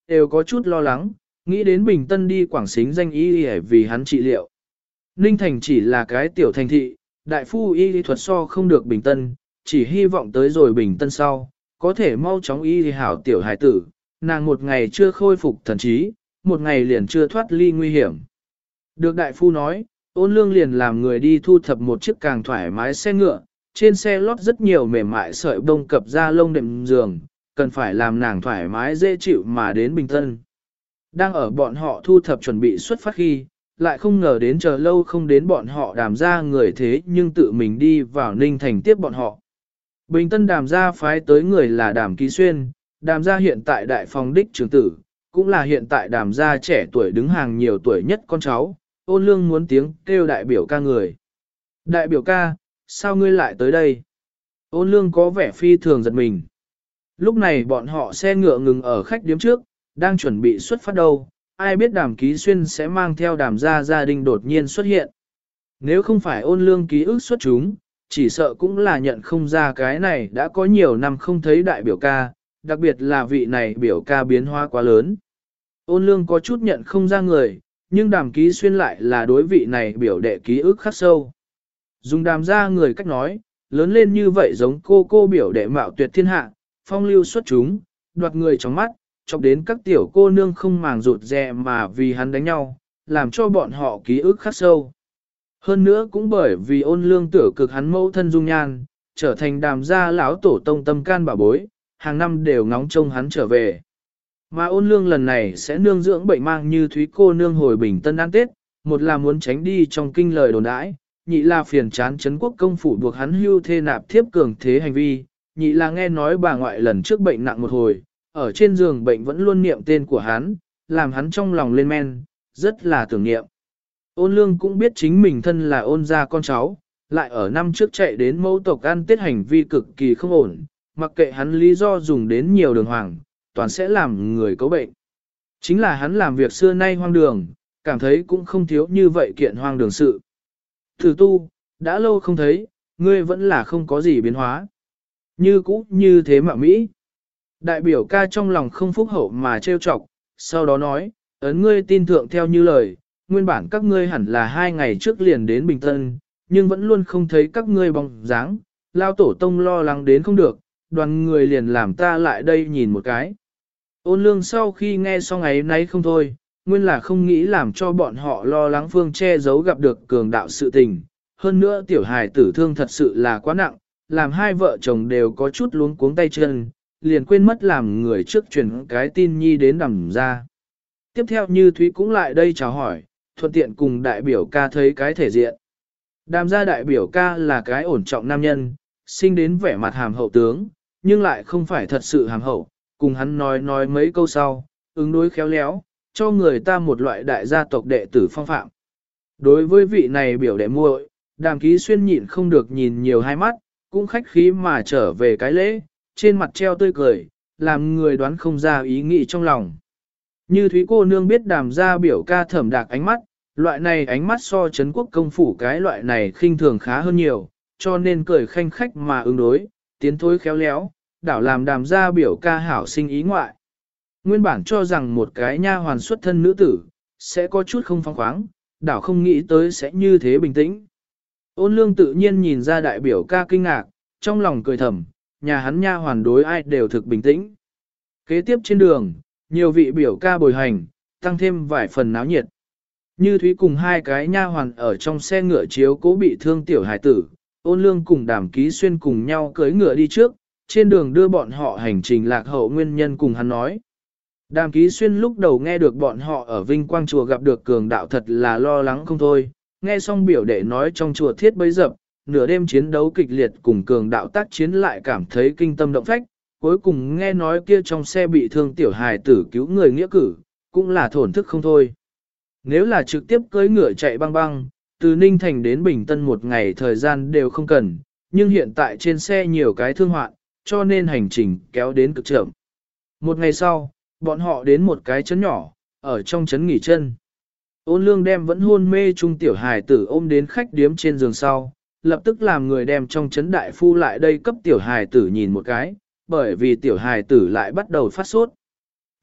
đều có chút lo lắng, nghĩ đến Bình Tân đi Quảng Sính danh y vì hắn trị liệu. Ninh Thành chỉ là cái tiểu thành thị, đại phu y lý thuật so không được Bình Tân, chỉ hy vọng tới rồi Bình Tân sau, có thể mau chóng y lý hảo tiểu hài tử, nàng một ngày chưa khôi phục thần trí, một ngày liền chưa thoát ly nguy hiểm. Được đại phu nói, Ôn Lương liền làm người đi thu thập một chiếc càng thoải mái xe ngựa, trên xe lót rất nhiều mềm mại sợi bông cập da lông đệm giường, cần phải làm nàng thoải mái dễ chịu mà đến Bình Tân. Đang ở bọn họ thu thập chuẩn bị xuất phát khi, lại không ngờ đến chờ lâu không đến bọn họ Đàm ra người thế nhưng tự mình đi vào Ninh Thành tiếp bọn họ. Bình Tân Đàm ra phái tới người là Đàm Ký Xuyên, Đàm ra hiện tại đại phòng đích trưởng tử, cũng là hiện tại Đàm ra trẻ tuổi đứng hàng nhiều tuổi nhất con cháu. Ôn Lương muốn tiếng kêu đại biểu ca người. Đại biểu ca, sao ngươi lại tới đây? Ôn Lương có vẻ phi thường giật mình. Lúc này bọn họ xe ngựa ngừng ở khách điếm trước, đang chuẩn bị xuất phát đâu, ai biết Đàm Ký Xuyên sẽ mang theo Đàm gia gia đình đột nhiên xuất hiện. Nếu không phải Ôn Lương ký ức xuất chúng, chỉ sợ cũng là nhận không ra cái này đã có nhiều năm không thấy đại biểu ca, đặc biệt là vị này biểu ca biến hóa quá lớn. Ôn Lương có chút nhận không ra người, nhưng Đàm Ký Xuyên lại là đối vị này biểu đệ ký ức khắc sâu. Dùng Đàm gia người cách nói, lớn lên như vậy giống cô biểu đệ mạo tuyệt thiên hạ, phong lưu xuất chúng, đoạt người trong mắt, chọc đến các tiểu cô nương không màng rụt rè mà vì hắn đánh nhau, làm cho bọn họ ký ức khắc sâu. Hơn nữa cũng bởi vì Ôn Lương tử cực hắn mẫu thân dung nhan, trở thành Đàm gia lão tổ tông tâm can bảo bối, hàng năm đều ngóng trông hắn trở về. Mà Ôn Lương lần này sẽ nương dưỡng bệnh mang như Thúy cô nương hồi Bình Tân ăn Tết, một là muốn tránh đi trong kinh lời đồn đãi, nhị là phiền chán Trấn Quốc công phủ buộc hắn hưu thê nạp thiếp cường thế hành vi, nhị là nghe nói bà ngoại lần trước bệnh nặng một hồi, ở trên giường bệnh vẫn luôn niệm tên của hắn, làm hắn trong lòng lên men, rất là tưởng niệm. Ôn Lương cũng biết chính mình thân là Ôn gia con cháu, lại ở năm trước chạy đến mẫu tộc ăn Tết hành vi cực kỳ không ổn, mặc kệ hắn lý do dùng đến nhiều đường hoàng, toàn sẽ làm người có bệnh. Chính là hắn làm việc xưa nay hoang đường, cảm thấy cũng không thiếu như vậy kiện hoang đường sự. Thử tu, đã lâu không thấy, ngươi vẫn là không có gì biến hóa. Như cũ như thế mà Mỹ. Đại biểu ca trong lòng không phúc hậu mà trêu chọc, sau đó nói, ấn ngươi tin thượng theo như lời, nguyên bản các ngươi hẳn là 2 ngày trước liền đến Bình Tân, nhưng vẫn luôn không thấy các ngươi bóng dáng, lao tổ tông lo lắng đến không được, đoàn người liền làm ta lại đây nhìn một cái. Ôn Lương sau khi nghe xong ấy nấy không thôi, nguyên là không nghĩ làm cho bọn họ lo lắng phương che giấu gặp được cường đạo sự tình. Hơn nữa tiểu hài tử thương thật sự là quá nặng, làm hai vợ chồng đều có chút luống cuống tay chân, liền quên mất làm người trước truyền cái tin nhi đến Đàm ra. Tiếp theo Như Thúy cũng lại đây chào hỏi, thuận tiện cùng đại biểu ca thấy cái thể diện. Đàm gia đại biểu ca là cái ổn trọng nam nhân, sinh đến vẻ mặt hàm hậu tướng, nhưng lại không phải thật sự hàm hậu, cùng hắn nói mấy câu sau, ứng đối khéo léo, cho người ta một loại đại gia tộc đệ tử phong phạm. Đối với vị này biểu đệ muội, Đàm Ký Xuyên nhịn không được nhìn nhiều hai mắt, cũng khách khí mà trở về cái lễ, trên mặt treo tươi cười, làm người đoán không ra ý nghĩ trong lòng. Như Thúy cô nương biết Đàm gia biểu ca thẩm đạc ánh mắt, loại này ánh mắt so Trấn Quốc công phủ cái loại này khinh thường khá hơn nhiều, cho nên cười khanh khách mà ứng đối, tiến thối khéo léo, đảo làm Đàm gia biểu ca hảo sinh ý ngoại. Nguyên bản cho rằng một cái nha hoàn xuất thân nữ tử, sẽ có chút không phóng khoáng, đảo không nghĩ tới sẽ như thế bình tĩnh. Ôn Lương tự nhiên nhìn ra đại biểu ca kinh ngạc, trong lòng cười thầm, nhà hắn nha hoàn đối ai đều thực bình tĩnh. Kế tiếp trên đường, nhiều vị biểu ca bồi hành, tăng thêm vài phần náo nhiệt. Như Thúy cùng hai cái nha hoàn ở trong xe ngựa chiếu cố bị thương tiểu hải tử, Ôn Lương cùng Đàm Ký Xuyên cùng nhau cưỡi ngựa đi trước, trên đường đưa bọn họ hành trình lạc hậu nguyên nhân cùng hắn nói. Đàm Ký Xuyên lúc đầu nghe được bọn họ ở Vinh Quang Chùa gặp được cường đạo thật là lo lắng không thôi, nghe xong biểu đệ nói trong chùa thiết bấy dập, nửa đêm chiến đấu kịch liệt cùng cường đạo tác chiến lại cảm thấy kinh tâm động phách, cuối cùng nghe nói kia trong xe bị thương tiểu hài tử cứu người nghĩa cử, cũng là thổn thức không thôi. Nếu là trực tiếp cưỡi ngựa chạy băng băng, từ Ninh Thành đến Bình Tân một ngày thời gian đều không cần, nhưng hiện tại trên xe nhiều cái thương hoạn, cho nên hành trình kéo đến cực chậm. Một ngày sau, bọn họ đến một cái trấn nhỏ, ở trong trấn nghỉ chân. Ôn Lương đem vẫn hôn mê trung tiểu hài tử ôm đến khách điếm trên giường sau, lập tức làm người đem trong trấn đại phu lại đây cấp tiểu hài tử nhìn một cái, bởi vì tiểu hài tử lại bắt đầu phát sốt.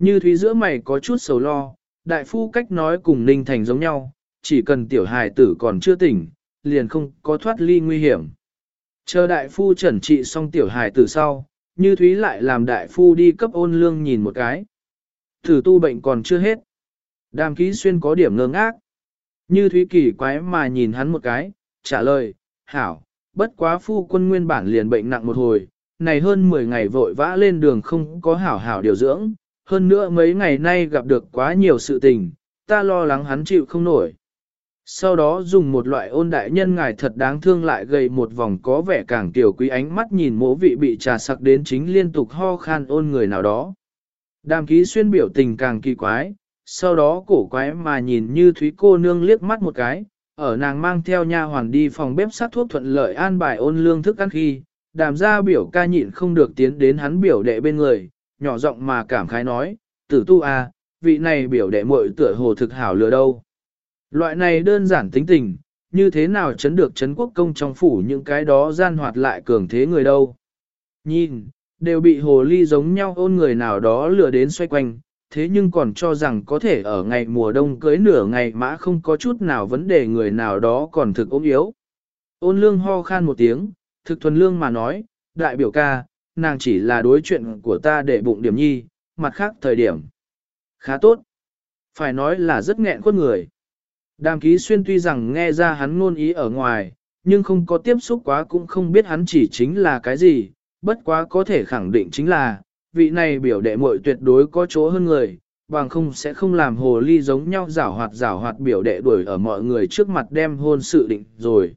Như Thúy giữa mày có chút sầu lo, đại phu cách nói cùng Ninh Thành giống nhau, chỉ cần tiểu hài tử còn chưa tỉnh, liền không có thoát ly nguy hiểm. Chờ đại phu chẩn trị xong tiểu hài tử sau, Như Thúy lại làm đại phu đi cấp Ôn Lương nhìn một cái. Thử tu bệnh còn chưa hết. Đàm Ký Xuyên có điểm ngơ ngác. Như Thúy kỳ quái mà nhìn hắn một cái, trả lời, hảo, bất quá phu quân nguyên bản liền bệnh nặng một hồi, này hơn 10 ngày vội vã lên đường không có hảo hảo điều dưỡng, hơn nữa mấy ngày nay gặp được quá nhiều sự tình, ta lo lắng hắn chịu không nổi. Sau đó dùng một loại ôn đại nhân ngài thật đáng thương lại gầy một vòng có vẻ càng tiểu quý ánh mắt nhìn mỗ vị bị trà sặc đến chính liên tục ho khan ôn người nào đó. Đàm Ký Xuyên biểu tình càng kỳ quái, sau đó cổ quái mà nhìn Như Thúy cô nương liếc mắt một cái, ở nàng mang theo nha hoàn đi phòng bếp sát thuốc thuận lợi an bài Ôn Lương thức ăn khi, Đàm gia biểu ca nhịn không được tiến đến hắn biểu đệ bên người, nhỏ giọng mà cảm khái nói, tử tu à, vị này biểu đệ muội tựa hồ thực hảo lừa đâu. Loại này đơn giản tính tình, như thế nào chấn được chấn quốc công trong phủ những cái đó gian hoạt lại cường thế người đâu. Nhìn, đều bị hồ ly giống nhau ôn người nào đó lừa đến xoay quanh, thế nhưng còn cho rằng có thể ở ngày mùa đông cưới nửa ngày mã không có chút nào vấn đề người nào đó còn thực ốm yếu. Ôn Lương ho khan một tiếng, thực thuần lương mà nói, đại biểu ca, nàng chỉ là đối chuyện của ta để bụng điểm nhi, mặt khác thời điểm. Khá tốt. Phải nói là rất nghẹn khuất người. Đàm Ký Xuyên tuy rằng nghe ra hắn ngôn ý ở ngoài, nhưng không có tiếp xúc quá cũng không biết hắn chỉ chính là cái gì, bất quá có thể khẳng định chính là, vị này biểu đệ muội tuyệt đối có chỗ hơn người, bằng không sẽ không làm hồ ly giống nhau giảo hoạt biểu đệ đuổi ở mọi người trước mặt đem hôn sự định rồi.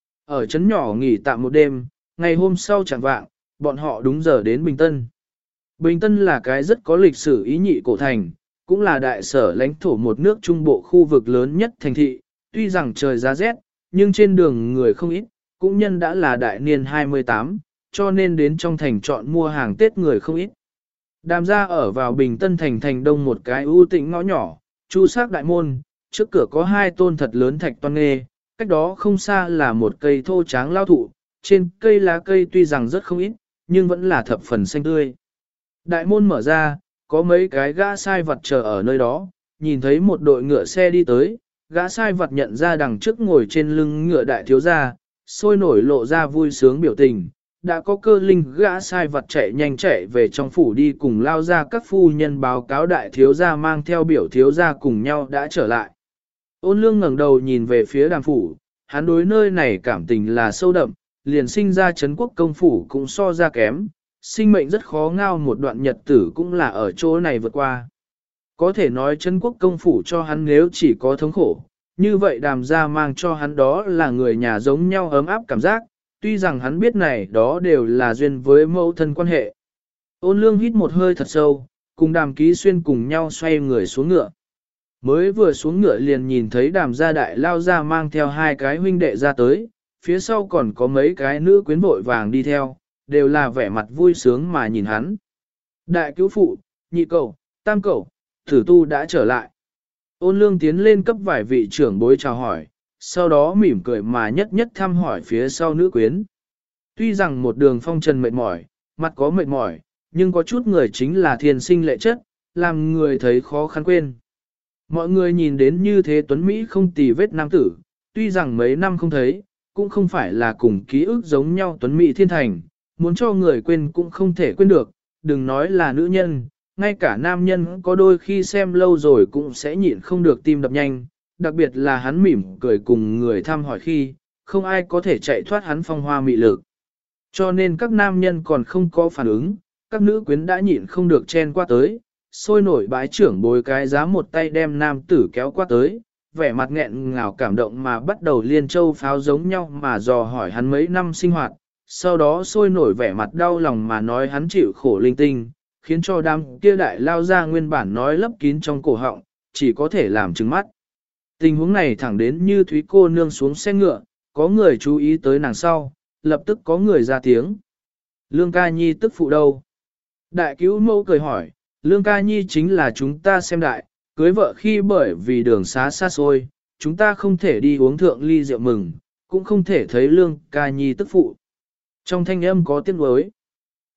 Ở trấn nhỏ nghỉ tạm một đêm, ngày hôm sau chẳng vạng, bọn họ đúng giờ đến Bình Tân. Bình Tân là cái rất có lịch sử ý nhị cổ thành, cũng là đại sở lãnh thổ một nước trung bộ khu vực lớn nhất thành thị, tuy rằng trời giá rét, nhưng trên đường người không ít, cũng nhân đã là đại niên 28, cho nên đến trong thành chọn mua hàng Tết người không ít. Đàm gia ở vào Bình Tân thành thành đông một cái ưu tĩnh ngõ nhỏ, chu sắc đại môn, trước cửa có hai tôn thật lớn thạch toan nghê, cách đó không xa là một cây thô tráng lao thụ, trên cây lá cây tuy rằng rất không ít, nhưng vẫn là thập phần xanh tươi. Đại môn mở ra, có mấy cái gã sai vật chờ ở nơi đó, nhìn thấy một đội ngựa xe đi tới, gã sai vật nhận ra đằng trước ngồi trên lưng ngựa đại thiếu gia, sôi nổi lộ ra vui sướng biểu tình. Đã có cơ linh gã sai vật chạy nhanh chạy về trong phủ đi cùng lao ra các phu nhân báo cáo đại thiếu gia mang theo biểu thiếu gia cùng nhau đã trở lại. Ôn Lương ngẩng đầu nhìn về phía Đàm phủ, hắn đối nơi này cảm tình là sâu đậm, liền sinh ra Trấn quốc công phủ cũng so ra kém, sinh mệnh rất khó ngao một đoạn nhật tử cũng là ở chỗ này vượt qua. Có thể nói Trấn quốc công phủ cho hắn nếu chỉ có thống khổ, như vậy Đàm gia mang cho hắn đó là người nhà giống nhau ấm áp cảm giác, tuy rằng hắn biết này đó đều là duyên với mẫu thân quan hệ. Ôn Lương hít một hơi thật sâu, cùng Đàm Ký Xuyên cùng nhau xoay người xuống ngựa. Mới vừa xuống ngựa liền nhìn thấy Đàm gia đại lao ra mang theo hai cái huynh đệ ra tới, phía sau còn có mấy cái nữ quyến vội vàng đi theo, đều là vẻ mặt vui sướng mà nhìn hắn. Đại cứu phụ, nhị cậu, tam cậu, thử tu đã trở lại. Ôn Lương tiến lên cấp vài vị trưởng bối chào hỏi, sau đó mỉm cười mà nhất nhất thăm hỏi phía sau nữ quyến. Tuy rằng một đường phong trần mệt mỏi, mặt có mệt mỏi, nhưng có chút người chính là thiên sinh lệ chất, làm người thấy khó khăn quên. Mọi người nhìn đến như thế tuấn Mỹ không tì vết nam tử, tuy rằng mấy năm không thấy, cũng không phải là cùng ký ức giống nhau tuấn Mỹ thiên thành, muốn cho người quên cũng không thể quên được, đừng nói là nữ nhân, ngay cả nam nhân có đôi khi xem lâu rồi cũng sẽ nhịn không được tim đập nhanh, đặc biệt là hắn mỉm cười cùng người thăm hỏi khi, không ai có thể chạy thoát hắn phong hoa mị lực. Cho nên các nam nhân còn không có phản ứng, các nữ quyến đã nhịn không được chen qua tới, sôi nổi bái trưởng bồi cái giá một tay đem nam tử kéo qua tới, vẻ mặt nghẹn ngào cảm động mà bắt đầu liên châu pháo giống nhau mà dò hỏi hắn mấy năm sinh hoạt, sau đó sôi nổi vẻ mặt đau lòng mà nói hắn chịu khổ linh tinh, khiến cho đám kia đại lao ra nguyên bản nói lấp kín trong cổ họng, chỉ có thể làm trừng mắt. Tình huống này thẳng đến như Thúy cô nương xuống xe ngựa, có người chú ý tới nàng sau, lập tức có người ra tiếng. Lương ca nhi tức phụ đâu? Đại cứu mẫu cười hỏi, Lương ca nhi chính là chúng ta xem đại, cưới vợ khi bởi vì đường xá xa xôi, chúng ta không thể đi uống thượng ly rượu mừng, cũng không thể thấy Lương ca nhi tức phụ. Trong thanh âm có tiếng đối.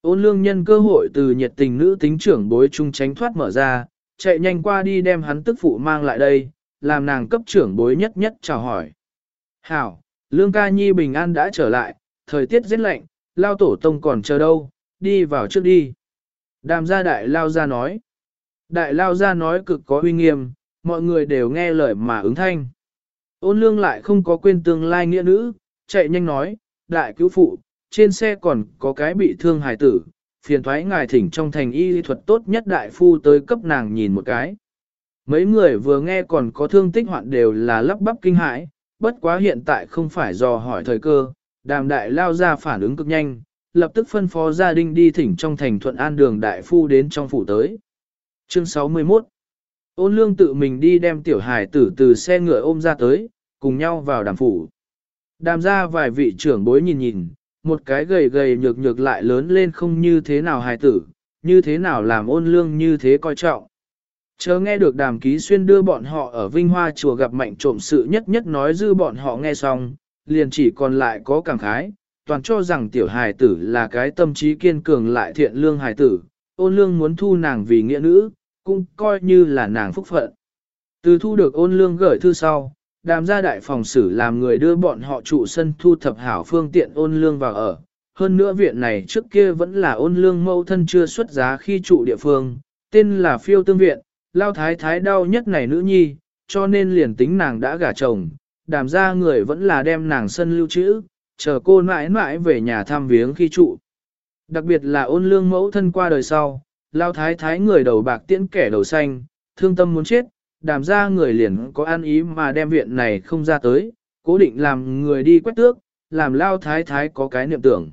Ôn lương nhân cơ hội từ nhiệt tình nữ tính trưởng bối chung tránh thoát mở ra, chạy nhanh qua đi đem hắn tức phụ mang lại đây, làm nàng cấp trưởng bối nhất nhất chào hỏi. Hảo, lương ca nhi bình an đã trở lại, thời tiết rất lạnh, lao tổ tông còn chờ đâu, đi vào trước đi. Đàm gia đại lao ra nói. Đại lao ra nói cực có uy nghiêm, mọi người đều nghe lời mà ứng thanh. Ôn lương lại không có quên tương lai nghĩa nữ, chạy nhanh nói, đại cứu phụ, trên xe còn có cái bị thương hài tử, phiền thoái ngài thỉnh trong thành y lý thuật tốt nhất đại phu tới cấp nàng nhìn một cái. Mấy người vừa nghe còn có thương tích hoạn đều là lắp bắp kinh hãi, bất quá hiện tại không phải dò hỏi thời cơ, đàm đại lao ra phản ứng cực nhanh, lập tức phân phó gia đình đi thỉnh trong thành Thuận An đường đại phu đến trong phủ tới. Chương 61 Ôn lương tự mình đi đem tiểu hài tử từ xe ngựa ôm ra tới, cùng nhau vào đàm phủ. Đàm ra vài vị trưởng bối nhìn nhìn, một cái gầy gầy nhược nhược lại lớn lên không như thế nào hài tử, như thế nào làm ôn lương như thế coi trọng. Chờ nghe được đàm ký xuyên đưa bọn họ ở Vinh Hoa chùa gặp mạnh trộm sự nhất nhất nói dư bọn họ nghe xong, liền chỉ còn lại có cảm khái, toàn cho rằng tiểu hài tử là cái tâm trí kiên cường lại thiện lương hài tử, ôn lương muốn thu nàng vì nghĩa nữ, cũng coi như là nàng phúc phận. Từ thu được ôn lương gửi thư sau, đàm gia đại phòng xử làm người đưa bọn họ trụ sân thu thập hảo phương tiện ôn lương vào ở. Hơn nữa viện này trước kia vẫn là ôn lương mâu thân chưa xuất giá khi trụ địa phương, tên là phiêu tương viện, lao thái thái đau nhất này nữ nhi, cho nên liền tính nàng đã gả chồng, đàm gia người vẫn là đem nàng sân lưu trữ, chờ cô mãi mãi về nhà thăm viếng khi trụ. Đặc biệt là ôn lương mẫu thân qua đời sau, lao thái thái người đầu bạc tiễn kẻ đầu xanh, thương tâm muốn chết, đàm ra người liền có ăn ý mà đem viện này không ra tới, cố định làm người đi quét tước, làm lao thái thái có cái niệm tưởng.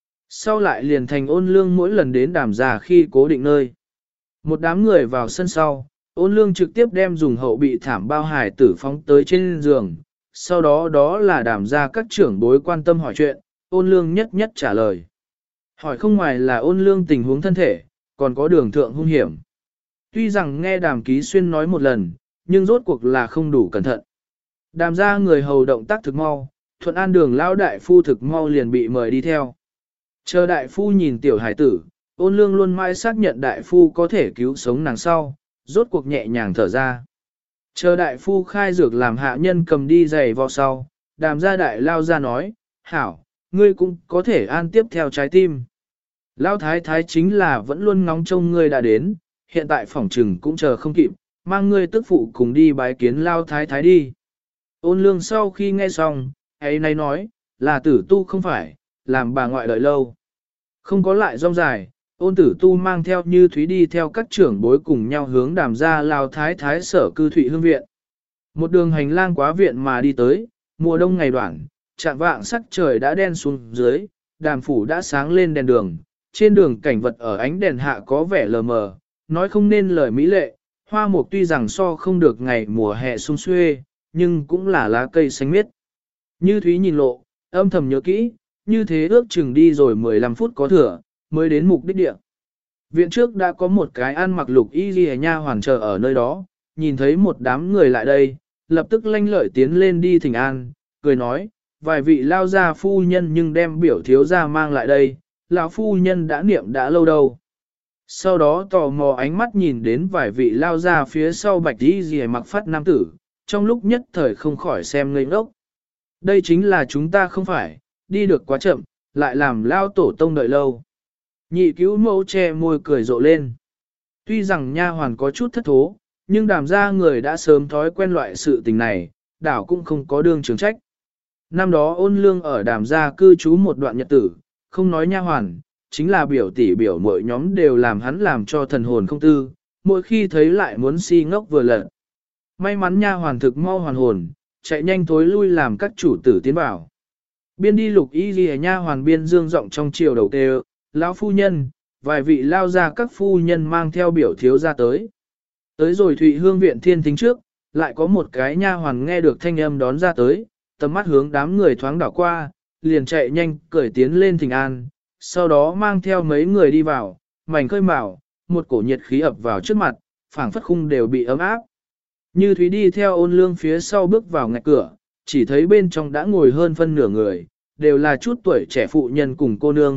Sau lại liền thành ôn lương mỗi lần đến đàm ra khi cố định nơi. Một đám người vào sân sau, ôn lương trực tiếp đem dùng hậu bị thảm bao hài tử phóng tới trên giường, sau đó đó là đàm ra các trưởng bối quan tâm hỏi chuyện, ôn lương nhất nhất trả lời. Hỏi không ngoài là ôn lương tình huống thân thể, còn có đường thượng hung hiểm. Tuy rằng nghe đàm ký xuyên nói một lần, nhưng rốt cuộc là không đủ cẩn thận. Đàm ra người hầu động tác thực mau, Thuận An đường lão đại phu thực mau liền bị mời đi theo. Chờ đại phu nhìn tiểu hải tử, ôn lương luôn mãi xác nhận đại phu có thể cứu sống nàng sau, rốt cuộc nhẹ nhàng thở ra. Chờ đại phu khai dược làm hạ nhân cầm đi giày vào sau, đàm ra đại lao ra nói, hảo, ngươi cũng có thể an tiếp theo trái tim. Lao thái thái chính là vẫn luôn ngóng trông ngươi đã đến, hiện tại phỏng trừng cũng chờ không kịp, mang ngươi tức phụ cùng đi bái kiến Lao thái thái đi. Ôn lương sau khi nghe xong, ấy nay nói, là tử tu không phải, làm bà ngoại đợi lâu. Không có lại rong dài, ôn tử tu mang theo Như Thúy đi theo các trưởng bối cùng nhau hướng đàm ra Lao thái thái sở cư Thụy Hương Viện. Một đường hành lang quá viện mà đi tới, mùa đông ngày đoạn, chạng vạng sắc trời đã đen xuống dưới, đàm phủ đã sáng lên đèn đường, trên đường cảnh vật ở ánh đèn hạ có vẻ lờ mờ, nói không nên lời mỹ lệ, hoa mục tuy rằng so không được ngày mùa hè sung xuê, nhưng cũng là lá cây xanh miết. Như Thúy nhìn lộ, âm thầm nhớ kỹ, như thế ước chừng đi rồi 15 phút có thừa, mới đến mục đích địa. Viện trước đã có một cái ăn mặc lục y ghi nha hoàn chờ ở nơi đó, nhìn thấy một đám người lại đây, lập tức lanh lợi tiến lên đi thỉnh an, cười nói, vài vị lao gia phu nhân nhưng đem biểu thiếu gia mang lại đây, lão phu nhân đã niệm đã lâu đâu. Sau đó tò mò ánh mắt nhìn đến vài vị lao ra phía sau bạch y gì mặc phát nam tử, trong lúc nhất thời không khỏi xem ngây ngốc. Đây chính là chúng ta không phải, đi được quá chậm, lại làm lao tổ tông đợi lâu. Nhị cứu mẫu che môi cười rộ lên. Tuy rằng nha hoàn có chút thất thố, nhưng đàm ra người đã sớm thói quen loại sự tình này, đảo cũng không có đương trường trách. Năm đó ôn lương ở đàm gia cư trú một đoạn nhật tử, không nói nha hoàn, chính là biểu tỷ biểu mỗi nhóm đều làm hắn làm cho thần hồn không tư, mỗi khi thấy lại muốn si ngốc vừa lận. May mắn nha hoàn thực mau hoàn hồn, chạy nhanh thối lui làm các chủ tử tiến vào. Biên đi lục y ghi nha hoàn biên dương rộng trong chiều đầu tê, lão phu nhân, vài vị lao ra các phu nhân mang theo biểu thiếu ra tới. Tới rồi Thụy Hương Viện Thiên Thính trước, lại có một cái nha hoàn nghe được thanh âm đón ra tới, tầm mắt hướng đám người thoáng đảo qua, liền chạy nhanh cởi tiến lên thỉnh an, sau đó mang theo mấy người đi vào, mảnh khơi mào, một cổ nhiệt khí ập vào trước mặt, phảng phất khung đều bị ấm áp. Như Thúy đi theo ôn lương phía sau bước vào ngạch cửa, chỉ thấy bên trong đã ngồi hơn phân nửa người, đều là chút tuổi trẻ phụ nhân cùng cô nương,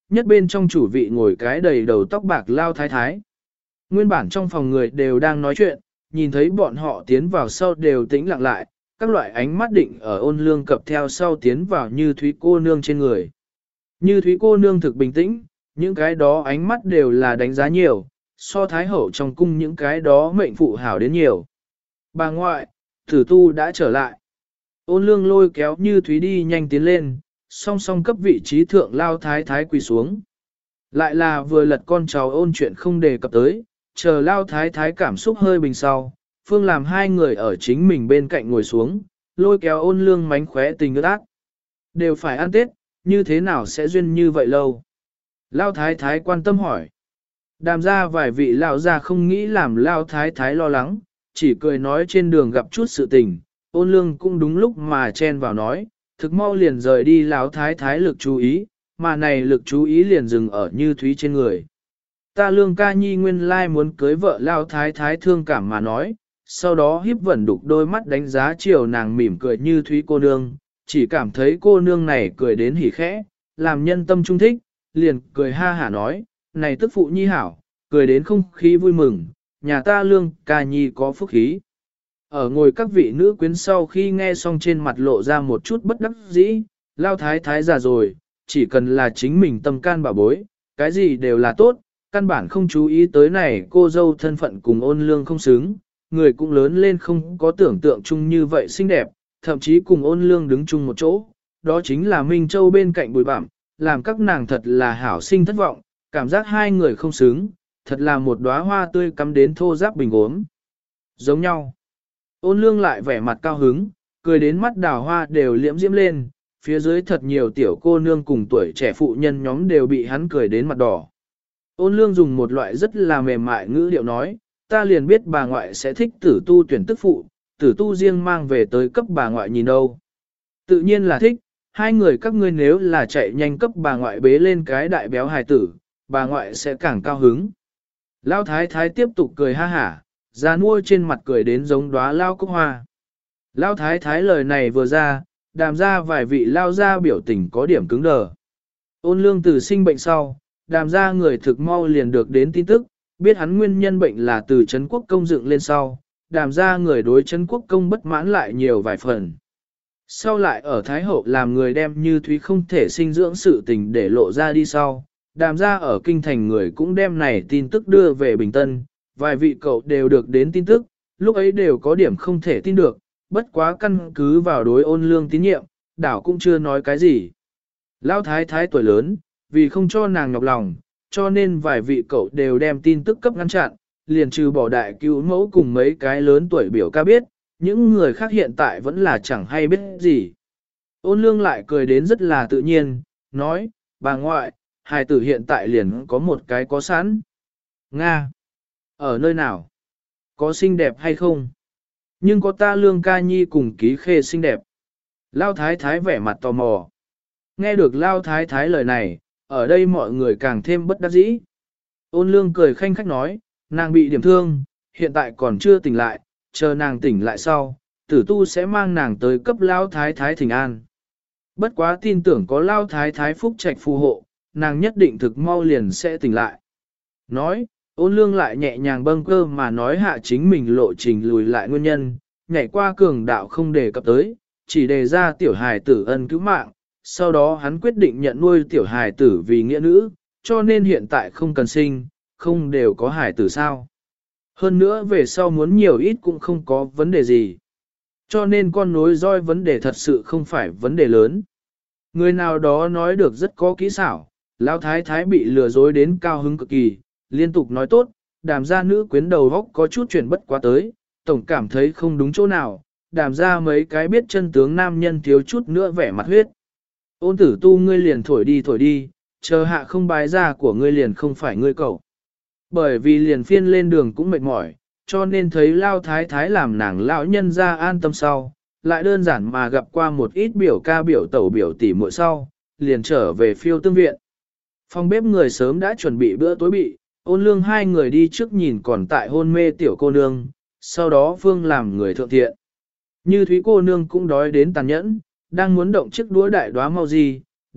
nhất bên trong chủ vị ngồi cái đầy đầu tóc bạc lao thái thái. Nguyên bản trong phòng người đều đang nói chuyện, nhìn thấy bọn họ tiến vào sau đều tĩnh lặng lại, các loại ánh mắt định ở Ôn Lương cập theo sau tiến vào Như Thúy cô nương trên người. Như Thúy cô nương thực bình tĩnh, những cái đó ánh mắt đều là đánh giá nhiều, so thái hậu trong cung những cái đó mệnh phụ hảo đến nhiều. Bà ngoại, Tử Tu đã trở lại. Ôn Lương lôi kéo Như Thúy đi nhanh tiến lên, song song cấp vị trí thượng lao thái thái quỳ xuống. Lại là vừa lật con cháu ôn chuyện không đề cập tới, chờ lao thái thái cảm xúc hơi bình sau, Phương làm hai người ở chính mình bên cạnh ngồi xuống, lôi kéo Ôn Lương mánh khóe tình ước ác. Đều phải ăn Tết, như thế nào sẽ duyên như vậy lâu? Lao thái thái quan tâm hỏi. Đàm ra vài vị lão già không nghĩ làm lao thái thái lo lắng, chỉ cười nói trên đường gặp chút sự tình, Ôn Lương cũng đúng lúc mà chen vào nói, thực mau liền rời đi lão thái thái lực chú ý, mà này lực chú ý liền dừng ở Như Thúy trên người. Ta Lương ca nhi nguyên lai muốn cưới vợ lao thái thái thương cảm mà nói, sau đó hiếp vẩn đục đôi mắt đánh giá chiều nàng mỉm cười Như Thúy cô nương, chỉ cảm thấy cô nương này cười đến hỉ khẽ, làm nhân tâm trung thích, liền cười ha hả nói, này tức phụ nhi hảo, cười đến không khí vui mừng, nhà ta Lương ca nhi có phúc khí. Ở ngồi các vị nữ quyến sau khi nghe xong trên mặt lộ ra một chút bất đắc dĩ, lao thái thái già rồi, chỉ cần là chính mình tâm can bảo bối, cái gì đều là tốt, căn bản không chú ý tới này cô dâu thân phận cùng Ôn Lương không xứng, người cũng lớn lên không có tưởng tượng chung như vậy xinh đẹp, thậm chí cùng Ôn Lương đứng chung một chỗ, đó chính là Minh Châu bên cạnh bụi bặm, làm các nàng thật là hảo sinh thất vọng, cảm giác hai người không xứng, thật là một đóa hoa tươi cắm đến thô giáp bình gốm. Giống nhau. Ôn Lương lại vẻ mặt cao hứng, cười đến mắt đào hoa đều liễm diễm lên, phía dưới thật nhiều tiểu cô nương cùng tuổi trẻ phụ nhân nhóm đều bị hắn cười đến mặt đỏ. Ôn Lương dùng một loại rất là mềm mại ngữ điệu nói, ta liền biết bà ngoại sẽ thích Tử Tu tuyển tức phụ, Tử Tu riêng mang về tới cấp bà ngoại nhìn đâu. Tự nhiên là thích, hai người các ngươi nếu là chạy nhanh cấp bà ngoại bế lên cái đại béo hài tử, bà ngoại sẽ càng cao hứng. Lão thái thái tiếp tục cười ha hả, già nua trên mặt cười đến giống đóa lao cúc hoa. Lão thái thái lời này vừa ra, đàm ra vài vị lao ra biểu tình có điểm cứng đờ. Ôn Lương từ sinh bệnh sau, đàm ra người thực mau liền được đến tin tức, biết hắn nguyên nhân bệnh là từ Trấn Quốc Công dựng lên sau, đàm ra người đối Trấn Quốc Công bất mãn lại nhiều vài phần. Sau lại ở Thái Hậu làm người đem Như Thúy không thể sinh dưỡng sự tình để lộ ra đi sau, đàm ra ở kinh thành người cũng đem này tin tức đưa về Bình Tân, vài vị cậu đều được đến tin tức, lúc ấy đều có điểm không thể tin được, bất quá căn cứ vào đối Ôn Lương tín nhiệm, đảo cũng chưa nói cái gì. Lão thái thái tuổi lớn, vì không cho nàng nhọc lòng, cho nên vài vị cậu đều đem tin tức cấp ngăn chặn, liền trừ bỏ đại cứu mẫu cùng mấy cái lớn tuổi biểu ca biết, những người khác hiện tại vẫn là chẳng hay biết gì. Ôn Lương lại cười đến rất là tự nhiên, nói, bà ngoại, hài tử hiện tại liền có một cái có sẵn. Nga! Ở nơi nào? Có xinh đẹp hay không? Nhưng có ta Lương ca nhi cùng Ký Khê xinh đẹp. Lao thái thái vẻ mặt tò mò. Nghe được Lao thái thái lời này, ở đây mọi người càng thêm bất đắc dĩ. Ôn Lương cười khanh khách nói, nàng bị điểm thương, hiện tại còn chưa tỉnh lại, chờ nàng tỉnh lại sau, Tử Tu sẽ mang nàng tới cấp Lao thái thái thỉnh an. Bất quá tin tưởng có Lao thái thái phúc trạch phù hộ, nàng nhất định thực mau liền sẽ tỉnh lại. Nói, Ôn Lương lại nhẹ nhàng bâng cơ mà nói hạ chính mình lộ trình lùi lại nguyên nhân, nhảy qua cường đạo không đề cập tới, chỉ đề ra tiểu hài tử ân cứu mạng, sau đó hắn quyết định nhận nuôi tiểu hài tử vì nghĩa nữ, cho nên hiện tại không cần sinh, không đều có hài tử sao. Hơn nữa về sau muốn nhiều ít cũng không có vấn đề gì. Cho nên con nối roi vấn đề thật sự không phải vấn đề lớn. Người nào đó nói được rất có kỹ xảo, Lão thái thái bị lừa dối đến cao hứng cực kỳ, liên tục nói tốt, đàm gia nữ quyến đầu góc có chút chuyển bất quá tới, tổng cảm thấy không đúng chỗ nào, đàm ra mấy cái biết chân tướng nam nhân thiếu chút nữa vẻ mặt huyết. Ôn Tử Tu ngươi liền thổi đi, chờ hạ không bái ra của ngươi liền không phải ngươi cậu. Bởi vì liền phiên lên đường cũng mệt mỏi, cho nên thấy Lao thái thái làm nàng lão nhân ra an tâm sau, lại đơn giản mà gặp qua một ít biểu ca biểu tẩu biểu tỷ muội sau, liền trở về Phiêu Tương viện. Phòng bếp người sớm đã chuẩn bị bữa tối bị, Ôn Lương hai người đi trước nhìn còn tại hôn mê tiểu cô nương, sau đó Phương làm người thượng thiện. Như Thúy cô nương cũng đói đến tàn nhẫn, đang muốn động chiếc đũa đại đóa mau gì,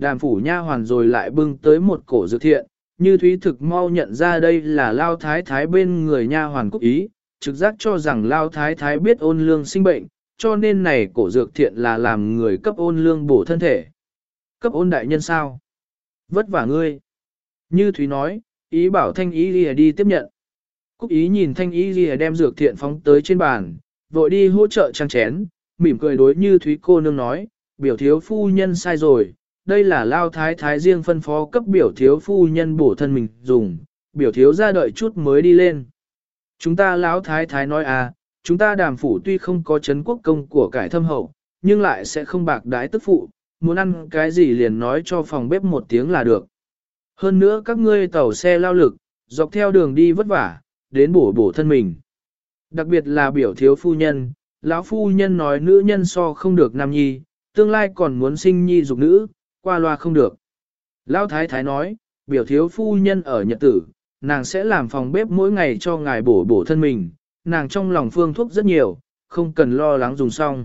đàm phủ nha hoàn rồi lại bưng tới một cổ dược thiện, Như Thúy thực mau nhận ra đây là Lao Thái Thái bên người nha hoàn Cúc Ý, trực giác cho rằng Lao Thái Thái biết Ôn Lương sinh bệnh, cho nên này cổ dược thiện là làm người cấp Ôn Lương bổ thân thể. Cấp Ôn đại nhân sao? Vất vả ngươi. Như Thúy nói, ý bảo Thanh Ý Ghi đi tiếp nhận. Cúc Ý nhìn Thanh Ý Ghi đem dược thiện phóng tới trên bàn, vội đi hỗ trợ trang chén, mỉm cười đối Như Thúy cô nương nói, biểu thiếu phu nhân sai rồi, đây là Lao Thái Thái riêng phân phó cấp biểu thiếu phu nhân bổ thân mình dùng, biểu thiếu ra đợi chút mới đi lên. Chúng ta Lão Thái Thái nói à, chúng ta Đàm phủ tuy không có chấn quốc công của cải thâm hậu, nhưng lại sẽ không bạc đái tức phụ, muốn ăn cái gì liền nói cho phòng bếp một tiếng là được. Hơn nữa các ngươi tàu xe lao lực, dọc theo đường đi vất vả, đến bổ thân mình. Đặc biệt là biểu thiếu phu nhân, lão phu nhân nói nữ nhân so không được nam nhi, tương lai còn muốn sinh nhi dục nữ, qua loa không được. Lão thái thái nói, biểu thiếu phu nhân ở nhật tử, nàng sẽ làm phòng bếp mỗi ngày cho ngài bổ thân mình, nàng trong lòng phương thuốc rất nhiều, không cần lo lắng dùng xong.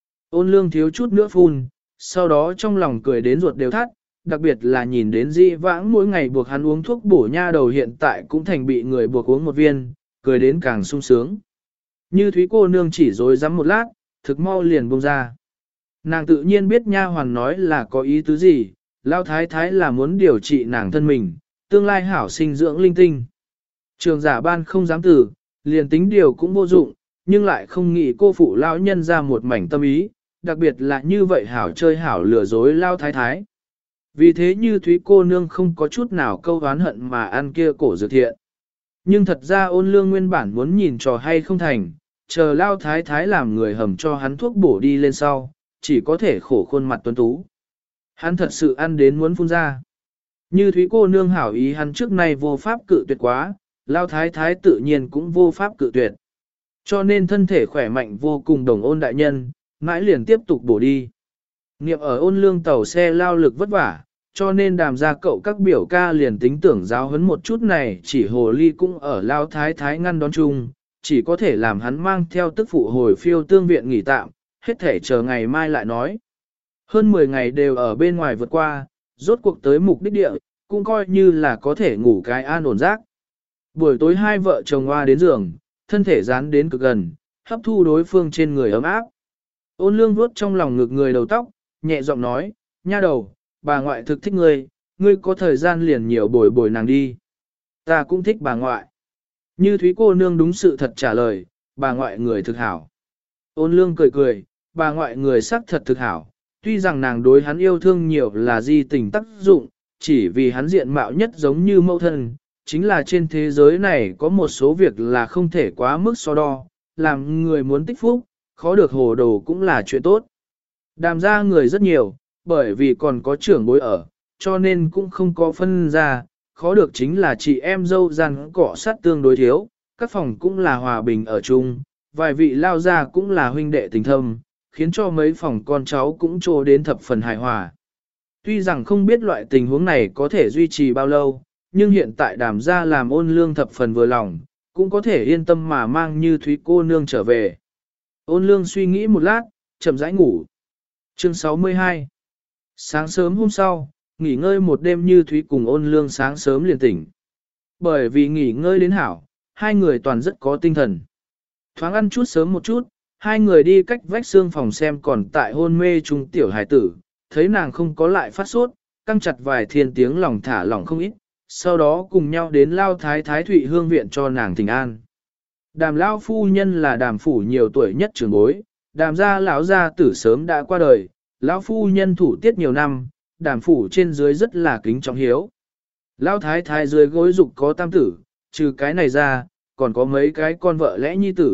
Ôn Lương thiếu chút nữa phun, sau đó trong lòng cười đến ruột đều thắt, đặc biệt là nhìn đến Di Vãng mỗi ngày buộc hắn uống thuốc bổ nha đầu hiện tại cũng thành bị người buộc uống một viên, cười đến càng sung sướng. Như Thúy cô nương chỉ dối rắm một lát, thực mau liền buông ra. Nàng tự nhiên biết nha hoàn nói là có ý tứ gì, Lao Thái Thái là muốn điều trị nàng thân mình, tương lai hảo sinh dưỡng linh tinh. Trường giả ban không dám tử, liền tính điều cũng vô dụng, nhưng lại không nghĩ cô phụ lão nhân ra một mảnh tâm ý, đặc biệt là như vậy hảo chơi hảo lừa dối Lao Thái Thái. Vì thế Như Thúy cô nương không có chút nào câu oán hận mà ăn kia cổ dược thiện. Nhưng thật ra Ôn Lương nguyên bản muốn nhìn trò hay không thành, chờ Lao Thái Thái làm người hầm cho hắn thuốc bổ đi lên sau, chỉ có thể khổ khuôn mặt tuấn tú. Hắn thật sự ăn đến muốn phun ra. Như Thúy cô nương hảo ý hắn trước nay vô pháp cự tuyệt quá, Lao Thái Thái tự nhiên cũng vô pháp cự tuyệt. Cho nên thân thể khỏe mạnh vô cùng đồng Ôn đại nhân, mãi liền tiếp tục bổ đi. Niệm ở Ôn Lương tàu xe lao lực vất vả, cho nên Đàm ra cậu các biểu ca liền tính tưởng giáo huấn một chút này, chỉ hồ ly cũng ở Lao Thái Thái ngăn đón chung, chỉ có thể làm hắn mang theo tức phụ hồi Phiêu Tương viện nghỉ tạm, hết thể chờ ngày mai lại nói. Hơn 10 ngày đều ở bên ngoài vượt qua, rốt cuộc tới mục đích địa, cũng coi như là có thể ngủ cái an ổn giấc. Buổi tối hai vợ chồng hoa đến giường, thân thể dán đến cực gần, hấp thu đối phương trên người ấm áp. Ôn Lương vuốt trong lòng ngực người đầu tóc, nhẹ giọng nói, nha đầu, bà ngoại thực thích ngươi, ngươi có thời gian liền nhiều bồi nàng đi. Ta cũng thích bà ngoại. Như Thúy cô nương đúng sự thật trả lời, bà ngoại người thực hảo. Ôn Lương cười cười, bà ngoại người sắc thật thực hảo, tuy rằng nàng đối hắn yêu thương nhiều là di tình tác dụng, chỉ vì hắn diện mạo nhất giống như mẫu thân, chính là trên thế giới này có một số việc là không thể quá mức so đo, làm người muốn tích phúc, khó được hồ đồ cũng là chuyện tốt. Đàm ra người rất nhiều, bởi vì còn có trưởng bối ở, cho nên cũng không có phân ra, khó được chính là chị em dâu gian cọ sát tương đối thiếu, các phòng cũng là hòa bình ở chung, vài vị lao ra cũng là huynh đệ tình thâm, khiến cho mấy phòng con cháu cũng trô đến thập phần hài hòa. Tuy rằng không biết loại tình huống này có thể duy trì bao lâu, nhưng hiện tại Đàm gia làm Ôn Lương thập phần vừa lòng, cũng có thể yên tâm mà mang Như Thúy cô nương trở về. Ôn Lương suy nghĩ một lát, chậm rãi ngủ. Chương 62. Sáng sớm hôm sau, nghỉ ngơi một đêm Như Thúy cùng Ôn Lương sáng sớm liền tỉnh. Bởi vì nghỉ ngơi đến hảo, hai người toàn rất có tinh thần. Thoáng ăn chút sớm một chút, hai người đi cách vách xương phòng xem còn tại hôn mê trung tiểu hải tử, thấy nàng không có lại phát sốt, căng chặt vài thiên tiếng lòng thả lỏng không ít, sau đó cùng nhau đến Lao Thái Thái Thụy Hương viện cho nàng thỉnh an. Đàm Lao phu nhân là Đàm phủ nhiều tuổi nhất trưởng bối, Đàm gia lão gia tử sớm đã qua đời, lão phu nhân thủ tiết nhiều năm, Đàm phủ trên dưới rất là kính trọng hiếu. Lão Thái Thái dưới gối dục có tam tử, trừ cái này ra, còn có mấy cái con vợ lẽ nhi tử.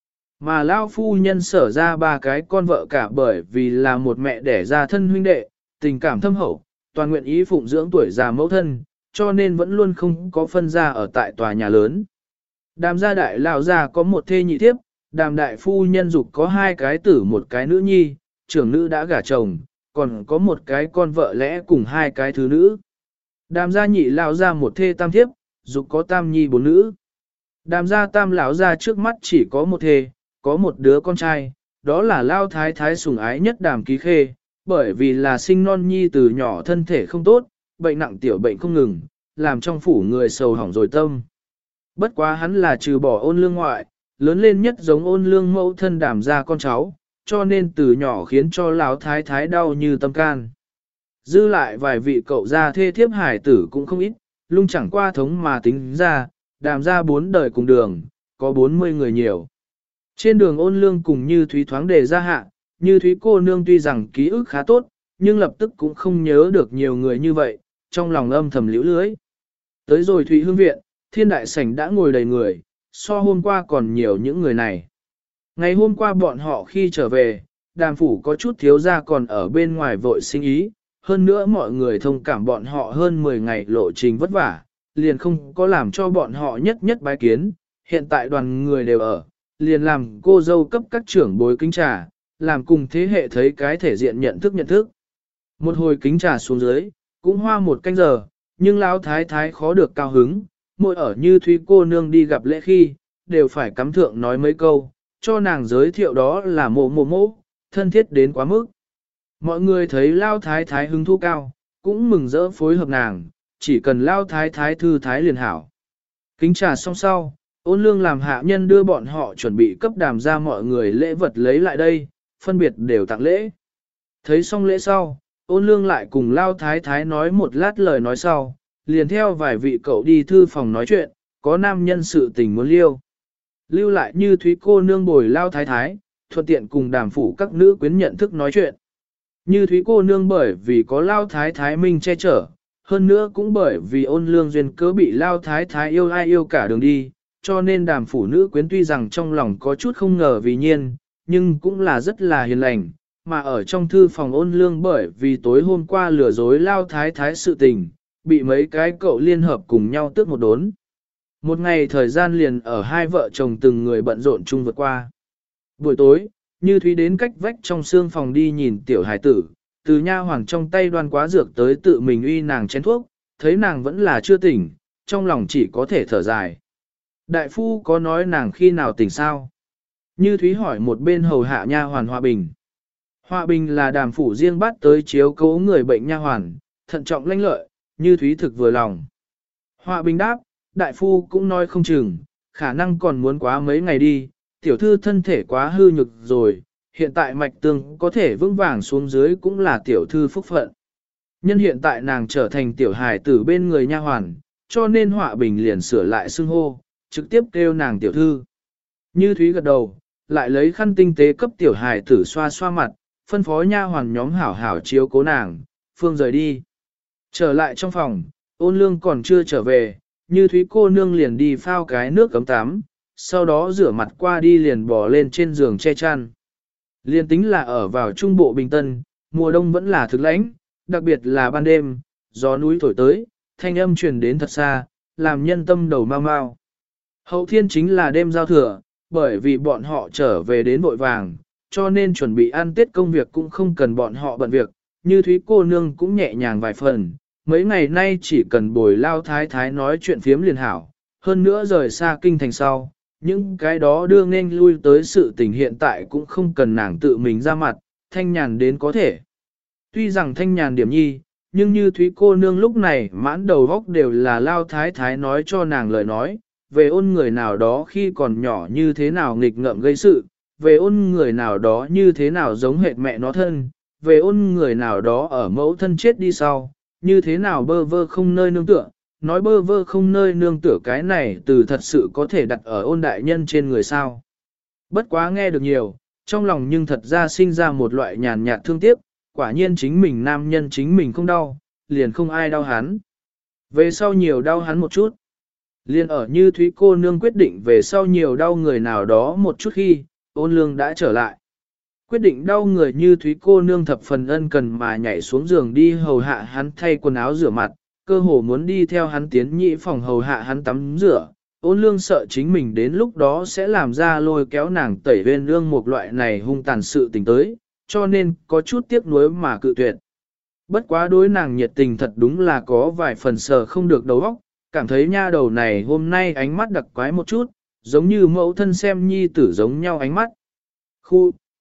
Mà Lao phu nhân sở ra ba cái con vợ cả bởi vì là một mẹ đẻ ra thân huynh đệ, tình cảm thâm hậu, toàn nguyện ý phụng dưỡng tuổi già mẫu thân, cho nên vẫn luôn không có phân ra ở tại tòa nhà lớn. Đàm gia đại lão gia có một thê nhị thiếp, Đàm đại phu nhân dục có hai cái tử một cái nữ nhi, trưởng nữ đã gả chồng, còn có một cái con vợ lẽ cùng hai cái thứ nữ. Đàm gia nhị lão gia một thê tam thiếp, dục có tam nhi bốn nữ. Đàm gia tam lão gia trước mắt chỉ có một thê, có một đứa con trai, đó là Lao Thái Thái sủng ái nhất Đàm Ký Khê, bởi vì là sinh non nhi từ nhỏ thân thể không tốt, bệnh nặng tiểu bệnh không ngừng, làm trong phủ người sầu hỏng rồi tâm. Bất quá hắn là trừ bỏ Ôn Lương ngoại, lớn lên nhất giống Ôn Lương mẫu thân đảm ra con cháu, cho nên từ nhỏ khiến cho lão thái thái đau như tâm can. Dư lại vài vị cậu gia thê thiếp hải tử cũng không ít, lung chẳng qua thống mà tính ra, đàm ra 4 đời cùng đường, có 40 người nhiều. Trên đường Ôn Lương cùng Như Thúy thoáng đề ra hạ, Như Thúy cô nương tuy rằng ký ức khá tốt, nhưng lập tức cũng không nhớ được nhiều người như vậy, trong lòng âm thầm liễu lưới. Tới rồi Thúy Hương Viện, thiên đại sảnh đã ngồi đầy người, so hôm qua còn nhiều những người này. Ngày hôm qua bọn họ khi trở về, đàm phủ có chút thiếu gia còn ở bên ngoài vội sinh ý, hơn nữa mọi người thông cảm bọn họ hơn 10 ngày lộ trình vất vả, liền không có làm cho bọn họ nhất nhất bái kiến, hiện tại đoàn người đều ở, liền làm cô dâu cấp các trưởng bối kính trà, làm cùng thế hệ thấy cái thể diện nhận thức. Một hồi kính trà xuống dưới, cũng hoa 1 canh giờ, nhưng lão thái thái khó được cao hứng, mỗi ở Như Thúy cô nương đi gặp lễ khi, đều phải cắm thượng nói mấy câu, cho nàng giới thiệu đó là mộ, thân thiết đến quá mức. Mọi người thấy lao thái thái hứng thú cao, cũng mừng rỡ phối hợp nàng, chỉ cần lao thái thái thư thái liền hảo. Kính trà xong sau, Ôn Lương làm hạ nhân đưa bọn họ chuẩn bị cấp đàm ra mọi người lễ vật lấy lại đây, phân biệt đều tặng lễ. Thấy xong lễ sau, Ôn Lương lại cùng lao thái thái nói một lát lời nói sau, liền theo vài vị cậu đi thư phòng nói chuyện, có nam nhân sự tình muốn liêu. Lưu lại Như Thúy cô nương bồi lao thái thái, thuận tiện cùng đàm phủ các nữ quyến nhận thức nói chuyện. Như Thúy cô nương bởi vì có lao thái thái minh che chở, hơn nữa cũng bởi vì Ôn Lương duyên cớ bị lao thái thái yêu ai yêu cả đường đi, cho nên đàm phủ nữ quyến tuy rằng trong lòng có chút không ngờ vì nhiên, nhưng cũng là rất là hiền lành, mà ở trong thư phòng Ôn Lương bởi vì tối hôm qua lừa dối lao thái thái sự tình, bị mấy cái cậu liên hợp cùng nhau tước một đốn. Một ngày thời gian liền ở hai vợ chồng từng người bận rộn chung vượt qua. Buổi tối, Như Thúy đến cách vách trong xương phòng đi nhìn tiểu hải tử, từ nha hoàng trong tay đoan quá dược tới tự mình uy nàng chén thuốc, thấy nàng vẫn là chưa tỉnh, trong lòng chỉ có thể thở dài. Đại phu có nói nàng khi nào tỉnh sao? Như Thúy hỏi một bên hầu hạ nha hoàn Hòa Bình. Hòa Bình là đàm phủ riêng bắt tới chiếu cố người bệnh nha hoàn, thận trọng lanh lợi, Như Thúy thực vừa lòng. Hòa Bình đáp, đại phu cũng nói không chừng, khả năng còn muốn quá mấy ngày đi, tiểu thư thân thể quá hư nhược rồi, hiện tại mạch tương có thể vững vàng xuống dưới cũng là tiểu thư phúc phận. Nhân hiện tại nàng trở thành tiểu hài tử bên người nha hoàn, cho nên Họa Bình liền sửa lại xưng hô, trực tiếp kêu nàng tiểu thư. Như Thúy gật đầu, lại lấy khăn tinh tế cấp tiểu hài tử xoa xoa mặt, phân phó nha hoàn nhóm hảo hảo chiếu cố nàng, phương rời đi. Trở lại trong phòng, Ôn Lương còn chưa trở về, Như Thúy cô nương liền đi phao cái nước cấm tắm, sau đó rửa mặt qua đi liền bò lên trên giường che chăn. Liên tính là ở vào trung bộ Bình Tân, mùa đông vẫn là thực lãnh, đặc biệt là ban đêm, gió núi thổi tới, thanh âm truyền đến thật xa, làm nhân tâm đầu mau mau. Hậu thiên chính là đêm giao thừa, bởi vì bọn họ trở về đến vội vàng, cho nên chuẩn bị ăn tết công việc cũng không cần bọn họ bận việc, Như Thúy cô nương cũng nhẹ nhàng vài phần, mấy ngày nay chỉ cần bồi lao thái thái nói chuyện phiếm liền hảo, hơn nữa rời xa kinh thành sau, những cái đó đưa nên lui tới sự tình hiện tại cũng không cần nàng tự mình ra mặt, thanh nhàn đến có thể. Tuy rằng thanh nhàn điểm nhi, nhưng Như Thúy cô nương lúc này mãn đầu góc đều là lao thái thái nói cho nàng lời nói, về Ôn người nào đó khi còn nhỏ như thế nào nghịch ngợm gây sự, về Ôn người nào đó như thế nào giống hệt mẹ nó thân, về Ôn người nào đó ở mẫu thân chết đi sau, như thế nào bơ vơ không nơi nương tựa, nói bơ vơ không nơi nương tựa cái này từ thật sự có thể đặt ở Ôn đại nhân trên người sao. Bất quá nghe được nhiều, trong lòng nhưng thật ra sinh ra một loại nhàn nhạt thương tiếc, quả nhiên chính mình nam nhân chính mình không đau, liền không ai đau hắn. Về sau nhiều đau hắn một chút. Liền ở Như Thúy cô nương quyết định về sau nhiều đau người nào đó một chút khi, Ôn Lương đã trở lại. Quyết định đau người Như Thúy cô nương thập phần ân cần mà nhảy xuống giường đi hầu hạ hắn thay quần áo rửa mặt, cơ hồ muốn đi theo hắn tiến nhị phòng hầu hạ hắn tắm rửa. Ôn Lương sợ chính mình đến lúc đó sẽ làm ra lôi kéo nàng tẩy bên lương một loại này hung tàn sự tình tới, cho nên có chút tiếc nuối mà cự tuyệt. Bất quá đối nàng nhiệt tình thật đúng là có vài phần sờ không được đầu óc, cảm thấy nha đầu này hôm nay ánh mắt đặc quái một chút, giống như mẫu thân xem nhi tử giống nhau ánh mắt.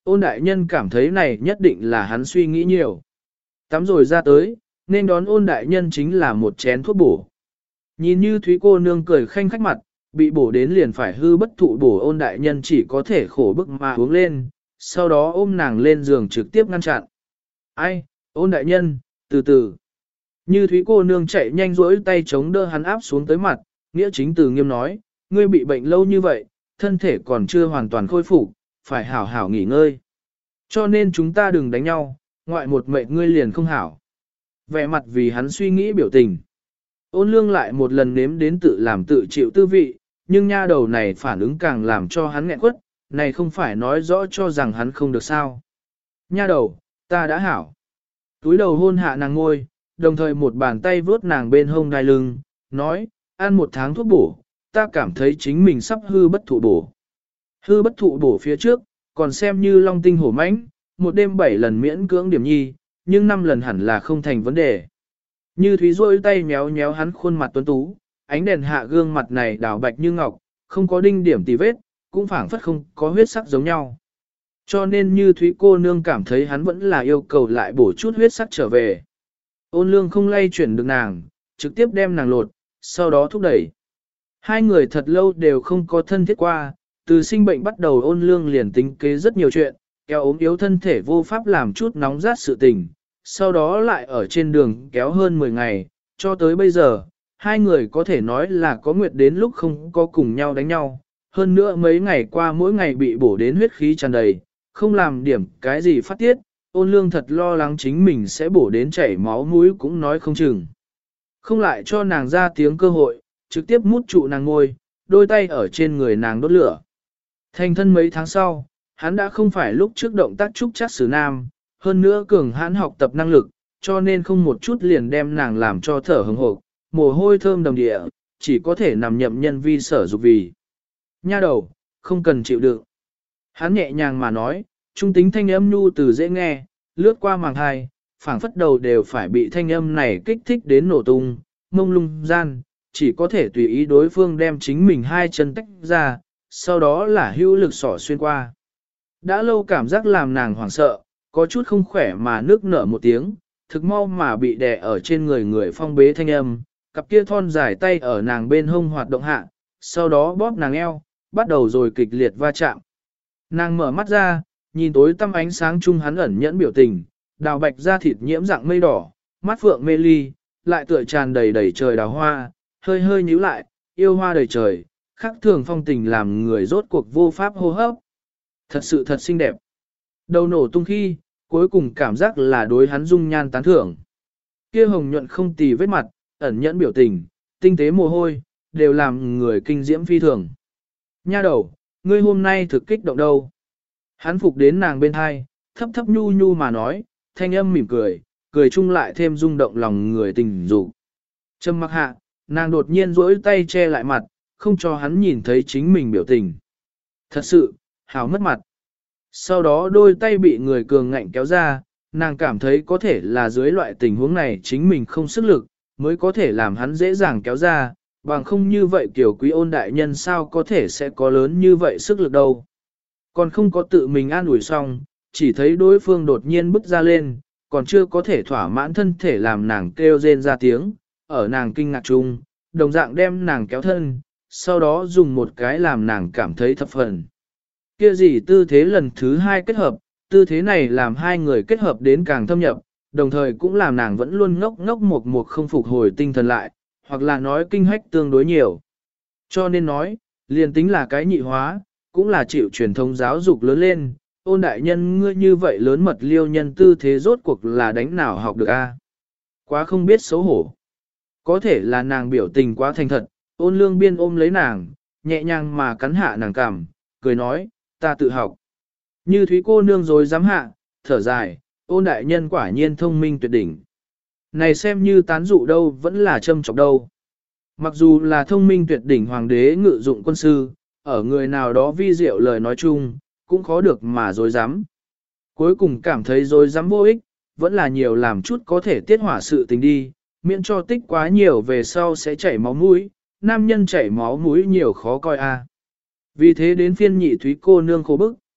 Ôn đại nhân cảm thấy này nhất định là hắn suy nghĩ nhiều. Tắm rồi ra tới, nên đón ôn đại nhân chính là một chén thuốc bổ. Nhìn như Thúy cô nương cười khanh khách mặt, bị bổ đến liền phải hư bất thụ bổ, ôn đại nhân chỉ có thể khổ bức mà uống lên, sau đó ôm nàng lên giường trực tiếp ngăn chặn. Ai, ôn đại nhân, từ từ. Như Thúy cô nương chạy nhanh rỗi tay chống đỡ hắn áp xuống tới mặt, nghĩa chính từ nghiêm nói, ngươi bị bệnh lâu như vậy, thân thể còn chưa hoàn toàn khôi phục, phải hảo hảo nghỉ ngơi. Cho nên chúng ta đừng đánh nhau, ngoại một mệnh ngươi liền không hảo. Vẻ mặt vì hắn suy nghĩ biểu tình. Ôn lương lại một lần nếm đến tự làm tự chịu tư vị, nhưng nha đầu này phản ứng càng làm cho hắn nghẹn quất, này không phải nói rõ cho rằng hắn không được sao. Nha đầu, ta đã hảo. Túi đầu hôn hạ nàng ngôi, đồng thời một bàn tay vướt nàng bên hông đai lưng, nói, ăn một tháng thuốc bổ, ta cảm thấy chính mình sắp hư bất thụ bổ. Hư bất thụ bổ phía trước, còn xem như long tinh hổ mãnh, một đêm 7 lần miễn cưỡng điểm nhi, nhưng 5 lần hẳn là không thành vấn đề. Như Thúy rôi tay méo méo hắn khuôn mặt tuấn tú, ánh đèn hạ gương mặt này đào bạch như ngọc, không có đinh điểm tì vết, cũng phảng phất không có huyết sắc giống nhau. Cho nên Như Thúy cô nương cảm thấy hắn vẫn là yêu cầu lại bổ chút huyết sắc trở về. Ôn lương không lay chuyển được nàng, trực tiếp đem nàng lột, sau đó thúc đẩy. Hai người thật lâu đều không có thân thiết qua, từ sinh bệnh bắt đầu ôn lương liền tính kế rất nhiều chuyện, kéo ốm yếu thân thể vô pháp làm chút nóng rát sự tình, sau đó lại ở trên đường kéo hơn 10 ngày, cho tới bây giờ, hai người có thể nói là có nguyệt đến lúc không có cùng nhau đánh nhau, hơn nữa mấy ngày qua mỗi ngày bị bổ đến huyết khí tràn đầy, không làm điểm cái gì phát tiết, ôn lương thật lo lắng chính mình sẽ bổ đến chảy máu mũi cũng nói không chừng. Không lại cho nàng ra tiếng cơ hội, trực tiếp mút trụ nàng ngôi, đôi tay ở trên người nàng đốt lửa. Thành thân mấy tháng sau, hắn đã không phải lúc trước động tác trúc chắc xử nam, hơn nữa cường hãn học tập năng lực, cho nên không một chút liền đem nàng làm cho thở hừng hộp, mồ hôi thơm đồng địa, chỉ có thể nằm nhậm nhân vi sở dục vì. Nha đầu, không cần chịu đựng. Hắn nhẹ nhàng mà nói, trung tính thanh âm nhu từ dễ nghe, lướt qua màng hai, phảng phất đầu đều phải bị thanh âm này kích thích đến nổ tung, mông lung gian, chỉ có thể tùy ý đối phương đem chính mình hai chân tách ra, sau đó là hữu lực xỏ xuyên qua. Đã lâu cảm giác làm nàng hoảng sợ, có chút không khỏe mà nước nở một tiếng, thực mau mà bị đè ở trên người người phong bế thanh âm, cặp kia thon dài tay ở nàng bên hông hoạt động hạ, sau đó bóp nàng eo, bắt đầu rồi kịch liệt va chạm. Nàng mở mắt ra, nhìn tối tăm ánh sáng chung hắn ẩn nhẫn biểu tình, đào bạch da thịt nhiễm dạng mây đỏ, mắt phượng mê ly, lại tựa tràn đầy đầy trời đào hoa, hơi hơi nhíu lại, yêu hoa đầy trời, khắc thường phong tình làm người rốt cuộc vô pháp hô hấp. Thật sự thật xinh đẹp. Đầu nổ tung khi, cuối cùng cảm giác là đối hắn dung nhan tán thưởng. Kia hồng nhuận không tì vết mặt, ẩn nhẫn biểu tình, tinh tế mồ hôi, đều làm người kinh diễm phi thường. Nha đầu, ngươi hôm nay thực kích động đâu? Hắn phục đến nàng bên hai, thấp thấp nhu nhu mà nói, thanh âm mỉm cười, cười chung lại thêm rung động lòng người tình dục. Trầm mặc hạ, nàng đột nhiên duỗi tay che lại mặt, không cho hắn nhìn thấy chính mình biểu tình. Thật sự, hào mất mặt. Sau đó đôi tay bị người cường ngạnh kéo ra, nàng cảm thấy có thể là dưới loại tình huống này chính mình không sức lực, mới có thể làm hắn dễ dàng kéo ra, bằng không như vậy kiểu quý ôn đại nhân sao có thể sẽ có lớn như vậy sức lực đâu. Còn không có tự mình an ủi xong, chỉ thấy đối phương đột nhiên bứt ra lên, còn chưa có thể thỏa mãn thân thể làm nàng kêu rên ra tiếng, ở nàng kinh ngạc chung, đồng dạng đem nàng kéo thân, sau đó dùng một cái làm nàng cảm thấy thập phần. Kia gì tư thế lần thứ hai kết hợp, tư thế này làm hai người kết hợp đến càng thâm nhập, đồng thời cũng làm nàng vẫn luôn ngốc ngốc một không phục hồi tinh thần lại, hoặc là nói kinh hách tương đối nhiều. Cho nên nói, liền tính là cái nhị hóa, cũng là chịu truyền thống giáo dục lớn lên, ôn đại nhân ngươi như vậy lớn mật liêu nhân tư thế rốt cuộc là đánh nào học được a? Quá không biết xấu hổ. Có thể là nàng biểu tình quá thành thật, ôn lương biên ôm lấy nàng, nhẹ nhàng mà cắn hạ nàng cằm, cười nói, ta tự học. Như Thúy cô nương rồi dám hạ, thở dài, ôn đại nhân quả nhiên thông minh tuyệt đỉnh. Này xem như tán dụ đâu vẫn là châm chọc đâu. Mặc dù là thông minh tuyệt đỉnh hoàng đế ngự dụng quân sư, ở người nào đó vi diệu lời nói chung, cũng khó được mà dối dám. Cuối cùng cảm thấy dối dám vô ích, vẫn là nhiều làm chút có thể tiết hỏa sự tình đi, miễn cho tích quá nhiều về sau sẽ chảy máu mũi, nam nhân chảy máu mũi nhiều khó coi a. Vì thế đến phiên nhị Thúy cô nương khổ bức,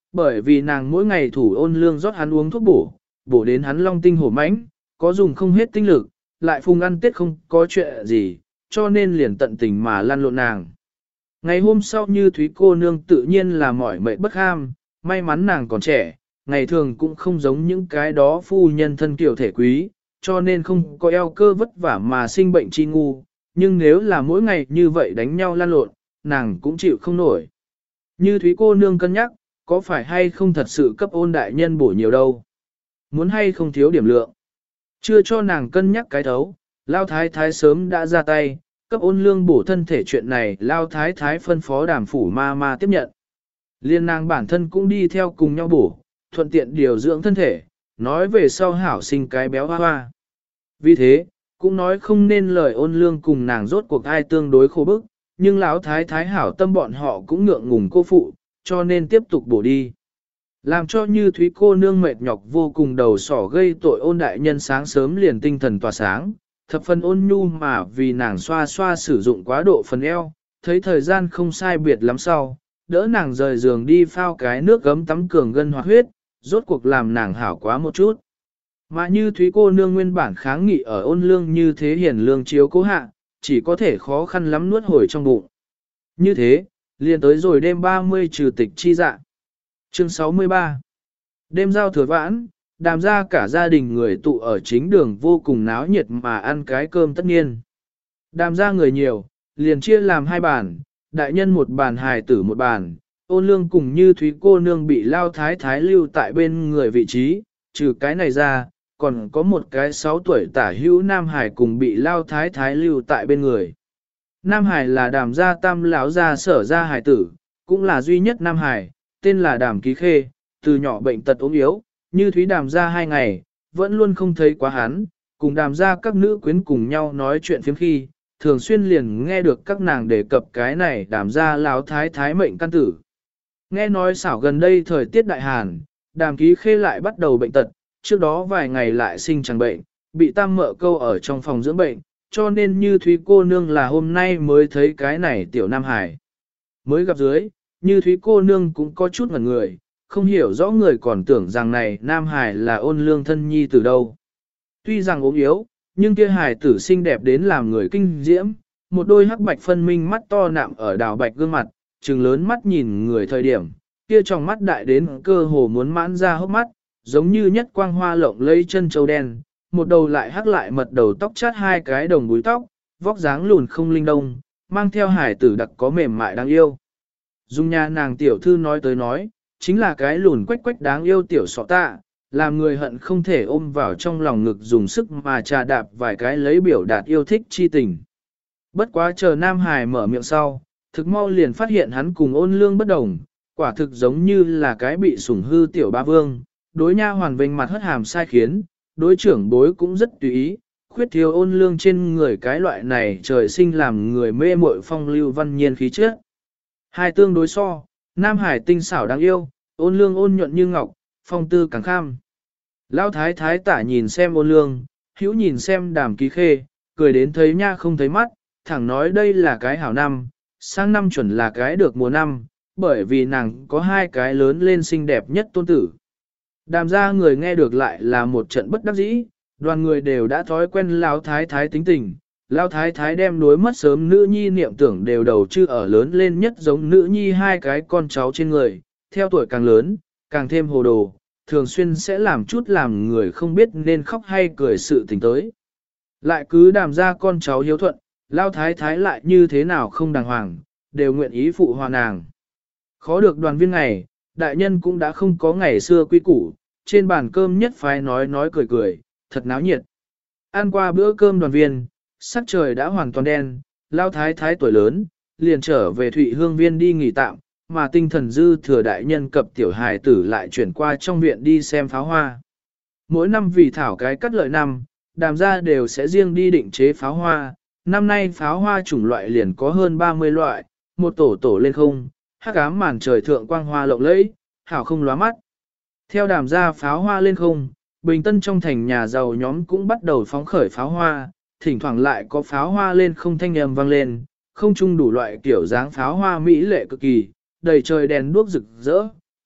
Bởi vì nàng mỗi ngày thủ ôn lương rót hắn uống thuốc bổ, bổ đến hắn long tinh hổ mãnh, có dùng không hết tinh lực, lại phùng ăn tết không có chuyện gì, cho nên liền tận tình mà lăn lộn nàng. Ngày hôm sau Như Thúy cô nương tự nhiên là mỏi mệt bất ham, may mắn nàng còn trẻ, ngày thường cũng không giống những cái đó phu nhân thân kiểu thể quý, cho nên không có eo cơ vất vả mà sinh bệnh chi ngu, nhưng nếu là mỗi ngày như vậy đánh nhau lăn lộn, nàng cũng chịu không nổi. Như Thúy cô nương cân nhắc, có phải hay không thật sự cấp ôn đại nhân bổ nhiều đâu. Muốn hay không thiếu điểm lượng. Chưa cho nàng cân nhắc cái thấu, Lao Thái Thái sớm đã ra tay, cấp ôn lương bổ thân thể chuyện này Lao Thái Thái phân phó Đàm phủ ma ma tiếp nhận. Liên nàng bản thân cũng đi theo cùng nhau bổ, thuận tiện điều dưỡng thân thể, nói về sau hảo sinh cái béo hoa hoa. Vì thế, cũng nói không nên lời ôn lương cùng nàng rốt cuộc ai tương đối khổ bức, nhưng Lão Thái Thái hảo tâm bọn họ cũng ngượng ngùng cô phụ, cho nên tiếp tục bổ đi. Làm cho Như Thúy cô nương mệt nhọc vô cùng đầu sỏ gây tội ôn đại nhân sáng sớm liền tinh thần tỏa sáng, thập phần ôn nhu mà vì nàng xoa xoa sử dụng quá độ phần eo, thấy thời gian không sai biệt lắm sau, đỡ nàng rời giường đi phao cái nước gấm tắm cường gân hoạt huyết, rốt cuộc làm nàng hảo quá một chút. Mà Như Thúy cô nương nguyên bản kháng nghị ở ôn lương như thế hiển lương chiếu cố hạ, chỉ có thể khó khăn lắm nuốt hồi trong bụng. Như thế, liền tới rồi đêm 30 trừ tịch chi dạ. Chương 63 Đêm giao thừa vãn, Đàm ra cả gia đình người tụ ở chính đường vô cùng náo nhiệt mà ăn cái cơm tất niên. Đàm ra người nhiều, liền chia làm hai bàn, đại nhân một bàn hài tử một bàn, ôn lương cùng Như Thúy cô nương bị Lao Thái Thái lưu tại bên người vị trí, trừ cái này ra, còn có một cái 6 tuổi tả hữu Nam Hải cùng bị Lao Thái Thái lưu tại bên người. Nam Hải là Đàm gia tam lão gia sở gia hải tử, cũng là duy nhất Nam Hải, tên là Đàm Ký Khê, từ nhỏ bệnh tật ốm yếu, Như Thúy Đàm gia 2 ngày, vẫn luôn không thấy quá hắn, cùng Đàm gia các nữ quyến cùng nhau nói chuyện phiếm khi, thường xuyên liền nghe được các nàng đề cập cái này Đàm gia lão thái thái mệnh căn tử. Nghe nói xảo gần đây thời tiết đại hàn, Đàm Ký Khê lại bắt đầu bệnh tật, trước đó vài ngày lại sinh chẳng bệnh, bị tam mợ câu ở trong phòng dưỡng bệnh, cho nên Như Thúy cô nương là hôm nay mới thấy cái này tiểu Nam Hải. Mới gặp dưới, Như Thúy cô nương cũng có chút ngẩn người, không hiểu rõ người còn tưởng rằng này Nam Hải là ôn lương thân nhi từ đâu. Tuy rằng ốm yếu, nhưng kia Hải tử xinh đẹp đến làm người kinh diễm, một đôi hắc bạch phân minh mắt to nạm ở đào bạch gương mặt, trừng lớn mắt nhìn người thời điểm, kia trong mắt đại đến cơ hồ muốn mãn ra hốc mắt, giống như nhất quang hoa lộng lẫy chân châu đen, một đầu lại hắc lại mật đầu tóc chát 2 cái đồng búi tóc, vóc dáng lùn không linh đông, mang theo hải tử đặc có mềm mại đáng yêu. Dung nhà nàng tiểu thư nói tới nói, chính là cái lùn quách quách đáng yêu tiểu sọ tạ, làm người hận không thể ôm vào trong lòng ngực dùng sức mà trà đạp vài cái lấy biểu đạt yêu thích chi tình. Bất quá chờ Nam Hải mở miệng sau, thực mau liền phát hiện hắn cùng ôn lương bất đồng, quả thực giống như là cái bị sủng hư tiểu ba vương, đối nha hoàn vênh mặt hất hàm sai khiến, đối trưởng bối cũng rất tùy ý, khuyết thiếu ôn lương trên người cái loại này trời sinh làm người mê muội phong lưu văn nhiên khí chất. Hai tương đối so, Nam Hải tinh xảo đáng yêu, ôn lương ôn nhuận như ngọc, phong tư càng kham. Lão thái thái tả nhìn xem ôn lương, hữu nhìn xem Đàm Ký Khê, cười đến thấy nha không thấy mắt, thẳng nói đây là cái hảo năm, sang năm chuẩn là cái được mùa năm, bởi vì nàng có 2 cái lớn lên xinh đẹp nhất tôn tử. Đàm ra người nghe được lại là một trận bất đắc dĩ, đoàn người đều đã thói quen Lão thái thái tính tình. Lão thái thái đem đối mất sớm nữ nhi niệm tưởng đều đầu chư ở lớn lên nhất giống nữ nhi 2 cái con cháu trên người, theo tuổi càng lớn, càng thêm hồ đồ, thường xuyên sẽ làm chút làm người không biết nên khóc hay cười sự tình tới. Lại cứ Đàm ra con cháu hiếu thuận, Lão thái thái lại như thế nào không đàng hoàng, đều nguyện ý phụ hòa nàng. Khó được đoàn viên ngày, đại nhân cũng đã không có ngày xưa quy củ, trên bàn cơm nhất phái nói cười cười, thật náo nhiệt. Ăn qua bữa cơm đoàn viên, sắc trời đã hoàn toàn đen, Lão thái thái tuổi lớn, liền trở về Thụy Hương Viên đi nghỉ tạm, mà tinh thần dư thừa đại nhân cập tiểu hài tử lại chuyển qua trong viện đi xem pháo hoa. Mỗi năm vì thảo cái cắt lợi năm, Đàm gia đều sẽ riêng đi định chế pháo hoa, năm nay pháo hoa chủng loại liền có hơn 30 loại, một tổ tổ lên không, hắc ám màn trời thượng quang hoa lộng lẫy, hảo không lóa mắt. Theo Đàm gia pháo hoa lên không, Bình Tân trong thành nhà giàu nhóm cũng bắt đầu phóng khởi pháo hoa, thỉnh thoảng lại có pháo hoa lên không thanh âm vang lên, không chung đủ loại kiểu dáng pháo hoa mỹ lệ cực kỳ, đầy trời đèn đuốc rực rỡ,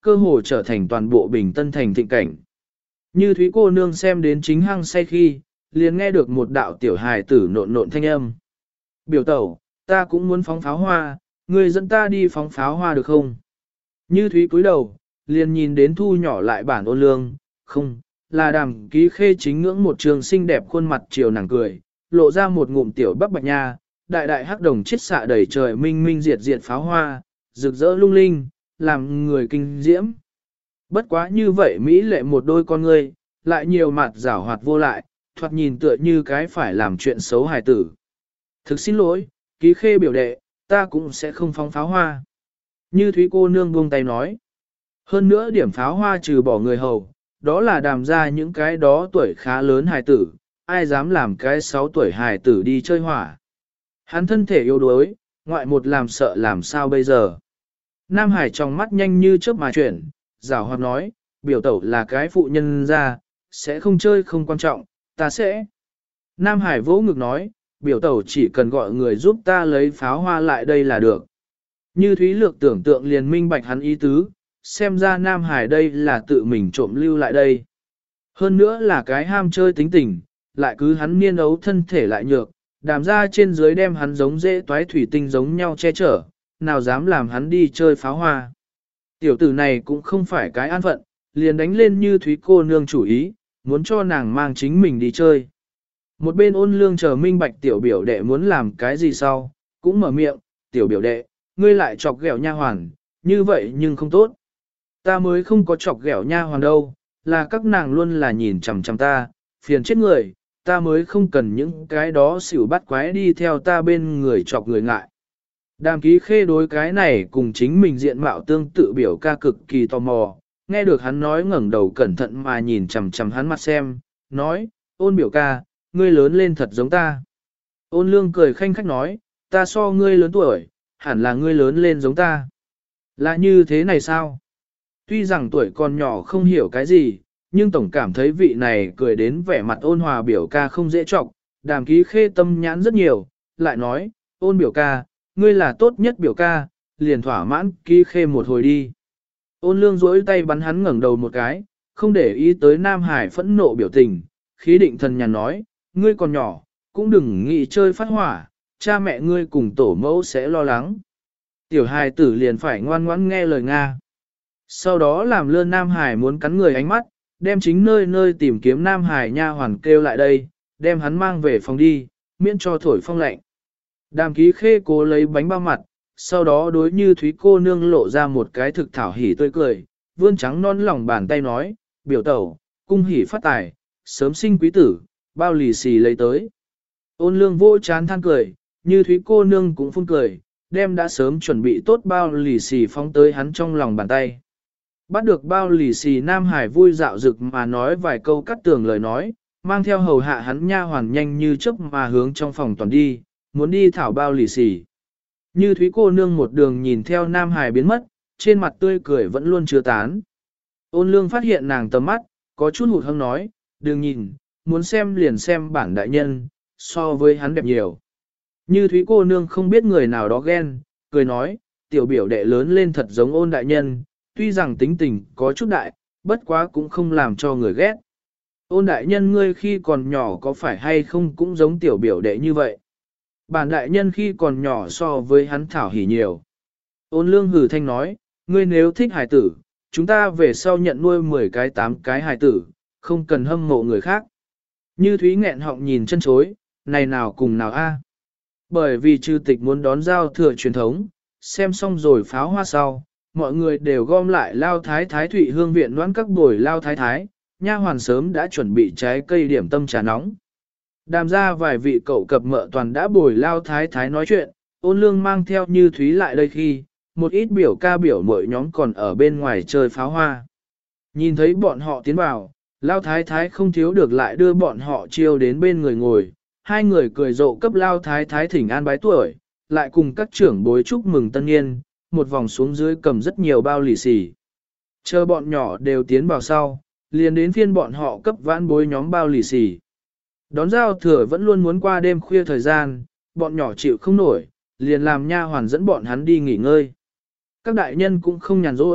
cơ hồ trở thành toàn bộ Bình Tân thành thịnh cảnh. Như Thúy cô nương xem đến chính hăng say khi, liền nghe được một đạo tiểu hài tử nộn nộn thanh âm. Biểu tẩu, ta cũng muốn phóng pháo hoa, người dẫn ta đi phóng pháo hoa được không? Như Thúy cúi đầu, liền nhìn đến thu nhỏ lại bản Ôn Lương, không, là Đàm Ký Khê chính ngưỡng một trường xinh đẹp khuôn mặt chiều nàng cười, lộ ra một ngụm tiểu bắc bạch nha, đại đại hắc đồng chiết xạ đầy trời minh minh diệt diệt pháo hoa, rực rỡ lung linh, làm người kinh diễm. Bất quá như vậy Mỹ lệ một đôi con ngươi, lại nhiều mặt giảo hoạt vô lại, thoạt nhìn tựa như cái phải làm chuyện xấu hài tử. Thực xin lỗi, Ký Khê biểu đệ, ta cũng sẽ không phóng pháo hoa. Như Thúy cô nương buông tay nói. Hơn nữa điểm pháo hoa trừ bỏ người hầu, đó là Đàm ra những cái đó tuổi khá lớn hài tử, ai dám làm cái 6 tuổi hài tử đi chơi hỏa. Hắn thân thể yếu đuối, ngoại một làm sợ làm sao bây giờ. Nam Hải trong mắt nhanh như chớp mà chuyển, giảo hoạt nói, biểu tẩu là cái phụ nhân ra, sẽ không chơi không quan trọng, ta sẽ. Nam Hải vỗ ngực nói, biểu tẩu chỉ cần gọi người giúp ta lấy pháo hoa lại đây là được. Như Thúy Lược tưởng tượng liền minh bạch hắn ý tứ, xem ra Nam Hải đây là tự mình trộm lưu lại đây. Hơn nữa là cái ham chơi tính tình, lại cứ hắn niên ấu thân thể lại nhược, Đàm ra trên dưới đem hắn giống dễ toái thủy tinh giống nhau che chở, nào dám làm hắn đi chơi pháo hoa. Tiểu tử này cũng không phải cái an phận, liền đánh lên Như Thúy cô nương chủ ý, muốn cho nàng mang chính mình đi chơi. Một bên Ôn Lương chờ minh bạch tiểu biểu đệ muốn làm cái gì sau, cũng mở miệng, tiểu biểu đệ, ngươi lại chọc ghẹo nha hoàn, như vậy nhưng không tốt. Ta mới không có chọc ghẹo nha hoàn đâu, là các nàng luôn là nhìn chằm chằm ta, phiền chết người, ta mới không cần những cái đó xỉu bắt quái đi theo ta bên người chọc người ngại. Đàm Ký Khê đối cái này cùng chính mình diện mạo tương tự biểu ca cực kỳ tò mò, nghe được hắn nói ngẩng đầu cẩn thận mà nhìn chằm chằm hắn mặt xem, nói, Ôn biểu ca, ngươi lớn lên thật giống ta. Ôn Lương cười khanh khách nói, ta so ngươi lớn tuổi, hẳn là ngươi lớn lên giống ta. Là như thế này sao? Tuy rằng tuổi còn nhỏ không hiểu cái gì, nhưng tổng cảm thấy vị này cười đến vẻ mặt ôn hòa biểu ca không dễ trọng, Đàm Ký Khê tâm nhãn rất nhiều, lại nói, Ôn biểu ca, ngươi là tốt nhất biểu ca, liền thỏa mãn Ký Khê một hồi đi. Ôn Lương duỗi tay bắn hắn ngẩng đầu một cái, không để ý tới Nam Hải phẫn nộ biểu tình, khí định thần nhàn nói, ngươi còn nhỏ, cũng đừng nghĩ chơi phát hỏa, cha mẹ ngươi cùng tổ mẫu sẽ lo lắng. Tiểu hài tử liền phải ngoan ngoãn nghe lời Nga. Sau đó làm lơ Nam Hải muốn cắn người ánh mắt, đem chính nơi nơi tìm kiếm Nam Hải nha hoàn kêu lại đây, đem hắn mang về phòng đi, miễn cho thổi phong lạnh. Đàm Ký Khê cố lấy bánh bao mặt, sau đó đối Như Thúy cô nương lộ ra một cái thực thảo hỉ tươi cười, vươn trắng non lòng bàn tay nói, biểu tẩu, cung hỉ phát tài, sớm sinh quý tử, bao lì xì lấy tới. Ôn Lương vô chán than cười, Như Thúy cô nương cũng phun cười, đem đã sớm chuẩn bị tốt bao lì xì phóng tới hắn trong lòng bàn tay. Bắt được bao lì xì Nam Hải vui dạo dực mà nói vài câu cắt tường lời nói, mang theo hầu hạ hắn nha hoàn nhanh như chớp mà hướng trong phòng toàn đi, muốn đi thảo bao lì xì. Như Thúy cô nương một đường nhìn theo Nam Hải biến mất, trên mặt tươi cười vẫn luôn chưa tán. Ôn Lương phát hiện nàng tầm mắt, có chút hụt hẫng nói, đừng nhìn, muốn xem liền xem bản đại nhân, so với hắn đẹp nhiều. Như Thúy cô nương không biết người nào đó ghen, cười nói, tiểu biểu đệ lớn lên thật giống Ôn đại nhân, tuy rằng tính tình có chút đại, bất quá cũng không làm cho người ghét. Ôn đại nhân ngươi khi còn nhỏ có phải hay không cũng giống tiểu biểu đệ như vậy? Bản đại nhân khi còn nhỏ so với hắn thảo hỉ nhiều. Ôn Lương hử thanh nói, ngươi nếu thích hài tử, chúng ta về sau nhận nuôi 10 cái 8 cái hài tử, không cần hâm mộ người khác. Như Thúy nghẹn họng nhìn chân chối, này nào cùng nào a? Bởi vì chư tịch muốn đón giao thừa truyền thống, xem xong rồi pháo hoa sau, mọi người đều gom lại lao thái thái thụy hương viện đoán các buổi lao thái thái, nha hoàn sớm đã chuẩn bị trái cây điểm tâm trà nóng. Đàm ra vài vị cậu cập mợ toàn đã bồi lao thái thái nói chuyện, Ôn Lương mang theo Như Thúy lại đây khi, một ít biểu ca biểu mội nhóm còn ở bên ngoài chơi pháo hoa. Nhìn thấy bọn họ tiến vào, lao thái thái không thiếu được lại đưa bọn họ chiêu đến bên người ngồi, hai người cười rộ cấp lao thái thái thỉnh an bái tuổi, lại cùng các trưởng bối chúc mừng tân niên, một vòng xuống dưới cầm rất nhiều bao lì xì. Chờ bọn nhỏ đều tiến vào sau, liền đến phiên bọn họ cấp vãn bối nhóm bao lì xì. Đón giao thừa vẫn luôn muốn qua đêm khuya thời gian, bọn nhỏ chịu không nổi, liền làm nha hoàn dẫn bọn hắn đi nghỉ ngơi. Các đại nhân cũng không nhàn rỗi,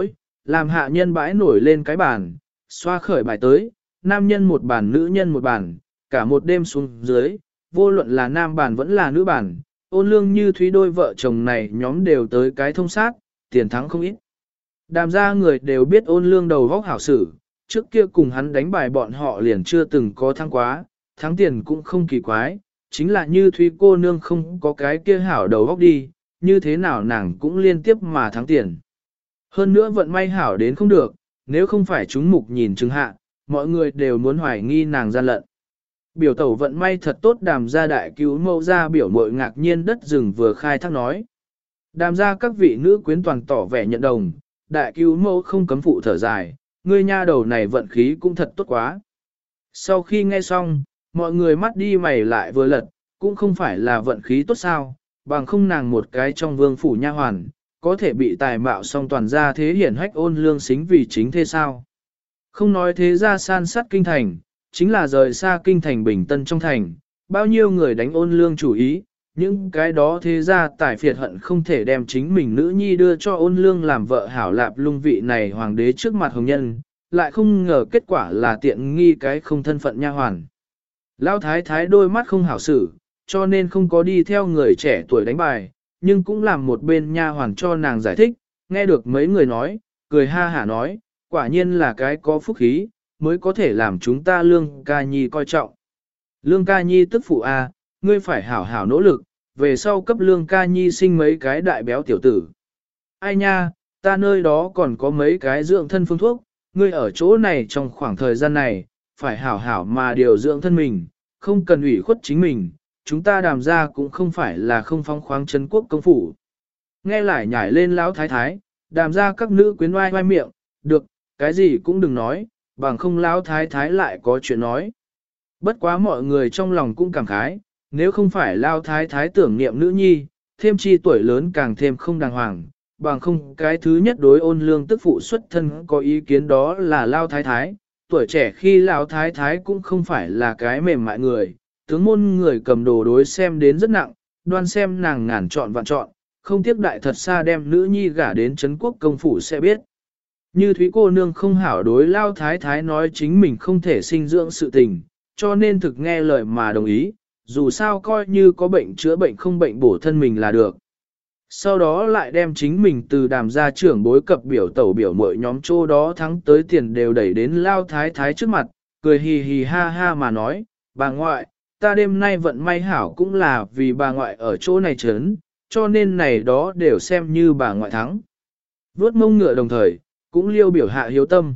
làm hạ nhân bãi nổi lên cái bàn, xoa khởi bài tới, nam nhân một bàn nữ nhân một bàn, cả một đêm xuống dưới, vô luận là nam bàn vẫn là nữ bàn, Ôn Lương Như Thúy đôi vợ chồng này nhóm đều tới cái thông sát, tiền thắng không ít. Đàm ra người đều biết Ôn Lương đầu vóc hảo sử, trước kia cùng hắn đánh bài bọn họ liền chưa từng có thắng quá, thắng tiền cũng không kỳ quái, chính là Như Thúy cô nương không có cái kia hảo đầu vóc đi, như thế nào nàng cũng liên tiếp mà thắng tiền. Hơn nữa vận may hảo đến không được, nếu không phải chúng mục nhìn chứng hạ, mọi người đều muốn hoài nghi nàng gian lận. Biểu tẩu vận may thật tốt, Đàm gia đại cứu mẫu ra biểu mội ngạc nhiên đất rừng vừa khai thác nói. Đàm gia các vị nữ quyến toàn tỏ vẻ nhận đồng, đại cứu mẫu không cấm phụ thở dài, ngươi nha đầu này vận khí cũng thật tốt quá. Sau khi nghe xong, mọi người mắt đi mày lại vừa lật, cũng không phải là vận khí tốt sao, bằng không nàng một cái trong vương phủ nha hoàn, có thể bị tài mạo song toàn ra thế hiển hách Ôn Lương xính vì chính thế sao. Không nói thế ra san sát kinh thành, chính là rời xa kinh thành Bình Tân trong thành, bao nhiêu người đánh Ôn Lương chủ ý, những cái đó thế ra tài phiệt hận không thể đem chính mình nữ nhi đưa cho Ôn Lương làm vợ hảo lạp lung vị này hoàng đế trước mặt hồng nhân, lại không ngờ kết quả là tiện nghi cái không thân phận nha hoàn. Lão thái thái đôi mắt không hảo xử, cho nên không có đi theo người trẻ tuổi đánh bài, nhưng cũng làm một bên nha hoàn cho nàng giải thích, nghe được mấy người nói, cười ha hả nói, quả nhiên là cái có phúc khí, mới có thể làm chúng ta Lương Ca Nhi coi trọng. Lương Ca Nhi tức phụ a, ngươi phải hảo hảo nỗ lực, về sau cấp Lương Ca Nhi sinh mấy cái đại béo tiểu tử. Ai nha, ta nơi đó còn có mấy cái dưỡng thân phương thuốc, ngươi ở chỗ này trong khoảng thời gian này, phải hảo hảo mà điều dưỡng thân mình, không cần ủy khuất chính mình, chúng ta Đàm ra cũng không phải là không phong khoáng trấn quốc công phủ. Nghe lại nhảy lên lão thái thái, Đàm ra các nữ quyến oai oai miệng, được, cái gì cũng đừng nói, bằng không lão thái thái lại có chuyện nói. Bất quá mọi người trong lòng cũng cảm khái, nếu không phải lão thái thái tưởng niệm nữ nhi, thêm chi tuổi lớn càng thêm không đàng hoàng, bằng không cái thứ nhất đối Ôn Lương tức phụ xuất thân có ý kiến đó là lão thái thái, tuổi trẻ khi lão thái thái cũng không phải là cái mềm mại người, tướng môn người cầm đồ đối xem đến rất nặng, đoan xem nàng ngàn chọn vạn chọn, không tiếc đại thật xa đem nữ nhi gả đến Trấn quốc công phủ sẽ biết. Như Thúy cô nương không hảo đối lao thái thái nói chính mình không thể sinh dưỡng sự tình, cho nên thực nghe lời mà đồng ý, dù sao coi như có bệnh chữa bệnh không bệnh bổ thân mình là được. Sau đó lại đem chính mình từ Đàm gia trưởng bối cập biểu tẩu biểu mọi nhóm chỗ đó thắng tới tiền đều đẩy đến lao thái thái trước mặt, cười hì hì ha ha mà nói, bà ngoại, ta đêm nay vận may hảo cũng là vì bà ngoại ở chỗ này chấn, cho nên này đó đều xem như bà ngoại thắng. Vuốt mông ngựa đồng thời, cũng liêu biểu hạ hiếu tâm.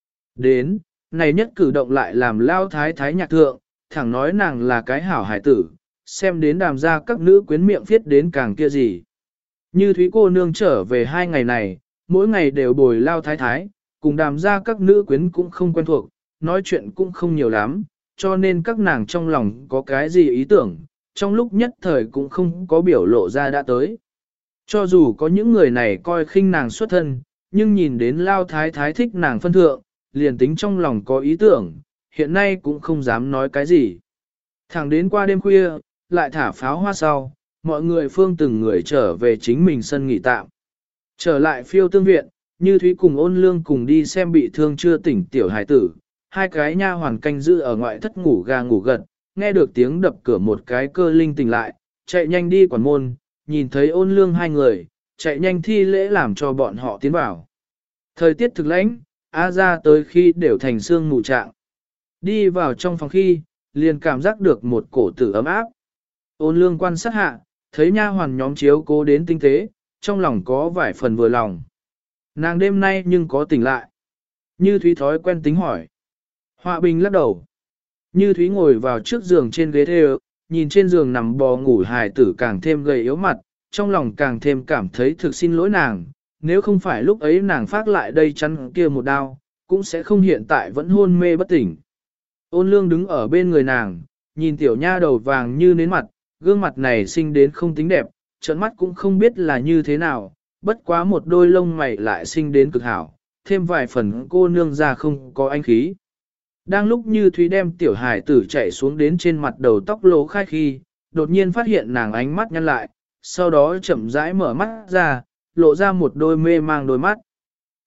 Đến, này nhất cử động lại làm lao thái thái nhạc thượng, thẳng nói nàng là cái hảo hải tử, xem đến Đàm ra các nữ quyến miệng viết đến càng kia gì. Như Thúy cô nương trở về 2 ngày này, mỗi ngày đều bồi lao thái thái, cùng Đàm ra các nữ quyến cũng không quen thuộc, nói chuyện cũng không nhiều lắm, cho nên các nàng trong lòng có cái gì ý tưởng, trong lúc nhất thời cũng không có biểu lộ ra đã tới. Cho dù có những người này coi khinh nàng xuất thân, nhưng nhìn đến lao thái thái thích nàng phân thượng, liền tính trong lòng có ý tưởng, hiện nay cũng không dám nói cái gì. Thẳng đến qua đêm khuya, lại thả pháo hoa sau, mọi người phương từng người trở về chính mình sân nghỉ tạm. Trở lại phiêu tương viện, Như Thúy cùng Ôn Lương cùng đi xem bị thương chưa tỉnh tiểu hải tử, hai cái nha hoàn canh giữ ở ngoại thất ngủ gà ngủ gật, nghe được tiếng đập cửa một cái cơ linh tỉnh lại, chạy nhanh đi quản môn, nhìn thấy Ôn Lương hai người, chạy nhanh thi lễ làm cho bọn họ tiến vào. Thời tiết thực lãnh, A ra tới khi đều thành xương mù trạng. Đi vào trong phòng khi, liền cảm giác được một cổ tử ấm áp. Ôn Lương quan sát hạ, thấy nha hoàn nhóm chiếu cố đến tinh tế, trong lòng có vài phần vừa lòng. Nàng đêm nay nhưng có tỉnh lại. Như Thúy thói quen tính hỏi. Họa Bình lắc đầu. Như Thúy ngồi vào trước giường trên ghế thê, nhìn trên giường nằm bò ngủ hài tử càng thêm gầy yếu mặt, trong lòng càng thêm cảm thấy thực xin lỗi nàng, nếu không phải lúc ấy nàng phát lại đây chắn kia một đao, cũng sẽ không hiện tại vẫn hôn mê bất tỉnh. Ôn Lương đứng ở bên người nàng, nhìn tiểu nha đầu vàng như nến mặt, gương mặt này xinh đến không tính đẹp, trợn mắt cũng không biết là như thế nào, bất quá một đôi lông mày lại xinh đến cực hảo, thêm vài phần cô nương ra không có anh khí. Đang lúc Như Thúy đem tiểu hải tử chạy xuống đến trên mặt đầu tóc lố khai khi, đột nhiên phát hiện nàng ánh mắt nhăn lại, sau đó chậm rãi mở mắt ra, lộ ra một đôi mê mang đôi mắt.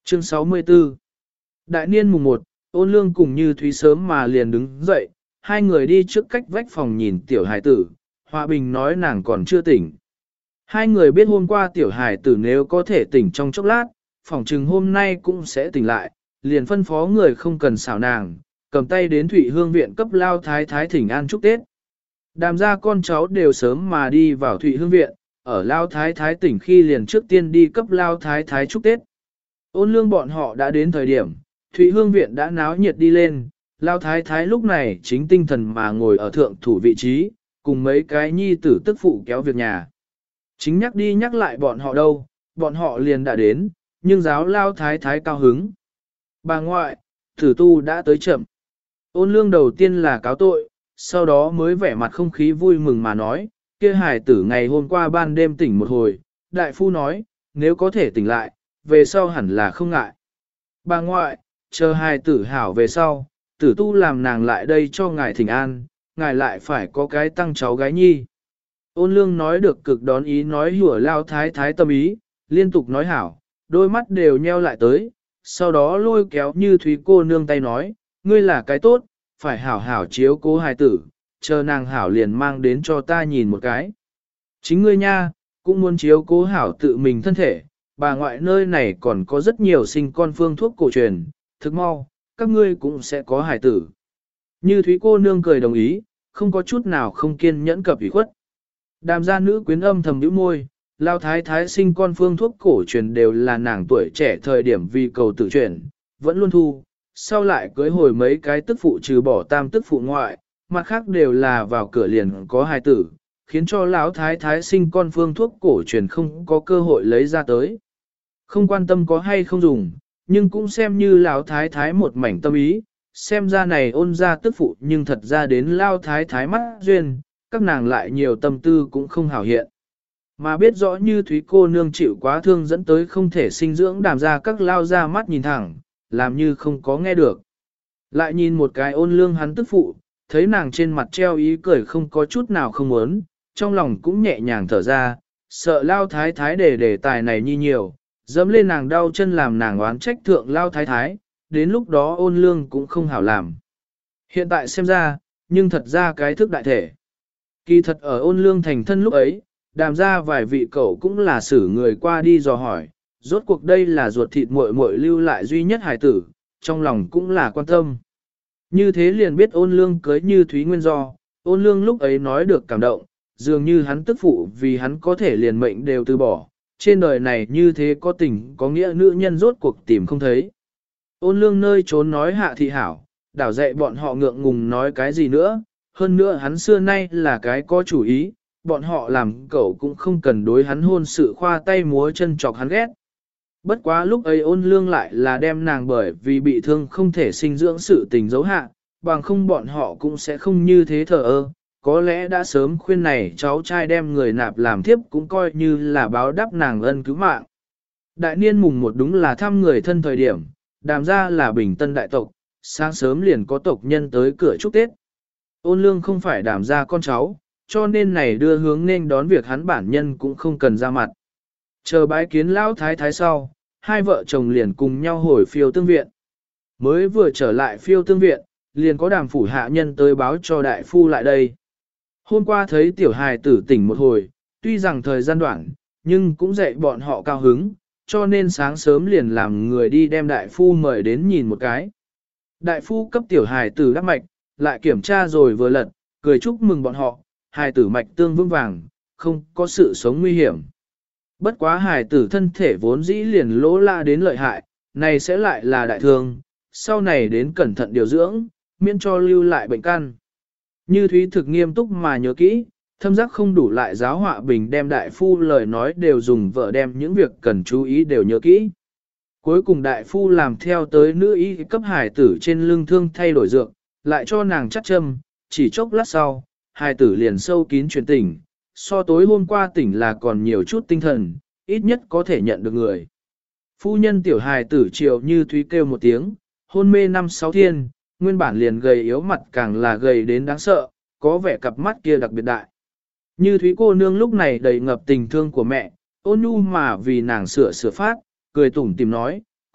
Chương 64 Đại niên mùng 1, Ôn Lương cùng Như Thúy sớm mà liền đứng dậy, hai người đi trước cách vách phòng nhìn tiểu hải tử, Hòa Bình nói nàng còn chưa tỉnh. Hai người biết hôm qua tiểu hải tử nếu có thể tỉnh trong chốc lát, phỏng chừng hôm nay cũng sẽ tỉnh lại, liền phân phó người không cần xảo nàng, cầm tay đến Thụy Hương viện cấp Lao Thái Thái thỉnh an chúc Tết. Đàm gia con cháu đều sớm mà đi vào Thụy Hương viện, ở Lao Thái Thái tỉnh khi liền trước tiên đi cấp Lao Thái Thái chúc Tết. Ôn Lương bọn họ đã đến thời điểm, Thụy Hương viện đã náo nhiệt đi lên, Lao Thái Thái lúc này chính tinh thần mà ngồi ở thượng thủ vị trí, cùng mấy cái nhi tử tức phụ kéo việc nhà. Chính nhắc đi nhắc lại bọn họ đâu, bọn họ liền đã đến, nhưng giáo Lao Thái Thái cao hứng. Bà ngoại, tử tu đã tới chậm. Ôn Lương đầu tiên là cáo tội, sau đó mới vẻ mặt không khí vui mừng mà nói, kia hài tử ngày hôm qua ban đêm tỉnh một hồi, đại phu nói, nếu có thể tỉnh lại, về sau hẳn là không ngại. Bà ngoại, chờ hài tử hảo về sau, tử tu làm nàng lại đây cho ngài thỉnh an, ngài lại phải có cái tăng cháu gái nhi. Ôn Lương nói được cực đón ý nói hùa Lao Thái Thái tâm ý, liên tục nói hảo, đôi mắt đều nheo lại tới, sau đó lôi kéo Như Thúy cô nương tay nói, ngươi là cái tốt, phải hảo hảo chiếu cố hài tử, chờ nàng hảo liền mang đến cho ta nhìn một cái. Chính ngươi nha, cũng muốn chiếu cố hảo tự mình thân thể, bà ngoại nơi này còn có rất nhiều sinh con phương thuốc cổ truyền, thức mau, các ngươi cũng sẽ có hài tử. Như Thúy cô nương cười đồng ý, không có chút nào không kiên nhẫn cập ủy khuất. Đàm gia nữ quyến âm thầm nhíu môi, Lao Thái Thái sinh con phương thuốc cổ truyền đều là nàng tuổi trẻ thời điểm vì cầu tử chuyển, vẫn luôn thu, sau lại cưới hồi mấy cái tức phụ trừ bỏ tam tức phụ ngoại, mặt khác đều là vào cửa liền có hài tử, khiến cho Lão Thái Thái sinh con phương thuốc cổ truyền không có cơ hội lấy ra tới. Không quan tâm có hay không dùng, nhưng cũng xem như Lão Thái Thái một mảnh tâm ý, xem ra này ôn ra tức phụ nhưng thật ra đến Lao Thái Thái mắt duyên, các nàng lại nhiều tâm tư cũng không hảo hiện. Mà biết rõ Như Thúy cô nương chịu quá thương dẫn tới không thể sinh dưỡng Đàm ra các lao ra mắt nhìn thẳng, làm như không có nghe được. Lại nhìn một cái Ôn Lương hắn tức phụ, thấy nàng trên mặt treo ý cười không có chút nào không muốn, trong lòng cũng nhẹ nhàng thở ra, sợ Lao Thái Thái để đề tài này nhi nhiều, dẫm lên nàng đau chân làm nàng oán trách thượng Lao Thái Thái, đến lúc đó Ôn Lương cũng không hảo làm. Hiện tại xem ra, nhưng thật ra cái thức đại thể. Kỳ thật ở Ôn Lương thành thân lúc ấy, Đàm ra vài vị cậu cũng là xử người qua đi dò hỏi, rốt cuộc đây là ruột thịt muội muội lưu lại duy nhất hài tử, trong lòng cũng là quan tâm. Như thế liền biết Ôn Lương cưới Như Thúy nguyên do, Ôn Lương lúc ấy nói được cảm động, dường như hắn tức phụ vì hắn có thể liền mệnh đều từ bỏ, trên đời này như thế có tình có nghĩa nữ nhân rốt cuộc tìm không thấy. Ôn Lương nơi trốn nói hạ thị hảo, đảo dạy bọn họ ngượng ngùng nói cái gì nữa, hơn nữa hắn xưa nay là cái có chủ ý, bọn họ làm cậu cũng không cần đối hắn hôn sự khoa tay múa chân chọc hắn ghét. Bất quá lúc ấy Ôn Lương lại là đem nàng bởi vì bị thương không thể sinh dưỡng sự tình giấu hạ, bằng không bọn họ cũng sẽ không như thế thờ ơ, có lẽ đã sớm khuyên này cháu trai đem người nạp làm thiếp cũng coi như là báo đáp nàng ân cứu mạng. Đại niên mùng 1 đúng là thăm người thân thời điểm, Đàm ra là Bình Tân đại tộc, sáng sớm liền có tộc nhân tới cửa chúc Tết. Ôn Lương không phải Đàm ra con cháu, cho nên này đưa hướng nên đón việc hắn bản nhân cũng không cần ra mặt. Chờ bái kiến Lão Thái Thái sau, hai vợ chồng liền cùng nhau hồi Phiêu Tương viện. Mới vừa trở lại Phiêu Tương viện, liền có Đàm phủ hạ nhân tới báo cho đại phu lại đây. Hôm qua thấy tiểu hài tử tỉnh một hồi, tuy rằng thời gian đoạn, nhưng cũng dạy bọn họ cao hứng, cho nên sáng sớm liền làm người đi đem đại phu mời đến nhìn một cái. Đại phu cấp tiểu hài tử đắp mạch, lại kiểm tra rồi vừa lật, cười chúc mừng bọn họ, hài tử mạch tương vững vàng, không có sự sống nguy hiểm. Bất quá hài tử thân thể vốn dĩ liền lỗ la đến lợi hại, này sẽ lại là đại thương, sau này đến cẩn thận điều dưỡng, miễn cho lưu lại bệnh căn. Như Thúy thực nghiêm túc mà nhớ kỹ, thâm giác không đủ lại giáo họa bình đem đại phu lời nói đều dùng vợ đem những việc cần chú ý đều nhớ kỹ. Cuối cùng đại phu làm theo tới nữ y cấp hài tử trên lưng thương thay đổi dược, lại cho nàng chắt châm, chỉ chốc lát sau, hài tử liền sâu kín truyền tỉnh, so tối hôm qua tỉnh là còn nhiều chút tinh thần, ít nhất có thể nhận được người. Phu nhân tiểu hài tử chiều Như Thúy kêu một tiếng, hôn mê 5-6 thiên, nguyên bản liền gầy yếu mặt càng là gầy đến đáng sợ, có vẻ cặp mắt kia đặc biệt đại. Như Thúy cô nương lúc này đầy ngập tình thương của mẹ, ôn nhu mà vì nàng sửa phát, cười tủm tìm nói,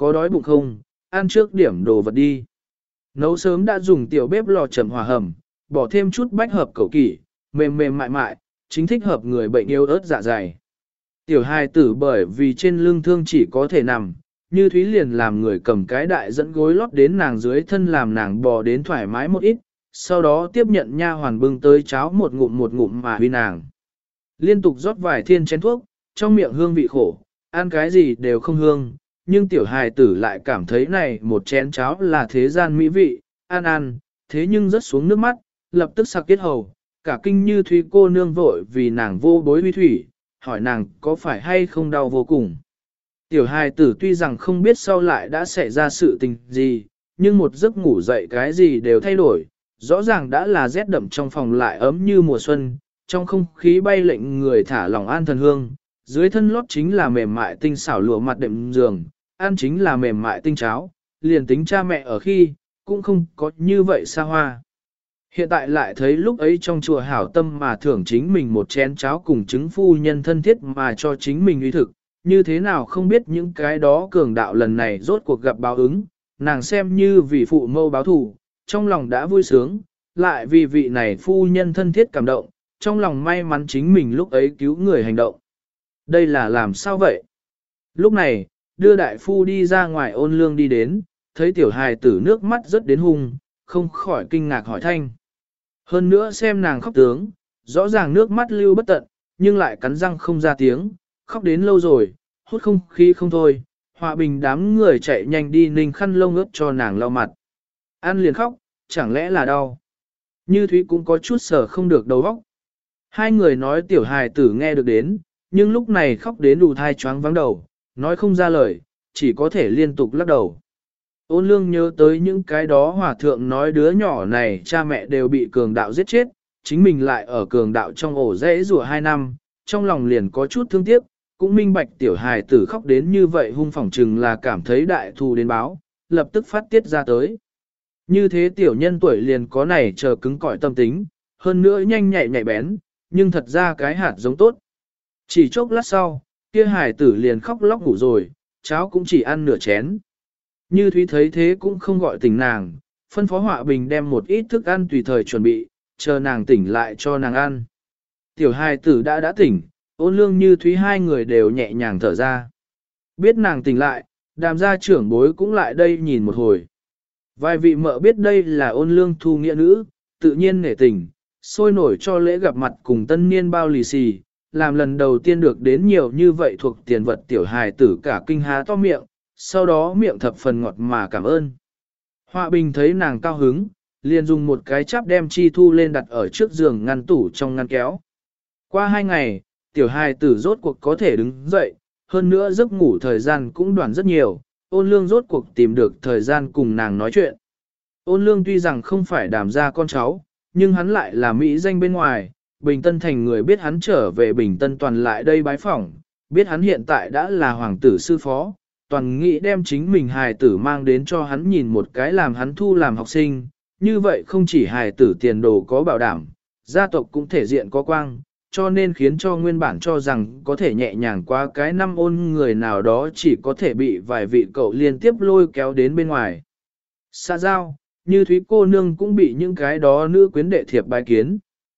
có đói bụng không, ăn trước điểm đồ vật đi. Nấu sớm đã dùng tiểu bếp lò chậm hòa hầm, bỏ thêm chút bách hợp cẩu kỷ, mềm mềm mại mại, chính thích hợp người bệnh yếu ớt dạ dày. Tiểu hài tử bởi vì trên lưng thương chỉ có thể nằm, Như Thúy liền làm người cầm cái đại dẫn gối lót đến nàng dưới thân làm nàng bò đến thoải mái một ít, sau đó tiếp nhận nha hoàn bưng tới cháo một ngụm mà huy nàng. Liên tục rót vài thiên chén thuốc, trong miệng hương vị khổ, ăn cái gì đều không hương, nhưng tiểu hài tử lại cảm thấy này một chén cháo là thế gian mỹ vị, ăn, thế nhưng rớt xuống nước mắt, lập tức sặc kết hầu, cả kinh Như Thúy cô nương vội vì nàng vô bối huy thủy, hỏi nàng có phải hay không đau vô cùng. Tiểu hài tử tuy rằng không biết sau lại đã xảy ra sự tình gì, nhưng một giấc ngủ dậy cái gì đều thay đổi, rõ ràng đã là rét đậm trong phòng lại ấm như mùa xuân, trong không khí bay lệnh người thả lỏng an thần hương, dưới thân lót chính là mềm mại tinh xảo lụa mặt đệm giường, ăn chính là mềm mại tinh cháo, liền tính cha mẹ ở khi, cũng không có như vậy xa hoa. Hiện tại lại thấy lúc ấy trong chùa hảo tâm mà thưởng chính mình một chén cháo cùng chứng phu nhân thân thiết mà cho chính mình uy thực, như thế nào không biết những cái đó cường đạo lần này rốt cuộc gặp báo ứng, nàng xem như vì phụ mâu báo thù, trong lòng đã vui sướng, lại vì vị này phu nhân thân thiết cảm động, trong lòng may mắn chính mình lúc ấy cứu người hành động. Đây là làm sao vậy? Lúc này, đưa đại phu đi ra ngoài Ôn Lương đi đến, thấy tiểu hài tử nước mắt rất đến hung, không khỏi kinh ngạc hỏi thanh. Hơn nữa xem nàng khóc tướng, rõ ràng nước mắt lưu bất tận, nhưng lại cắn răng không ra tiếng, khóc đến lâu rồi, hút không khí không thôi, Họa Bình đám người chạy nhanh đi ninh khăn lông ướt cho nàng lau mặt. Ăn liền khóc, chẳng lẽ là đau? Như Thúy cũng có chút sở không được đầu óc. Hai người nói tiểu hài tử nghe được đến, nhưng lúc này khóc đến đủ thai choáng vắng đầu, nói không ra lời, chỉ có thể liên tục lắc đầu. Ôn Lương nhớ tới những cái đó hòa thượng nói đứa nhỏ này cha mẹ đều bị cường đạo giết chết, chính mình lại ở cường đạo trong ổ rẽ rùa 2 năm, trong lòng liền có chút thương tiếc, cũng minh bạch tiểu hài tử khóc đến như vậy hung phỏng chừng là cảm thấy đại thù đến báo, lập tức phát tiết ra tới. Như thế tiểu nhân tuổi liền có này chờ cứng cỏi tâm tính, hơn nữa nhanh nhạy bén, nhưng thật ra cái hạt giống tốt. Chỉ chốc lát sau, kia hài tử liền khóc lóc ngủ rồi, cháo cũng chỉ ăn nửa chén. Như Thúy thấy thế cũng không gọi tỉnh nàng, phân phó Họa Bình đem một ít thức ăn tùy thời chuẩn bị, chờ nàng tỉnh lại cho nàng ăn. Tiểu hài tử đã tỉnh, Ôn Lương Như Thúy hai người đều nhẹ nhàng thở ra. Biết nàng tỉnh lại, Đàm gia trưởng bối cũng lại đây nhìn một hồi. Vài vị mợ biết đây là Ôn Lương thu nghĩa nữ, tự nhiên nể tình, sôi nổi cho lễ gặp mặt cùng tân niên bao lì xì, làm lần đầu tiên được đến nhiều như vậy thuộc tiền vật tiểu hài tử cả kinh há to miệng, sau đó miệng thập phần ngọt mà cảm ơn. Họa Bình thấy nàng cao hứng, liền dùng một cái cháp đem chi thu lên đặt ở trước giường ngăn tủ trong ngăn kéo. Qua 2 ngày, tiểu hài tử rốt cuộc có thể đứng dậy, hơn nữa giấc ngủ thời gian cũng đoạn rất nhiều, Ôn Lương rốt cuộc tìm được thời gian cùng nàng nói chuyện. Ôn Lương tuy rằng không phải Đàm gia con cháu, nhưng hắn lại là mỹ danh bên ngoài, Bình Tân thành người biết hắn trở về Bình Tân toàn lại đây bái phỏng, biết hắn hiện tại đã là hoàng tử sư phó, toàn nghĩ đem chính mình hài tử mang đến cho hắn nhìn một cái làm hắn thu làm học sinh, như vậy không chỉ hài tử tiền đồ có bảo đảm, gia tộc cũng thể diện có quang, cho nên khiến cho nguyên bản cho rằng có thể nhẹ nhàng qua cái năm Ôn người nào đó chỉ có thể bị vài vị cậu liên tiếp lôi kéo đến bên ngoài. Xa giao, Như Thúy cô nương cũng bị những cái đó nữ quyến đệ thiệp bái kiến.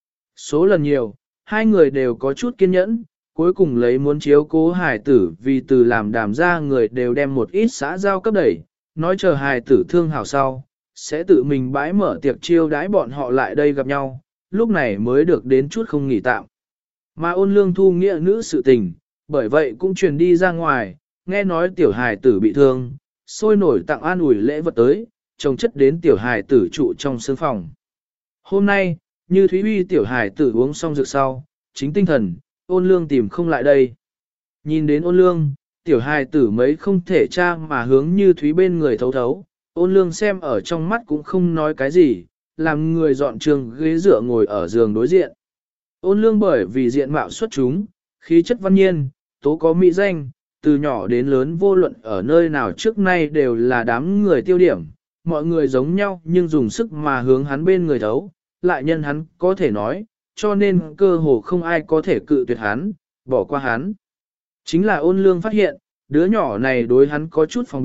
Số lần nhiều, hai người đều có chút kiên nhẫn, cuối cùng lấy muốn chiếu cố hài tử vì từ làm Đàm ra người đều đem một ít xã giao cấp đẩy, nói chờ hài tử thương hảo sau, sẽ tự mình bãi mở tiệc chiêu đãi bọn họ lại đây gặp nhau, lúc này mới được đến chút không nghỉ tạm. Mà Ôn Lương thu nghĩa nữ sự tình, bởi vậy cũng truyền đi ra ngoài, nghe nói tiểu hài tử bị thương, sôi nổi tặng an ủi lễ vật tới, trông chất đến tiểu hài tử trụ trong sương phòng. Hôm nay, Như Thúy uy tiểu hài tử uống xong rượu sau, chính tinh thần, Ôn Lương tìm không lại đây. Nhìn đến Ôn Lương, tiểu hài tử mấy không thể tra mà hướng Như Thúy bên người thấu thấu, Ôn Lương xem ở trong mắt cũng không nói cái gì, làm người dọn trường ghế dựa ngồi ở giường đối diện. Ôn Lương bởi vì diện mạo xuất chúng, khí chất văn nhiên, tố có mỹ danh, từ nhỏ đến lớn vô luận ở nơi nào trước nay đều là đám người tiêu điểm, mọi người giống nhau nhưng dùng sức mà hướng hắn bên người thấu, lại nhân hắn có thể nói, cho nên cơ hồ không ai có thể cự tuyệt hắn, bỏ qua hắn. Chính là Ôn Lương phát hiện, đứa nhỏ này đối hắn có chút phòng bị,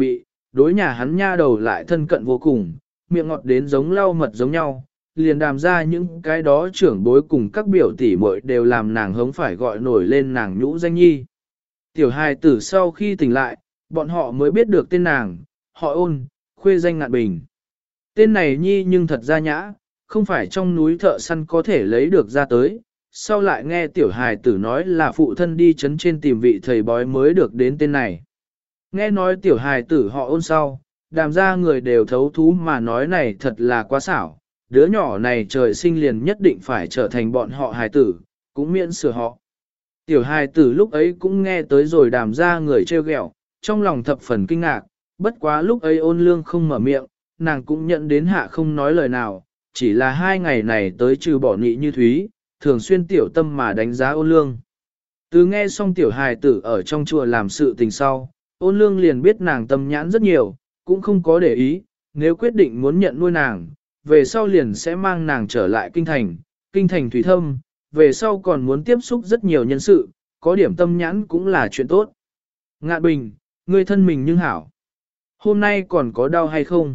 đối nhà hắn nha đầu lại thân cận vô cùng, miệng ngọt đến giống lau mật giống nhau, liền đàm ra những cái đó trưởng bối cùng các biểu tỷ muội đều làm nàng hống phải gọi nổi lên nàng nhũ danh nhi. Tiểu hài tử sau khi tỉnh lại, bọn họ mới biết được tên nàng, họ Ôn, khuê danh Ngạn Bình. Tên này nhi nhưng thật ra nhã, không phải trong núi thợ săn có thể lấy được ra tới. Sau lại nghe tiểu hài tử nói là phụ thân đi chấn trên tìm vị thầy bói mới được đến tên này. Nghe nói tiểu hài tử họ Ôn sau, đàm ra người đều thấu thú mà nói này thật là quá xảo. Đứa nhỏ này trời sinh liền nhất định phải trở thành bọn họ hài tử, cũng miễn sửa họ. Tiểu hài tử lúc ấy cũng nghe tới rồi đàm ra người trêu ghẹo, trong lòng thập phần kinh ngạc, bất quá lúc ấy Ôn Lương không mở miệng, nàng cũng nhận đến hạ không nói lời nào, chỉ là 2 ngày này tới trừ bỏ nị như thúy, thường xuyên tiểu tâm mà đánh giá Ôn Lương. Từ nghe xong tiểu hài tử ở trong chùa làm sự tình sau, Ôn Lương liền biết nàng tâm nhãn rất nhiều, cũng không có để ý, nếu quyết định muốn nhận nuôi nàng, về sau liền sẽ mang nàng trở lại kinh thành thủy thâm, về sau còn muốn tiếp xúc rất nhiều nhân sự, có điểm tâm nhãn cũng là chuyện tốt. Ngạn Bình, ngươi thân mình nhưng hảo. Hôm nay còn có đau hay không?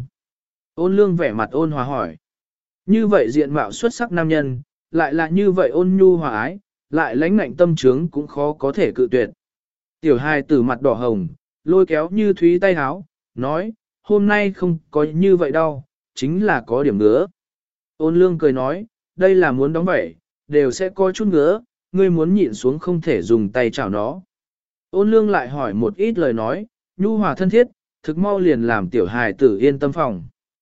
Ôn Lương vẻ mặt ôn hòa hỏi. Như vậy diện mạo xuất sắc nam nhân, lại là như vậy ôn nhu hòa ái, lại lãnh ngạnh tâm trướng cũng khó có thể cự tuyệt. Tiểu hài tử mặt đỏ hồng, lôi kéo như thúy tay háo, nói, hôm nay không có như vậy đâu, chính là có điểm ngứa. Ôn Lương cười nói, đây là muốn đóng vẩy, đều sẽ có chút ngứa, ngươi muốn nhịn xuống không thể dùng tay chảo nó. Ôn Lương lại hỏi một ít lời nói, nhu hòa thân thiết, thực mau liền làm tiểu hài tử yên tâm phòng.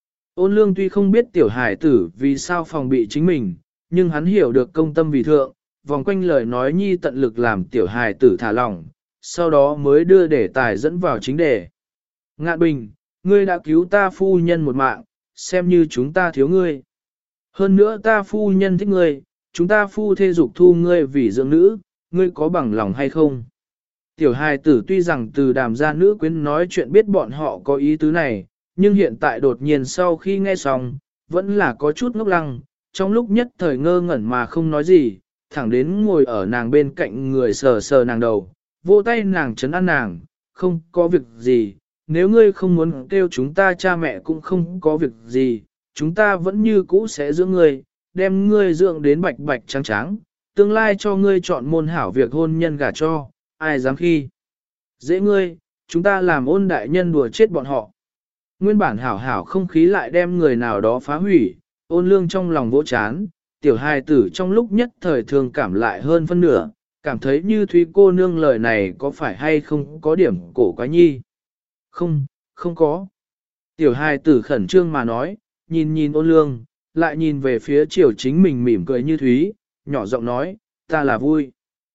Ôn Lương tuy không biết tiểu hài tử vì sao phòng bị chính mình, nhưng hắn hiểu được công tâm vì thượng, vòng quanh lời nói nhi tận lực làm tiểu hài tử thả lỏng, sau đó mới đưa đề tài dẫn vào chính đề. Ngạn Bình, ngươi đã cứu ta phu nhân một mạng, xem như chúng ta thiếu ngươi. Hơn nữa ta phu nhân thích ngươi, chúng ta phu thê dục thu ngươi vì dưỡng nữ, ngươi có bằng lòng hay không? Tiểu hài tử tuy rằng từ đàm gia nữ quyến nói chuyện biết bọn họ có ý tứ này, nhưng hiện tại đột nhiên sau khi nghe xong, vẫn là có chút ngốc lăng, trong lúc nhất thời ngơ ngẩn mà không nói gì, thẳng đến ngồi ở nàng bên cạnh người sờ sờ nàng đầu, vỗ tay nàng trấn an nàng, không có việc gì, nếu ngươi không muốn kêu chúng ta cha mẹ cũng không có việc gì, chúng ta vẫn như cũ sẽ dưỡng ngươi, đem ngươi dưỡng đến bạch bạch trắng trắng, tương lai cho ngươi chọn môn hảo việc hôn nhân gả cho, ai dám khi. Dễ ngươi, chúng ta làm Ôn đại nhân đùa chết bọn họ. Nguyên bản hảo hảo không khí lại đem người nào đó phá hủy, Ôn Lương trong lòng vỗ chán, tiểu hài tử trong lúc nhất thời thường cảm lại hơn phân nửa, cảm thấy như Thúy cô nương lời này có phải hay không có điểm cổ quái nhi. Không, không có. Tiểu hài tử khẩn trương mà nói, nhìn Ôn Lương, lại nhìn về phía chiều chính mình mỉm cười như Thúy, nhỏ giọng nói, ta là vui.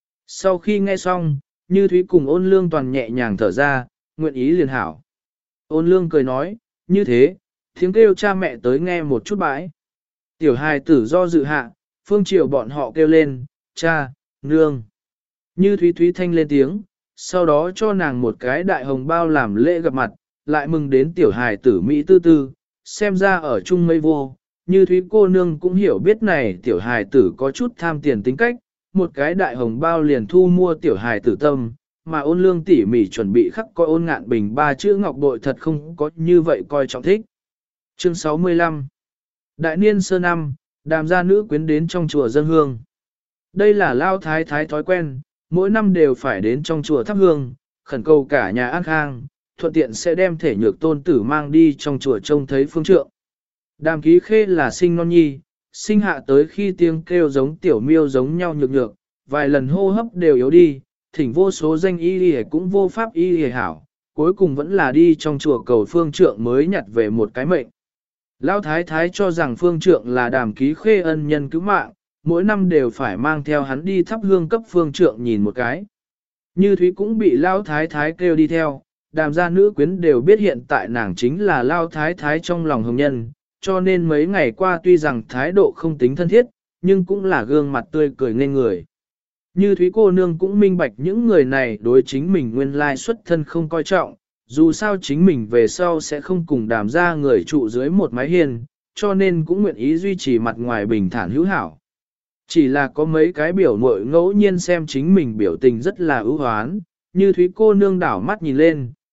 Sau khi nghe xong, như Thúy cùng Ôn Lương toàn nhẹ nhàng thở ra, nguyện ý liền hảo. Ôn Lương cười nói, như thế, tiếng kêu cha mẹ tới nghe một chút bãi. Tiểu hài tử do dự hạ, phương chiều bọn họ kêu lên, cha, nương. Như Thúy Thúy thanh lên tiếng, sau đó cho nàng một cái đại hồng bao làm lễ gặp mặt, lại mừng đến tiểu hài tử Mỹ tư tư, xem ra ở chung mây vô. Như Thúy cô nương cũng hiểu biết này tiểu hài tử có chút tham tiền tính cách, một cái đại hồng bao liền thu mua tiểu hài tử tâm, mà Ôn Lương tỉ mỉ chuẩn bị khắc coi Ôn Ngạn Bình 3 chữ ngọc bội thật không có như vậy coi trọng thích. Chương 65 Đại niên sơ năm, đàm gia nữ quyến đến trong chùa dân hương. Đây là lao thái thái thói quen, mỗi năm đều phải đến trong chùa thắp hương, khẩn cầu cả nhà an khang, thuận tiện sẽ đem thể nhược tôn tử mang đi trong chùa trông thấy phương trượng. Đàm Ký Khê là sinh non nhi, sinh hạ tới khi tiếng kêu giống tiểu miêu giống nhau nhược nhược, vài lần hô hấp đều yếu đi, thỉnh vô số danh y y cũng vô pháp y y hảo, cuối cùng vẫn là đi trong chùa cầu phương trượng mới nhặt về một cái mệnh. Lão thái thái cho rằng phương trượng là Đàm Ký Khê ân nhân cứu mạng, mỗi năm đều phải mang theo hắn đi thắp hương cấp phương trượng nhìn một cái. Như Thúy cũng bị Lão thái thái kêu đi theo, đàm gia nữ quyến đều biết hiện tại nàng chính là Lão thái thái trong lòng hồng nhân, cho nên mấy ngày qua tuy rằng thái độ không tính thân thiết, nhưng cũng là gương mặt tươi cười nên người. Như Thúy cô nương cũng minh bạch những người này đối chính mình nguyên lai xuất thân không coi trọng, dù sao chính mình về sau sẽ không cùng đàm ra người trụ dưới một mái hiên, cho nên cũng nguyện ý duy trì mặt ngoài bình thản hữu hảo. Chỉ là có mấy cái biểu muội ngẫu nhiên xem chính mình biểu tình rất là ưu hoán, Như Thúy cô nương đảo mắt nhìn lên,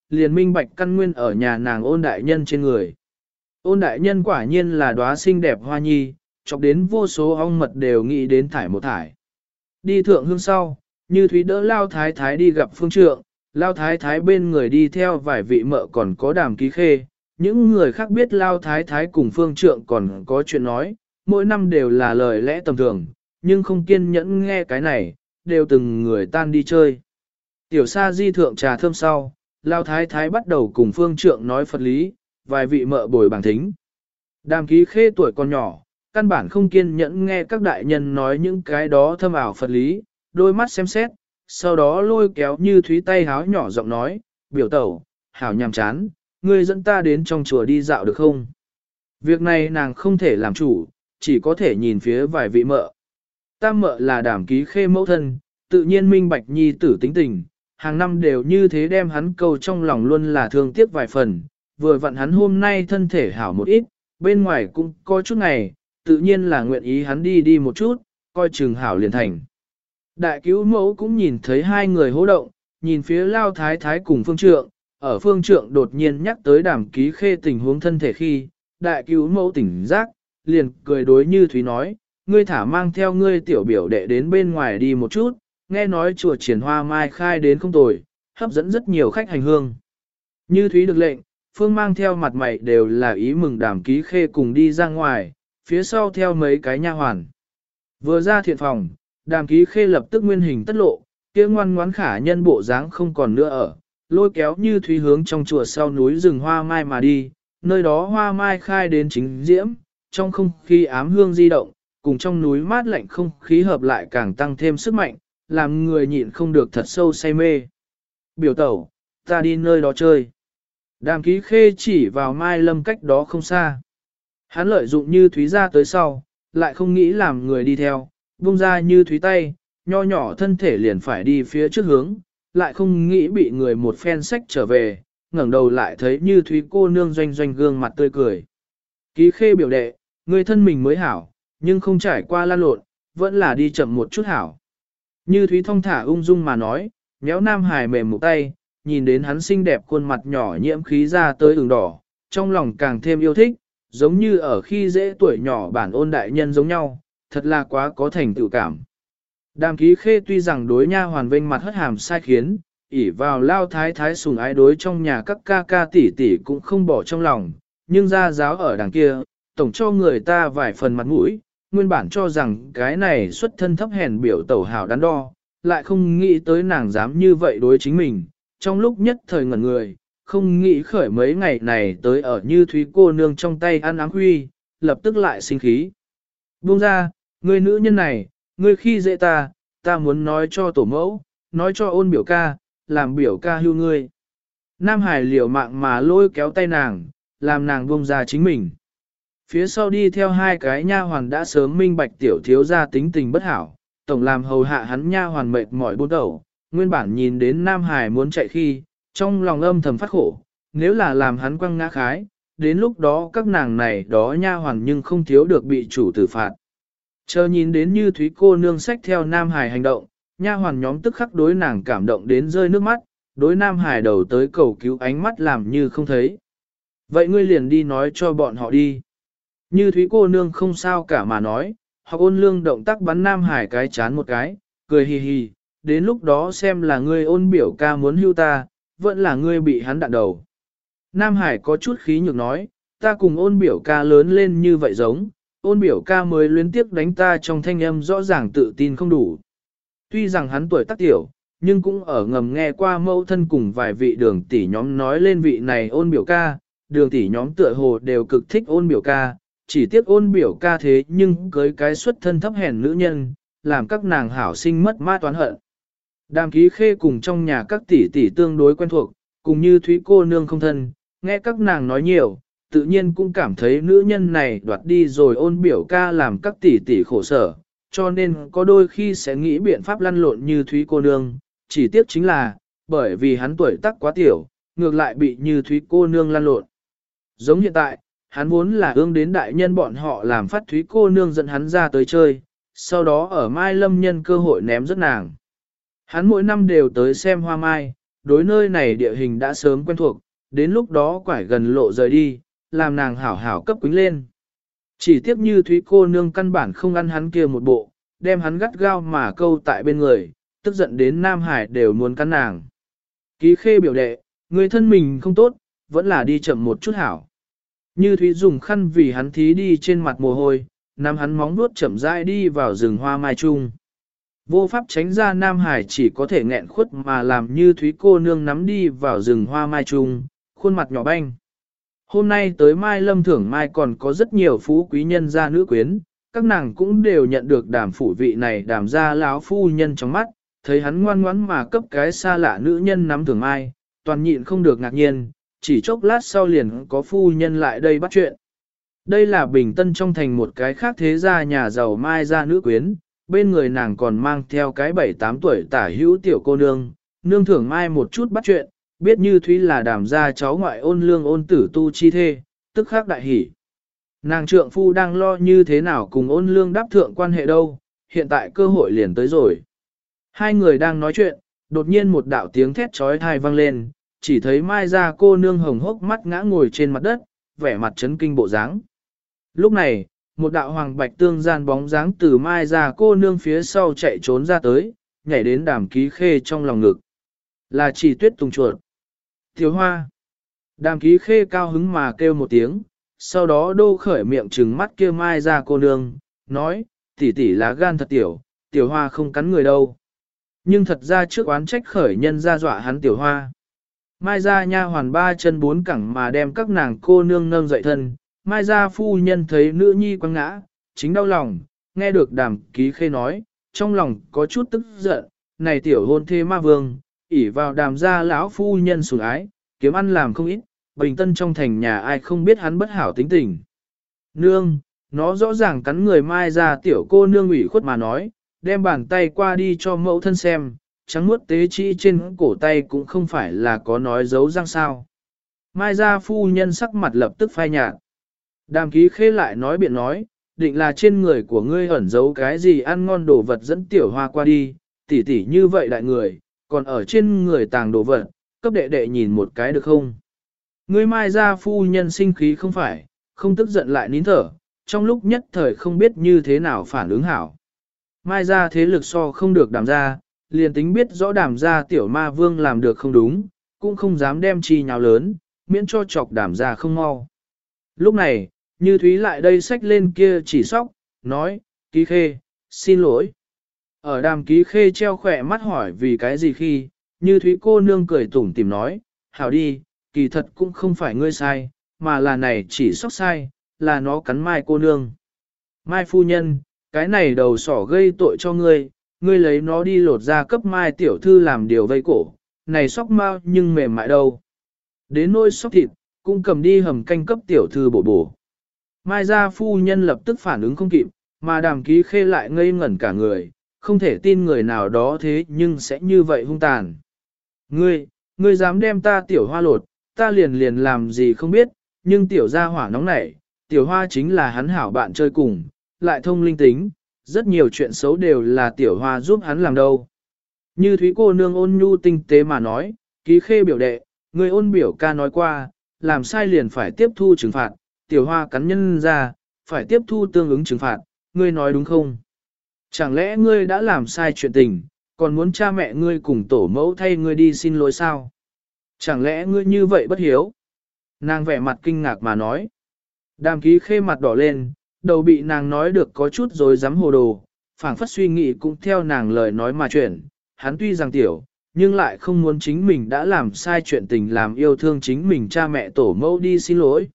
liền minh bạch căn nguyên ở nhà nàng Ôn đại nhân trên người. Ôn đại nhân quả nhiên là đóa xinh đẹp hoa nhi, chọc đến vô số ong mật đều nghĩ đến thải một thải. Đi thượng hương sau, Như Thúy đỡ Lao Thái Thái đi gặp Phương Trượng, Lao Thái Thái bên người đi theo vài vị mợ còn có Đàm Ký Khê. Những người khác biết Lao Thái Thái cùng Phương Trượng còn có chuyện nói, mỗi năm đều là lời lẽ tầm thường, nhưng không kiên nhẫn nghe cái này, đều từng người tan đi chơi. Tiểu Sa Di thượng trà thơm sau, Lao Thái Thái bắt đầu cùng Phương Trượng nói Phật lý, vài vị mợ bồi bảng thính. Đàm Ký Khê tuổi còn nhỏ, căn bản không kiên nhẫn nghe các đại nhân nói những cái đó thâm ảo Phật lý, đôi mắt xem xét, sau đó lôi kéo Như Thúy tay háo nhỏ giọng nói, biểu tẩu, hảo nhàm chán, ngươi dẫn ta đến trong chùa đi dạo được không? Việc này nàng không thể làm chủ, chỉ có thể nhìn phía vài vị mợ. Tam mợ là Đàm Ký Khê mẫu thân, tự nhiên minh bạch nhi tử tính tình, hàng năm đều như thế đem hắn câu trong lòng luôn là thương tiếc vài phần, vừa vặn hắn hôm nay thân thể hảo một ít, bên ngoài cũng có chút ngày, tự nhiên là nguyện ý hắn đi một chút, coi chừng hảo liền thành. Đại cứu mẫu cũng nhìn thấy hai người hô động, nhìn phía Lao Thái Thái cùng Phương Trượng, ở Phương Trượng đột nhiên nhắc tới Đàm Ký Khê tình huống thân thể khi, đại cứu mẫu tỉnh giác, liền cười đối Như Thúy nói, ngươi thả mang theo ngươi tiểu biểu đệ đến bên ngoài đi một chút, nghe nói chùa Triển Hoa Mai khai đến không tồi, hấp dẫn rất nhiều khách hành hương. Như Thúy được lệnh, Phương mang theo mặt mày đều là ý mừng Đàm Ký Khê cùng đi ra ngoài, phía sau theo mấy cái nha hoàn. Vừa ra thiện phòng, Đàm Ký Khê lập tức nguyên hình tất lộ, kia ngoan ngoãn khả nhân bộ dáng không còn nữa ở, lôi kéo Như Thúy hướng trong chùa sau núi rừng hoa mai mà đi, nơi đó hoa mai khai đến chính diễm, trong không khí ám hương di động, cùng trong núi mát lạnh không khí hợp lại càng tăng thêm sức mạnh, làm người nhịn không được thật sâu say mê. Biểu tẩu, ta đi nơi đó chơi. Đàm Ký Khê chỉ vào Mai Lâm cách đó không xa. Hắn lợi dụng Như Thúy ra tới sau, lại không nghĩ làm người đi theo, buông ra Như Thúy tay, nho nhỏ thân thể liền phải đi phía trước hướng, lại không nghĩ bị người một phen sách trở về, ngẩng đầu lại thấy Như Thúy cô nương doanh doanh gương mặt tươi cười. Ký Khê biểu đệ, người thân mình mới hảo, nhưng không trải qua lan lộn, vẫn là đi chậm một chút hảo. Như Thúy thong thả ung dung mà nói, nhéo Nam Hải mềm một tay, nhìn đến hắn xinh đẹp khuôn mặt nhỏ nhiễm khí ra tới ửng đỏ, trong lòng càng thêm yêu thích, giống như ở khi dễ tuổi nhỏ bản Ôn đại nhân giống nhau, thật là quá có thành tựu cảm. Đàm Ký Khê tuy rằng đối nha hoàn vênh mặt hất hàm sai khiến, ỷ vào Lao Thái Thái sùng ái đối trong nhà các ca ca tỷ tỷ cũng không bỏ trong lòng, nhưng gia giáo ở đằng kia, tổng cho người ta vài phần mặt mũi, nguyên bản cho rằng cái này xuất thân thấp hèn biểu tẩu hào đắn đo, lại không nghĩ tới nàng dám như vậy đối chính mình, trong lúc nhất thời ngẩn người, không nghĩ khởi mấy ngày này tới ở Như Thúy cô nương trong tay ăn áng huy, lập tức lại sinh khí. Buông ra, người nữ nhân này, ngươi khi dễ ta muốn nói cho tổ mẫu, nói cho Ôn biểu ca, làm biểu ca hưu ngươi. Nam Hải liều mạng mà lôi kéo tay nàng, làm nàng buông ra chính mình. Phía sau đi theo hai cái nha hoàn đã sớm minh bạch tiểu thiếu gia tính tình bất hảo, tổng làm hầu hạ hắn nha hoàn mệt mỏi buôn đầu, nguyên bản nhìn đến Nam Hải muốn chạy khi, trong lòng âm thầm phát khổ, nếu là làm hắn quăng ngã khái, đến lúc đó các nàng này đó nha hoàn nhưng không thiếu được bị chủ tử phạt. Chờ nhìn đến Như Thúy cô nương sách theo Nam Hải hành động, nha hoàn nhóm tức khắc đối nàng cảm động đến rơi nước mắt, đối Nam Hải đầu tới cầu cứu ánh mắt làm như không thấy. Vậy ngươi liền đi nói cho bọn họ đi. Như Thúy cô nương không sao cả mà nói, hoặc Ôn lương động tác bắn Nam Hải cái chán một cái, cười hì hì, đến lúc đó xem là ngươi Ôn biểu ca muốn hưu ta, vẫn là ngươi bị hắn đạn đầu. Nam Hải có chút khí nhược nói, ta cùng Ôn biểu ca lớn lên như vậy giống, Ôn biểu ca mới luyến tiếp đánh ta trong thanh âm rõ ràng tự tin không đủ. Tuy rằng hắn tuổi tác tiểu, nhưng cũng ở ngầm nghe qua mẫu thân cùng vài vị đường tỷ nhóm nói lên vị này Ôn biểu ca, đường tỷ nhóm tựa hồ đều cực thích Ôn biểu ca, chỉ tiếc Ôn biểu ca thế nhưng cưới cái xuất thân thấp hèn nữ nhân, làm các nàng hảo sinh mất mát toán hận. Đàm Ký Khê cùng trong nhà các tỷ tỷ tương đối quen thuộc, cùng Như Thúy cô nương không thân, nghe các nàng nói nhiều, tự nhiên cũng cảm thấy nữ nhân này đoạt đi rồi Ôn biểu ca làm các tỷ tỷ khổ sở, cho nên có đôi khi sẽ nghĩ biện pháp lăn lộn Như Thúy cô nương, chỉ tiếc chính là, bởi vì hắn tuổi tác quá tiểu, ngược lại bị Như Thúy cô nương lăn lộn. Giống hiện tại, hắn vốn là ương đến đại nhân bọn họ làm phát Thúy cô nương dẫn hắn ra tới chơi, sau đó ở Mai Lâm nhân cơ hội ném rất nàng. Hắn mỗi năm đều tới xem hoa mai, đối nơi này địa hình đã sớm quen thuộc, đến lúc đó quải gần lộ rời đi, làm nàng hảo hảo cấp quính lên. Chỉ tiếc như Thúy cô nương căn bản không ăn hắn kia một bộ, đem hắn gắt gao mà câu tại bên người, tức giận đến Nam Hải đều muốn cắn nàng. Ký Khê biểu đệ, người thân mình không tốt, vẫn là đi chậm một chút hảo. Như Thúy dùng khăn vì hắn thí đi trên mặt mồ hôi, nắm hắn móng vuốt chậm rãi đi vào rừng hoa mai trung. Vô pháp tránh ra Nam Hải chỉ có thể nghẹn khuất mà làm Như Thúy cô nương nắm đi vào rừng hoa mai trung, khuôn mặt nhỏ banh. Hôm nay tới Mai Lâm Thưởng Mai còn có rất nhiều phú quý nhân gia nữ quyến, các nàng cũng đều nhận được Đàm phủ vị này Đàm gia lão phu nhân trong mắt, thấy hắn ngoan ngoãn mà cấp cái xa lạ nữ nhân nắm Thưởng Mai, toàn nhịn không được ngạc nhiên, chỉ chốc lát sau liền có phu nhân lại đây bắt chuyện. Đây là Bình Tân trong thành một cái khác thế gia nhà giàu Mai gia nữ quyến, bên người nàng còn mang theo cái 7-8 tuổi tả hữu tiểu cô nương, nương Thưởng Mai một chút bắt chuyện, biết Như Thúy là Đàm gia cháu ngoại Ôn Lương Ôn tử tu chi thê, tức khắc đại hỉ. Nàng trượng phu đang lo như thế nào cùng Ôn Lương đáp thượng quan hệ đâu, hiện tại cơ hội liền tới rồi. Hai người đang nói chuyện, đột nhiên một đạo tiếng thét trói thai vang lên, chỉ thấy Mai gia cô nương hồng hốc mắt ngã ngồi trên mặt đất, vẻ mặt chấn kinh bộ dáng. Lúc này, một đạo hoàng bạch tương gian bóng dáng từ Mai gia cô nương phía sau chạy trốn ra tới, nhảy đến Đàm Ký Khê trong lòng ngực. Là Chỉ Tuyết Tùng chuột. Tiểu Hoa. Đàm Ký Khê cao hứng mà kêu một tiếng, sau đó đô khởi miệng trừng mắt kia Mai gia cô nương, nói, tỷ tỷ lá gan thật tiểu, Tiểu Hoa không cắn người đâu. Nhưng thật ra trước oán trách khởi nhân ra dọa hắn Tiểu Hoa. Mai gia nha hoàn ba chân bốn cẳng mà đem các nàng cô nương nâng dậy thân, Mai gia phu nhân thấy nữ nhi quăng ngã, chính đau lòng, nghe được Đàm Ký Khê nói, trong lòng có chút tức giận, này tiểu hôn thê ma vương, ỷ vào Đàm gia lão phu nhân sủng ái, kiếm ăn làm không ít, Bình Tân trong thành nhà ai không biết hắn bất hảo tính tình. Nương, nó rõ ràng cắn người Mai gia tiểu cô nương ủy khuất mà nói, đem bàn tay qua đi cho mẫu thân xem, trắng muốt tế chi trên cổ tay cũng không phải là có nói dấu răng sao. Mai gia phu nhân sắc mặt lập tức phai nhạt. Đàm Ký Khê lại nói biện nói, định là trên người của ngươi ẩn giấu cái gì ăn ngon đồ vật dẫn Tiểu Hoa qua đi, tỉ tỉ như vậy đại người, còn ở trên người tàng đồ vật, cấp đệ đệ nhìn một cái được không? Ngươi Mai gia phu nhân sinh khí không phải, không tức giận lại nín thở, trong lúc nhất thời không biết như thế nào phản ứng hảo. Mai gia thế lực so không được Đàm gia, liền tính biết rõ Đàm gia tiểu ma vương làm được không đúng, cũng không dám đem chi nhào lớn, miễn cho chọc Đàm gia không mau. Lúc này, Như Thúy lại đây xách lên kia chỉ sóc, nói, Ký Khê, xin lỗi. Ở Đàm Ký Khê treo khỏe mắt hỏi vì cái gì khi, Như Thúy cô nương cười tủm tìm nói, hảo đi, kỳ thật cũng không phải ngươi sai, mà là này chỉ sóc sai, là nó cắn Mai cô nương. Mai phu nhân, cái này đầu sỏ gây tội cho ngươi, ngươi lấy nó đi lột ra cấp Mai tiểu thư làm điều vây cổ, này sóc mau nhưng mềm mại đâu. Đến nôi sóc thịt, cũng cầm đi hầm canh cấp tiểu thư bổ bổ. Mai gia phu nhân lập tức phản ứng không kịp, mà Đàm Ký Khê lại ngây ngẩn cả người, không thể tin người nào đó thế nhưng sẽ như vậy hung tàn. Ngươi dám đem ta Tiểu Hoa lột, ta liền làm gì không biết, nhưng Tiểu gia hỏa nóng nảy, Tiểu Hoa chính là hắn hảo bạn chơi cùng, lại thông linh tính, rất nhiều chuyện xấu đều là Tiểu Hoa giúp hắn làm đâu. Như Thúy cô nương ôn nhu tinh tế mà nói, Ký Khê biểu đệ, người ôn biểu ca nói qua, làm sai liền phải tiếp thu trừng phạt, Tiểu Hoa cắn nhân ra, phải tiếp thu tương ứng trừng phạt, ngươi nói đúng không? Chẳng lẽ ngươi đã làm sai chuyện tình, còn muốn cha mẹ ngươi cùng tổ mẫu thay ngươi đi xin lỗi sao? Chẳng lẽ ngươi như vậy bất hiếu? Nàng vẻ mặt kinh ngạc mà nói. Đàm Ký Khê mặt đỏ lên, đầu bị nàng nói được có chút rồi dám hồ đồ, phảng phất suy nghĩ cũng theo nàng lời nói mà chuyển. Hắn tuy rằng tiểu, nhưng lại không muốn chính mình đã làm sai chuyện tình làm yêu thương chính mình cha mẹ tổ mẫu đi xin lỗi.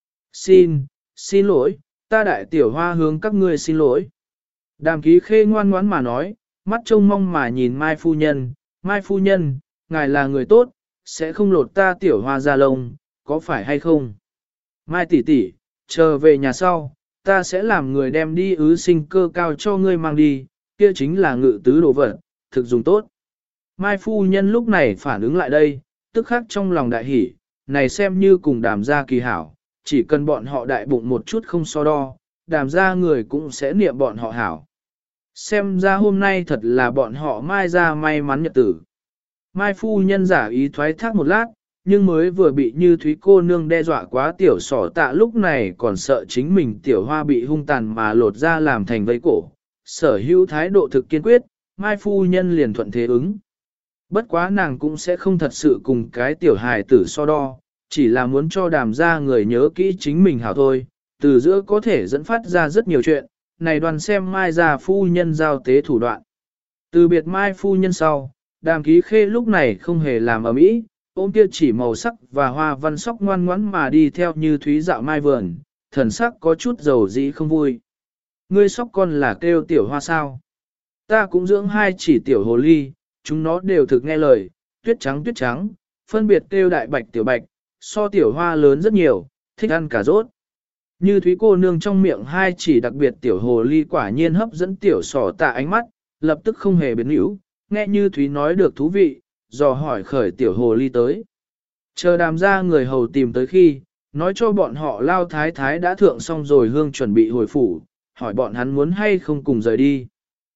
Xin lỗi, ta đại Tiểu Hoa hướng các ngươi xin lỗi. Đàm Ký Khê ngoan ngoãn mà nói, mắt trông mong mà nhìn Mai phu nhân, ngài là người tốt, sẽ không lột ta Tiểu Hoa ra lông, có phải hay không? Mai tỷ tỷ, chờ về nhà sau, ta sẽ làm người đem đi ứ sinh cơ cao cho ngươi mang đi, kia chính là ngự tứ đồ vật, thực dùng tốt. Mai phu nhân lúc này phản ứng lại đây, tức khắc trong lòng đại hỉ, này xem như cùng Đàm gia kỳ hảo, chỉ cần bọn họ đại bụng một chút không so đo, Đàm gia người cũng sẽ niệm bọn họ hảo. Xem ra hôm nay thật là bọn họ Mai gia may mắn nhật tử. Mai phu nhân giả ý thoái thác một lát, nhưng mới vừa bị Như Thúy cô nương đe dọa quá tiểu sỏ tạ lúc này còn sợ chính mình tiểu hoa bị hung tàn mà lột ra làm thành vây cổ. Sở hữu thái độ thực kiên quyết, Mai phu nhân liền thuận thế ứng. Bất quá nàng cũng sẽ không thật sự cùng cái tiểu hài tử so đo, chỉ là muốn cho Đàm gia người nhớ kỹ chính mình hảo thôi, từ giữa có thể dẫn phát ra rất nhiều chuyện, này đoàn xem Mai gia phu nhân giao tế thủ đoạn. Từ biệt Mai phu nhân sau, Đàm Ký Khê lúc này không hề làm ầm ĩ, ôm kia chỉ màu sắc và hoa văn sóc ngoan ngoãn mà đi theo Như Thúy dạo mai vườn, thần sắc có chút dầu dĩ không vui. Ngươi sóc con là kêu tiểu hoa sao? Ta cũng dưỡng hai chỉ tiểu hồ ly, chúng nó đều thực nghe lời, tuyết trắng, phân biệt kêu đại bạch tiểu bạch, so tiểu hoa lớn rất nhiều, thích ăn cà rốt. Như Thúy cô nương trong miệng hai chỉ đặc biệt tiểu hồ ly quả nhiên hấp dẫn tiểu sỏ tạ ánh mắt, lập tức không hề biến hữu, nghe Như Thúy nói được thú vị, dò hỏi khởi tiểu hồ ly tới. Chờ Đàm gia người hầu tìm tới khi, nói cho bọn họ Lao Thái Thái đã thượng xong rồi hương chuẩn bị hồi phủ, hỏi bọn hắn muốn hay không cùng rời đi.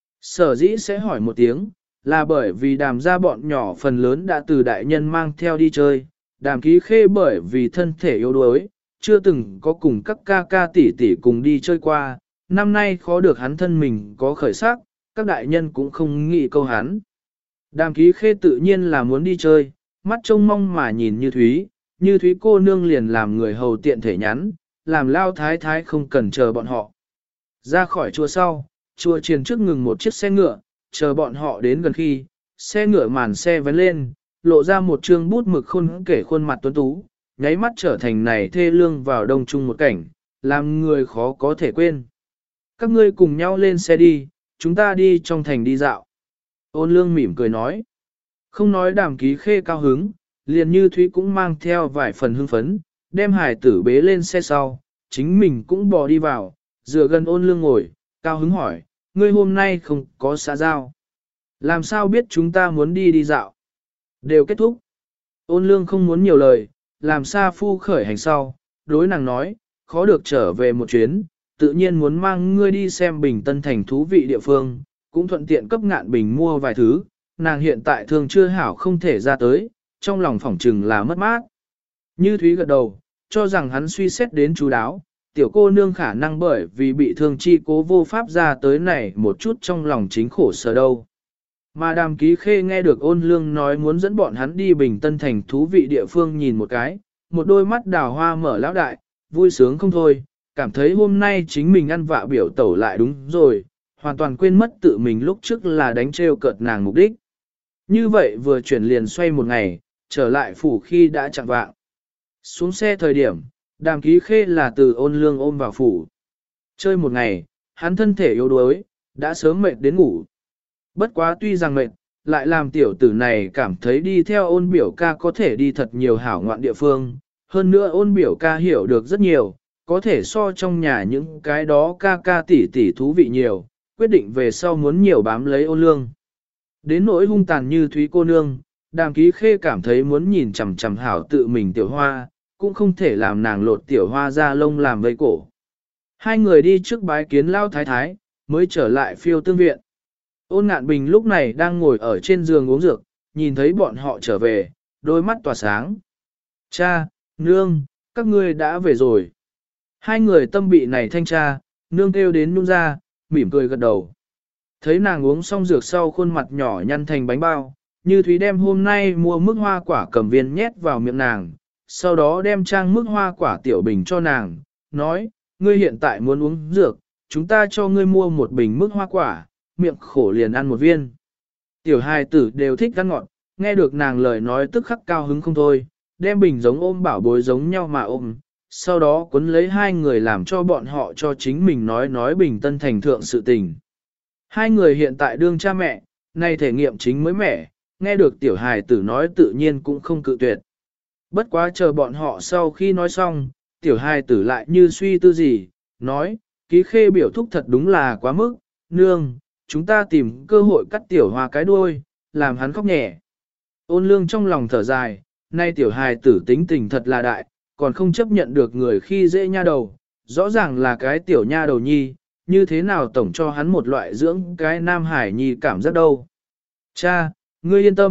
Sở dĩ sẽ hỏi một tiếng, là bởi vì Đàm gia bọn nhỏ phần lớn đã từ đại nhân mang theo đi chơi, Đàm Ký Khê bởi vì thân thể yếu đuối, chưa từng có cùng các ca ca tỷ tỷ cùng đi chơi qua, năm nay khó được hắn thân mình có khởi sắc, các đại nhân cũng không nghĩ câu hắn. Đàm Ký Khê tự nhiên là muốn đi chơi, mắt trông mong mà nhìn Như Thúy cô nương liền làm người hầu tiện thể nhắn, làm Lao Thái Thái không cần chờ bọn họ. Ra khỏi chùa sau, chùa triền trước ngừng một chiếc xe ngựa, chờ bọn họ đến gần khi, xe ngựa màn xe vén lên, lộ ra một trương bút mực khôn kể khuôn mặt tuấn tú, nháy mắt trở thành này thê lương vào đông chung một cảnh, làm người khó có thể quên. Các ngươi cùng nhau lên xe đi, chúng ta đi trong thành đi dạo. Ôn lương mỉm cười nói. Không nói Đàm Ký Khê cao hứng, liền Như Thúy cũng mang theo vài phần hưng phấn, đem hải tử bế lên xe sau, chính mình cũng bò đi vào, dựa gần ôn lương ngồi, cao hứng hỏi, ngươi hôm nay không có xã giao. Làm sao biết chúng ta muốn đi dạo? Đều kết thúc. Ôn lương không muốn nhiều lời, làm Sa Phu khởi hành sau, đối nàng nói, khó được trở về một chuyến, tự nhiên muốn mang ngươi đi xem Bình Tân thành thú vị địa phương, cũng thuận tiện cấp Ngạn Bình mua vài thứ, nàng hiện tại thường chưa hảo không thể ra tới, trong lòng phỏng trừng là mất mát. Như Thúy gật đầu, cho rằng hắn suy xét đến chú đáo, tiểu cô nương khả năng bởi vì bị thương chi cố vô pháp ra tới này một chút trong lòng chính khổ sở đâu. Mà Đàm Ký Khê nghe được ôn lương nói muốn dẫn bọn hắn đi Bình Tân thành thú vị địa phương nhìn một cái, một đôi mắt đào hoa mở lão đại, vui sướng không thôi, cảm thấy hôm nay chính mình ăn vạ biểu tẩu lại đúng rồi, hoàn toàn quên mất tự mình lúc trước là đánh trêu cợt nàng mục đích. Như vậy vừa chuyển liền xoay một ngày, trở lại phủ khi đã chạng vạng. Xuống xe thời điểm, Đàm Ký Khê là từ ôn lương ôm vào phủ. Chơi một ngày, hắn thân thể yếu đuối, đã sớm mệt đến ngủ. Bất quá tuy rằng mệt, lại làm tiểu tử này cảm thấy đi theo ôn biểu ca có thể đi thật nhiều hảo ngoạn địa phương. Hơn nữa ôn biểu ca hiểu được rất nhiều, có thể so trong nhà những cái đó ca ca tỷ tỷ thú vị nhiều, quyết định về sau muốn nhiều bám lấy ôn lương. Đến nỗi hung tàn Như Thúy cô nương, Đàm Ký Khê cảm thấy muốn nhìn chằm chằm hảo tự mình tiểu hoa, cũng không thể làm nàng lột tiểu hoa ra lông làm vây cổ. Hai người đi trước bái kiến Lao Thái Thái, mới trở lại Phiêu Tương viện. Ôn Ngạn Bình lúc này đang ngồi ở trên giường uống dược, nhìn thấy bọn họ trở về, đôi mắt tỏa sáng. Cha, nương, các ngươi đã về rồi. Hai người tâm bị này thanh tra, nương kêu đến nhung ra, mỉm cười gật đầu. Thấy nàng uống xong dược sau khuôn mặt nhỏ nhăn thành bánh bao, Như Thúy đem hôm nay mua mức hoa quả cầm viên nhét vào miệng nàng, sau đó đem trang mức hoa quả tiểu bình cho nàng, nói, ngươi hiện tại muốn uống dược, chúng ta cho ngươi mua một bình mức hoa quả, miệng khổ liền ăn một viên. Tiểu hài tử đều thích ăn ngọt, nghe được nàng lời nói tức khắc cao hứng không thôi, đem bình giống ôm bảo bối giống nhau mà ôm, sau đó cuốn lấy hai người làm cho bọn họ cho chính mình nói Bình Tân thành thượng sự tình. Hai người hiện tại đương cha mẹ, nay thể nghiệm chính mới mẻ, nghe được tiểu hài tử nói tự nhiên cũng không cự tuyệt. Bất quá chờ bọn họ sau khi nói xong, tiểu hài tử lại như suy tư gì, nói, Ký Khê biểu thúc thật đúng là quá mức, nương, chúng ta tìm cơ hội cắt tiểu hoa cái đuôi, làm hắn khóc nhẹ. Ôn lương trong lòng thở dài, nay tiểu hài tử tính tình thật là đại, còn không chấp nhận được người khi dễ nha đầu, rõ ràng là cái tiểu nha đầu nhi, như thế nào tổng cho hắn một loại dưỡng cái nam hải nhi cảm giác đâu. Cha, ngươi yên tâm,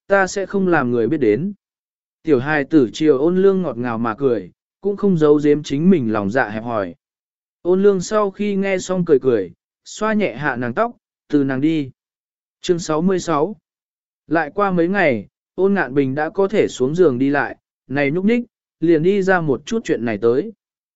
ta sẽ không làm người biết đến. Tiểu hài tử chiều ôn lương ngọt ngào mà cười, cũng không giấu giếm chính mình lòng dạ hẹp hòi. Ôn lương sau khi nghe xong cười cười, xoa nhẹ hạ nàng tóc, từ nàng đi. Chương 66. Lại qua mấy ngày, ôn ngạn bình đã có thể xuống giường đi lại, này nhúc nhích, liền đi ra một chút chuyện này tới.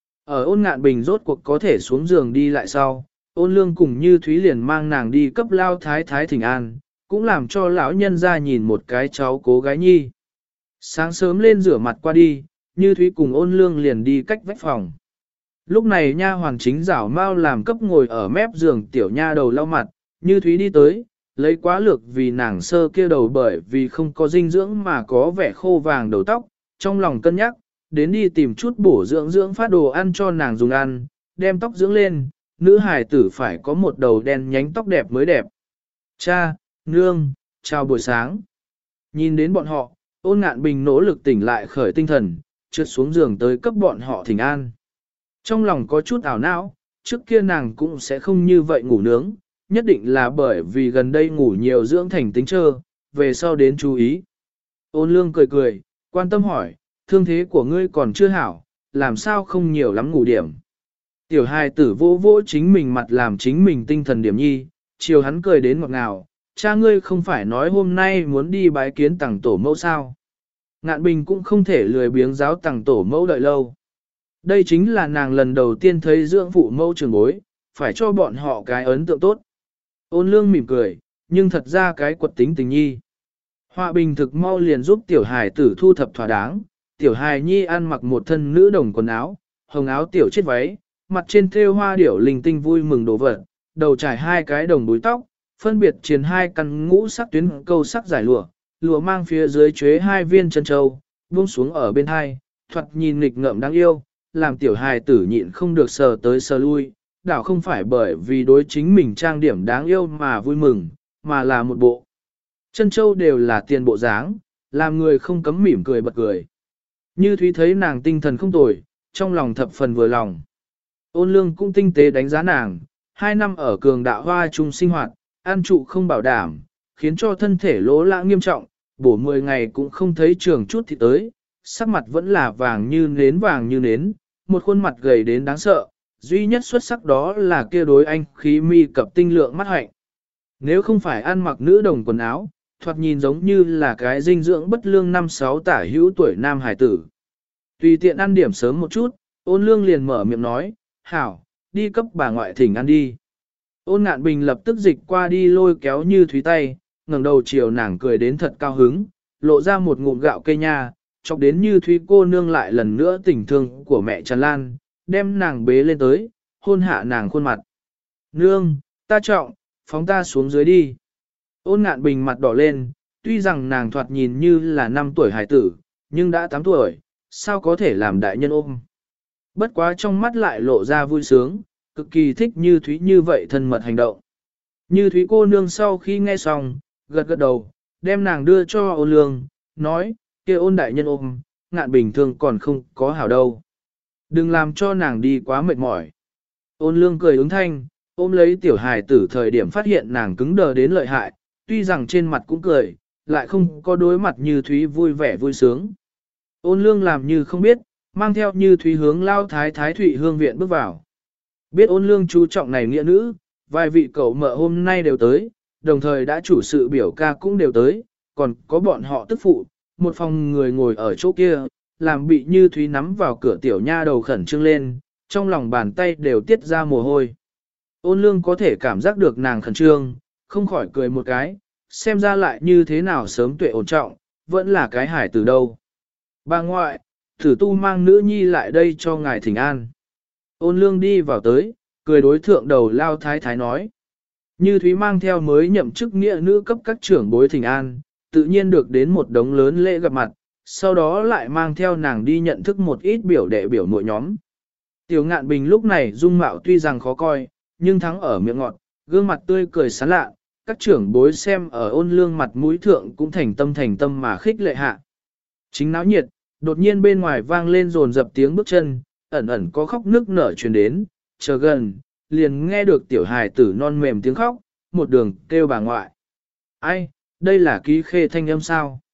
Ở ôn ngạn bình rốt cuộc có thể xuống giường đi lại sau, ôn lương cùng như Thúy liền mang nàng đi cấp lao thái thái thỉnh an, cũng làm cho lão nhân ra nhìn một cái cháu cố gái nhi. Sáng sớm lên rửa mặt qua đi, như Thúy cùng ôn lương liền đi cách vách phòng. Lúc này nha hoàng chính rảo mau làm cấp ngồi ở mép giường tiểu nha đầu lau mặt, như Thúy đi tới, lấy quá lược vì nàng sơ kia đầu bởi vì không có dinh dưỡng mà có vẻ khô vàng đầu tóc, trong lòng cân nhắc, đến đi tìm chút bổ dưỡng phát đồ ăn cho nàng dùng ăn, đem tóc dưỡng lên, nữ hài tử phải có một đầu đen nhánh tóc đẹp mới đẹp. Cha, nương, chào buổi sáng. Nhìn đến bọn họ, ôn ngạn bình nỗ lực tỉnh lại khởi tinh thần, trượt xuống giường tới cấp bọn họ thỉnh an. Trong lòng có chút ảo não, trước kia nàng cũng sẽ không như vậy ngủ nướng, nhất định là bởi vì gần đây ngủ nhiều dưỡng thành tính trơ, về sau đến chú ý. Ôn lương cười cười, quan tâm hỏi, thương thế của ngươi còn chưa hảo, làm sao không nhiều lắm ngủ điểm. Tiểu hài tử vô vô chính mình mặt làm chính mình tinh thần điểm nhi, chiều hắn cười đến ngọt ngào, cha ngươi không phải nói hôm nay muốn đi bái kiến tàng tổ mẫu sao. Ngạn bình cũng không thể lười biếng giáo tàng tổ mẫu đợi lâu. Đây chính là nàng lần đầu tiên thấy dưỡng phụ mẫu trường bối, phải cho bọn họ cái ấn tượng tốt. Ôn lương mỉm cười, nhưng thật ra cái quật tính tình nhi. Họa bình thực mau liền giúp tiểu hài tử thu thập thỏa đáng, tiểu hài nhi ăn mặc một thân nữ đồng quần áo, hồng áo tiểu chết váy, mặt trên thêu hoa điểu linh tinh vui mừng đổ vật, đầu trải hai cái đồng búi tóc, phân biệt triền hai căn ngũ sắc tuyến câu sắc giải lụa, lụa mang phía dưới chuế hai viên chân châu, buông xuống ở bên hai, thoạt nhìn nghịch ngợm đáng yêu, làm tiểu hài tử nhịn không được sờ tới sờ lui, đảo không phải bởi vì đối chính mình trang điểm đáng yêu mà vui mừng, mà là một bộ. Chân châu đều là tiền bộ dáng, làm người không cấm mỉm cười bật cười. Như Thúy thấy nàng tinh thần không tồi, trong lòng thập phần vừa lòng. Ôn lương cũng tinh tế đánh giá nàng, 2 năm ở cường đạo hoa chung sinh hoạt, ăn trụ không bảo đảm, khiến cho thân thể lỗ lã nghiêm trọng, bổ 10 ngày cũng không thấy trường chút thì tới, sắc mặt vẫn là vàng như nến, một khuôn mặt gầy đến đáng sợ, duy nhất xuất sắc đó là kia đối anh khí mi cập tinh lượng mắt hạnh. Nếu không phải ăn mặc nữ đồng quần áo, thoạt nhìn giống như là cái dinh dưỡng bất lương 5-6 tả hữu tuổi nam hải tử. Tùy tiện ăn điểm sớm một chút, ôn lương liền mở miệng nói, hảo, đi cấp bà ngoại thỉnh ăn đi. Ôn ngạn bình lập tức dịch qua đi lôi kéo như Thúy tay, ngẩng đầu chiều nàng cười đến thật cao hứng, lộ ra một ngụm gạo cây nha, chọc đến như Thúy cô nương lại lần nữa tình thương của mẹ tràn lan, đem nàng bế lên tới, hôn hạ nàng khuôn mặt. Nương, ta trọng, phóng ta xuống dưới đi. Ôn ngạn bình mặt đỏ lên, tuy rằng nàng thoạt nhìn như là 5 tuổi hải tử, nhưng đã 8 tuổi, sao có thể làm đại nhân ôm. Bất quá trong mắt lại lộ ra vui sướng, cực kỳ thích Như Thúy như vậy thân mật hành động. Như Thúy cô nương sau khi nghe xong, gật gật đầu, đem nàng đưa cho ôn lương, nói, kia ôn đại nhân ôm, ngạn bình thường còn không có hảo đâu. Đừng làm cho nàng đi quá mệt mỏi. Ôn lương cười ứng thanh, ôm lấy tiểu hài tử thời điểm phát hiện nàng cứng đờ đến lợi hại, tuy rằng trên mặt cũng cười, lại không có đối mặt Như Thúy vui vẻ vui sướng. Ôn lương làm như không biết, mang theo Như Thúy hướng lao thái thái thụy hương viện bước vào. Biết ôn lương chú trọng này nghĩa nữ, vài vị cậu mợ hôm nay đều tới, đồng thời đã chủ sự biểu ca cũng đều tới, còn có bọn họ tức phụ, một phòng người ngồi ở chỗ kia, làm bị Như Thúy nắm vào cửa tiểu nha đầu khẩn trương lên, trong lòng bàn tay đều tiết ra mồ hôi. Ôn lương có thể cảm giác được nàng khẩn trương, không khỏi cười một cái, xem ra lại như thế nào sớm tuệ ổn trọng, vẫn là cái hải từ đâu. Bà ngoại, thử tu mang nữ nhi lại đây cho ngài thỉnh an. Ôn lương đi vào tới, cười đối thượng đầu lao thái thái nói. Như Thúy mang theo mới nhậm chức nghĩa nữ cấp các trưởng bối thỉnh an, tự nhiên được đến một đống lớn lễ gặp mặt, sau đó lại mang theo nàng đi nhận thức một ít biểu đệ biểu muội nhóm. Tiểu ngạn bình lúc này dung mạo tuy rằng khó coi, nhưng thắng ở miệng ngọt, gương mặt tươi cười sán lạ, các trưởng bối xem ở ôn lương mặt mũi thượng cũng thành tâm mà khích lệ hạ. Chính náo nhiệt, đột nhiên bên ngoài vang lên rồn dập tiếng bước chân, ẩn ẩn có khóc nức nở truyền đến, chờ gần, liền nghe được tiểu hài tử non mềm tiếng khóc, một đường kêu bà ngoại. Ai, đây là ký khê thanh âm sao?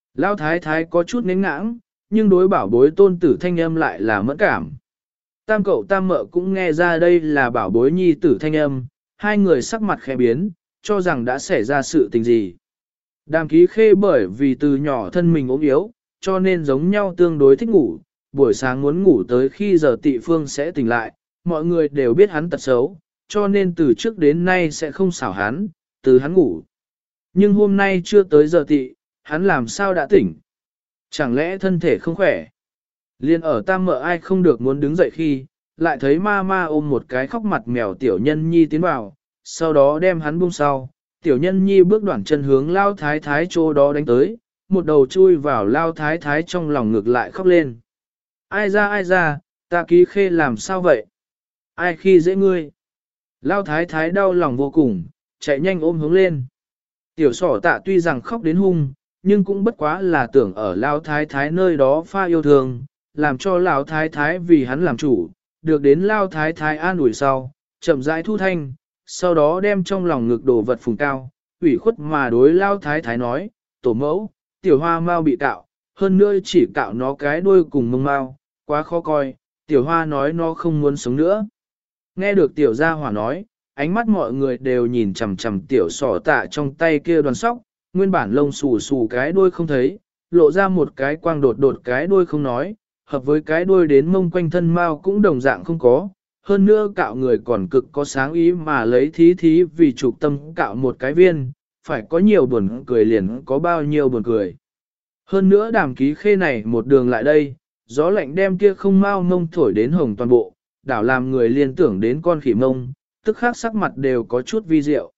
Lão thái thái có chút nghẽn ngãng, nhưng đối bảo bối tôn tử thanh âm lại là mẫn cảm. Tam cậu tam mợ cũng nghe ra đây là bảo bối nhi tử thanh âm, hai người sắc mặt khẽ biến, cho rằng đã xảy ra sự tình gì. Đàm Ký Khê bởi vì từ nhỏ thân mình ốm yếu, cho nên giống nhau tương đối thích ngủ, buổi sáng muốn ngủ tới khi giờ tị phương sẽ tỉnh lại, mọi người đều biết hắn tật xấu, cho nên từ trước đến nay sẽ không xảo hắn, từ hắn ngủ. Nhưng hôm nay chưa tới giờ tị, hắn làm sao đã tỉnh? Chẳng lẽ thân thể không khỏe? Liên ở tam mợ ai không được muốn đứng dậy khi, lại thấy ma ma ôm một cái khóc mặt mèo tiểu nhân nhi tiến vào, sau đó đem hắn buông sau. Tiểu nhân nhi bước đoạn chân hướng lao thái thái chỗ đó đánh tới, một đầu chui vào lao thái thái trong lòng ngực lại khóc lên. Ai ra, ta Ký Khê làm sao vậy? Ai khi dễ ngươi? Lao thái thái đau lòng vô cùng, chạy nhanh ôm hướng lên. Tiểu sỏ tạ tuy rằng khóc đến hung, nhưng cũng bất quá là tưởng ở lao thái thái nơi đó pha yêu thương, làm cho lao thái thái vì hắn làm chủ, được đến lao thái thái an ủi sau, chậm rãi thu thanh, sau đó đem trong lòng ngực đồ vật phùng cao, ủy khuất mà đối lao thái thái nói, tổ mẫu, tiểu hoa mau bị cạo, hơn nữa chỉ cạo nó cái đuôi cùng mông mau, quá khó coi, tiểu hoa nói nó không muốn sống nữa. Nghe được tiểu gia hỏa nói, ánh mắt mọi người đều nhìn chằm chằm tiểu sỏ tạ trong tay kia đoàn sóc, nguyên bản lông xù xù cái đuôi không thấy, lộ ra một cái quang đột đột cái đuôi không nói, hợp với cái đuôi đến mông quanh thân mau cũng đồng dạng không có. Hơn nữa cạo người còn cực có sáng ý mà lấy thí thí vì trục tâm cạo một cái viên, phải có nhiều buồn cười liền có bao nhiêu buồn cười. Hơn nữa Đàm Ký Khê này một đường lại đây, gió lạnh đem kia không mau mông thổi đến hồng toàn bộ, đảo làm người liên tưởng đến con khỉ mông, tức khắc sắc mặt đều có chút vi diệu.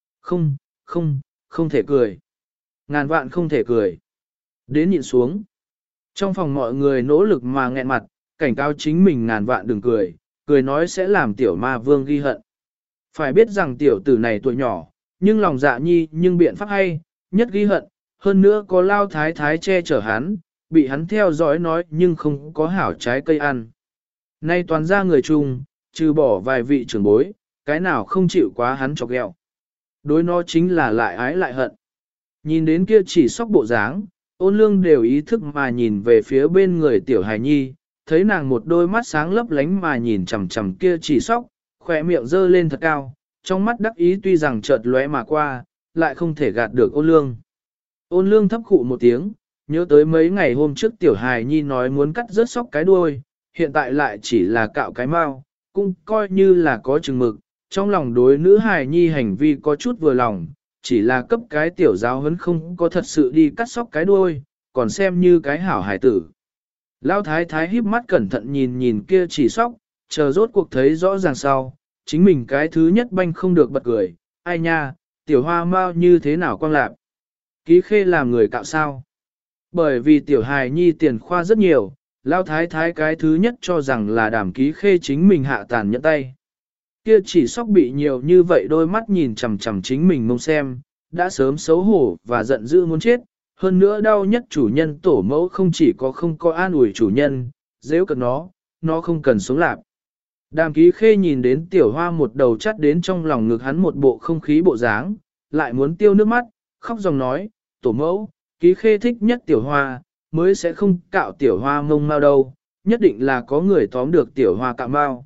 Không thể cười. Ngàn vạn không thể cười. Đến nhịn xuống. Trong phòng mọi người nỗ lực mà nghẹn mặt, cảnh cáo chính mình ngàn vạn đừng cười, cười nói sẽ làm tiểu ma vương ghi hận. Phải biết rằng tiểu tử này tuổi nhỏ, nhưng lòng dạ nhi nhưng biện pháp hay, nhất ghi hận, hơn nữa có lao thái thái che chở hắn, bị hắn theo dõi nói nhưng không có hảo trái cây ăn. Nay toàn ra người chung, trừ bỏ vài vị trưởng bối, cái nào không chịu quá hắn chọc ghẹo. Đối nó chính là lại ái lại hận. Nhìn đến kia chỉ sóc bộ dáng, Ôn Lương đều ý thức mà nhìn về phía bên người tiểu hài nhi, thấy nàng một đôi mắt sáng lấp lánh mà nhìn chằm chằm kia chỉ sóc, khỏe miệng dơ lên thật cao, trong mắt đắc ý tuy rằng chợt lóe mà qua, lại không thể gạt được Ôn Lương. Ôn Lương thấp khụ một tiếng, nhớ tới mấy ngày hôm trước tiểu hài nhi nói muốn cắt rớt sóc cái đuôi, hiện tại lại chỉ là cạo cái mau, cũng coi như là có chừng mực, trong lòng đối nữ hài nhi hành vi có chút vừa lòng, chỉ là cấp cái tiểu giáo huấn không có thật sự đi cắt sóc cái đuôi, còn xem như cái hảo hài tử. Lão thái thái híp mắt cẩn thận nhìn nhìn kia chỉ sóc, chờ rốt cuộc thấy rõ ràng sau, chính mình cái thứ nhất banh không được bật cười, ai nha, tiểu hoa mau như thế nào quang lạc. Ký Khê làm người cạo sao. Bởi vì tiểu hài nhi tiền khoa rất nhiều, Lão thái thái cái thứ nhất cho rằng là Đàm Ký Khê chính mình hạ tàn nhẫn tay. Kia chỉ sóc bị nhiều như vậy đôi mắt nhìn chằm chằm chính mình mông xem, đã sớm xấu hổ và giận dữ muốn chết, hơn nữa đau nhất chủ nhân tổ mẫu không chỉ không có an ủi chủ nhân, dễ cần nó không cần sống lạc. Đàm Ký Khê nhìn đến tiểu hoa một đầu chắt đến trong lòng ngực hắn một bộ không khí bộ dáng, lại muốn tiêu nước mắt, khóc dòng nói, tổ mẫu, Ký Khê thích nhất tiểu hoa, mới sẽ không cạo tiểu hoa mông mau đâu, nhất định là có người tóm được tiểu hoa cạo mau.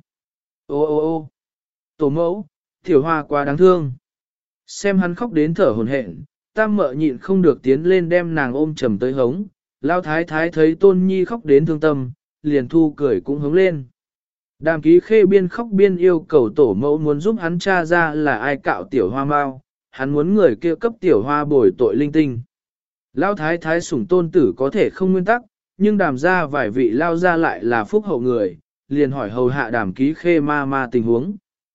Ô, tổ mẫu, tiểu hoa quá đáng thương. Xem hắn khóc đến thở hổn hển, tam mợ nhịn không được tiến lên đem nàng ôm chầm tới hống, lao thái thái thấy tôn nhi khóc đến thương tâm, liền thu cười cũng hống lên. Đàm Ký Khê biên khóc biên yêu cầu tổ mẫu muốn giúp hắn tra ra là ai cạo tiểu hoa mau, hắn muốn người kia cấp tiểu hoa bồi tội linh tinh. Lao thái thái sủng tôn tử có thể không nguyên tắc, nhưng đàm ra vài vị lao ra lại là phúc hậu người, liền hỏi hầu hạ Đàm Ký Khê ma tình huống.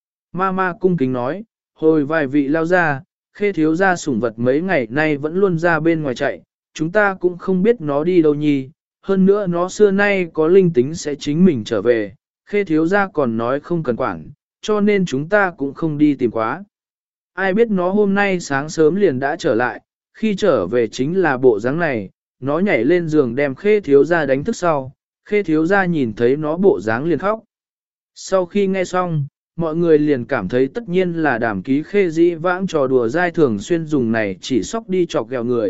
Ma cung kính nói, hồi vài vị lao ra, Khê thiếu gia sủng vật mấy ngày nay vẫn luôn ra bên ngoài chạy, chúng ta cũng không biết nó đi đâu nhi, hơn nữa nó xưa nay có linh tính sẽ chính mình trở về, Khê thiếu gia còn nói không cần quản, cho nên chúng ta cũng không đi tìm quá. Ai biết nó hôm nay sáng sớm liền đã trở lại, khi trở về chính là bộ dáng này, nó nhảy lên giường đem Khê thiếu gia đánh thức sau, Khê thiếu gia nhìn thấy nó bộ dáng liền khóc. Sau khi nghe xong, mọi người liền cảm thấy tất nhiên là Đàm Ký Khê dĩ vãng trò đùa dai thường xuyên dùng này chỉ sóc đi chọc ghẹo người,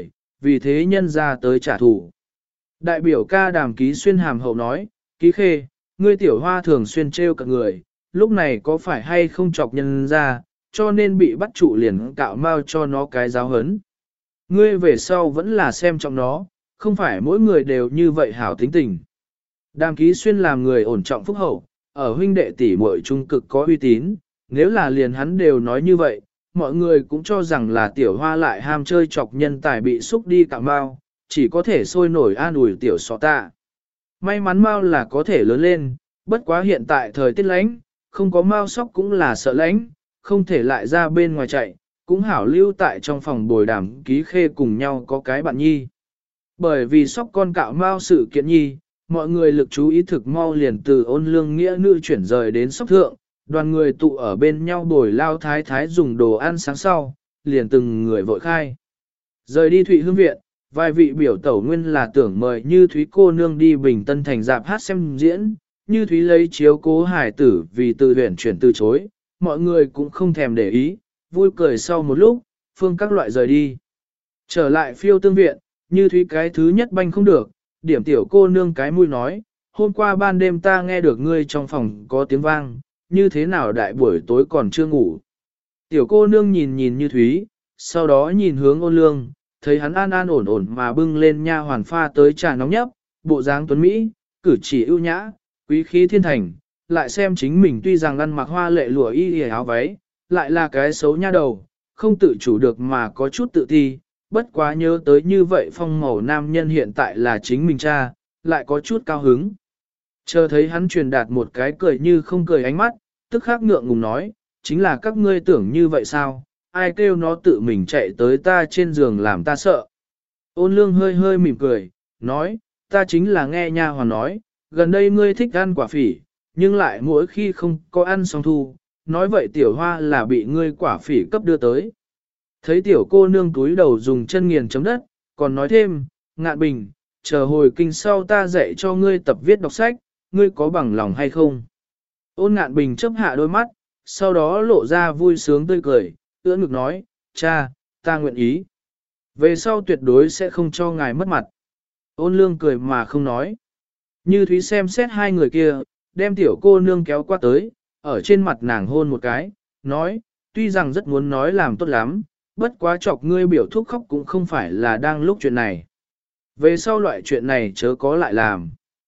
vì thế nhân ra tới trả thù. Đại biểu ca Đàm Ký Xuyên hàm hậu nói, Ký Khê, ngươi tiểu hoa thường xuyên trêu cả người, lúc này có phải hay không chọc nhân ra, cho nên bị bắt trụ liền cạo mau cho nó cái giáo hấn. Ngươi về sau vẫn là xem trọng nó, không phải mỗi người đều như vậy hảo tính tình. Đàm Ký Xuyên làm người ổn trọng phúc hậu, ở huynh đệ tỷ muội trung cực có uy tín, nếu là liền hắn đều nói như vậy, mọi người cũng cho rằng là tiểu hoa lại ham chơi chọc nhân tài bị xúc đi cạo mau, chỉ có thể sôi nổi an ủi tiểu sọ tạ. May mắn mau là có thể lớn lên, bất quá hiện tại thời tiết lạnh, không có mau sóc cũng là sợ lạnh, không thể lại ra bên ngoài chạy, cũng hảo lưu tại trong phòng bồi Đàm Ký Khê cùng nhau có cái bạn nhi. Bởi vì sóc con cạo mau sự kiện nhi, mọi người lực chú ý thực mau liền từ Ôn Lương nghĩa nữ chuyển rời đến sóc thượng, đoàn người tụ ở bên nhau bồi lao thái thái dùng đồ ăn sáng sau, liền từng người vội khai. Rời đi Thụy Hương Viện, vài vị biểu tẩu nguyên là tưởng mời Như Thúy cô nương đi Bình Tân thành dạp hát xem diễn, Như Thúy lấy chiếu cố hải tử vì tự huyển chuyển từ chối, mọi người cũng không thèm để ý, vui cười sau một lúc, phương các loại rời đi. Trở lại Phiêu Tương Viện, Như Thúy cái thứ nhất banh không được, điểm tiểu cô nương cái mũi nói, hôm qua ban đêm ta nghe được ngươi trong phòng có tiếng vang, như thế nào đại buổi tối còn chưa ngủ. Tiểu cô nương nhìn nhìn Như Thúy, sau đó nhìn hướng Ôn Lương, thấy hắn an an ổn ổn mà bưng lên nha hoàn pha tới trà nóng nhấp, bộ dáng tuấn Mỹ, cử chỉ ưu nhã, quý khí thiên thành, lại xem chính mình tuy rằng ăn mặc hoa lệ lụa y áo váy, lại là cái xấu nha đầu, không tự chủ được mà có chút tự ti, bất quá nhớ tới như vậy phong màu nam nhân hiện tại là chính mình cha, lại có chút cao hứng. Chờ thấy hắn truyền đạt một cái cười như không cười ánh mắt, tức khắc ngượng ngùng nói, chính là các ngươi tưởng như vậy sao, ai kêu nó tự mình chạy tới ta trên giường làm ta sợ. Ôn Lương hơi hơi mỉm cười, nói, ta chính là nghe nha hoàn nói, gần đây ngươi thích ăn quả phỉ, nhưng lại mỗi khi không có ăn xong thu, nói vậy tiểu hoa là bị ngươi quả phỉ cấp đưa tới. Thấy tiểu cô nương túi đầu dùng chân nghiền chấm đất, còn nói thêm, Ngạn Bình, chờ hồi kinh sau ta dạy cho ngươi tập viết đọc sách, ngươi có bằng lòng hay không? Ôn Ngạn Bình chớp hạ đôi mắt, sau đó lộ ra vui sướng tươi cười, ưỡn ngực nói, cha, ta nguyện ý. Về sau tuyệt đối sẽ không cho ngài mất mặt. Ôn Lương cười mà không nói. Như Thúy xem xét hai người kia, đem tiểu cô nương kéo qua tới, ở trên mặt nàng hôn một cái, nói, tuy rằng rất muốn nói làm tốt lắm, bất quá chọc ngươi biểu thúc khóc cũng không phải là đang lúc chuyện này. Về sau loại chuyện này chớ có lại làm.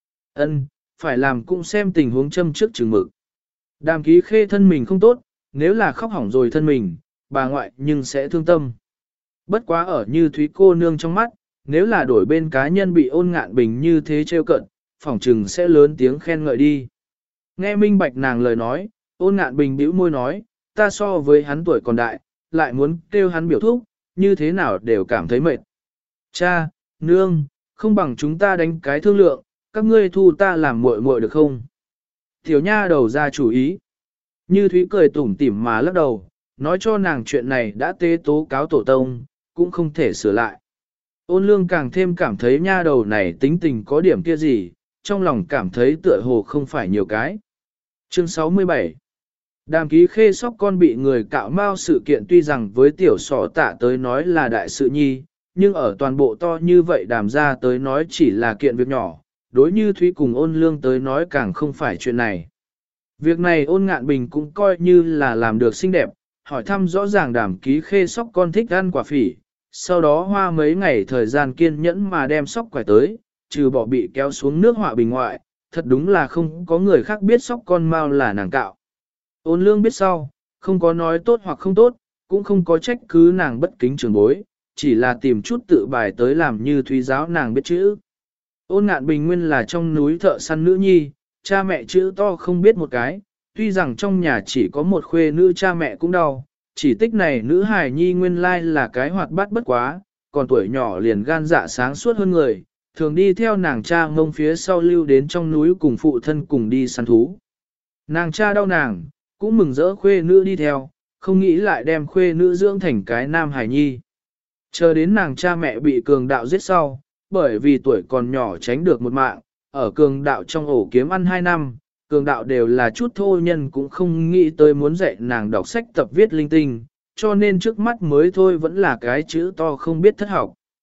Ân, phải làm cũng xem tình huống châm trước chừng mực. Đàm Ký Khê thân mình không tốt, nếu là khóc hỏng rồi thân mình, bà ngoại nhưng sẽ thương tâm. Bất quá ở Như Thúy cô nương trong mắt, nếu là đổi bên cá nhân bị Ôn Ngạn Bình như thế trêu cận, phỏng trừng sẽ lớn tiếng khen ngợi đi. Nghe minh bạch nàng lời nói, Ôn Ngạn Bình bĩu môi nói, ta so với hắn tuổi còn đại, lại muốn kêu hắn biểu thúc, như thế nào đều cảm thấy mệt. Cha, nương, không bằng chúng ta đánh cái thương lượng, các ngươi thu ta làm muội muội được không? Tiểu nha đầu ra chủ ý. Như Thúy cười tủm tỉm mà lắc đầu, nói cho nàng chuyện này đã tế tố cáo tổ tông, cũng không thể sửa lại. Ôn Lương càng thêm cảm thấy nha đầu này tính tình có điểm kia gì, trong lòng cảm thấy tựa hồ không phải nhiều cái. Chương 67 Đàm Ký Khê sóc con bị người cạo mau sự kiện tuy rằng với tiểu sỏ tạ tới nói là đại sự nhi, nhưng ở toàn bộ to như vậy đàm ra tới nói chỉ là kiện việc nhỏ, đối Như Thúy cùng Ôn Lương tới nói càng không phải chuyện này. Việc này Ôn Ngạn Bình cũng coi như là làm được xinh đẹp, hỏi thăm rõ ràng Đàm Ký Khê sóc con thích ăn quả phỉ, sau đó hoa mấy ngày thời gian kiên nhẫn mà đem sóc quải tới, trừ bỏ bị kéo xuống nước họa bình ngoại, thật đúng là không có người khác biết sóc con mau là nàng cạo. Ôn Lương biết sau, không có nói tốt hoặc không tốt, cũng không có trách cứ nàng bất kính trường bối, chỉ là tìm chút tự bài tới làm Như Thúy giáo nàng biết chữ. Ôn Ngạn Bình nguyên là trong núi thợ săn nữ nhi, cha mẹ chữ to không biết một cái, tuy rằng trong nhà chỉ có một khuê nữ cha mẹ cũng đau, chỉ tích này nữ hài nhi nguyên lai là cái hoạt bát bất quá, còn tuổi nhỏ liền gan dạ sáng suốt hơn người, thường đi theo nàng cha ngông phía sau lưu đến trong núi cùng phụ thân cùng đi săn thú. Nàng cha đau nàng, cũng mừng rỡ khuê nữ đi theo, không nghĩ lại đem khuê nữ dưỡng thành cái nam hài nhi. Chờ đến nàng cha mẹ bị cường đạo giết sau, bởi vì tuổi còn nhỏ tránh được một mạng, ở cường đạo trong ổ kiếm ăn 2 năm, cường đạo đều là chút thô nhân cũng không nghĩ tới muốn dạy nàng đọc sách tập viết linh tinh, cho nên trước mắt mới thôi vẫn là cái chữ to không biết thất học.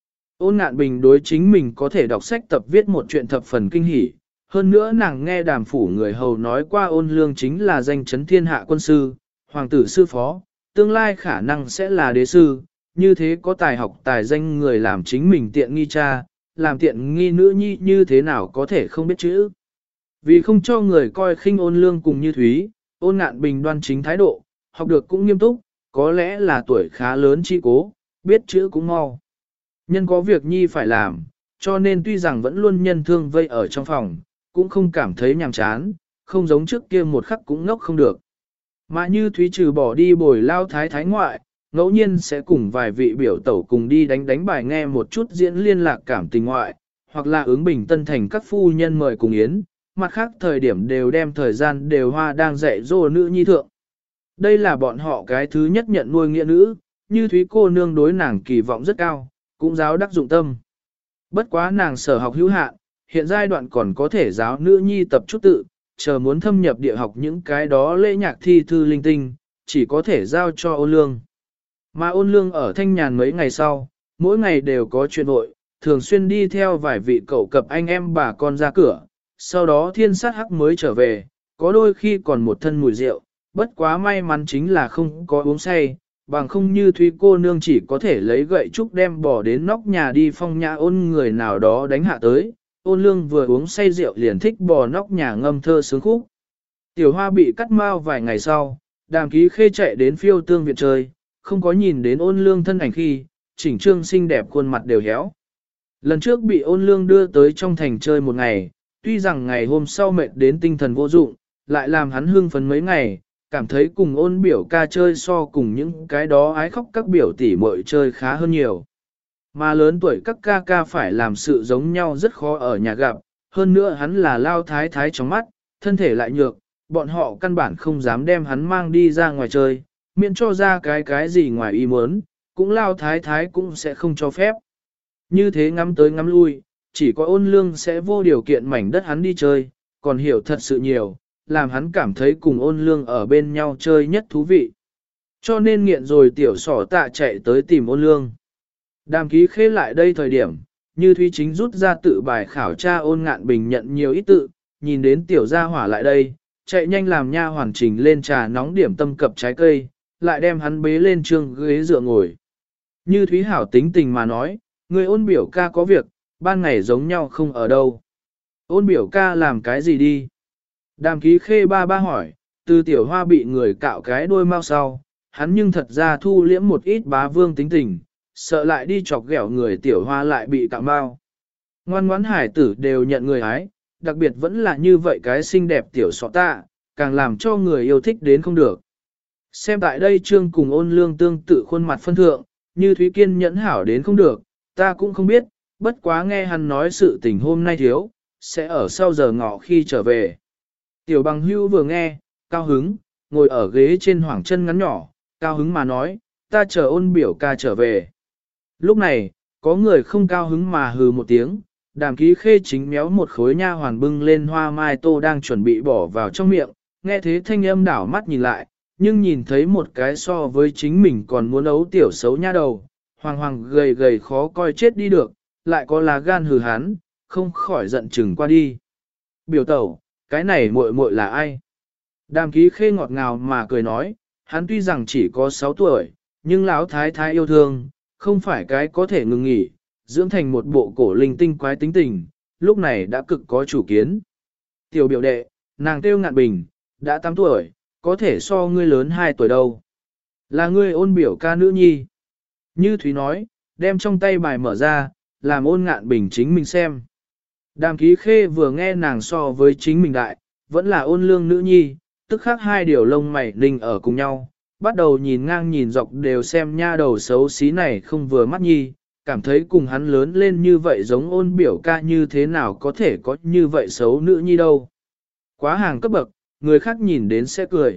Ôn Ngạn Bình đối chính mình có thể đọc sách tập viết một chuyện thập phần kinh hỉ. Hơn nữa nàng nghe Đàm phủ người hầu nói qua Ôn Lương chính là danh chấn thiên hạ quân sư, hoàng tử sư phó, tương lai khả năng sẽ là đế sư, như thế có tài học tài danh người làm chính mình tiện nghi cha, làm tiện nghi nữ nhi như thế nào có thể không biết chữ. Vì không cho người coi khinh Ôn Lương cùng Như Thúy, Ôn Ngạn Bình đoan chính thái độ, học được cũng nghiêm túc, có lẽ là tuổi khá lớn chi cố, biết chữ cũng mau. Nhân có việc nhi phải làm, cho nên tuy rằng vẫn luôn nhân thương vây ở trong phòng, cũng không cảm thấy nhàm chán, không giống trước kia một khắc cũng ngốc không được. Mà Như Thúy trừ bỏ đi bồi lao thái thái ngoại, ngẫu nhiên sẽ cùng vài vị biểu tẩu cùng đi đánh bài nghe một chút diễn liên lạc cảm tình ngoại, hoặc là ứng bình tân thành các phu nhân mời cùng yến, mặt khác thời điểm đều đem thời gian đều hoa đang dạy dỗ nữ nhi thượng. Đây là bọn họ cái thứ nhất nhận nuôi nghĩa nữ, Như Thúy cô nương đối nàng kỳ vọng rất cao, cũng giáo đắc dụng tâm. Bất quá nàng sở học hữu hạn, hiện giai đoạn còn có thể giáo nữ nhi tập chút tự, chờ muốn thâm nhập địa học những cái đó lễ nhạc thi thư linh tinh, chỉ có thể giao cho Ôn Lương. Mà Ôn Lương ở Thanh Nhàn mấy ngày sau, mỗi ngày đều có chuyện vội, thường xuyên đi theo vài vị cậu cập anh em bà con ra cửa, sau đó thiên sát hắc mới trở về, có đôi khi còn một thân mùi rượu, bất quá may mắn chính là không có uống say, bằng không Như Thúy cô nương chỉ có thể lấy gậy trúc đem bỏ đến nóc nhà đi phong nhã Ôn người nào đó đánh hạ tới. Ôn Lương vừa uống say rượu liền thích bò nóc nhà ngâm thơ sướng khúc. Tiểu Hoa bị cắt mau vài ngày sau, Đàm Ký Khê chạy đến Phiêu Tương viện chơi, không có nhìn đến Ôn Lương thân ảnh khi, chỉnh trương xinh đẹp khuôn mặt đều héo. Lần trước bị Ôn Lương đưa tới trong thành chơi một ngày, tuy rằng ngày hôm sau mệt đến tinh thần vô dụng, lại làm hắn hưng phấn mấy ngày, cảm thấy cùng Ôn biểu ca chơi so cùng những cái đó ái khóc các biểu tỷ muội chơi khá hơn nhiều. Mà lớn tuổi các ca ca phải làm sự giống nhau rất khó ở nhà gặp, hơn nữa hắn là lao thái thái trong mắt, thân thể lại nhược, bọn họ căn bản không dám đem hắn mang đi ra ngoài chơi, miễn cho ra cái gì ngoài ý muốn, cũng lao thái thái cũng sẽ không cho phép. Như thế ngắm tới ngắm lui, chỉ có Ôn Lương sẽ vô điều kiện mảnh đất hắn đi chơi, còn hiểu thật sự nhiều, làm hắn cảm thấy cùng Ôn Lương ở bên nhau chơi nhất thú vị. Cho nên nghiện rồi tiểu sỏ tạ chạy tới tìm Ôn Lương. Đàm Ký Khê lại đây thời điểm, Như Thúy chính rút ra tự bài khảo tra Ôn Ngạn Bình nhận nhiều ít tự, nhìn đến tiểu gia hỏa lại đây, chạy nhanh làm nha hoàn chỉnh lên trà nóng điểm tâm cập trái cây, lại đem hắn bế lên trường ghế dựa ngồi. Như Thúy hảo tính tình mà nói, người Ôn biểu ca có việc, ban ngày giống nhau không ở đâu. Ôn biểu ca làm cái gì đi? Đàm Ký Khê ba hỏi, từ tiểu hoa bị người cạo cái đuôi mau sau, hắn nhưng thật ra thu liễm một ít bá vương tính tình, sợ lại đi chọc ghẹo người tiểu hoa lại bị cạo mau. Ngoan ngoãn hải tử đều nhận người ái, đặc biệt vẫn là như vậy cái xinh đẹp tiểu sọ tạ, càng làm cho người yêu thích đến không được. Xem tại đây Trương cùng Ôn Lương tương tự khuôn mặt phân thượng, Như Thúy kiên nhẫn hảo đến không được, ta cũng không biết, bất quá nghe hắn nói sự tình hôm nay thiếu, sẽ ở sau giờ ngọ khi trở về. Tiểu Bằng Hưu vừa nghe, cao hứng, ngồi ở ghế trên hoảng chân ngắn nhỏ, cao hứng mà nói, ta chờ Ôn biểu ca trở về. Lúc này, có người không cao hứng mà hừ một tiếng, Đàm Ký Khê chính méo một khối nha hoàn bưng lên hoa mai tô đang chuẩn bị bỏ vào trong miệng, nghe thế thanh âm đảo mắt nhìn lại, nhưng nhìn thấy một cái so với chính mình còn muốn ấu tiểu xấu nha đầu, hoàng hoàng gầy gầy khó coi chết đi được, lại có lá gan hừ hắn, không khỏi giận chừng qua đi. Biểu tẩu, cái này muội muội là ai? Đàm Ký Khê ngọt ngào mà cười nói, hắn tuy rằng chỉ có 6 tuổi, nhưng lão thái thái yêu thương, không phải cái có thể ngừng nghỉ, dưỡng thành một bộ cổ linh tinh quái tính tình, lúc này đã cực có chủ kiến. Tiểu biểu đệ, nàng Tiêu Ngạn Bình, đã 8 tuổi, có thể so ngươi lớn 2 tuổi đâu. Là ngươi Ôn biểu ca nữ nhi. Như Thúy nói, đem trong tay bài mở ra, làm Ôn Ngạn Bình chính mình xem. Đàm Ký Khê vừa nghe nàng so với chính mình đại, vẫn là Ôn Lương nữ nhi, tức khắc hai điều lông mày ninh ở cùng nhau, bắt đầu nhìn ngang nhìn dọc đều xem nha đầu xấu xí này không vừa mắt nhi, cảm thấy cùng hắn lớn lên như vậy giống Ôn biểu ca như thế nào có thể có như vậy xấu nữ nhi đâu. Quá hàng cấp bậc, người khác nhìn đến sẽ cười.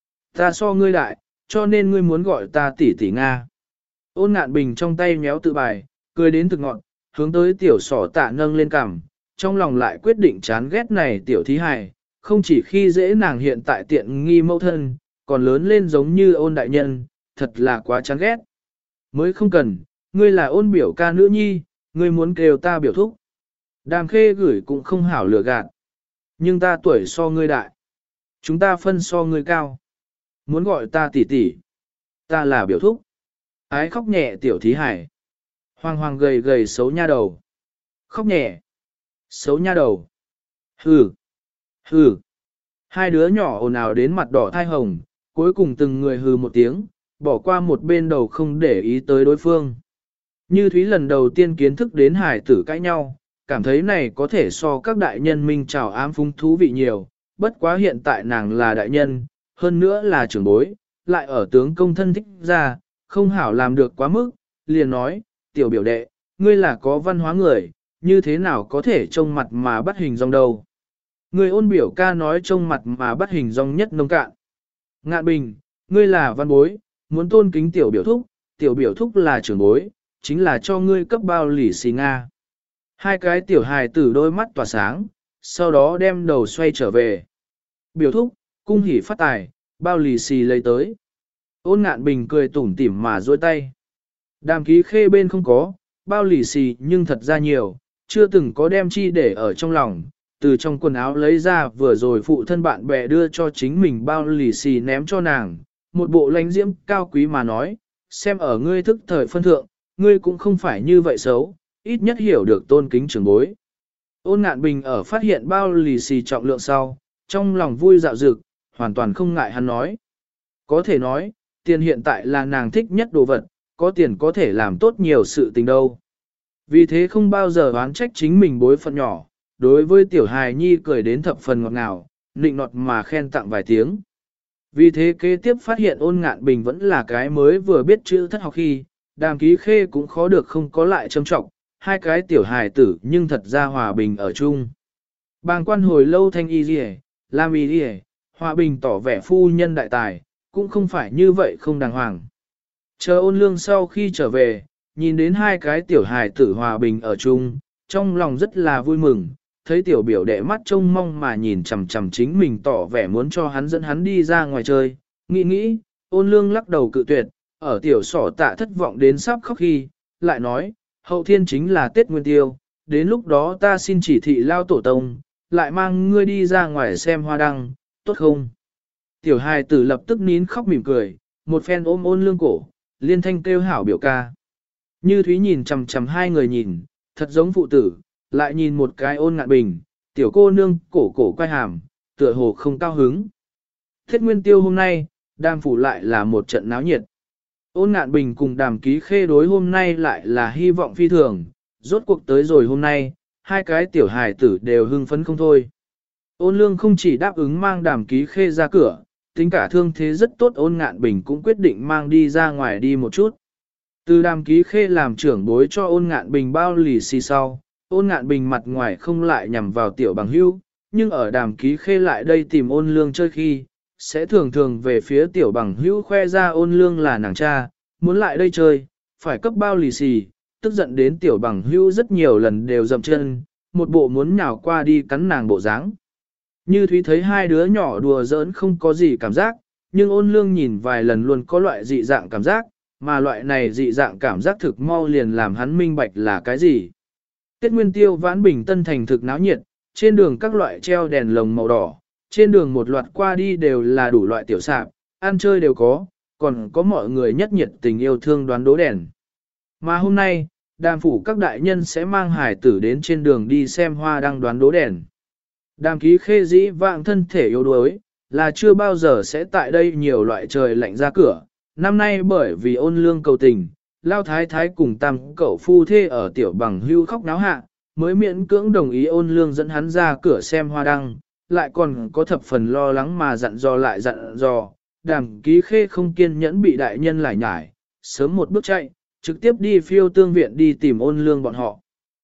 Ta so ngươi đại, cho nên ngươi muốn gọi ta tỷ tỷ Nga. Ôn Ngạn Bình trong tay méo tự bài, cười đến thực ngọn, hướng tới tiểu sỏ tạ nâng lên cằm, trong lòng lại quyết định chán ghét này tiểu thí hài, không chỉ khi dễ nàng hiện tại tiện nghi mẫu thân, còn lớn lên giống như Ôn đại nhân, thật là quá chán ghét. Mới không cần, ngươi là Ôn biểu ca nữ nhi, Ngươi muốn kêu ta biểu thúc. Đàm khê gửi cũng không hảo lừa gạt. Nhưng ta tuổi so ngươi đại. Chúng ta phân so ngươi cao. Muốn gọi ta tỷ tỷ. Ta là biểu thúc. Ái khóc nhẹ tiểu thí hải. Hoàng hoàng gầy gầy xấu nha đầu. Khóc nhẹ. Xấu nha đầu. Hừ. Hừ. Hai đứa nhỏ ồn ào đến mặt đỏ thai hồng, cuối cùng từng người hừ một tiếng, bỏ qua một bên đầu không để ý tới đối phương. Như Thúy lần đầu tiên kiến thức đến hải tử cãi nhau, cảm thấy này có thể so các đại nhân minh trào ám phung thú vị nhiều, bất quá hiện tại nàng là đại nhân, hơn nữa là trưởng bối, lại ở tướng công thân thích ra, không hảo làm được quá mức, liền nói, tiểu biểu đệ, ngươi là có văn hóa người, như thế nào có thể trông mặt mà bắt hình dong đâu. Người ôn biểu ca nói trông mặt mà bắt hình dong nhất nông cạn. Ngạn Bình, ngươi là văn bối, muốn tôn kính tiểu biểu thúc là trưởng bối, chính là cho ngươi cấp bao lì xì Nga. Hai cái tiểu hài tử đôi mắt tỏa sáng, sau đó đem đầu xoay trở về. Biểu thúc, cung hỉ phát tài, bao lì xì lấy tới. Ôn Ngạn Bình cười tủm tỉm mà duỗi tay. Đàm Ký Khê bên không có, bao lì xì nhưng thật ra nhiều, chưa từng có đem chi để ở trong lòng, từ trong quần áo lấy ra vừa rồi phụ thân bạn bè đưa cho chính mình bao lì xì ném cho nàng, một bộ lánh diễm cao quý mà nói, xem ở ngươi thức thời phân thượng, ngươi cũng không phải như vậy xấu, ít nhất hiểu được tôn kính trưởng bối. Ôn Ngạn Bình ở phát hiện bao lì xì trọng lượng sau, trong lòng vui dạo dực, hoàn toàn không ngại hắn nói. Có thể nói, tiền hiện tại là nàng thích nhất đồ vật, có tiền có thể làm tốt nhiều sự tình đâu. Vì thế không bao giờ oán trách chính mình bối phận nhỏ, đối với tiểu hài nhi cười đến thập phần ngọt ngào, nịnh nọt mà khen tặng vài tiếng. Vì thế kế tiếp phát hiện Ôn Ngạn Bình vẫn là cái mới vừa biết chữ thất học khi, Đàm Ký Khê cũng khó được không có lại châm trọng, hai cái tiểu hài tử nhưng thật ra hòa bình ở chung. Bàng quan hồi lâu thanh y rìa, làm y rìa, hòa bình tỏ vẻ phu nhân đại tài, cũng không phải như vậy không đàng hoàng. Chờ Ôn Lương sau khi trở về, nhìn đến hai cái tiểu hài tử hòa bình ở chung, trong lòng rất là vui mừng, thấy tiểu biểu đệ mắt trông mong mà nhìn chằm chằm chính mình tỏ vẻ muốn cho hắn dẫn hắn đi ra ngoài chơi, nghĩ, Ôn Lương lắc đầu cự tuyệt, ở tiểu sỏ tạ thất vọng đến sắp khóc khi, lại nói, hậu thiên chính là Tết Nguyên Tiêu, đến lúc đó ta xin chỉ thị lao tổ tông, lại mang ngươi đi ra ngoài xem hoa đăng, tốt không? Tiểu hài tử lập tức nín khóc mỉm cười, một phen ôm Ôn Lương cổ, liên thanh kêu hảo biểu ca. Như Thúy nhìn chằm chằm hai người nhìn, thật giống phụ tử, lại nhìn một cái Ôn Ngạn Bình, tiểu cô nương cổ quay hàm, tựa hồ không cao hứng. Tết Nguyên Tiêu hôm nay, Đàm phủ lại là một trận náo nhiệt. Ôn Ngạn Bình cùng Đàm Ký Khê đối hôm nay lại là hy vọng phi thường, rốt cuộc tới rồi hôm nay, hai cái tiểu hài tử đều hưng phấn không thôi. Ôn Lương không chỉ đáp ứng mang Đàm Ký Khê ra cửa, tính cả thương thế rất tốt Ôn Ngạn Bình cũng quyết định mang đi ra ngoài đi một chút. Từ Đàm Ký Khê làm trưởng bối cho Ôn Ngạn Bình bao lì xì sau, Ôn Ngạn Bình mặt ngoài không lại nhằm vào tiểu bằng hữu, nhưng ở Đàm Ký Khê lại đây tìm Ôn Lương chơi khi, sẽ thường thường về phía tiểu bằng hữu khoe ra Ôn Lương là nàng cha, muốn lại đây chơi, phải cấp bao lì xì, tức giận đến tiểu bằng hữu rất nhiều lần đều dậm chân, một bộ muốn nhào qua đi cắn nàng bộ dáng. Như Thúy thấy hai đứa nhỏ đùa giỡn không có gì cảm giác, nhưng Ôn Lương nhìn vài lần luôn có loại dị dạng cảm giác, mà loại này dị dạng cảm giác thực mau liền làm hắn minh bạch là cái gì. Tết Nguyên Tiêu Vãn Bình Tân thành thực náo nhiệt, trên đường các loại treo đèn lồng màu đỏ, trên đường một loạt qua đi đều là đủ loại tiểu sạp, ăn chơi đều có, còn có mọi người nhất nhiệt tình yêu thương đoán đố đèn. Mà hôm nay, Đàm phủ các đại nhân sẽ mang hải tử đến trên đường đi xem hoa đăng đoán đố đèn. Đàm Ký Khê dĩ vạng thân thể yếu đuối, là chưa bao giờ sẽ tại đây nhiều loại trời lạnh ra cửa. Năm nay bởi vì Ôn Lương cầu tình, Lao Thái Thái cùng tam cậu phu thê ở tiểu bằng hưu khóc náo hạ, mới miễn cưỡng đồng ý Ôn Lương dẫn hắn ra cửa xem hoa đăng, lại còn có thập phần lo lắng mà dặn dò. Đàm Ký Khê không kiên nhẫn bị đại nhân lải nhải, sớm một bước chạy, trực tiếp đi phiêu tương viện đi tìm Ôn Lương bọn họ.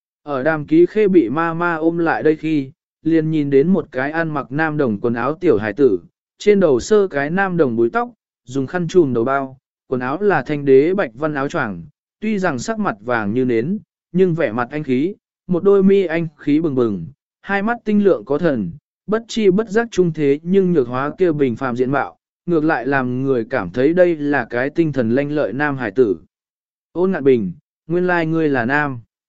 Ở Đàm Ký Khê bị ma ôm lại đây khi, liền nhìn đến một cái ăn mặc nam đồng quần áo tiểu hải tử, trên đầu sơ cái nam đồng búi tóc, dùng khăn trùm đầu bao, quần áo là thanh đế bạch văn áo choàng, tuy rằng sắc mặt vàng như nến, nhưng vẻ mặt anh khí, một đôi mi anh khí bừng bừng, hai mắt tinh lượng có thần, bất chi bất giác trung thế nhưng nhược hóa kêu bình phàm diện mạo, ngược lại làm người cảm thấy đây là cái tinh thần lanh lợi nam hải tử. Ôn Ngạn Bình, nguyên lai ngươi là nam.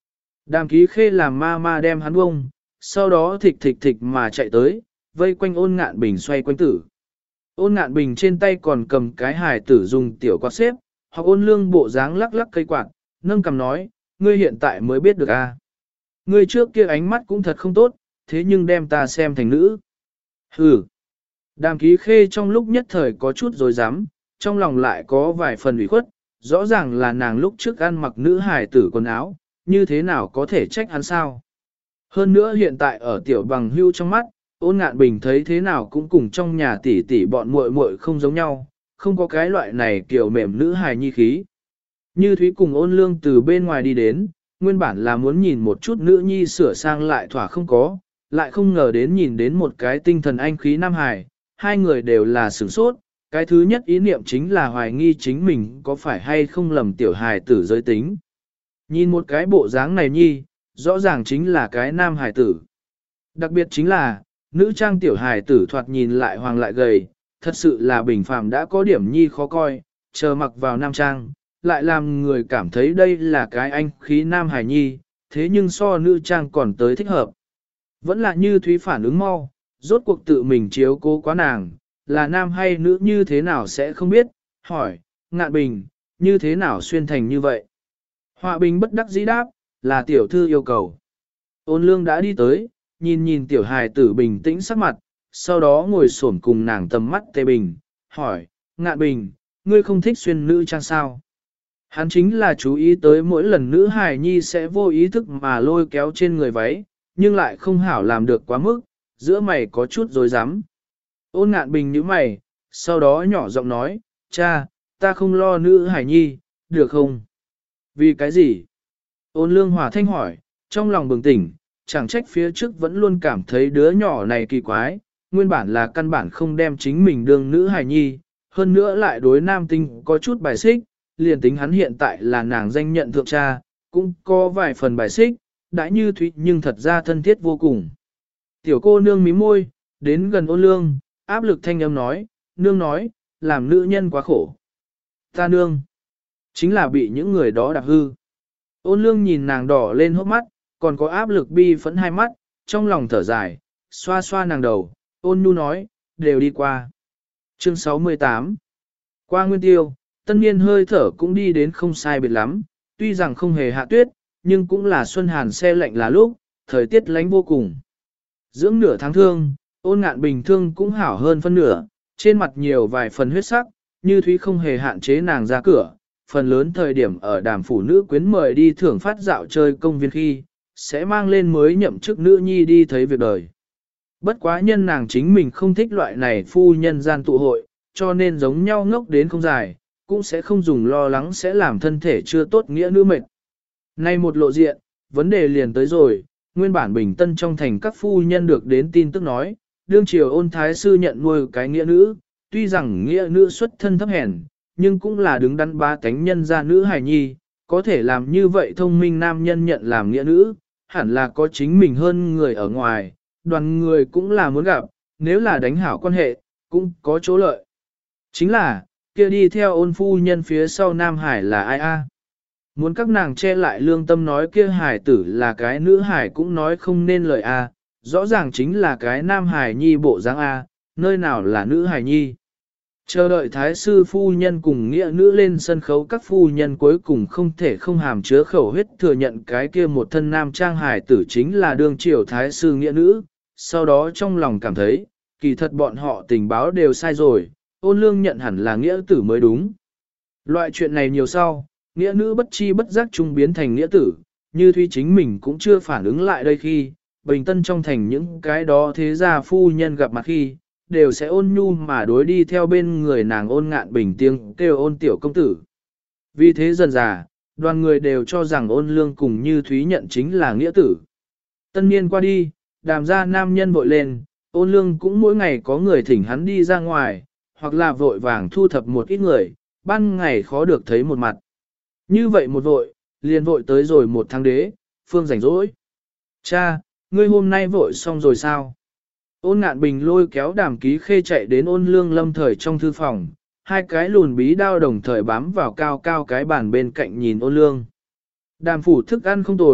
Đàm Ký Khê làm ma ma đem hắn bông, sau đó thịch thịch thịch mà chạy tới, vây quanh Ôn Ngạn Bình xoay quanh tử. Ôn Ngạn Bình trên tay còn cầm cái hài tử dùng tiểu quạt xếp, hoặc Ôn Lương bộ dáng lắc lắc cây quạt, nâng cầm nói, ngươi hiện tại mới biết được a. Ngươi trước kia ánh mắt cũng thật không tốt, thế nhưng đem ta xem thành nữ. Hừ. Đàm Ký Khê trong lúc nhất thời có chút dối rắm, trong lòng lại có vài phần ủy khuất, rõ ràng là nàng lúc trước ăn mặc nữ hài tử quần áo, như thế nào có thể trách hắn sao. Hơn nữa hiện tại ở tiểu bằng hưu trong mắt, Ôn Ngạn Bình thấy thế nào cũng cùng trong nhà tỷ tỷ bọn muội muội không giống nhau, không có cái loại này kiểu mềm nữ hài nhi khí. Như Thúy cùng Ôn Lương từ bên ngoài đi đến, nguyên bản là muốn nhìn một chút nữ nhi sửa sang lại thỏa không có, lại không ngờ đến nhìn đến một cái tinh thần anh khí nam hài, hai người đều là sửng sốt, cái thứ nhất ý niệm chính là hoài nghi chính mình có phải hay không lầm tiểu hài tử giới tính. Nhìn một cái bộ dáng này nhi, rõ ràng chính là cái nam hài tử. Đặc biệt chính là, nữ trang tiểu hài tử thoạt nhìn lại hoàng lại gầy, thật sự là bình phàm đã có điểm nhi khó coi, chờ mặc vào nam trang, lại làm người cảm thấy đây là cái anh khí nam hài nhi, thế nhưng so nữ trang còn tới thích hợp. Vẫn là Như Thúy phản ứng mau, rốt cuộc tự mình chiếu cố quá nàng, là nam hay nữ như thế nào sẽ không biết, hỏi, Ngạn Bình, như thế nào xuyên thành như vậy? Họa Bình bất đắc dĩ đáp, là tiểu thư yêu cầu. Ôn Lương đã đi tới, nhìn tiểu hài tử bình tĩnh sắc mặt, sau đó ngồi xổm cùng nàng tầm mắt tê bình, hỏi, Ngạn Bình, ngươi không thích xuyên nữ trang sao? Hắn chính là chú ý tới mỗi lần nữ hài nhi sẽ vô ý thức mà lôi kéo trên người váy, nhưng lại không hảo làm được quá mức, giữa mày có chút dối rắm. Ôn Ngạn Bình nhíu mày, sau đó nhỏ giọng nói, cha, ta không lo nữ hài nhi, được không? Vì cái gì? Ôn Lương Hòa thanh hỏi, trong lòng bừng tỉnh, chẳng trách phía trước vẫn luôn cảm thấy đứa nhỏ này kỳ quái, nguyên bản là căn bản không đem chính mình đương nữ hài nhi, hơn nữa lại đối nam tinh có chút bài xích, liền tính hắn hiện tại là nàng danh nhận thượng cha, cũng có vài phần bài xích, đã Như Thúy nhưng thật ra thân thiết vô cùng. Tiểu cô nương mím môi, đến gần Ôn Lương, áp lực thanh âm nói, nương nói, làm nữ nhân quá khổ. Ta nương, chính là bị những người đó đạp hư. Ôn Lương nhìn nàng đỏ lên hốc mắt, còn có áp lực bi phẫn hai mắt, trong lòng thở dài, xoa xoa nàng đầu, Ôn Nhu nói, đều đi qua. Chương 68 Qua Nguyên Tiêu, tân niên hơi thở cũng đi đến không sai biệt lắm, tuy rằng không hề hạ tuyết, nhưng cũng là xuân hàn se lạnh là lúc, thời tiết lánh vô cùng. Dưỡng nửa tháng thương, Ôn Ngạn Bình thương cũng hảo hơn phân nửa, trên mặt nhiều vài phần huyết sắc, Như Thúy không hề hạn chế nàng ra cửa, phần lớn thời điểm ở đàm phủ nữ quyến mời đi thưởng phát dạo chơi công viên khi, sẽ mang lên mới nhậm chức nữ nhi đi thấy việc đời. Bất quá nhân nàng chính mình không thích loại này phu nhân gian tụ hội, cho nên giống nhau ngốc đến không dài, cũng sẽ không dùng lo lắng sẽ làm thân thể chưa tốt nghĩa nữ mệt. Nay một lộ diện, vấn đề liền tới rồi, nguyên bản Bình Tân trong thành các phu nhân được đến tin tức nói, đương triều Ôn thái sư nhận nuôi cái nghĩa nữ, tuy rằng nghĩa nữ xuất thân thấp hèn, nhưng cũng là đứng đắn ba cánh nhân gia nữ hài nhi, có thể làm như vậy thông minh nam nhân nhận làm nghĩa nữ, hẳn là có chính mình hơn người ở ngoài, đoàn người cũng là muốn gặp, nếu là đánh hảo quan hệ, cũng có chỗ lợi. Chính là, kia đi theo Ôn phu nhân phía sau Nam Hải là ai a? Muốn các nàng che lại lương tâm nói kia hải tử là cái nữ hải cũng nói không nên lời a, rõ ràng chính là cái Nam Hải nhi bộ dáng a, nơi nào là nữ hải nhi. Chờ đợi thái sư phu nhân cùng nghĩa nữ lên sân khấu, các phu nhân cuối cùng không thể không hàm chứa khẩu huyết thừa nhận cái kia một thân nam trang hài tử chính là đương triều thái sư nghĩa nữ, sau đó trong lòng cảm thấy, kỳ thật bọn họ tình báo đều sai rồi, Ôn Lương nhận hẳn là nghĩa tử mới đúng. Loại chuyện này nhiều sau, nghĩa nữ bất chi bất giác trung biến thành nghĩa tử, Như Thúy chính mình cũng chưa phản ứng lại đây khi, Bình Tân trong thành những cái đó thế gia phu nhân gặp mặt khi, đều sẽ ôn nhu mà đối đi theo bên người nàng Ôn Ngạn Bình tiếng kêu Ôn tiểu công tử. Vì thế dần dà, đoàn người đều cho rằng Ôn Lương cùng Như Thúy nhận chính là nghĩa tử. Tân niên qua đi, đàm gia nam nhân vội lên, Ôn Lương cũng mỗi ngày có người thỉnh hắn đi ra ngoài, hoặc là vội vàng thu thập một ít người, ban ngày khó được thấy một mặt. Như vậy một vội, liền vội tới rồi một tháng đế, phương rảnh rỗi. Cha, ngươi hôm nay vội xong rồi sao? Ôn Ngạn Bình lôi kéo Đàm Ký Khê chạy đến Ôn Lương lâm thời trong thư phòng, hai cái lùn bí đao đồng thời bám vào cao cao cái bàn bên cạnh nhìn Ôn Lương. Đàm phủ thức ăn không tồi,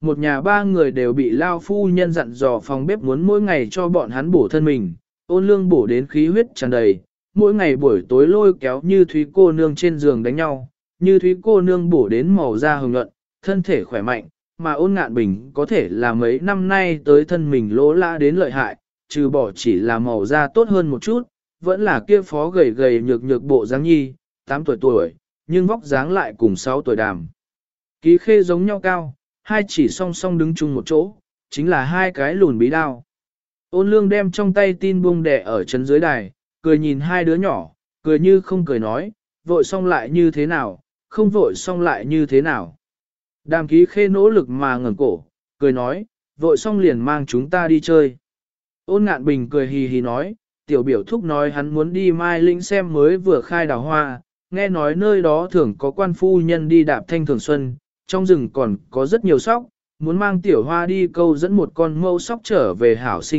Một nhà ba người đều bị lao phu nhân dặn dò phòng bếp muốn mỗi ngày cho bọn hắn bổ thân mình, ôn lương bổ đến khí huyết tràn đầy, mỗi ngày buổi tối lôi kéo như thúy cô nương trên giường đánh nhau, như thúy cô nương bổ đến màu da hồng nhuận, thân thể khỏe mạnh, mà ôn ngạn bình có thể là mấy năm nay tới thân mình lỗ lã đến lợi hại, trừ bỏ chỉ là màu da tốt hơn một chút, vẫn là kia phó gầy gầy nhược nhược bộ dáng nhi, 8 tuổi, nhưng vóc dáng lại cùng 6 tuổi đàm. Ký khê giống nhau cao, hai chỉ song song đứng chung một chỗ, chính là hai cái lùn bí đao. Ôn lương đem trong tay tin buông đẻ ở chân dưới đài, cười nhìn hai đứa nhỏ, cười như không cười nói, vội xong lại như thế nào, không vội xong lại như thế nào. Đàm ký khê nỗ lực mà ngẩng cổ, cười nói, vội xong liền mang chúng ta đi chơi. Ôn ngạn bình cười hì hì nói, tiểu biểu thúc nói hắn muốn đi Mai Linh xem mới vừa khai đào hoa, nghe nói nơi đó thường có quan phu nhân đi đạp thanh thường xuân, trong rừng còn có rất nhiều sóc, muốn mang tiểu hoa đi câu dẫn một con mâu sóc trở về hảo sinh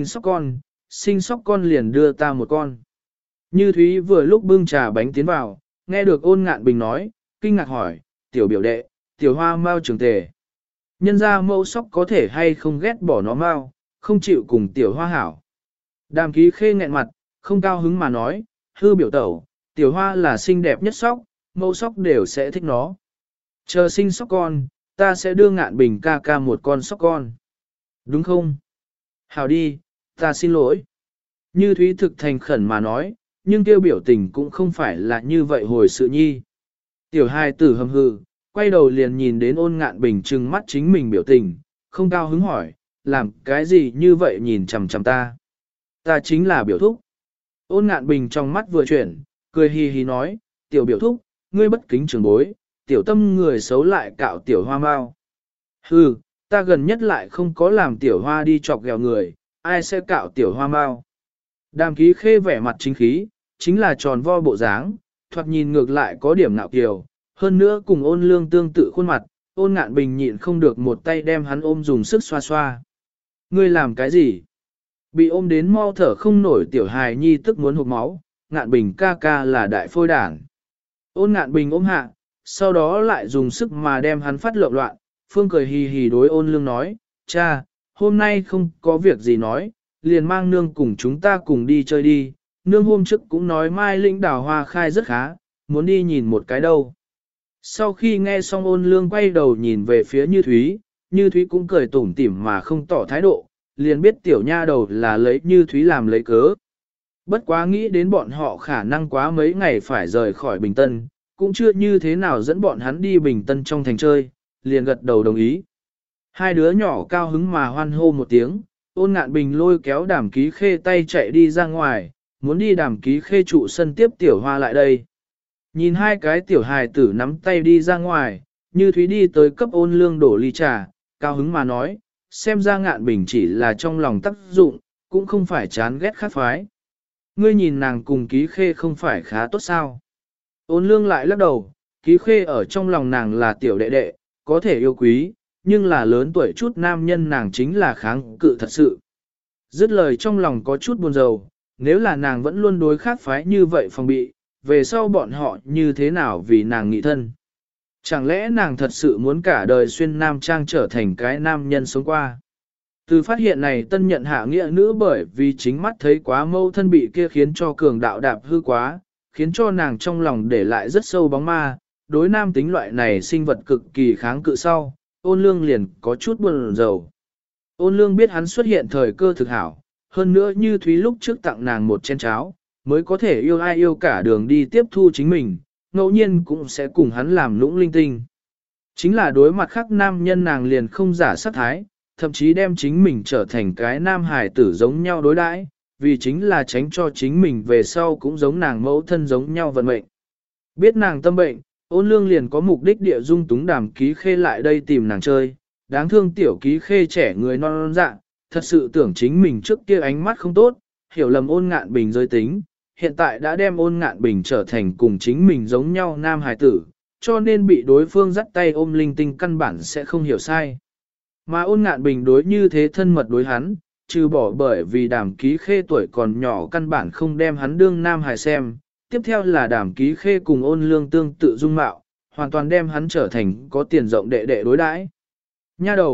sóc con liền đưa ta một con. Như Thúy vừa lúc bưng trà bánh tiến vào, nghe được ôn ngạn bình nói, kinh ngạc hỏi, tiểu biểu đệ, tiểu hoa mau trường tề. Nhân ra mâu sóc có thể hay không ghét bỏ nó mau, không chịu cùng tiểu hoa hảo. Đàm ký khê nghẹn mặt, không cao hứng mà nói, hư biểu tẩu, tiểu hoa là xinh đẹp nhất sóc, mâu sóc đều sẽ thích nó. Chờ sinh sóc con, ta sẽ đưa ngạn bình ca ca một con sóc con. Đúng không? Hào đi, ta xin lỗi. Như Thúy thực thành khẩn mà nói, nhưng kêu biểu tình cũng không phải là như vậy hồi sự nhi. Tiểu hai tử hầm hừ, quay đầu liền nhìn đến ôn ngạn bình trừng mắt chính mình biểu tình, không cao hứng hỏi, làm cái gì như vậy nhìn chằm chằm ta. Ta chính là biểu thúc. Ôn ngạn bình trong mắt vừa chuyển, cười hì hì nói, tiểu biểu thúc, ngươi bất kính trường bối, tiểu tâm người xấu lại cạo tiểu hoa mau. Hừ, ta gần nhất lại không có làm tiểu hoa đi chọc ghẹo người, ai sẽ cạo tiểu hoa mau. Đàm ký khê vẻ mặt chính khí, chính là tròn vo bộ dáng, thoạt nhìn ngược lại có điểm ngạo kiều, hơn nữa cùng ôn lương tương tự khuôn mặt, ôn ngạn bình nhịn không được một tay đem hắn ôm dùng sức xoa xoa. Ngươi làm cái gì? Bị ôm đến mau thở không nổi tiểu hài nhi tức muốn hụt máu, ngạn bình ca ca là đại phôi đảng. Ôn ngạn bình ôm hạ, sau đó lại dùng sức mà đem hắn phát lộn loạn, phương cười hì hì đối ôn lương nói, cha, hôm nay không có việc gì nói, liền mang nương cùng chúng ta cùng đi chơi đi, nương hôm trước cũng nói Mai Linh đào hoa khai rất khá, muốn đi nhìn một cái đâu. Sau khi nghe xong ôn lương quay đầu nhìn về phía Như Thúy cũng cười tủm tỉm mà không tỏ thái độ, liền biết tiểu nha đầu là lấy Như Thúy làm lấy cớ. Bất quá nghĩ đến bọn họ khả năng quá mấy ngày phải rời khỏi Bình Tân, cũng chưa như thế nào dẫn bọn hắn đi Bình Tân trong thành chơi, liền gật đầu đồng ý. Hai đứa nhỏ cao hứng mà hoan hô một tiếng, ôn ngạn bình lôi kéo đàm ký khê tay chạy đi ra ngoài, muốn đi đàm ký khê trụ sân tiếp tiểu hoa lại đây. Nhìn hai cái tiểu hài tử nắm tay đi ra ngoài, Như Thúy đi tới cấp ôn lương đổ ly trà, cao hứng mà nói, xem ra ngạn bình chỉ là trong lòng tác dụng, cũng không phải chán ghét khác phái. Ngươi nhìn nàng cùng ký khê không phải khá tốt sao? Ôn lương lại lắc đầu, ký khê ở trong lòng nàng là tiểu đệ đệ, có thể yêu quý, nhưng là lớn tuổi chút nam nhân nàng chính là kháng cự thật sự. Dứt lời trong lòng có chút buồn rầu, nếu là nàng vẫn luôn đối khác phái như vậy phòng bị, về sau bọn họ như thế nào vì nàng nghị thân. Chẳng lẽ nàng thật sự muốn cả đời xuyên nam trang trở thành cái nam nhân sống qua. Từ phát hiện này tân nhận hạ nghĩa nữ bởi vì chính mắt thấy quá mâu thân bị kia khiến cho cường đạo đạp hư quá, khiến cho nàng trong lòng để lại rất sâu bóng ma, đối nam tính loại này sinh vật cực kỳ kháng cự sau, ôn lương liền có chút buồn rầu. Ôn lương biết hắn xuất hiện thời cơ thực hảo, hơn nữa Như Thúy lúc trước tặng nàng một chén cháo, mới có thể yêu ai yêu cả đường đi tiếp thu chính mình, ngẫu nhiên cũng sẽ cùng hắn làm lũng linh tinh. Chính là đối mặt khác nam nhân nàng liền không giả sát thái, thậm chí đem chính mình trở thành cái nam hài tử giống nhau đối đãi, vì chính là tránh cho chính mình về sau cũng giống nàng mẫu thân giống nhau vận mệnh. Biết nàng tâm bệnh, ôn lương liền có mục đích địa dung túng đàm ký khê lại đây tìm nàng chơi, đáng thương tiểu ký khê trẻ người non dạ, thật sự tưởng chính mình trước kia ánh mắt không tốt, hiểu lầm ôn ngạn bình giới tính, hiện tại đã đem ôn ngạn bình trở thành cùng chính mình giống nhau nam hài tử, cho nên bị đối phương dắt tay ôm linh tinh căn bản sẽ không hiểu sai. Mà ôn ngạn bình đối như thế thân mật đối hắn, trừ bỏ bởi vì đàm ký khê tuổi còn nhỏ căn bản không đem hắn đương nam hài xem, tiếp theo là đàm ký khê cùng ôn lương tương tự dung mạo, hoàn toàn đem hắn trở thành có tiền rộng đệ đệ đối đãi. Nha đầu,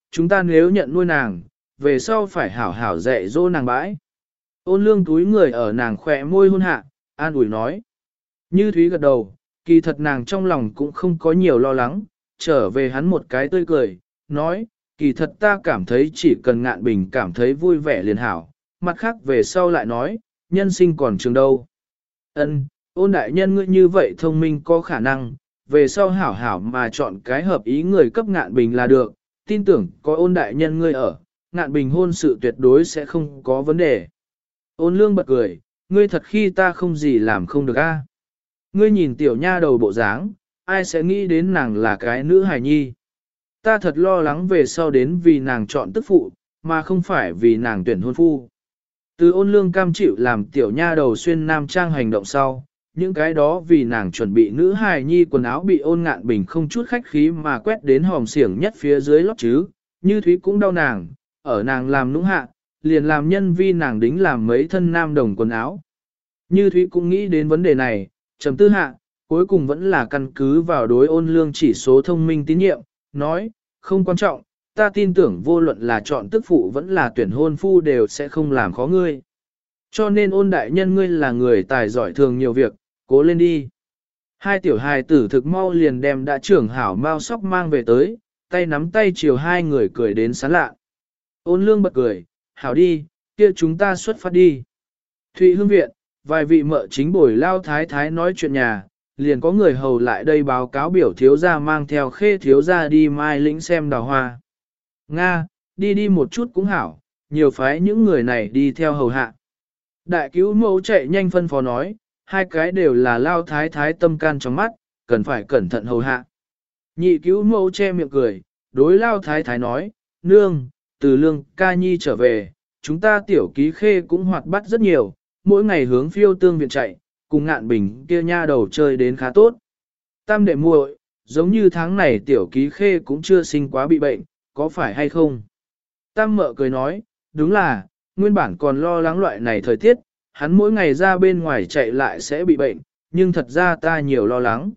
chúng ta nếu nhận nuôi nàng, về sau phải hảo hảo dạy dỗ nàng bãi. Ôn lương túi người ở nàng khỏe môi hôn hạ, an ủi nói. Như Thúy gật đầu, kỳ thật nàng trong lòng cũng không có nhiều lo lắng, trở về hắn một cái tươi cười, nói, kỳ thật ta cảm thấy chỉ cần Ngạn Bình cảm thấy vui vẻ liền hảo, mặt khác về sau lại nói, nhân sinh còn trường đâu. Ân, Ôn đại nhân ngươi như vậy thông minh có khả năng, về sau hảo hảo mà chọn cái hợp ý người cấp Ngạn Bình là được, tin tưởng có Ôn đại nhân ngươi ở, Ngạn Bình hôn sự tuyệt đối sẽ không có vấn đề. Ôn lương bật cười, ngươi thật khi ta không gì làm không được a. Ngươi nhìn tiểu nha đầu bộ dáng, ai sẽ nghĩ đến nàng là cái nữ hài nhi. Ta thật lo lắng về sau đến vì nàng chọn tức phụ, mà không phải vì nàng tuyển hôn phu. Từ ôn lương cam chịu làm tiểu nha đầu xuyên nam trang hành động sau, những cái đó vì nàng chuẩn bị nữ hài nhi quần áo bị Ôn Ngạn Bình không chút khách khí mà quét đến hòm xiển nhất phía dưới lót chứ, Như Thúy cũng đau nàng, ở nàng làm nũng hạ, liền làm nhân vi nàng đính làm mấy thân nam đồng quần áo. Như Thúy cũng nghĩ đến vấn đề này, trầm tư hạ, cuối cùng vẫn là căn cứ vào đối ôn lương chỉ số thông minh tín nhiệm, nói, không quan trọng, ta tin tưởng vô luận là chọn tức phụ vẫn là tuyển hôn phu đều sẽ không làm khó ngươi. Cho nên Ôn đại nhân ngươi là người tài giỏi thường nhiều việc, cố lên đi. Hai tiểu hài tử thực mau liền đem đã trưởng hảo mau sóc mang về tới, tay nắm tay chiều hai người cười đến sán lạ. Ôn lương bật cười, hảo đi, kia chúng ta xuất phát đi. Thụy Hương Viện, vài vị mợ chính bồi lao thái thái nói chuyện nhà, liền có người hầu lại đây báo cáo biểu thiếu gia mang theo Khê thiếu gia đi mai lĩnh xem đào hoa. Nga, đi một chút cũng hảo, nhiều phái những người này đi theo hầu hạ. Đại cứu mẫu chạy nhanh phân phó nói, hai cái đều là lao thái thái tâm can trong mắt, cần phải cẩn thận hầu hạ. Nhị cứu mẫu che miệng cười, đối lao thái thái nói, nương, từ lương ca nhi trở về, chúng ta tiểu ký Khê cũng hoạt bát rất nhiều, mỗi ngày hướng phiêu tương viện chạy, cùng Ngạn Bình kia nha đầu chơi đến khá tốt. Tam đệ muội, giống như tháng này tiểu ký Khê cũng chưa sinh quá bị bệnh, có phải hay không? Tam mợ cười nói, đúng là, nguyên bản còn lo lắng loại này thời tiết, hắn mỗi ngày ra bên ngoài chạy lại sẽ bị bệnh, nhưng thật ra ta nhiều lo lắng.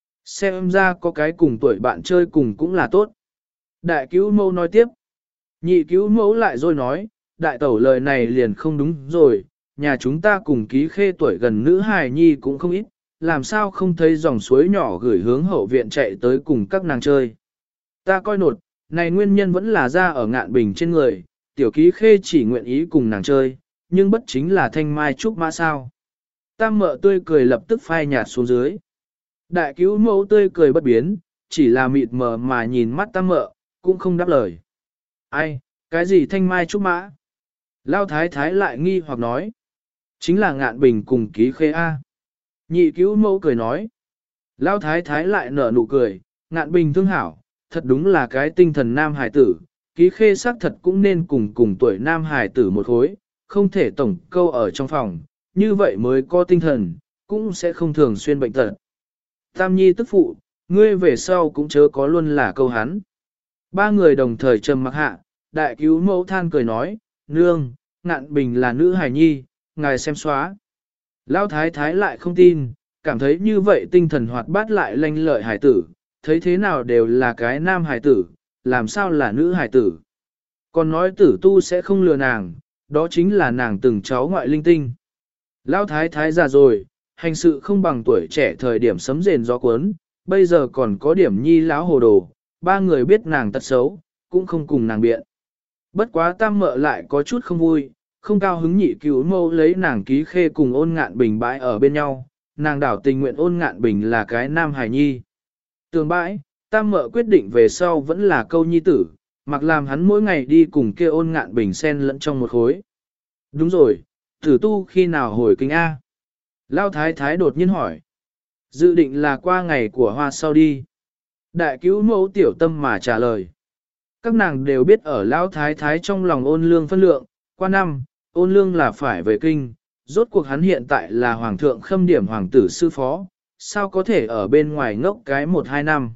Xem ra có cái cùng tuổi bạn chơi cùng cũng là tốt. Đại cứu mẫu nói tiếp. Nhị cứu mẫu lại rồi nói, đại tẩu lời này liền không đúng rồi, nhà chúng ta cùng ký Khê tuổi gần nữ hài nhi cũng không ít, làm sao không thấy dòng suối nhỏ gửi hướng hậu viện chạy tới cùng các nàng chơi. Ta coi nột, này nguyên nhân vẫn là ra ở Ngạn Bình trên người, tiểu ký Khê chỉ nguyện ý cùng nàng chơi, nhưng bất chính là thanh mai trúc mã sao. Tam mợ tươi cười lập tức phai nhạt xuống dưới. Đại cứu mẫu tươi cười bất biến, chỉ là mịt mờ mà nhìn mắt tam mợ, cũng không đáp lời. Ai, cái gì thanh mai trúc mã? Lao thái thái lại nghi hoặc nói. Chính là Ngạn Bình cùng ký Khê A. Nhị cứu mẫu cười nói. Lao thái thái lại nở nụ cười, Ngạn Bình thương hảo, thật đúng là cái tinh thần nam hải tử, ký Khê xác thật cũng nên cùng tuổi nam hải tử một khối, không thể tổng câu ở trong phòng, như vậy mới có tinh thần, cũng sẽ không thường xuyên bệnh tật. Tam nhi tức phụ, ngươi về sau cũng chớ có luôn là câu hắn. Ba người đồng thời trầm mặc hạ, đại cứu mẫu than cười nói, nương, Ngạn Bình là nữ hài nhi, ngài xem xóa. Lão thái thái lại không tin, cảm thấy như vậy tinh thần hoạt bát lại lanh lợi hài tử, thấy thế nào đều là cái nam hài tử, làm sao là nữ hài tử. Còn nói tử tu sẽ không lừa nàng, đó chính là nàng từng cháu ngoại linh tinh. Lão thái thái già rồi, hành sự không bằng tuổi trẻ thời điểm sấm rền gió cuốn, bây giờ còn có điểm nhi lão hồ đồ, ba người biết nàng tật xấu, cũng không cùng nàng biện. Bất quá tam mợ lại có chút không vui, không cao hứng nhị cứu mâu lấy nàng ký Khê cùng Ôn Ngạn Bình bãi ở bên nhau, nàng đảo tình nguyện Ôn Ngạn Bình là cái nam hài nhi. Tường bãi, tam mợ quyết định về sau vẫn là câu nhi tử, mặc làm hắn mỗi ngày đi cùng kia Ôn Ngạn Bình xen lẫn trong một khối. Đúng rồi, tử tu khi nào hồi kinh A? Lao thái thái đột nhiên hỏi. Dự định là qua ngày của hoa sau đi. Đại cứu mẫu tiểu tâm mà trả lời. Các nàng đều biết ở Lão thái thái trong lòng Ôn lương phân lượng, qua năm, Ôn lương là phải về kinh, rốt cuộc hắn hiện tại là hoàng thượng khâm điểm hoàng tử sư phó, sao có thể ở bên ngoài ngốc cái 1-2 năm.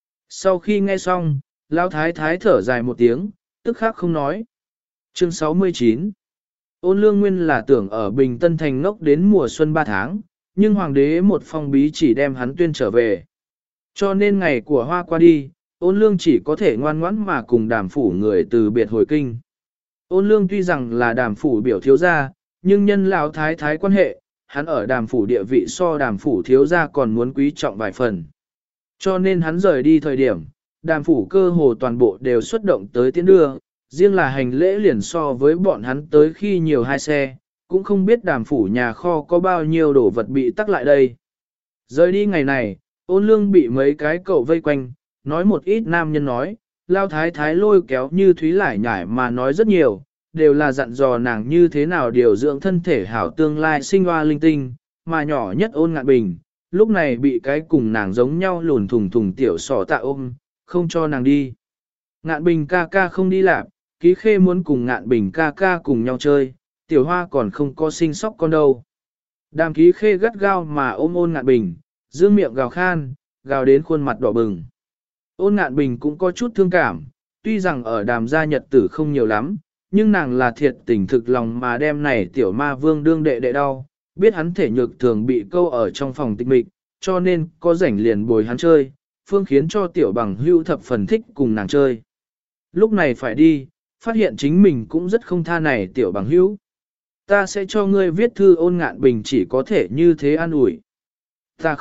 Sau khi nghe xong, Lão thái thái thở dài một tiếng, tức khắc không nói. Chương 69. Ôn lương nguyên là tưởng ở Bình Tân Thành ngốc đến mùa xuân 3 tháng, nhưng hoàng đế một phong bí chỉ đem hắn tuyên trở về. Cho nên ngày của hoa qua đi, Ôn lương chỉ có thể ngoan ngoãn mà cùng đàm phủ người từ biệt hồi kinh. Ôn lương tuy rằng là đàm phủ biểu thiếu gia, nhưng nhân lão thái thái quan hệ, hắn ở đàm phủ địa vị so đàm phủ thiếu gia còn muốn quý trọng vài phần. Cho nên hắn rời đi thời điểm, đàm phủ cơ hồ toàn bộ đều xuất động tới tiến đưa, riêng là hành lễ liền so với bọn hắn tới khi nhiều hai xe, cũng không biết đàm phủ nhà kho có bao nhiêu đồ vật bị tắc lại đây. Rời đi ngày này, ôn lương bị mấy cái cậu vây quanh, nói một ít nam nhân nói, lao thái thái lôi kéo như thúy lải nhải mà nói rất nhiều, đều là dặn dò nàng như thế nào điều dưỡng thân thể hảo tương lai sinh hoa linh tinh, mà nhỏ nhất ôn ngạn bình, lúc này bị cái cùng nàng giống nhau lùn thùng thùng tiểu sỏ tạ ôm, không cho nàng đi. Ngạn bình ca ca không đi làm, ký khê muốn cùng ngạn bình ca ca cùng nhau chơi, tiểu hoa còn không có sinh sóc con đâu. Đàm ký khê gắt gao mà ôm ôn ngạn bình, dương miệng gào khan, gào đến khuôn mặt đỏ bừng. Ôn ngạn bình cũng có chút thương cảm, tuy rằng ở đàm gia nhật tử không nhiều lắm, nhưng nàng là thiệt tình thực lòng mà đem này tiểu ma vương đương đệ đệ đau, biết hắn thể nhược thường bị câu ở trong phòng tịch mịch, cho nên có rảnh liền bồi hắn chơi, phương khiến cho tiểu bằng hưu thập phần thích cùng nàng chơi. Lúc này phải đi, phát hiện chính mình cũng rất không tha này tiểu bằng hữu. Ta sẽ cho ngươi viết thư. Ôn ngạn bình chỉ có thể như thế an ủi. Ta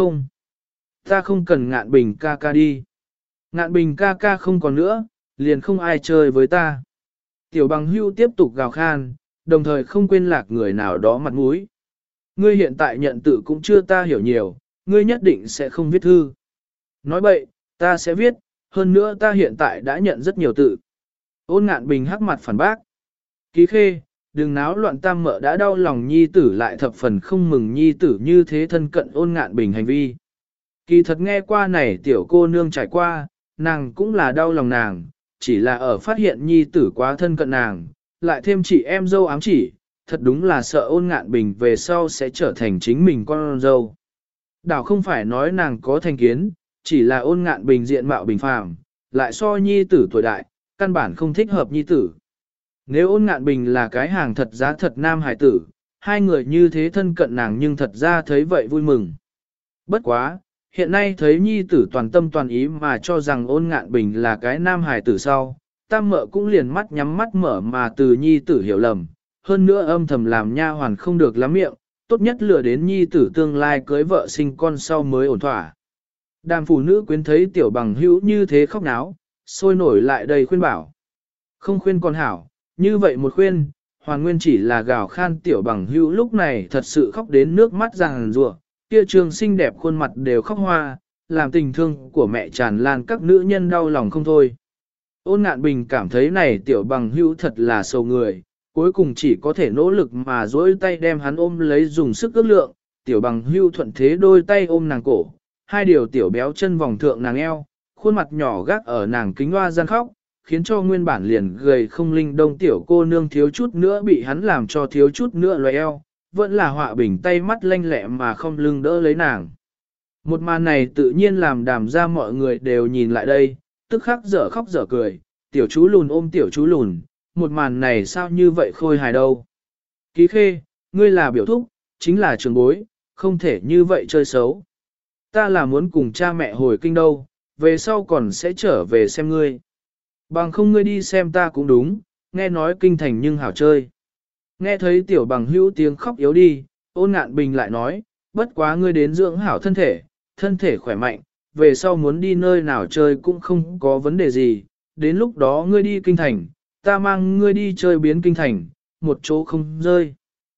không cần ngạn bình ca ca đi. Ngạn bình ca ca không còn nữa, liền không ai chơi với ta. Tiểu bằng hưu tiếp tục gào khan, đồng thời không quên lạc người nào đó mặt mũi. Ngươi hiện tại nhận tự cũng chưa ta hiểu nhiều, ngươi nhất định sẽ không viết thư. Nói bậy, ta sẽ viết, hơn nữa ta hiện tại đã nhận rất nhiều tự. Ôn ngạn bình hắc mặt phản bác. Ký khê, đừng náo loạn, tam mợ đã đau lòng nhi tử lại thập phần không mừng nhi tử như thế thân cận ôn ngạn bình hành vi. Kỳ thật nghe qua này tiểu cô nương trải qua, nàng cũng là đau lòng nàng, chỉ là ở phát hiện nhi tử quá thân cận nàng, lại thêm chị em dâu ám chỉ, thật đúng là sợ ôn ngạn bình về sau sẽ trở thành chính mình con dâu. Đảo không phải nói nàng có thành kiến, chỉ là ôn ngạn bình diện mạo bình phàm, lại so nhi tử tuổi đại, căn bản không thích hợp nhi tử. Nếu ôn ngạn bình là cái hàng thật giá thật nam hải tử, hai người như thế thân cận nàng nhưng thật ra thấy vậy vui mừng. Bất quá, hiện nay thấy nhi tử toàn tâm toàn ý mà cho rằng ôn ngạn bình là cái nam hải tử sau, tam mợ cũng liền mắt nhắm mắt mở mà từ nhi tử hiểu lầm, hơn nữa âm thầm làm nha hoàn không được lắm miệng, tốt nhất lừa đến nhi tử tương lai cưới vợ sinh con sau mới ổn thỏa. Đàm phụ nữ quyến thấy tiểu bằng hữu như thế khóc náo, sôi nổi lại đầy khuyên bảo. Không khuyên con hảo, như vậy một khuyên, hoàn nguyên chỉ là gào khan tiểu bằng hữu lúc này thật sự khóc đến nước mắt ràng rùa, kia trường xinh đẹp khuôn mặt đều khóc hoa, làm tình thương của mẹ tràn lan các nữ nhân đau lòng không thôi. Ôn ngạn bình cảm thấy này tiểu bằng hữu thật là sâu người, cuối cùng chỉ có thể nỗ lực mà dỗi tay đem hắn ôm lấy dùng sức ước lượng, tiểu bằng hữu thuận thế đôi tay ôm nàng cổ, hai điều tiểu béo chân vòng thượng nàng eo, khuôn mặt nhỏ gác ở nàng kính hoa gian khóc, khiến cho nguyên bản liền gầy không linh đông tiểu cô nương thiếu chút nữa bị hắn làm cho thiếu chút nữa loài eo, vẫn là họa bình tay mắt lanh lẹ mà không lưng đỡ lấy nàng. Một màn này tự nhiên làm đàm ra mọi người đều nhìn lại đây, tức khắc dở khóc dở cười, tiểu chú lùn ôm tiểu chú lùn, một màn này sao như vậy khôi hài đâu. Ký khê, ngươi là biểu thúc, chính là trường bối, không thể như vậy chơi xấu. Ta là muốn cùng cha mẹ hồi kinh đâu, về sau còn sẽ trở về xem ngươi. Bằng không ngươi đi xem ta cũng đúng, nghe nói kinh thành nhưng hảo chơi. Nghe thấy tiểu bằng hữu tiếng khóc yếu đi, ôn ngạn bình lại nói, bất quá ngươi đến dưỡng hảo thân thể khỏe mạnh, về sau muốn đi nơi nào chơi cũng không có vấn đề gì, đến lúc đó ngươi đi kinh thành, ta mang ngươi đi chơi biến kinh thành, một chỗ không rơi.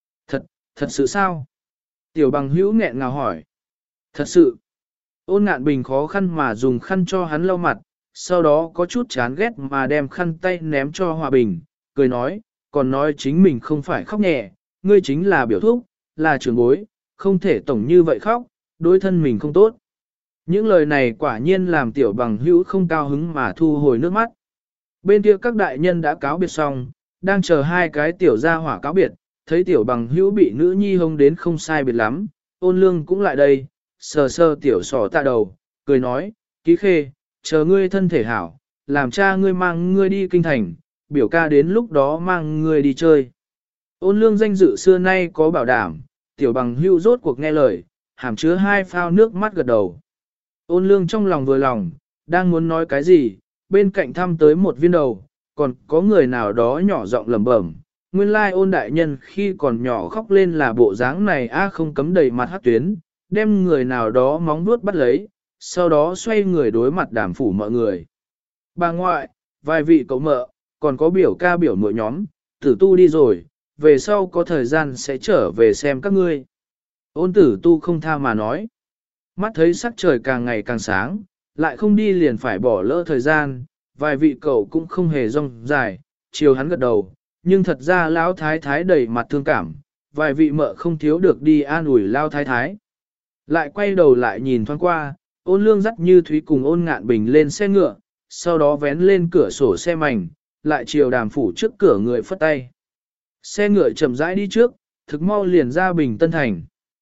Thật sự sao? Tiểu bằng hữu nghẹn ngào hỏi. Thật sự. Ôn ngạn bình khó khăn mà dùng khăn cho hắn lau mặt, sau đó có chút chán ghét mà đem khăn tay ném cho Hòa Bình, cười nói, còn nói chính mình không phải khóc nhẹ, ngươi chính là biểu thúc, là trưởng bối, không thể tổng như vậy khóc, đối thân mình không tốt. Những lời này quả nhiên làm tiểu bằng hữu không cao hứng mà thu hồi nước mắt. Bên kia các đại nhân đã cáo biệt xong, đang chờ hai cái tiểu gia hỏa cáo biệt, thấy tiểu bằng hữu bị nữ nhi hông đến không sai biệt lắm, ôn lương cũng lại đây, sờ sờ tiểu sỏ tạ đầu, cười nói, Ký khê, chờ ngươi thân thể hảo, làm cha ngươi mang ngươi đi kinh thành, biểu ca đến lúc đó mang ngươi đi chơi. Ôn lương danh dự xưa nay có bảo đảm, tiểu bằng hữu rốt cuộc nghe lời, hàm chứa hai phao nước mắt gật đầu. Ôn lương trong lòng vừa lòng, đang muốn nói cái gì, bên cạnh thăm tới một viên đầu, còn có người nào đó nhỏ giọng lẩm bẩm. Nguyên lai Ôn đại nhân khi còn nhỏ khóc lên là bộ dáng này không cấm đầy mặt hát tuyến, đem người nào đó móng vuốt bắt lấy, sau đó xoay người đối mặt Đàm phủ mọi người. Bà ngoại, vài vị cậu mợ, còn có biểu ca biểu muội nhóm, Tử Tu đi rồi, về sau có thời gian sẽ trở về xem các ngươi. Ôn Tử Tu không tha mà nói. Mắt thấy sắc trời càng ngày càng sáng, lại không đi liền phải bỏ lỡ thời gian, vài vị cậu cũng không hề rong dài, chiều hắn gật đầu, nhưng thật ra lão thái thái đầy mặt thương cảm, vài vị mợ không thiếu được đi an ủi lao thái thái. Lại quay đầu lại nhìn thoáng qua, Ôn Lương dắt Như Thúy cùng Ôn Ngạn Bình lên xe ngựa, sau đó vén lên cửa sổ xe mảnh, lại chiều Đàm phủ trước cửa người phất tay. Xe ngựa chậm rãi đi trước, thực mau liền ra Bình Tân Thành.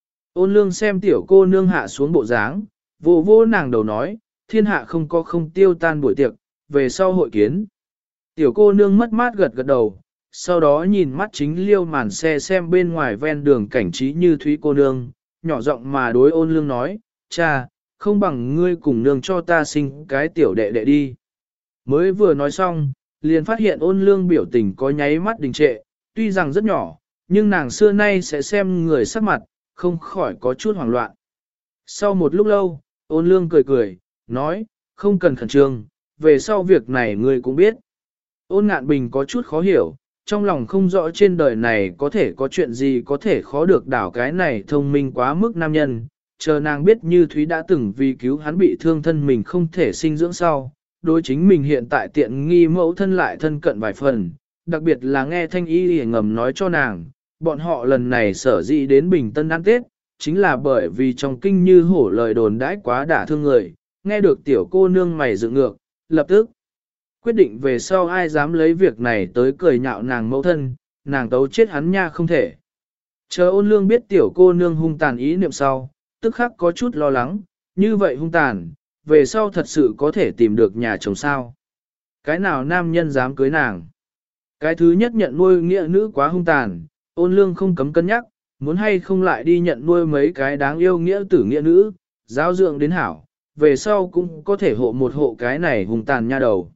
Ôn Lương xem tiểu cô nương hạ xuống bộ dáng, vô vô nàng đầu nói, thiên hạ không có không tiêu tan buổi tiệc, về sau hội kiến. Tiểu cô nương mất mát gật gật đầu, sau đó nhìn mắt chính liêu màn xe xem bên ngoài ven đường cảnh trí Như Thúy cô nương, nhỏ giọng mà đối Ôn Lương nói, cha, không bằng ngươi cùng nương cho ta sinh cái tiểu đệ đệ đi. Mới vừa nói xong, liền phát hiện Ôn Lương biểu tình có nháy mắt đình trệ, tuy rằng rất nhỏ, nhưng nàng xưa nay sẽ xem người sắc mặt, không khỏi có chút hoảng loạn. Sau một lúc lâu, Ôn Lương cười cười, nói, không cần khẩn trương, về sau việc này ngươi cũng biết. Ôn Ngạn Bình có chút khó hiểu, trong lòng không rõ trên đời này có thể có chuyện gì có thể khó được đảo cái này thông minh quá mức nam nhân, chờ nàng biết Như Thúy đã từng vì cứu hắn bị thương thân mình không thể sinh dưỡng sau, đối chính mình hiện tại tiện nghi mẫu thân lại thân cận vài phần, đặc biệt là nghe Thanh Y ngầm nói cho nàng, bọn họ lần này sở dĩ đến Bình Tân ăn Tết, chính là bởi vì trong kinh Như hổ lời đồn đãi quá đả thương người, nghe được tiểu cô nương mày dựng ngược, lập tức quyết định về sau ai dám lấy việc này tới cười nhạo nàng mẫu thân, nàng tấu chết hắn nha không thể. Chờ Ôn Lương biết tiểu cô nương hung tàn ý niệm sau, tức khắc có chút lo lắng, như vậy hung tàn, về sau thật sự có thể tìm được nhà chồng sao. Cái nào nam nhân dám cưới nàng? Cái thứ nhất nhận nuôi nghĩa nữ quá hung tàn, Ôn Lương không cấm cân nhắc, muốn hay không lại đi nhận nuôi mấy cái đáng yêu nghĩa tử nghĩa nữ, giáo dưỡng đến hảo, về sau cũng có thể hộ một hộ cái này hung tàn nha đầu.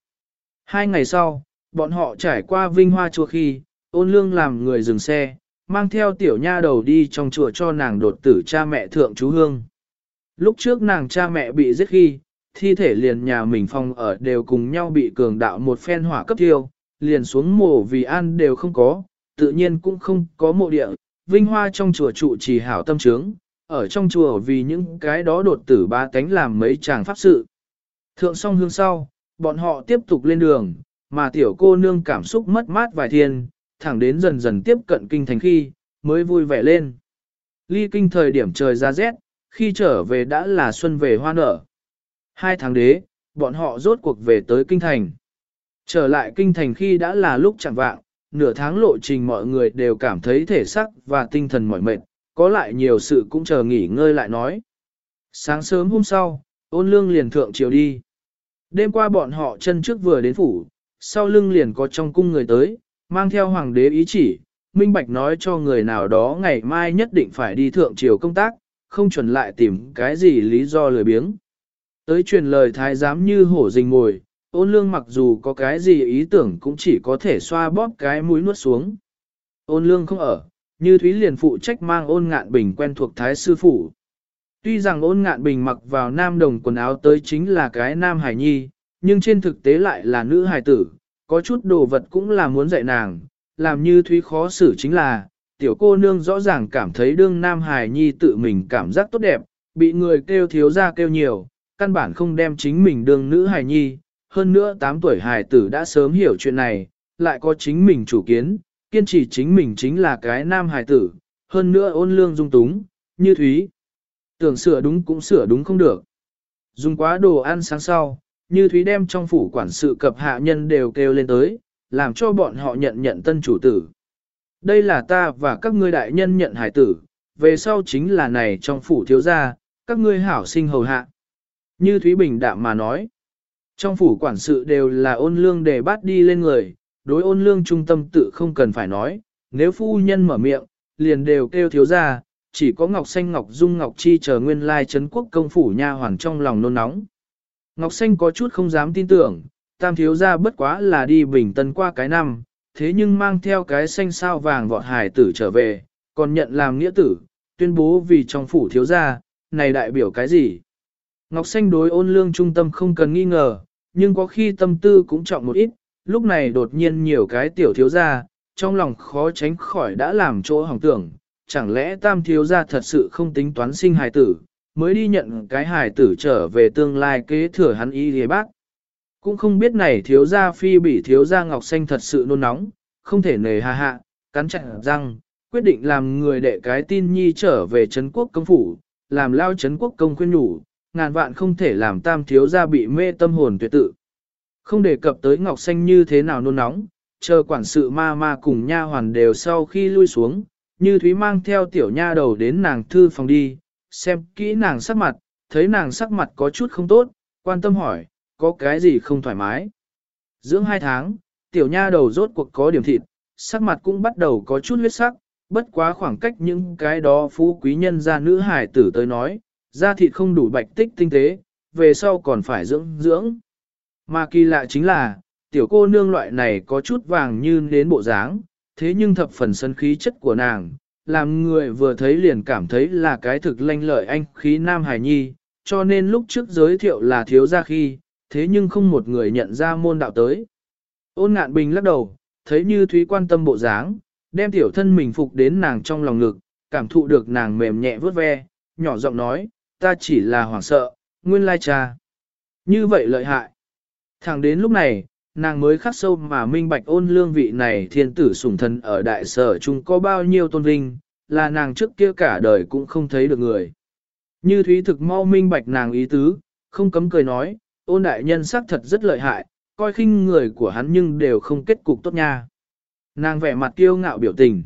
2 ngày sau, bọn họ trải qua Vinh Hoa chùa khi, Ôn Lương làm người dừng xe, mang theo tiểu nha đầu đi trong chùa cho nàng đột tử cha mẹ thượng chú hương. Lúc trước nàng cha mẹ bị giết khi, thi thể liền nhà mình phòng ở đều cùng nhau bị cường đạo một phen hỏa cấp thiêu, liền xuống mồ vì ăn đều không có, tự nhiên cũng không có mộ địa. Vinh Hoa trong chùa trụ trì hảo tâm trướng, ở trong chùa vì những cái đó đột tử ba tánh làm mấy chàng pháp sự. Thượng xong hương sau, bọn họ tiếp tục lên đường, mà tiểu cô nương cảm xúc mất mát vài thiên, thẳng đến dần dần tiếp cận kinh thành khi, mới vui vẻ lên. Ly kinh thời điểm trời ra rét, khi trở về đã là xuân về hoa nở. 2 tháng đế, bọn họ rốt cuộc về tới kinh thành. Trở lại kinh thành khi đã là lúc chẳng vạng, nửa tháng lộ trình mọi người đều cảm thấy thể xác và tinh thần mỏi mệt, có lại nhiều sự cũng chờ nghỉ ngơi lại nói. Sáng sớm hôm sau, Ôn Lương liền thượng chiều đi. Đêm qua bọn họ chân trước vừa đến phủ, sau lưng liền có trong cung người tới, mang theo hoàng đế ý chỉ, minh bạch nói cho người nào đó ngày mai nhất định phải đi thượng triều công tác, không chuẩn lại tìm cái gì lý do lười biếng. Tới truyền lời thái giám Như hổ rình ngồi, Ôn Lương mặc dù có cái gì ý tưởng cũng chỉ có thể xoa bóp cái mũi nuốt xuống. Ôn Lương không ở, Như Thúy liền phụ trách mang Ôn Ngạn Bình quen thuộc thái sư phủ. Tuy rằng Ôn Ngạn Bình mặc vào nam đồng quần áo tới chính là cái nam hài nhi, nhưng trên thực tế lại là nữ hài tử, có chút đồ vật cũng là muốn dạy nàng, làm Như Thúy khó xử chính là, tiểu cô nương rõ ràng cảm thấy đương nam hài nhi tự mình cảm giác tốt đẹp, bị người kêu thiếu ra kêu nhiều, căn bản không đem chính mình đương nữ hài nhi, hơn nữa 8 tuổi hài tử đã sớm hiểu chuyện này, lại có chính mình chủ kiến, kiên trì chính mình chính là cái nam hài tử, hơn nữa Ôn Lương dung túng, Như Thúy. Tưởng sửa đúng cũng sửa đúng không được. Dùng quá đồ ăn sáng sau, Như Thúy đem trong phủ quản sự cập hạ nhân đều kêu lên tới, làm cho bọn họ nhận tân chủ tử. Đây là ta và các ngươi đại nhân nhận hải tử, về sau chính là này trong phủ thiếu gia, các ngươi hảo sinh hầu hạ. Như Thúy bình đạm mà nói, trong phủ quản sự đều là Ôn Lương để bắt đi lên người, đối Ôn Lương trung tâm tự không cần phải nói, nếu phu nhân mở miệng, liền đều kêu thiếu gia, chỉ có Ngọc Xanh Ngọc Dung Ngọc Chi chờ nguyên lai trấn quốc công phủ nha hoàn trong lòng nôn nóng. Ngọc Xanh có chút không dám tin tưởng, tam thiếu gia bất quá là đi Bình Tân qua cái năm, thế nhưng mang theo cái xanh sao vàng vọt hải tử trở về, còn nhận làm nghĩa tử, tuyên bố vì trong phủ thiếu gia, này đại biểu cái gì? Ngọc Xanh đối Ôn Lương trung tâm không cần nghi ngờ, nhưng có khi tâm tư cũng trọng một ít, lúc này đột nhiên nhiều cái tiểu thiếu gia, trong lòng khó tránh khỏi đã làm chỗ hỏng tưởng, chẳng lẽ tam thiếu gia thật sự không tính toán sinh hài tử, mới đi nhận cái hài tử trở về tương lai kế thừa hắn y ghế bác. Cũng không biết này thiếu gia phi bị thiếu gia Ngọc Xanh thật sự nôn nóng, không thể nề hà hạ, cắn chặt răng, quyết định làm người đệ cái tin nhi trở về Trấn Quốc công phủ, làm lao Trấn Quốc công khuyên nhủ, ngàn vạn không thể làm tam thiếu gia bị mê tâm hồn tuyệt tự. Không đề cập tới Ngọc Xanh như thế nào nôn nóng, chờ quản sự ma ma cùng nha hoàn đều sau khi lui xuống, Như Thúy mang theo tiểu nha đầu đến nàng thư phòng đi, xem kỹ nàng sắc mặt, thấy nàng sắc mặt có chút không tốt, quan tâm hỏi, có cái gì không thoải mái. Dưỡng 2 tháng, tiểu nha đầu rốt cuộc có điểm thịt, sắc mặt cũng bắt đầu có chút huyết sắc, bất quá khoảng cách những cái đó phú quý nhân gia nữ hải tử tới nói, da thịt không đủ bạch tích tinh tế, về sau còn phải dưỡng. Mà kỳ lạ chính là, tiểu cô nương loại này có chút vàng như đến bộ dáng, thế nhưng thập phần sân khí chất của nàng, làm người vừa thấy liền cảm thấy là cái thực lanh lợi anh khí nam hài nhi, cho nên lúc trước giới thiệu là thiếu gia khi, thế nhưng không một người nhận ra môn đạo tới. Ôn Ngạn Bình lắc đầu, thấy Như Thúy quan tâm bộ dáng, đem tiểu thân mình phục đến nàng trong lòng ngực, cảm thụ được nàng mềm nhẹ vớt ve, nhỏ giọng nói, ta chỉ là hoảng sợ, nguyên lai cha. Như vậy lợi hại. Thẳng đến lúc này, nàng mới khắc sâu mà minh bạch Ôn Lương vị này thiên tử sủng thần ở đại sở chung có bao nhiêu tôn vinh, là nàng trước kia cả đời cũng không thấy được người. Như Thúy thực mau minh bạch nàng ý tứ, không cấm cười nói, Ôn đại nhân xác thật rất lợi hại, coi khinh người của hắn nhưng đều không kết cục tốt nha. Nàng vẻ mặt kiêu ngạo biểu tình.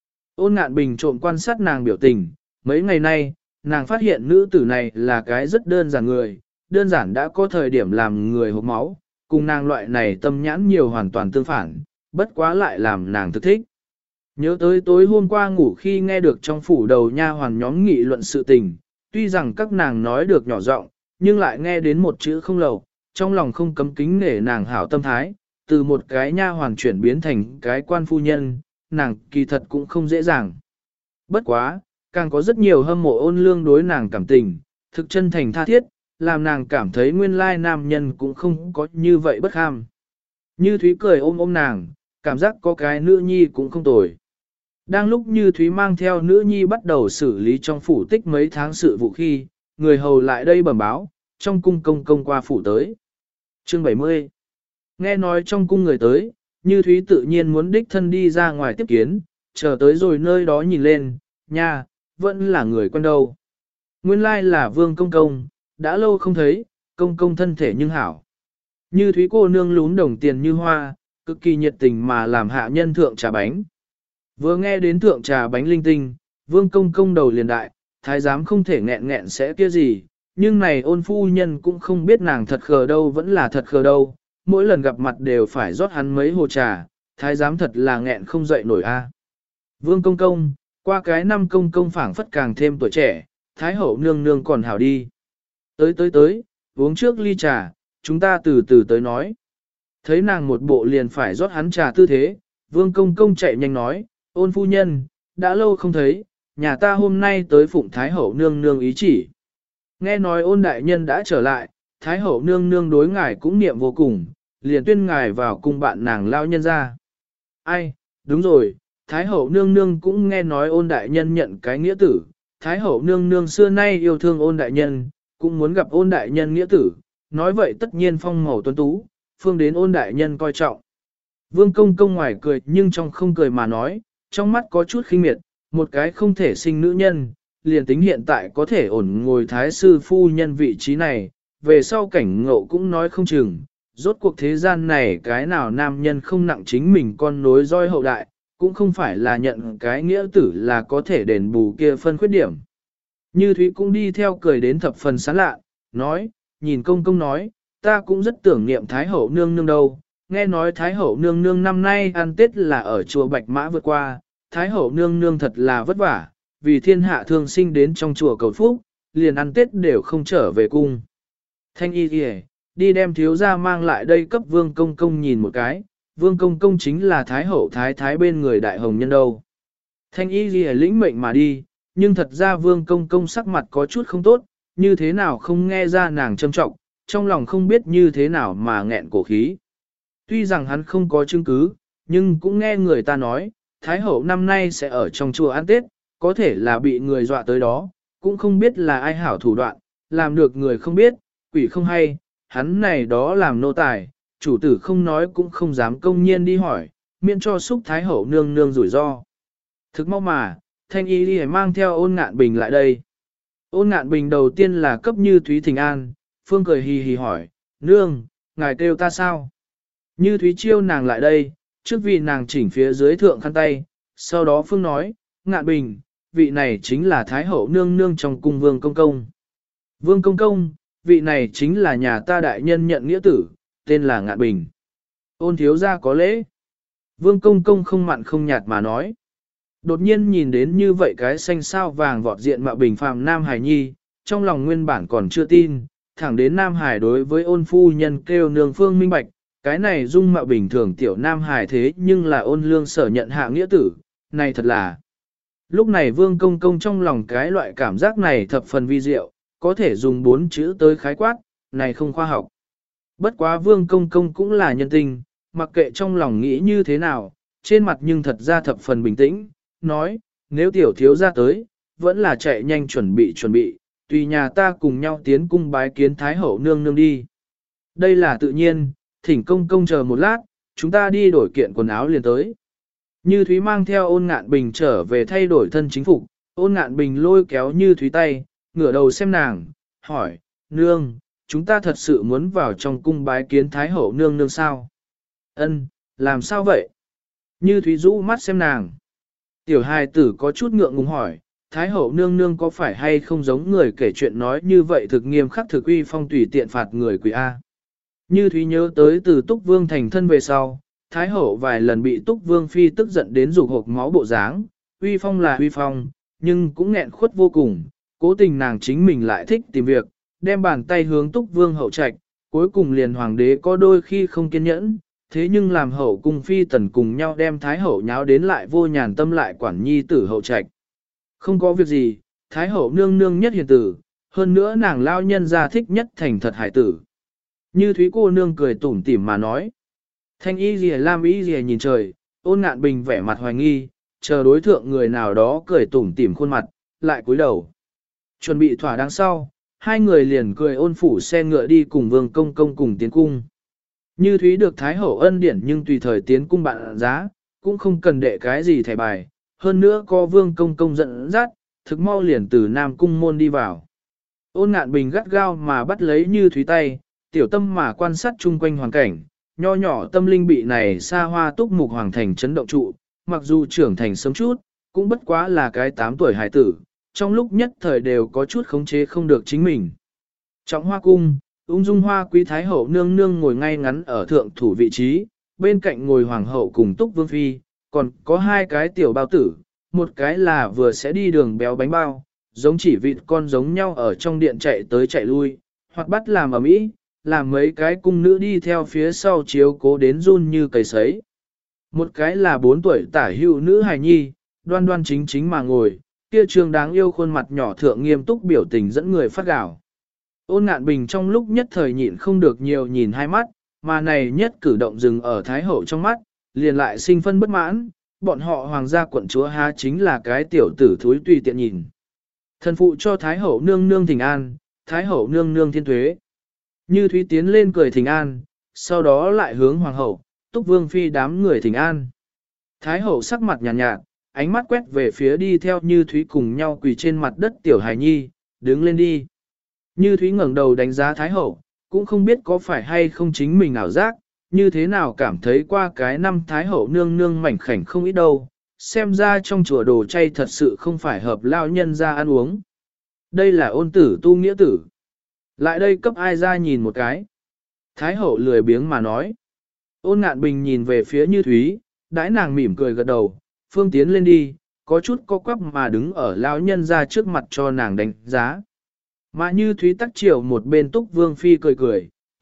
Ôn Ngạn Bình trộm quan sát nàng biểu tình, mấy ngày nay, nàng phát hiện nữ tử này là cái rất đơn giản người, đơn giản đã có thời điểm làm người hộc máu, cùng nàng loại này tâm nhãn nhiều hoàn toàn tương phản, bất quá lại làm nàng thực thích. Nhớ tới tối hôm qua ngủ khi nghe được trong phủ đầu nha hoàn nhóm nghị luận sự tình, tuy rằng các nàng nói được nhỏ giọng, nhưng lại nghe đến một chữ không lầu, trong lòng không cấm kính nể nàng hảo tâm thái, từ một cái nha hoàn chuyển biến thành cái quan phu nhân, nàng kỳ thật cũng không dễ dàng. Bất quá, càng có rất nhiều hâm mộ Ôn Lương đối nàng cảm tình, thực chân thành tha thiết, làm nàng cảm thấy nguyên lai nam nhân cũng không có như vậy bất ham. Như Thúy cười ôm nàng, cảm giác có cái nữ nhi cũng không tồi. Đang lúc Như Thúy mang theo nữ nhi bắt đầu xử lý trong phủ tích mấy tháng sự vụ khi, người hầu lại đây bẩm báo, trong cung công công qua phủ tới. Chương 70. Nghe nói trong cung người tới, Như Thúy tự nhiên muốn đích thân đi ra ngoài tiếp kiến, chờ tới rồi nơi đó nhìn lên, nha, vẫn là người quen đâu. Nguyên lai là Vương Công Công, đã lâu không thấy, Công Công thân thể nhưng hảo. Như Thúy cô nương lún đồng tiền như hoa, cực kỳ nhiệt tình mà làm hạ nhân thượng trà bánh. Vừa nghe đến thượng trà bánh linh tinh, Vương Công Công đầu liền đại, thái giám không thể nghẹn nghẹn sẽ kia gì, nhưng này Ôn phu nhân cũng không biết nàng thật khờ đâu vẫn là thật khờ đâu, mỗi lần gặp mặt đều phải rót hắn mấy hồ trà, thái giám thật là nghẹn không dậy nổi a. Vương Công Công, qua cái năm Công Công phảng phất càng thêm tuổi trẻ, thái hậu nương nương còn hảo đi. Tới, uống trước ly trà, chúng ta từ từ tới nói. Thấy nàng một bộ liền phải rót hắn trà tư thế, Vương Công Công chạy nhanh nói, Ôn phu nhân, đã lâu không thấy, nhà ta hôm nay tới phụng thái hậu nương nương ý chỉ. Nghe nói Ôn đại nhân đã trở lại, thái hậu nương nương đối ngài cũng niệm vô cùng, liền tuyên ngài vào cung bạn nàng lao nhân ra. Ai, đúng rồi, thái hậu nương nương cũng nghe nói Ôn đại nhân nhận cái nghĩa tử, thái hậu nương nương xưa nay yêu thương Ôn đại nhân, cũng muốn gặp Ôn đại nhân nghĩa tử, nói vậy tất nhiên phong màu tuấn tú, phương đến Ôn đại nhân coi trọng. Vương Công Công ngoài cười nhưng trong không cười mà nói, trong mắt có chút khinh miệt, một cái không thể sinh nữ nhân, liền tính hiện tại có thể ổn ngồi thái sư phu nhân vị trí này, về sau cảnh ngộ cũng nói không chừng, rốt cuộc thế gian này cái nào nam nhân không nặng chính mình con nối roi hậu đại, cũng không phải là nhận cái nghĩa tử là có thể đền bù kia phân khuyết điểm. Như Thúy cũng đi theo cười đến thập phần sán lạ, nói, nhìn Công Công nói, ta cũng rất tưởng niệm Thái Hậu nương nương đâu, nghe nói Thái Hậu nương nương năm nay ăn Tết là ở chùa Bạch Mã vượt qua, Thái Hậu nương nương thật là vất vả, vì thiên hạ thương sinh đến trong chùa cầu phúc, liền ăn Tết đều không trở về cung. Thanh y kìa, đi đem thiếu gia mang lại đây cấp vương công công nhìn một cái, vương công công chính là thái hậu thái thái bên người đại hồng nhân đâu. Thanh y ghi lĩnh mệnh mà đi, nhưng thật ra vương công công sắc mặt có chút không tốt, như thế nào không nghe ra nàng châm trọng, trong lòng không biết như thế nào mà nghẹn cổ khí. Tuy rằng hắn không có chứng cứ, nhưng cũng nghe người ta nói, thái hậu năm nay sẽ ở trong chùa ăn Tết, có thể là bị người dọa tới đó, cũng không biết là ai hảo thủ đoạn, làm được người không biết, quỷ không hay, hắn này đó làm nô tài, chủ tử không nói cũng không dám công nhiên đi hỏi, miễn cho xúc thái hậu nương nương rủi ro. Thực mau mà, thanh y đi mang theo Ôn Ngạn Bình lại đây. Ôn Ngạn Bình đầu tiên là cấp Như Thúy thỉnh an, Phương cười hì hì hỏi, nương, ngài kêu ta sao? Như Thúy chiêu nàng lại đây, trước vì nàng chỉnh phía dưới thượng khăn tay, sau đó Phương nói, Ngạn Bình, vị này chính là Thái hậu nương nương trong cung Vương Công Công. Vương Công Công, vị này chính là nhà ta đại nhân nhận nghĩa tử, tên là Ngạn Bình. Ôn thiếu gia có lễ. Vương Công Công không mặn không nhạt mà nói. Đột nhiên nhìn đến như vậy cái xanh sao vàng vọt diện mạo bình phàm Nam Hải Nhi, trong lòng nguyên bản còn chưa tin, thẳng đến Nam Hải đối với ôn phu nhân kêu nương Phương minh bạch, cái này dung mạo bình thường tiểu Nam Hải thế nhưng là ôn lương sở nhận hạ nghĩa tử, này thật là. Lúc này Vương Công Công trong lòng cái loại cảm giác này thập phần vi diệu, có thể dùng 4 chữ tới khái quát, này không khoa học. Bất quá Vương Công Công cũng là nhân tình, mặc kệ trong lòng nghĩ như thế nào, trên mặt nhưng thật ra thập phần bình tĩnh, nói, nếu tiểu thiếu ra tới, vẫn là chạy nhanh chuẩn bị, tùy nhà ta cùng nhau tiến cung bái kiến Thái hậu nương nương đi. Đây là tự nhiên, thỉnh công công chờ một lát, chúng ta đi đổi kiện quần áo liền tới. Như Thúy mang theo Ôn Ngạn Bình trở về thay đổi thân chính phục, Ôn Ngạn Bình lôi kéo Như Thúy tay, ngửa đầu xem nàng, hỏi, nương, chúng ta thật sự muốn vào trong cung bái kiến Thái hậu nương nương sao? Ân, làm sao vậy? Như Thúy rũ mắt xem nàng. Tiểu hài tử có chút ngượng ngùng hỏi, Thái hậu nương nương có phải hay không giống người kể chuyện nói như vậy thực nghiêm khắc thực uy phong tùy tiện phạt người quỷ A. Như Thúy nhớ tới từ Túc Vương thành thân về sau, Thái hậu vài lần bị Túc Vương phi tức giận đến rụt hộp máu bộ dáng, uy phong là uy phong, nhưng cũng nghẹn khuất vô cùng, cố tình nàng chính mình lại thích tìm việc, đem bàn tay hướng Túc Vương hậu trạch, cuối cùng liền hoàng đế có đôi khi không kiên nhẫn, thế nhưng làm hậu cung phi tần cùng nhau đem Thái hậu nháo đến lại vô nhàn tâm lại quản nhi tử hậu trạch. Không có việc gì, Thái hậu nương nương nhất hiền tử, hơn nữa nàng lao nhân ra thích nhất thành thật hải tử. Như Thúy cô nương cười tủm tỉm mà nói. Thanh y rìa lam y rìa nhìn trời, Ôn Ngạn Bình vẻ mặt hoài nghi, chờ đối thượng người nào đó cười tủm tỉm khuôn mặt, lại cúi đầu. Chuẩn bị thỏa đáng sau, hai người liền cười ôn phủ xe ngựa đi cùng Vương Công Công cùng tiến cung. Như Thúy được Thái hậu ân điển nhưng tùy thời tiến cung bạn giá, cũng không cần đệ cái gì thẻ bài, hơn nữa có Vương Công Công dẫn dắt, thực mau liền từ Nam Cung môn đi vào. Ôn Ngạn Bình gắt gao mà bắt lấy Như Thúy tay, tiểu tâm mà quan sát chung quanh hoàn cảnh, nho nhỏ tâm linh bị này xa hoa túc mục hoàng thành chấn động trụ, mặc dù trưởng thành sớm chút, cũng bất quá là cái 8 tuổi hải tử, trong lúc nhất thời đều có chút khống chế không được chính mình. Trọng hoa cung, ung dung hoa quý thái hậu nương nương ngồi ngay ngắn ở thượng thủ vị trí, bên cạnh ngồi hoàng hậu cùng túc vương phi, còn có hai cái tiểu bao tử, một cái là vừa sẽ đi đường béo bánh bao, giống chỉ vịt con giống nhau ở trong điện chạy tới chạy lui, hoặc bắt làm ở mỹ, làm mấy cái cung nữ đi theo phía sau chiếu cố đến run như cầy sấy. Một cái là 4 tuổi tả hữu nữ hài nhi, đoan đoan chính chính mà ngồi, kia trường đáng yêu khuôn mặt nhỏ thượng nghiêm túc biểu tình dẫn người phát gạo. Ôn Ngạn Bình trong lúc nhất thời nhịn không được nhiều nhìn hai mắt, mà này nhất cử động dừng ở Thái hậu trong mắt, liền lại sinh phân bất mãn, bọn họ hoàng gia quận chúa há chính là cái tiểu tử thúi tùy tiện nhìn. Thần phụ cho Thái hậu nương nương thỉnh an, Thái hậu nương nương thiên thuế. Như Thúy tiến lên cười thỉnh an, sau đó lại hướng hoàng hậu, Túc Vương phi đám người thỉnh an. Thái hậu sắc mặt nhàn nhạt, ánh mắt quét về phía đi theo Như Thúy cùng nhau quỳ trên mặt đất tiểu hài nhi, đứng lên đi. Như Thúy ngẩng đầu đánh giá Thái hậu, cũng không biết có phải hay không chính mình ảo giác, như thế nào cảm thấy qua cái năm Thái hậu nương nương mảnh khảnh không ít đâu, xem ra trong chùa đồ chay thật sự không phải hợp lao nhân ra ăn uống. Đây là ôn tử tu nghĩa tử. Lại đây cấp ai ra nhìn một cái. Thái hậu lười biếng mà nói. Ôn Ngạn Bình nhìn về phía Như Thúy, đãi nàng mỉm cười gật đầu, phương tiến lên đi, có chút co quắp mà đứng ở lão nhân ra trước mặt cho nàng đánh giá. Mà Như Thúy tắc chiều một bên Túc Vương phi cười cười,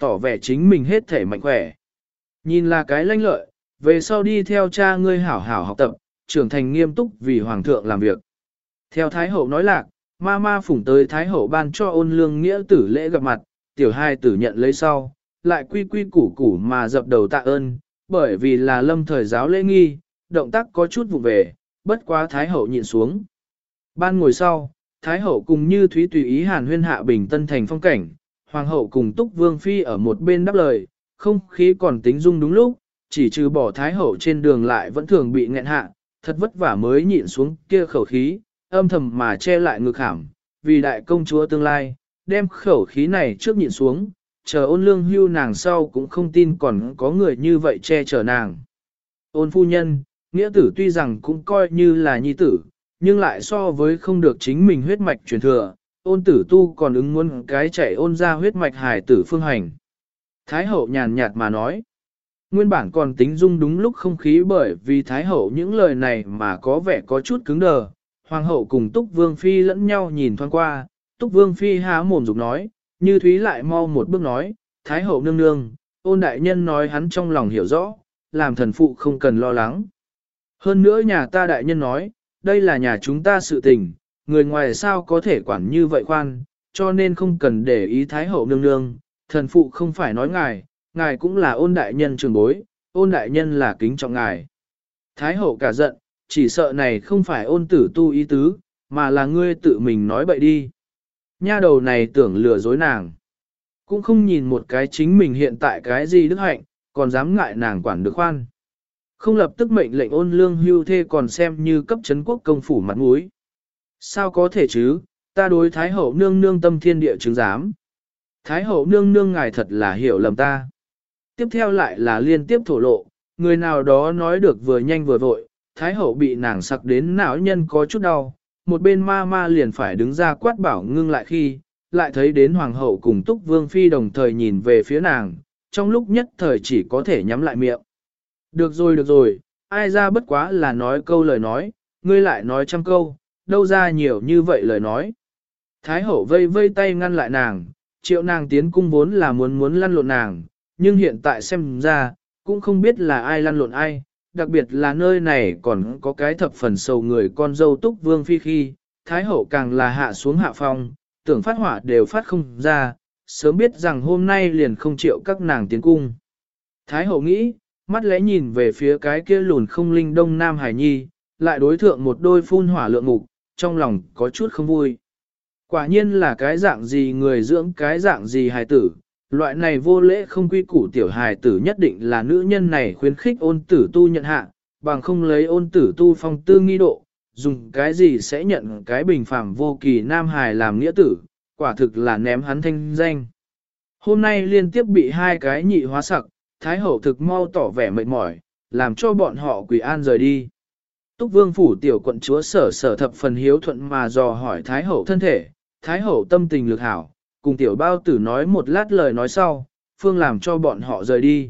tỏ vẻ chính mình hết thể mạnh khỏe. Nhìn là cái lanh lợi, về sau đi theo cha ngươi hảo hảo học tập, trưởng thành nghiêm túc vì hoàng thượng làm việc. Theo Thái Hậu nói lạc, ma ma phủng tới Thái Hậu ban cho ôn lương nghĩa tử lễ gặp mặt, tiểu hai tử nhận lấy sau, lại quy quy củ củ mà dập đầu tạ ơn, bởi vì là lâm thời giáo lễ nghi, động tác có chút vụ về, bất quá Thái Hậu nhịn xuống. Ban ngồi sau, Thái Hậu cùng Như Thúy tùy ý hàn huyên hạ bình tân thành phong cảnh, Hoàng hậu cùng Túc Vương Phi ở một bên đáp lời, không khí còn tính dung đúng lúc, chỉ trừ bỏ Thái Hậu trên đường lại vẫn thường bị nghẹn hạ, thật vất vả mới nhịn xuống kia khẩu khí, âm thầm mà che lại ngực hàm, vì đại công chúa tương lai, đem khẩu khí này trước nhịn xuống, chờ ôn lương hưu nàng sau cũng không tin còn có người như vậy che chở nàng. Ôn phu nhân, nghĩa tử tuy rằng cũng coi như là nhi tử, nhưng lại so với không được chính mình huyết mạch truyền thừa, ôn tử tu còn ứng muốn cái chạy ôn ra huyết mạch hài tử phương hành. Thái hậu nhàn nhạt mà nói, nguyên bản còn tính dung đúng lúc không khí bởi vì Thái hậu những lời này mà có vẻ có chút cứng đờ, Hoàng hậu cùng Túc Vương Phi lẫn nhau nhìn thoáng qua, Túc Vương Phi há mồm dục nói, Như Thúy lại mau một bước nói, Thái hậu nương nương, ôn đại nhân nói hắn trong lòng hiểu rõ, làm thần phụ không cần lo lắng. Hơn nữa nhà ta đại nhân nói, đây là nhà chúng ta sự tình, người ngoài sao có thể quản như vậy khoan, cho nên không cần để ý Thái hậu nương nương, thần phụ không phải nói ngài, ngài cũng là ôn đại nhân trường bối, ôn đại nhân là kính trọng ngài. Thái hậu cả giận, chỉ sợ này không phải ôn tử tu ý tứ, mà là ngươi tự mình nói bậy đi. Nha đầu này tưởng lừa dối nàng. Cũng không nhìn một cái chính mình hiện tại cái gì đức hạnh, còn dám ngại nàng quản được khoan. Không lập tức mệnh lệnh ôn lương hưu thê còn xem như cấp chấn quốc công phủ mặt mũi. Sao có thể chứ, ta đối Thái hậu nương nương tâm thiên địa chứng giám. Thái hậu nương nương ngài thật là hiểu lầm ta. Tiếp theo lại là liên tiếp thổ lộ, người nào đó nói được vừa nhanh vừa vội, Thái hậu bị nàng sặc đến não nhân có chút đau, một bên ma ma liền phải đứng ra quát bảo ngưng lại khi, lại thấy đến Hoàng hậu cùng Túc Vương Phi đồng thời nhìn về phía nàng, trong lúc nhất thời chỉ có thể nhắm lại miệng. Được rồi, ai ra bất quá là nói câu lời nói, ngươi lại nói trăm câu, đâu ra nhiều như vậy lời nói. Thái hậu vây vây tay ngăn lại nàng, triệu nàng tiến cung vốn là muốn lăn lộn nàng, nhưng hiện tại xem ra, cũng không biết là ai lăn lộn ai, đặc biệt là nơi này còn có cái thập phần sầu người con dâu Túc Vương Phi khi, Thái hậu càng là hạ xuống hạ phong, tưởng phát hỏa đều phát không ra, sớm biết rằng hôm nay liền không chịu các nàng tiến cung. Thái hậu nghĩ, mắt lẽ nhìn về phía cái kia lùn không linh đông nam hải nhi, lại đối thượng một đôi phun hỏa lượng ngục, trong lòng có chút không vui. Quả nhiên là cái dạng gì người dưỡng cái dạng gì hài tử, loại này vô lễ không quy củ tiểu hài tử nhất định là nữ nhân này khuyến khích ôn tử tu nhận hạ, bằng không lấy ôn tử tu phong tư nghi độ, dùng cái gì sẽ nhận cái bình phàm vô kỳ nam hài làm nghĩa tử, quả thực là ném hắn thanh danh. Hôm nay liên tiếp bị hai cái nhị hóa sặc, Thái hậu thực mau tỏ vẻ mệt mỏi, làm cho bọn họ quỳ an rời đi. Túc Vương phủ tiểu quận chúa sở thập phần hiếu thuận mà dò hỏi Thái hậu thân thể, Thái hậu tâm tình lực hảo, cùng tiểu bao tử nói một lát lời nói sau, phương làm cho bọn họ rời đi.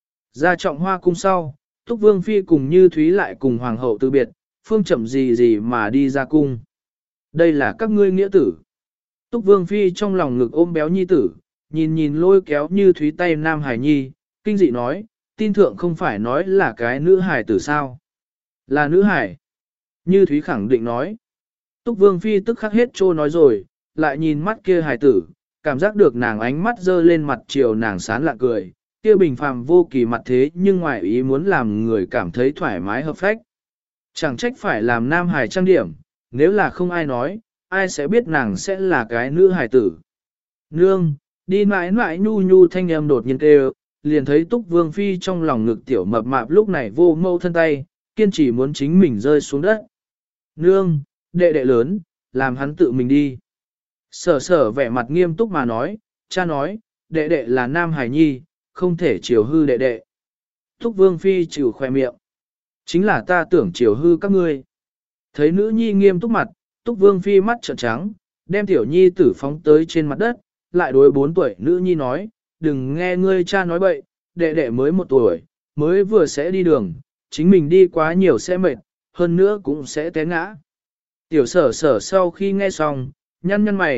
Ra trọng hoa cung sau, Túc Vương Phi cùng Như Thúy lại cùng Hoàng hậu từ biệt, phương chậm gì mà đi ra cung. Đây là các ngươi nghĩa tử. Túc Vương Phi trong lòng ngực ôm béo nhi tử, nhìn lôi kéo Như Thúy tay nam hải nhi, kinh dị nói, tin thượng không phải nói là cái nữ hải tử sao. Là nữ hải. Như Thúy khẳng định nói. Túc Vương Phi tức khắc hết trô nói rồi, lại nhìn mắt kia hải tử, cảm giác được nàng ánh mắt dơ lên mặt chiều nàng sán lạ cười, kia bình phàm vô kỳ mặt thế nhưng ngoài ý muốn làm người cảm thấy thoải mái hợp phách. Chẳng trách phải làm nam hải trang điểm, nếu là không ai nói, ai sẽ biết nàng sẽ là cái nữ hải tử. Nương, đi mãi mãi nhu thanh âm đột nhiên kêu, liền thấy Túc Vương Phi trong lòng ngực tiểu mập mạp lúc này vô mâu thân tay, kiên trì muốn chính mình rơi xuống đất. Nương, đệ đệ lớn, làm hắn tự mình đi. Sở vẻ mặt nghiêm túc mà nói, cha nói, đệ đệ là nam hải nhi, không thể chiều hư đệ đệ. Túc Vương Phi chịu khoe miệng. Chính là ta tưởng chiều hư các ngươi. Thấy nữ nhi nghiêm túc mặt, Túc Vương Phi mắt trợn trắng, đem tiểu nhi tử phóng tới trên mặt đất, lại đối 4 tuổi nữ nhi nói, đừng nghe ngươi cha nói bậy, đệ đệ mới 1 tuổi, mới vừa sẽ đi đường, chính mình đi quá nhiều sẽ mệt, hơn nữa cũng sẽ té ngã. Tiểu sở sau khi nghe xong, nhăn mày,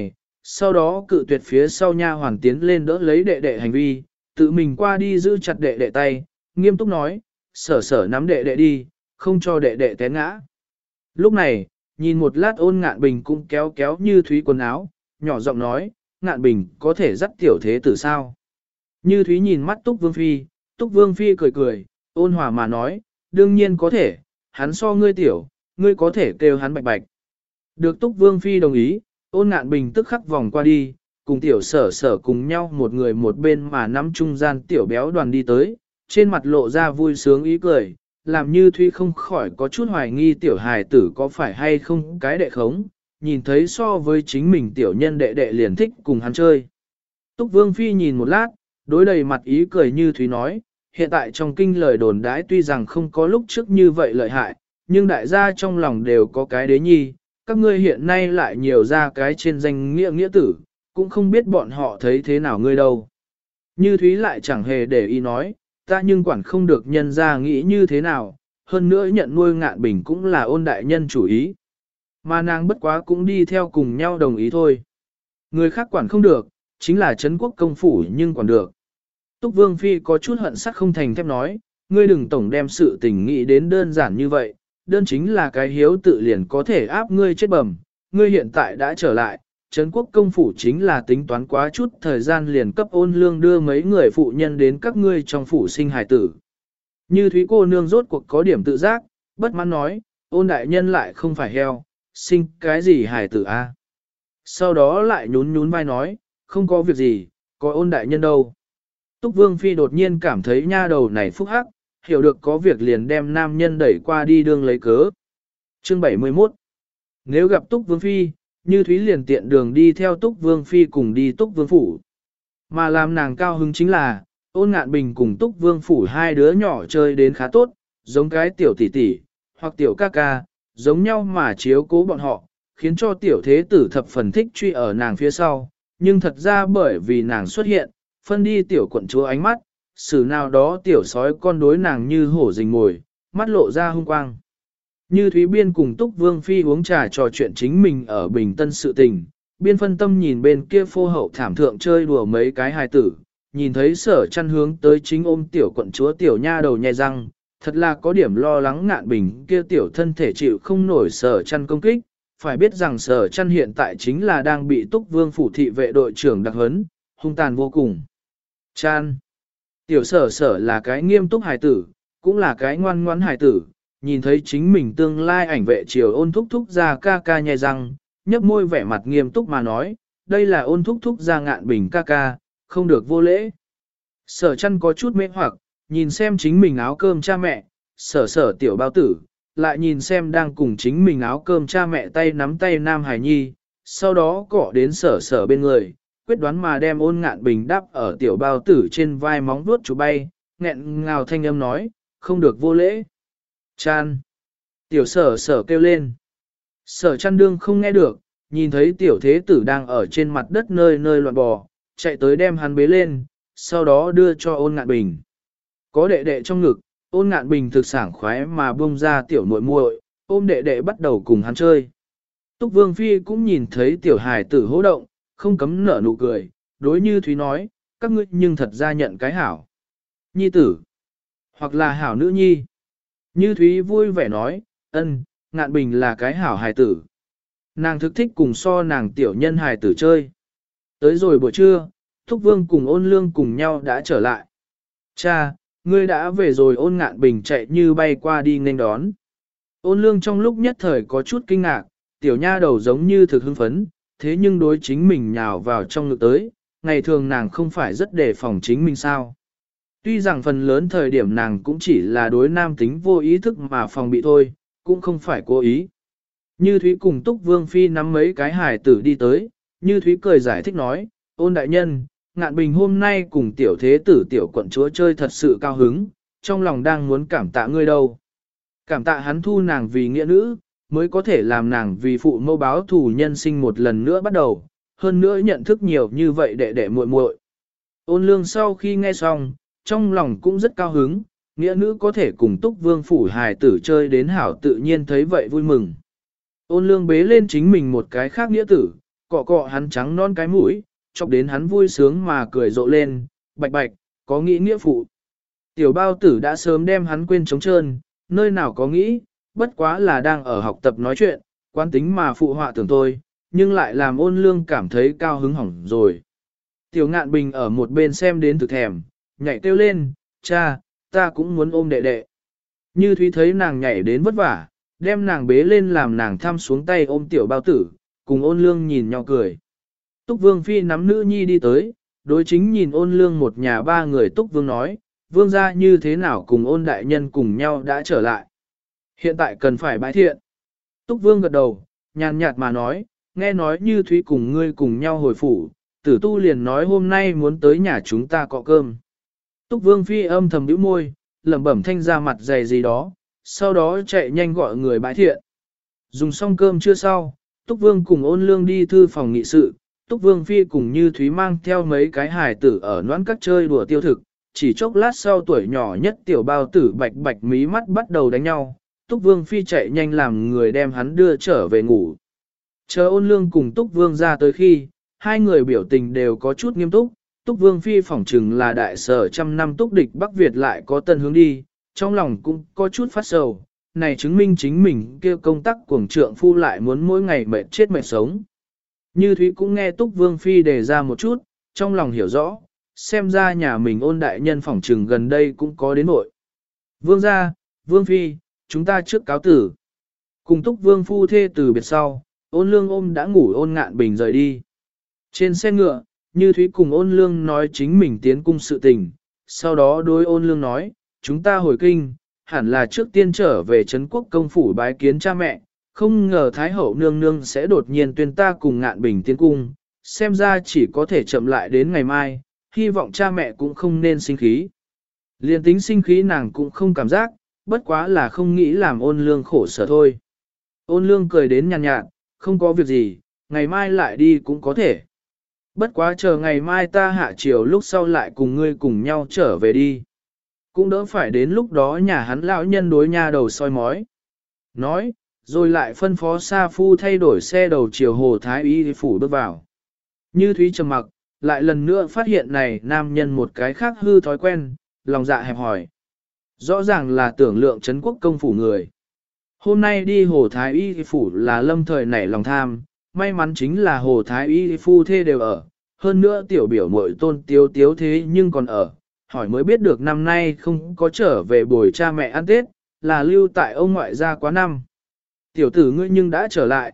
sau đó cự tuyệt phía sau nha hoàn tiến lên đỡ lấy đệ đệ hành vi, tự mình qua đi giữ chặt đệ đệ tay, nghiêm túc nói, sở sở nắm đệ đệ đi, không cho đệ đệ té ngã. Lúc này, nhìn một lát Ôn Ngạn Bình cũng kéo kéo Như Thúy quần áo, nhỏ giọng nói, Ngạn Bình có thể dắt tiểu thế tử sao? Như Thúy nhìn mắt Túc Vương Phi, Túc Vương Phi cười cười, ôn hòa mà nói, đương nhiên có thể, hắn so ngươi tiểu, ngươi có thể kêu hắn bạch bạch. Được Túc Vương Phi đồng ý, Ôn Ngạn Bình tức khắc vòng qua đi, cùng tiểu sở sở cùng nhau một người một bên mà nắm trung gian tiểu béo đoàn đi tới, trên mặt lộ ra vui sướng ý cười, làm Như Thúy không khỏi có chút hoài nghi tiểu hài tử có phải hay không cái đệ khống, nhìn thấy so với chính mình tiểu nhân đệ đệ liền thích cùng hắn chơi. Túc Vương Phi nhìn một lát, đối đầy mặt ý cười Như Thúy nói, hiện tại trong kinh lời đồn đãi tuy rằng không có lúc trước như vậy lợi hại, nhưng đại gia trong lòng đều có cái đế nhi, các ngươi hiện nay lại nhiều ra cái trên danh nghĩa nghĩa tử, cũng không biết bọn họ thấy thế nào ngươi đâu. Như Thúy lại chẳng hề để ý nói, ta nhưng quản không được nhân ra nghĩ như thế nào, hơn nữa nhận nuôi Ngạn Bình cũng là Ôn đại nhân chủ ý. Mà nàng bất quá cũng đi theo cùng nhau đồng ý thôi. Người khác quản không được, chính là Trấn quốc công phủ nhưng quản được. Túc Vương Phi có chút hận sắc không thành thép nói, ngươi đừng tổng đem sự tình nghĩ đến đơn giản như vậy, đơn chính là cái hiếu tự liền có thể áp ngươi chết bầm, ngươi hiện tại đã trở lại, Trấn quốc công phủ chính là tính toán quá chút thời gian liền cấp Ôn lương đưa mấy người phụ nhân đến các ngươi trong phủ sinh hài tử. Như Thúy cô nương rốt cuộc có điểm tự giác, bất mãn nói, Ôn đại nhân lại không phải heo, sinh cái gì hài tử a? Sau đó lại nhún nhún vai nói, không có việc gì, có Ôn đại nhân đâu. Túc Vương Phi đột nhiên cảm thấy nha đầu này phúc hắc, hiểu được có việc liền đem nam nhân đẩy qua đi đương lấy cớ. Chương 71. Nếu gặp Túc Vương Phi, Như Thúy liền tiện đường đi theo Túc Vương Phi cùng đi Túc Vương Phủ. Mà làm nàng cao hứng chính là, Ôn Ngạn Bình cùng Túc Vương Phủ hai đứa nhỏ chơi đến khá tốt, giống cái tiểu tỷ tỷ, hoặc tiểu ca ca, giống nhau mà chiếu cố bọn họ, khiến cho tiểu thế tử thập phần thích truy ở nàng phía sau. Nhưng thật ra bởi vì nàng xuất hiện, phân đi tiểu quận chúa ánh mắt, xử nào đó tiểu sói con đối nàng như hổ rình mồi, mắt lộ ra hung quang. Như Thúy Biên cùng Túc Vương Phi uống trà trò chuyện chính mình ở Bình Tân sự tình, Biên phân tâm nhìn bên kia phô hậu thảm thượng chơi đùa mấy cái hài tử, nhìn thấy Sở Chăn hướng tới chính ôm tiểu quận chúa tiểu nha đầu nhè răng, thật là có điểm lo lắng Ngạn Bình kia tiểu thân thể chịu không nổi Sở Chăn công kích, phải biết rằng Sở Chăn hiện tại chính là đang bị Túc Vương phủ thị vệ đội trưởng đặc huấn, hung tàn vô cùng. Chan. Tiểu sở sở là cái nghiêm túc hài tử, cũng là cái ngoan ngoãn hài tử, nhìn thấy chính mình tương lai ảnh vệ triều Ôn thúc thúc ra ca ca nhai răng, nhấp môi vẻ mặt nghiêm túc mà nói, đây là Ôn thúc thúc ra Ngạn Bình ca ca, không được vô lễ. Sở Chăn có chút mê hoặc, nhìn xem chính mình áo cơm cha mẹ, sở sở tiểu bao tử, lại nhìn xem đang cùng chính mình áo cơm cha mẹ tay nắm tay Nam Hải Nhi, sau đó cọ đến sở sở bên người, quyết đoán mà đem Ôn Ngạn Bình đắp ở tiểu bao tử trên vai móng vuốt chú bay, nghẹn ngào thanh âm nói, không được vô lễ. Chan. Tiểu sở sở kêu lên. Sở Chăn đương không nghe được, nhìn thấy tiểu thế tử đang ở trên mặt đất nơi nơi loạn bò, chạy tới đem hắn bế lên, sau đó đưa cho Ôn Ngạn Bình. Có đệ đệ trong ngực, Ôn Ngạn Bình thực sảng khoái mà buông ra tiểu muội muội, ôm đệ đệ bắt đầu cùng hắn chơi. Túc Vương Phi cũng nhìn thấy tiểu hài tử hô động, không cấm nở nụ cười, đối Như Thúy nói, các ngươi nhưng thật ra nhận cái hảo. Nhi tử, hoặc là hảo nữ nhi. Như Thúy vui vẻ nói, ân, Ngạn Bình là cái hảo hài tử. Nàng thực thích cùng so nàng tiểu nhân hài tử chơi. Tới rồi buổi trưa, Thúc Vương cùng Ôn lương cùng nhau đã trở lại. Cha, ngươi đã về rồi. Ôn Ngạn Bình chạy như bay qua đi nghênh đón. Ôn lương trong lúc nhất thời có chút kinh ngạc, tiểu nha đầu giống như thực hưng phấn, thế nhưng đối chính mình nhào vào trong ngực tới, ngày thường nàng không phải rất đề phòng chính mình sao. Tuy rằng phần lớn thời điểm nàng cũng chỉ là đối nam tính vô ý thức mà phòng bị thôi, cũng không phải cố ý. Như Thúy cùng Túc Vương Phi nắm mấy cái hài tử đi tới, Như Thúy cười giải thích nói, Ôn đại nhân, Ngạn Bình hôm nay cùng tiểu thế tử tiểu quận chúa chơi thật sự cao hứng, trong lòng đang muốn cảm tạ ngươi đâu. Cảm tạ hắn thu nàng vì nghĩa nữ, mới có thể làm nàng vì phụ mẫu báo thù nhân sinh một lần nữa bắt đầu, hơn nữa nhận thức nhiều như vậy đệ đệ muội muội. Ôn lương sau khi nghe xong, trong lòng cũng rất cao hứng, nghĩa nữ có thể cùng Túc Vương phủ hài tử chơi đến hảo tự nhiên thấy vậy vui mừng. Ôn lương bế lên chính mình một cái khác nghĩa tử, cọ cọ hắn trắng non cái mũi, chọc đến hắn vui sướng mà cười rộ lên, bạch bạch, có nghĩ nghĩa phụ. Tiểu bao tử đã sớm đem hắn quên trống trơn, nơi nào có nghĩ, bất quá là đang ở học tập nói chuyện, quán tính mà phụ họa tưởng tôi, nhưng lại làm Ôn Lương cảm thấy cao hứng hỏng rồi. Tiểu Ngạn Bình ở một bên xem đến thực thèm, nhảy kêu lên, cha, ta cũng muốn ôm đệ đệ. Như Thúy thấy nàng nhảy đến vất vả, đem nàng bế lên làm nàng thăm xuống tay ôm tiểu bao tử, cùng Ôn Lương nhìn nhau cười. Túc Vương Phi nắm nữ nhi đi tới, đối chính nhìn Ôn Lương một nhà ba người. Túc Vương nói, Vương gia như thế nào cùng Ôn đại nhân cùng nhau đã trở lại. Hiện tại cần phải bái thiện. Túc Vương gật đầu, nhàn nhạt mà nói, nghe nói Như Thúy cùng ngươi cùng nhau hồi phủ, Tử Tu liền nói hôm nay muốn tới nhà chúng ta cọ cơm. Túc Vương Phi âm thầm nhíu môi, lẩm bẩm thanh ra mặt dày gì đó, sau đó chạy nhanh gọi người bái thiện. Dùng xong cơm chưa sau, Túc Vương cùng Ôn Lương đi thư phòng nghị sự, Túc Vương Phi cùng Như Thúy mang theo mấy cái hài tử ở noãn các chơi đùa tiêu thực, chỉ chốc lát sau tuổi nhỏ nhất tiểu bao tử bạch bạch mí mắt bắt đầu đánh nhau, Túc Vương Phi chạy nhanh làm người đem hắn đưa trở về ngủ. Chờ Ôn Lương cùng Túc Vương ra tới khi, hai người biểu tình đều có chút nghiêm túc, Túc Vương Phi phỏng chừng là đại sở trăm năm Túc địch Bắc Việt lại có tân hướng đi, trong lòng cũng có chút phát sầu, này chứng minh chính mình kêu công tác cuồng trượng phu lại muốn mỗi ngày mệt chết mệt sống. Như Thúy cũng nghe Túc Vương Phi đề ra một chút, trong lòng hiểu rõ, xem ra nhà mình Ôn đại nhân phỏng trừng gần đây cũng có đến nội. Vương gia, Vương Phi, chúng ta trước cáo tử. Cùng Túc Vương phu thê từ biệt sau, Ôn Lương ôm đã ngủ Ôn Ngạn Bình rời đi. Trên xe ngựa, Như Thúy cùng Ôn Lương nói chính mình tiến cung sự tình, sau đó đối Ôn Lương nói, chúng ta hồi kinh, hẳn là trước tiên trở về Trấn Quốc công phủ bái kiến cha mẹ, không ngờ Thái hậu nương nương sẽ đột nhiên tuyên ta cùng Ngạn Bình tiến cung, xem ra chỉ có thể chậm lại đến ngày mai, hy vọng cha mẹ cũng không nên sinh khí. Liên tính sinh khí nàng cũng không cảm giác, bất quá là không nghĩ làm Ôn Lương khổ sở thôi. Ôn Lương cười đến nhàn nhạt, không có việc gì, ngày mai lại đi cũng có thể. Bất quá chờ ngày mai ta hạ chiều lúc sau lại cùng ngươi cùng nhau trở về đi. Cũng đỡ phải đến lúc đó nhà hắn lão nhân đối nha đầu soi mói. Nói, rồi lại phân phó Sa Phu thay đổi xe đầu chiều Hồ Thái Y phủ bước vào. Như Thúy trầm mặc, lại lần nữa phát hiện này nam nhân một cái khác hư thói quen, lòng dạ hẹp hỏi. Rõ ràng là tưởng lượng Trấn Quốc công phủ người. Hôm nay đi Hồ Thái Y phủ là lâm thời nảy lòng tham, may mắn chính là Hồ Thái Y phu thê đều ở, hơn nữa tiểu biểu muội Tôn Tiếu Tiếu thế nhưng còn ở, hỏi mới biết được năm nay không có trở về bồi cha mẹ ăn Tết, là lưu tại ông ngoại gia quá năm. Tiểu tử ngươi nhưng đã trở lại,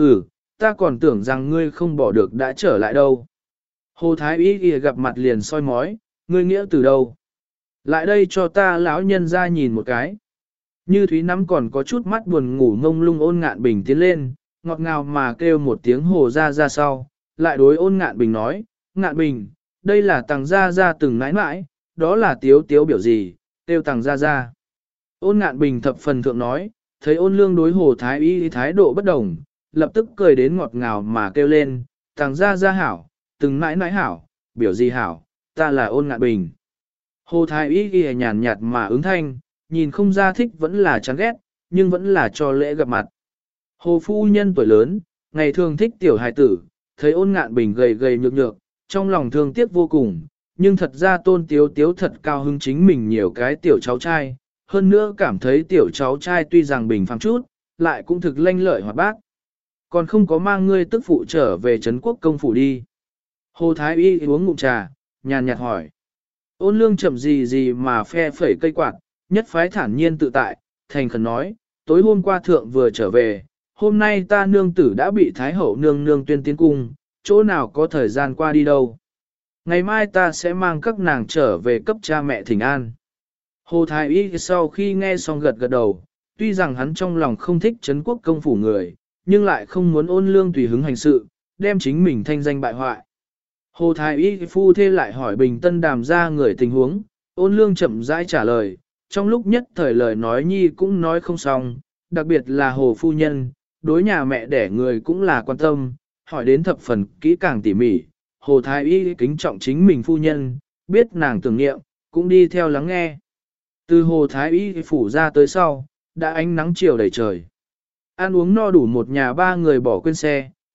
ta còn tưởng rằng ngươi không bỏ được đã trở lại đâu. Hồ Thái Y gặp mặt liền soi mói, ngươi nghĩa từ đâu? Lại đây cho ta lão nhân ra nhìn một cái. Như Thúy nắm còn có chút mắt buồn ngủ ngông lung Ôn Ngạn Bình tiến lên, ngọt ngào mà kêu một tiếng Hồ ra sau, lại đối Ôn Ngạn Bình nói, Ngạn Bình, đây là Tằng gia từng nãi nãi, đó là Tiếu Tiếu biểu gì, kêu Tằng gia. Ôn Ngạn Bình thập phần thượng nói, thấy Ôn Lương đối Hồ Thái Y thái độ bất đồng, lập tức cười đến ngọt ngào mà kêu lên, Tằng gia hảo, từng nãi nãi hảo, biểu gì hảo, ta là Ôn Ngạn Bình. Hồ Thái Y nhàn nhạt mà ứng thanh, nhìn không ra thích vẫn là chán ghét, nhưng vẫn là cho lễ gặp mặt. Hồ phu nhân tuổi lớn, ngày thường thích tiểu hài tử, thấy Ôn Ngạn Bình gầy gầy nhược nhược, trong lòng thương tiếc vô cùng, nhưng thật ra Tôn Tiếu Tiếu thật cao hứng chính mình nhiều cái tiểu cháu trai, hơn nữa cảm thấy tiểu cháu trai tuy rằng bình phàm chút, lại cũng thực lanh lợi hoạt bác. Còn không có mang ngươi tức phụ trở về Trấn Quốc công phủ đi. Hồ Thái Y uống ngụm trà, nhàn nhạt hỏi. Ôn Lương chậm gì mà phe phẩy cây quạt, nhất phái thản nhiên tự tại, thành khẩn nói, tối hôm qua thượng vừa trở về, hôm nay ta nương tử đã bị Thái hậu nương nương tuyên tiến cung, chỗ nào có thời gian qua đi đâu. Ngày mai ta sẽ mang các nàng trở về cấp cha mẹ thỉnh an. Hồ Thái Y sau khi nghe xong gật gật đầu, tuy rằng hắn trong lòng không thích Trấn Quốc công phủ người, nhưng lại không muốn Ôn Lương tùy hứng hành sự, đem chính mình thanh danh bại hoại. Hồ Thái Y phu thê lại hỏi Bình Tân Đàm ra người tình huống, Ôn Lương chậm rãi trả lời, trong lúc nhất thời lời nói nhi cũng nói không xong, đặc biệt là Hồ phu nhân, đối nhà mẹ đẻ người cũng là quan tâm, hỏi đến thập phần kỹ càng tỉ mỉ. Hồ Thái Y kính trọng chính mình phu nhân, biết nàng tưởng niệm, cũng đi theo lắng nghe. Từ Hồ Thái Y phủ ra tới sau, đã ánh nắng chiều đầy trời. Ăn uống no đủ một nhà ba người bỏ quên xe,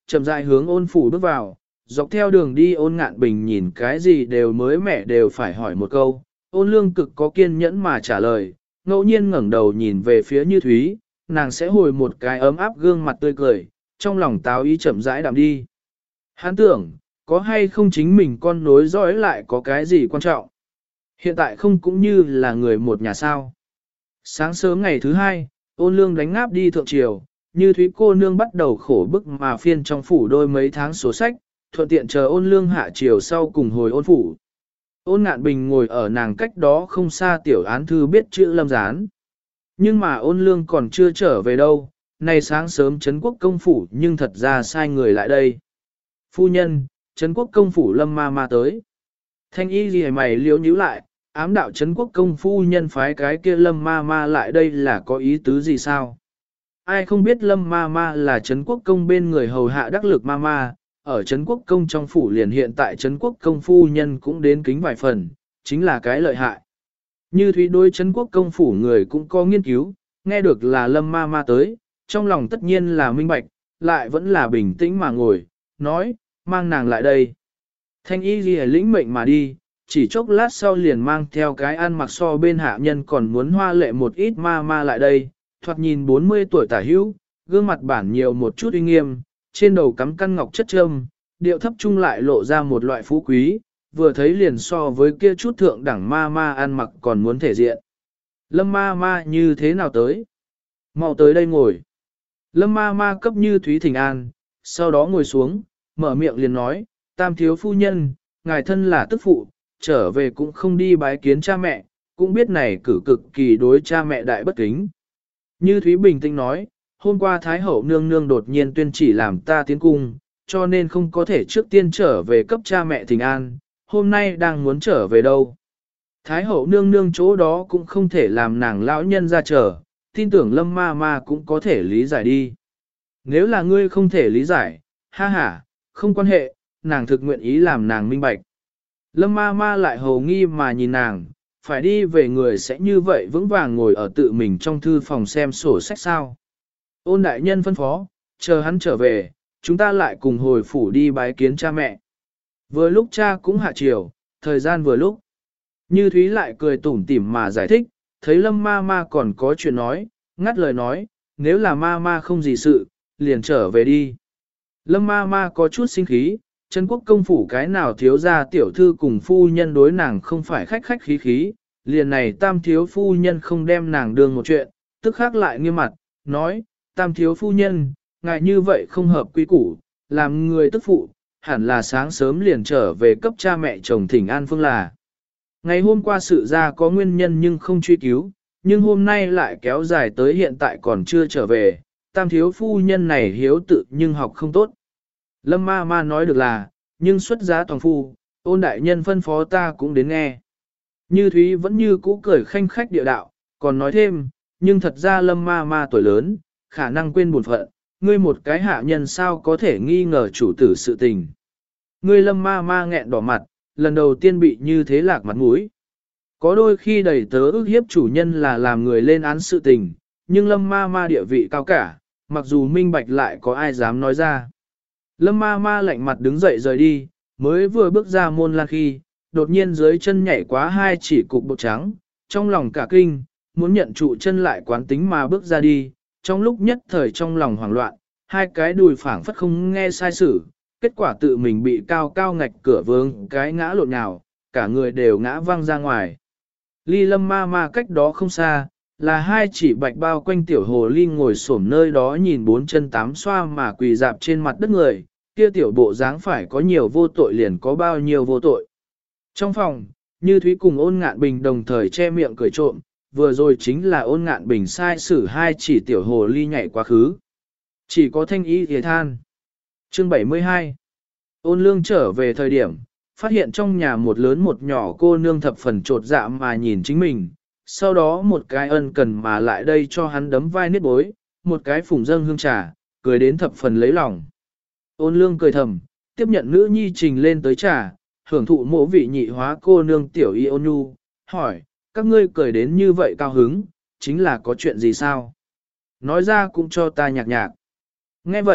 chậm rãi hướng ôn phủ bước vào, dọc theo đường đi ôn ngạn bình nhìn cái gì đều mới mẻ đều phải hỏi một câu, ôn lương cực có kiên nhẫn mà trả lời, ngẫu nhiên ngẩng đầu nhìn về phía Như Thúy, nàng sẽ hồi một cái ấm áp gương mặt tươi cười, trong lòng táo ý chậm rãi đạm đi. Hắn tưởng, có hay không chính mình con nối dõi lại có cái gì quan trọng. Hiện tại không cũng như là người một nhà sao. Sáng sớm ngày thứ hai, ôn lương đánh ngáp đi thượng triều, Như Thúy cô nương bắt đầu khổ bức mà phiên trong phủ đôi mấy tháng sổ sách, thuận tiện chờ ôn lương hạ triều sau cùng hồi ôn phủ. Ôn ngạn bình ngồi ở nàng cách đó không xa tiểu án thư biết chữ lâm gián. Nhưng mà ôn lương còn chưa trở về đâu, nay sáng sớm Trấn Quốc công phủ nhưng thật ra sai người lại đây. Phu nhân, Trấn Quốc công phủ lâm ma ma tới. Thanh y gì mày liếu nhíu lại, ám đạo Trấn Quốc công phu nhân phái cái kia lâm ma ma lại đây là có ý tứ gì sao? Ai không biết lâm ma ma là Trấn Quốc công bên người hầu hạ đắc lực ma ma, ở Trấn Quốc công trong phủ liền hiện tại Trấn Quốc công phu nhân cũng đến kính vài phần, chính là cái lợi hại. Như Thúy đối Trấn Quốc công phủ người cũng có nghiên cứu, nghe được là lâm ma ma tới, trong lòng tất nhiên là minh bạch, lại vẫn là bình tĩnh mà ngồi, nói, mang nàng lại đây. Thanh y ghi lĩnh mệnh mà đi, chỉ chốc lát sau liền mang theo cái ăn mặc so bên hạ nhân còn muốn hoa lệ một ít ma ma lại đây, thoạt nhìn 40 tuổi tả hữu, gương mặt bản nhiều một chút uy nghiêm, trên đầu cắm căn ngọc chất châm, điệu thấp trung lại lộ ra một loại phú quý, vừa thấy liền so với kia chút thượng đẳng ma ma ăn mặc còn muốn thể diện. Lâm ma ma như thế nào tới? Mau tới đây ngồi. Lâm ma ma cấp Như Thúy thỉnh an, sau đó ngồi xuống, mở miệng liền nói, tam thiếu phu nhân, ngài thân là tức phụ, trở về cũng không đi bái kiến cha mẹ, cũng biết này cử cực kỳ đối cha mẹ đại bất kính. Như Thúy bình tĩnh nói, hôm qua Thái hậu nương nương đột nhiên tuyên chỉ làm ta tiến cung, cho nên không có thể trước tiên trở về cấp cha mẹ thỉnh an, hôm nay đang muốn trở về đâu. Thái hậu nương nương chỗ đó cũng không thể làm nàng lão nhân ra chờ, tin tưởng lâm ma ma cũng có thể lý giải đi. Nếu là ngươi không thể lý giải, ha ha, không quan hệ, nàng thực nguyện ý làm nàng minh bạch. Lâm ma ma lại hầu nghi mà nhìn nàng, phải đi về người sẽ như vậy vững vàng ngồi ở tự mình trong thư phòng xem sổ sách sao. Ôn đại nhân phân phó, chờ hắn trở về, chúng ta lại cùng hồi phủ đi bái kiến cha mẹ. Vừa lúc cha cũng hạ chiều, thời gian vừa lúc. Như Thúy lại cười tủm tỉm mà giải thích, thấy lâm ma ma còn có chuyện nói, ngắt lời nói, nếu là ma ma không gì sự, liền trở về đi. Lâm ma ma có chút sinh khí, Trấn Quốc công phủ cái nào thiếu ra tiểu thư cùng phu nhân đối nàng không phải khách khách khí khí, liền này tam thiếu phu nhân không đem nàng đương một chuyện, tức khác lại nghiêm mặt, nói, tam thiếu phu nhân, ngại như vậy không hợp quy củ, làm người tức phụ, hẳn là sáng sớm liền trở về cấp cha mẹ chồng thỉnh an phương là. Ngày hôm qua sự ra có nguyên nhân nhưng không truy cứu, nhưng hôm nay lại kéo dài tới hiện tại còn chưa trở về, tam thiếu phu nhân này hiếu tự nhưng học không tốt. Lâm ma ma nói được là, nhưng xuất giá toàn phu, ôn đại nhân phân phó ta cũng đến nghe. Như Thúy vẫn như cũ cười khanh khách địa đạo, còn nói thêm, nhưng thật ra lâm ma ma tuổi lớn, khả năng quên buồn phận, ngươi một cái hạ nhân sao có thể nghi ngờ chủ tử sự tình. Ngươi lâm ma ma nghẹn đỏ mặt, lần đầu tiên bị như thế lạc mặt mũi. Có đôi khi đầy tớ ức hiếp chủ nhân là làm người lên án sự tình, nhưng lâm ma ma địa vị cao cả, mặc dù minh bạch lại có ai dám nói ra. Lâm ma ma lạnh mặt đứng dậy rời đi, mới vừa bước ra môn lan khi, đột nhiên dưới chân nhảy quá hai chỉ cục bột trắng, trong lòng cả kinh, muốn nhận trụ chân lại quán tính mà bước ra đi, trong lúc nhất thời trong lòng hoảng loạn, hai cái đùi phảng phất không nghe sai sử, kết quả tự mình bị cao cao ngạch cửa vướng cái ngã lộn nhào, cả người đều ngã văng ra ngoài. Ly lâm ma ma cách đó không xa, là hai chỉ bạch bao quanh tiểu hồ ly ngồi xổm nơi đó nhìn bốn chân tám xoa mà quỳ dạp trên mặt đất người, kia tiểu bộ dáng phải có nhiều vô tội liền có bao nhiêu vô tội. Trong phòng, Như Thúy cùng Ôn Ngạn Bình đồng thời che miệng cười trộm, vừa rồi chính là Ôn Ngạn Bình sai xử hai chỉ tiểu hồ ly nhảy quá khứ. Chỉ có thanh ý thì than. Chương 72. Ôn Lương trở về thời điểm, phát hiện trong nhà một lớn một nhỏ cô nương thập phần trột dạ mà nhìn chính mình, sau đó một cái ân cần mà lại đây cho hắn đấm vai niết bối, một cái phùng dâng hương trà, cười đến thập phần lấy lòng. Ôn Lương cười thầm, tiếp nhận nữ nhi trình lên tới trà, hưởng thụ mộ vị nhị hóa cô nương tiểu y ôn nhu, hỏi, các ngươi cười đến như vậy cao hứng, chính là có chuyện gì sao? Nói ra cũng cho ta nhạc nhạc. Nghe vậy,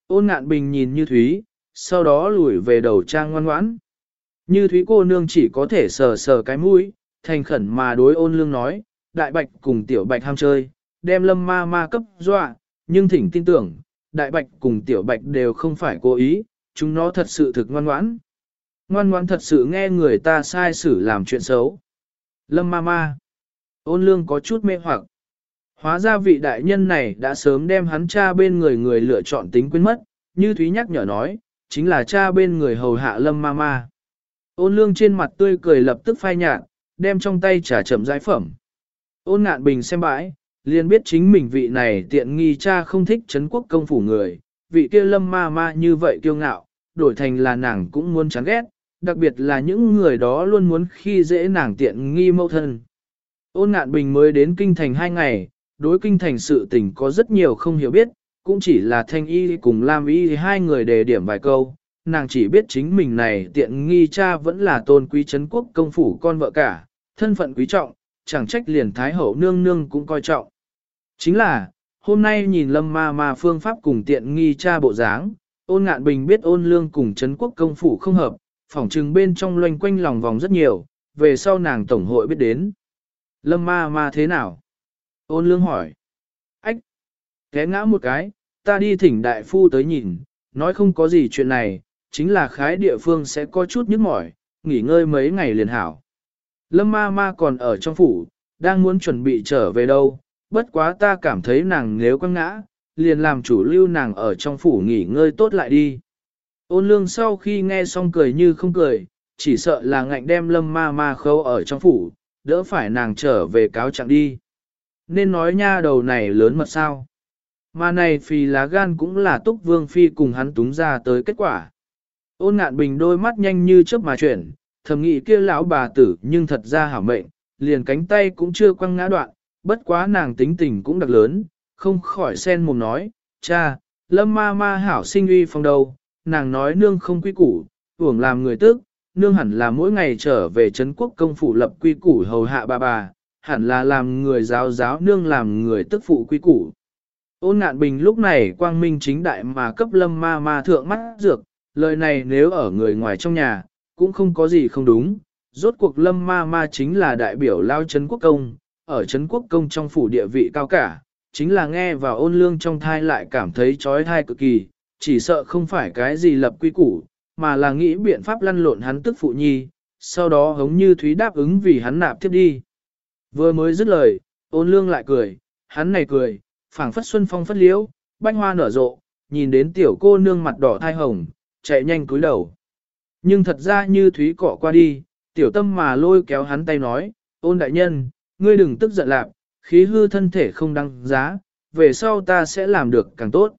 Ôn Ngạn Bình nhìn Như Thúy, sau đó lùi về đầu trang ngoan ngoãn. Như Thúy cô nương chỉ có thể sờ sờ cái mũi, thành khẩn mà đối Ôn Lương nói, Đại Bạch cùng Tiểu Bạch ham chơi, đem Lâm ma ma cấp dọa, nhưng thỉnh tin tưởng, Đại Bạch cùng Tiểu Bạch đều không phải cố ý, chúng nó thật sự thực ngoan ngoãn. Ngoan ngoãn thật sự nghe người ta sai xử làm chuyện xấu. Lâm ma ma. Ôn Lương có chút mê hoặc. Hóa ra vị đại nhân này đã sớm đem hắn cha bên người người lựa chọn tính quên mất, Như Thúy nhắc nhở nói, chính là cha bên người hầu hạ Lâm ma ma. Ôn Lương trên mặt tươi cười lập tức phai nhạt, đem trong tay trà chậm giải phẩm. Ôn Ngạn Bình xem bãi, liền biết chính mình vị này tiện nghi cha không thích Trấn Quốc công phủ người, vị kia Lâm ma ma như vậy kiêu ngạo, đổi thành là nàng cũng muốn chán ghét, đặc biệt là những người đó luôn muốn khi dễ nàng tiện nghi mẫu thân. Ôn Ngạn Bình mới đến kinh thành 2 ngày, đối kinh thành sự tình có rất nhiều không hiểu biết, cũng chỉ là Thanh Y cùng Lam Y hai người đề điểm vài câu, nàng chỉ biết chính mình này tiện nghi cha vẫn là tôn quý Trấn Quốc công phủ con vợ cả, thân phận quý trọng, chẳng trách liền Thái Hậu nương nương cũng coi trọng. Chính là, hôm nay nhìn Lâm ma ma phương pháp cùng tiện nghi cha bộ dáng, Ôn Ngạn Bình biết Ôn Lương cùng Trấn Quốc công phủ không hợp, phỏng trừng bên trong loanh quanh lòng vòng rất nhiều, về sau nàng tổng hội biết đến. Lâm ma ma thế nào? Ôn Lương hỏi. Ách! Té ngã một cái, ta đi thỉnh đại phu tới nhìn, nói không có gì chuyện này, chính là khái địa phương sẽ có chút nhức mỏi, nghỉ ngơi mấy ngày liền hảo. Lâm ma ma còn ở trong phủ, đang muốn chuẩn bị trở về đâu, bất quá ta cảm thấy nàng nếu quăng ngã, liền làm chủ lưu nàng ở trong phủ nghỉ ngơi tốt lại đi. Ôn Lương sau khi nghe xong cười như không cười, chỉ sợ là ngạnh đem Lâm ma ma khâu ở trong phủ, đỡ phải nàng trở về cáo trạng đi. Nên nói nha đầu này lớn mật sao. Mà này phì lá gan cũng là Túc Vương Phi cùng hắn túng ra tới kết quả. Ôn Ngạn Bình đôi mắt nhanh như chớp mà chuyển, thầm nghĩ kia lão bà tử nhưng thật ra hảo mệnh, liền cánh tay cũng chưa quăng ngã đoạn, bất quá nàng tính tình cũng đặc lớn, không khỏi sen mồm nói, cha, Lâm ma ma hảo sinh uy phong đầu, nàng nói nương không quy củ, uổng làm người tức, nương hẳn là mỗi ngày trở về Trấn Quốc công phủ lập quy củ hầu hạ bà, hẳn là làm người giáo nương làm người tức phụ quy củ. Ôn Ngạn Bình lúc này quang minh chính đại mà cấp Lâm ma ma thượng mắt dược, lời này nếu ở người ngoài trong nhà, cũng không có gì không đúng. Rốt cuộc Lâm ma ma chính là đại biểu lao Trấn Quốc công, ở Trấn Quốc công trong phủ địa vị cao cả, chính là nghe vào Ôn Lương trong thai lại cảm thấy trói thai cực kỳ, chỉ sợ không phải cái gì lập quy củ, mà là nghĩ biện pháp lăn lộn hắn tức phụ nhi, sau đó hống Như Thúy đáp ứng vì hắn nạp tiếp đi. Vừa mới dứt lời, Ôn Lương lại cười, hắn này cười, phảng phất xuân phong phất liễu, bách hoa nở rộ, nhìn đến tiểu cô nương mặt đỏ thai hồng, chạy nhanh cúi đầu. Nhưng thật ra Như Thúy cọ qua đi, tiểu tâm mà lôi kéo hắn tay nói, Ôn đại nhân, ngươi đừng tức giận lạc, khí hư thân thể không đăng giá, về sau ta sẽ làm được càng tốt.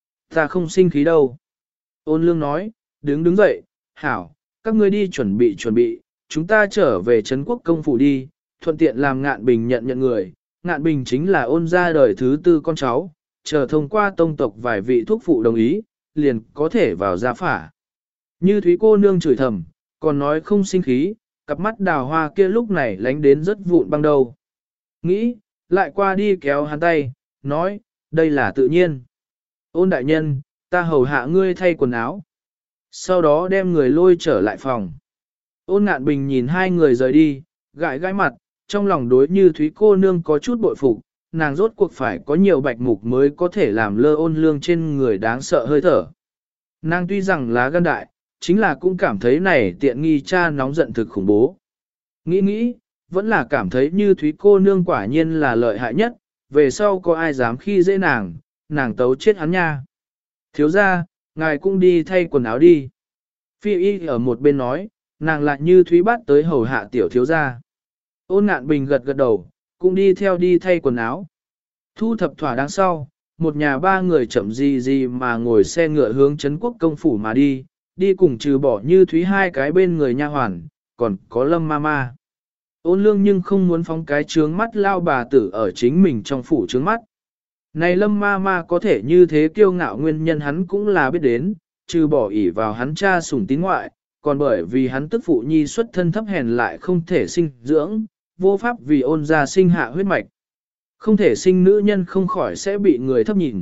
Ta không sinh khí đâu. Ôn Lương nói, đứng dậy, hảo, các ngươi đi chuẩn bị, chúng ta trở về Trấn Quốc công phủ đi, thuận tiện làm Ngạn Bình nhận người. Ngạn Bình chính là Ôn gia đời thứ 4 con cháu, chờ thông qua tông tộc vài vị thúc phụ đồng ý, liền có thể vào gia phả. Như Thúy cô nương chửi thầm, còn nói không sinh khí, cặp mắt đào hoa kia lúc này lánh đến rất vụn băng đầu. Nghĩ, lại qua đi kéo hắn tay, nói, đây là tự nhiên. Ôn đại nhân, ta hầu hạ ngươi thay quần áo. Sau đó đem người lôi trở lại phòng. Ôn Ngạn Bình nhìn hai người rời đi, gãi mặt, trong lòng đối Như Thúy cô nương có chút bội phục, nàng rốt cuộc phải có nhiều bạch mục mới có thể làm lơ Ôn Lương trên người đáng sợ hơi thở. Nàng tuy rằng lá gan đại, chính là cũng cảm thấy này tiện nghi cha nóng giận thực khủng bố. Nghĩ, vẫn là cảm thấy Như Thúy cô nương quả nhiên là lợi hại nhất, về sau có ai dám khi dễ nàng tấu chết hắn nha. Thiếu ra, ngài cũng đi thay quần áo đi. Phi y ở một bên nói, nàng lại Như Thúy bắt tới hầu hạ tiểu thiếu ra. Ôn Ngạn Bình gật đầu, cũng đi theo đi thay quần áo. Thu thập thỏa đáng sau, một nhà ba người chậm gì mà ngồi xe ngựa hướng Trấn Quốc công phủ mà đi cùng trừ bỏ Như Thúy hai cái bên người nha hoàn, còn có Lâm ma ma. Ôn Lương nhưng không muốn phóng cái trướng mắt lao bà tử ở chính mình trong phủ trướng mắt. Này Lâm ma ma có thể như thế kiêu ngạo nguyên nhân hắn cũng là biết đến, trừ bỏ ỷ vào hắn cha sủng tín ngoại, còn bởi vì hắn tức phụ nhi xuất thân thấp hèn lại không thể sinh dưỡng, vô pháp vì Ôn gia sinh hạ huyết mạch. Không thể sinh nữ nhân không khỏi sẽ bị người thấp nhìn,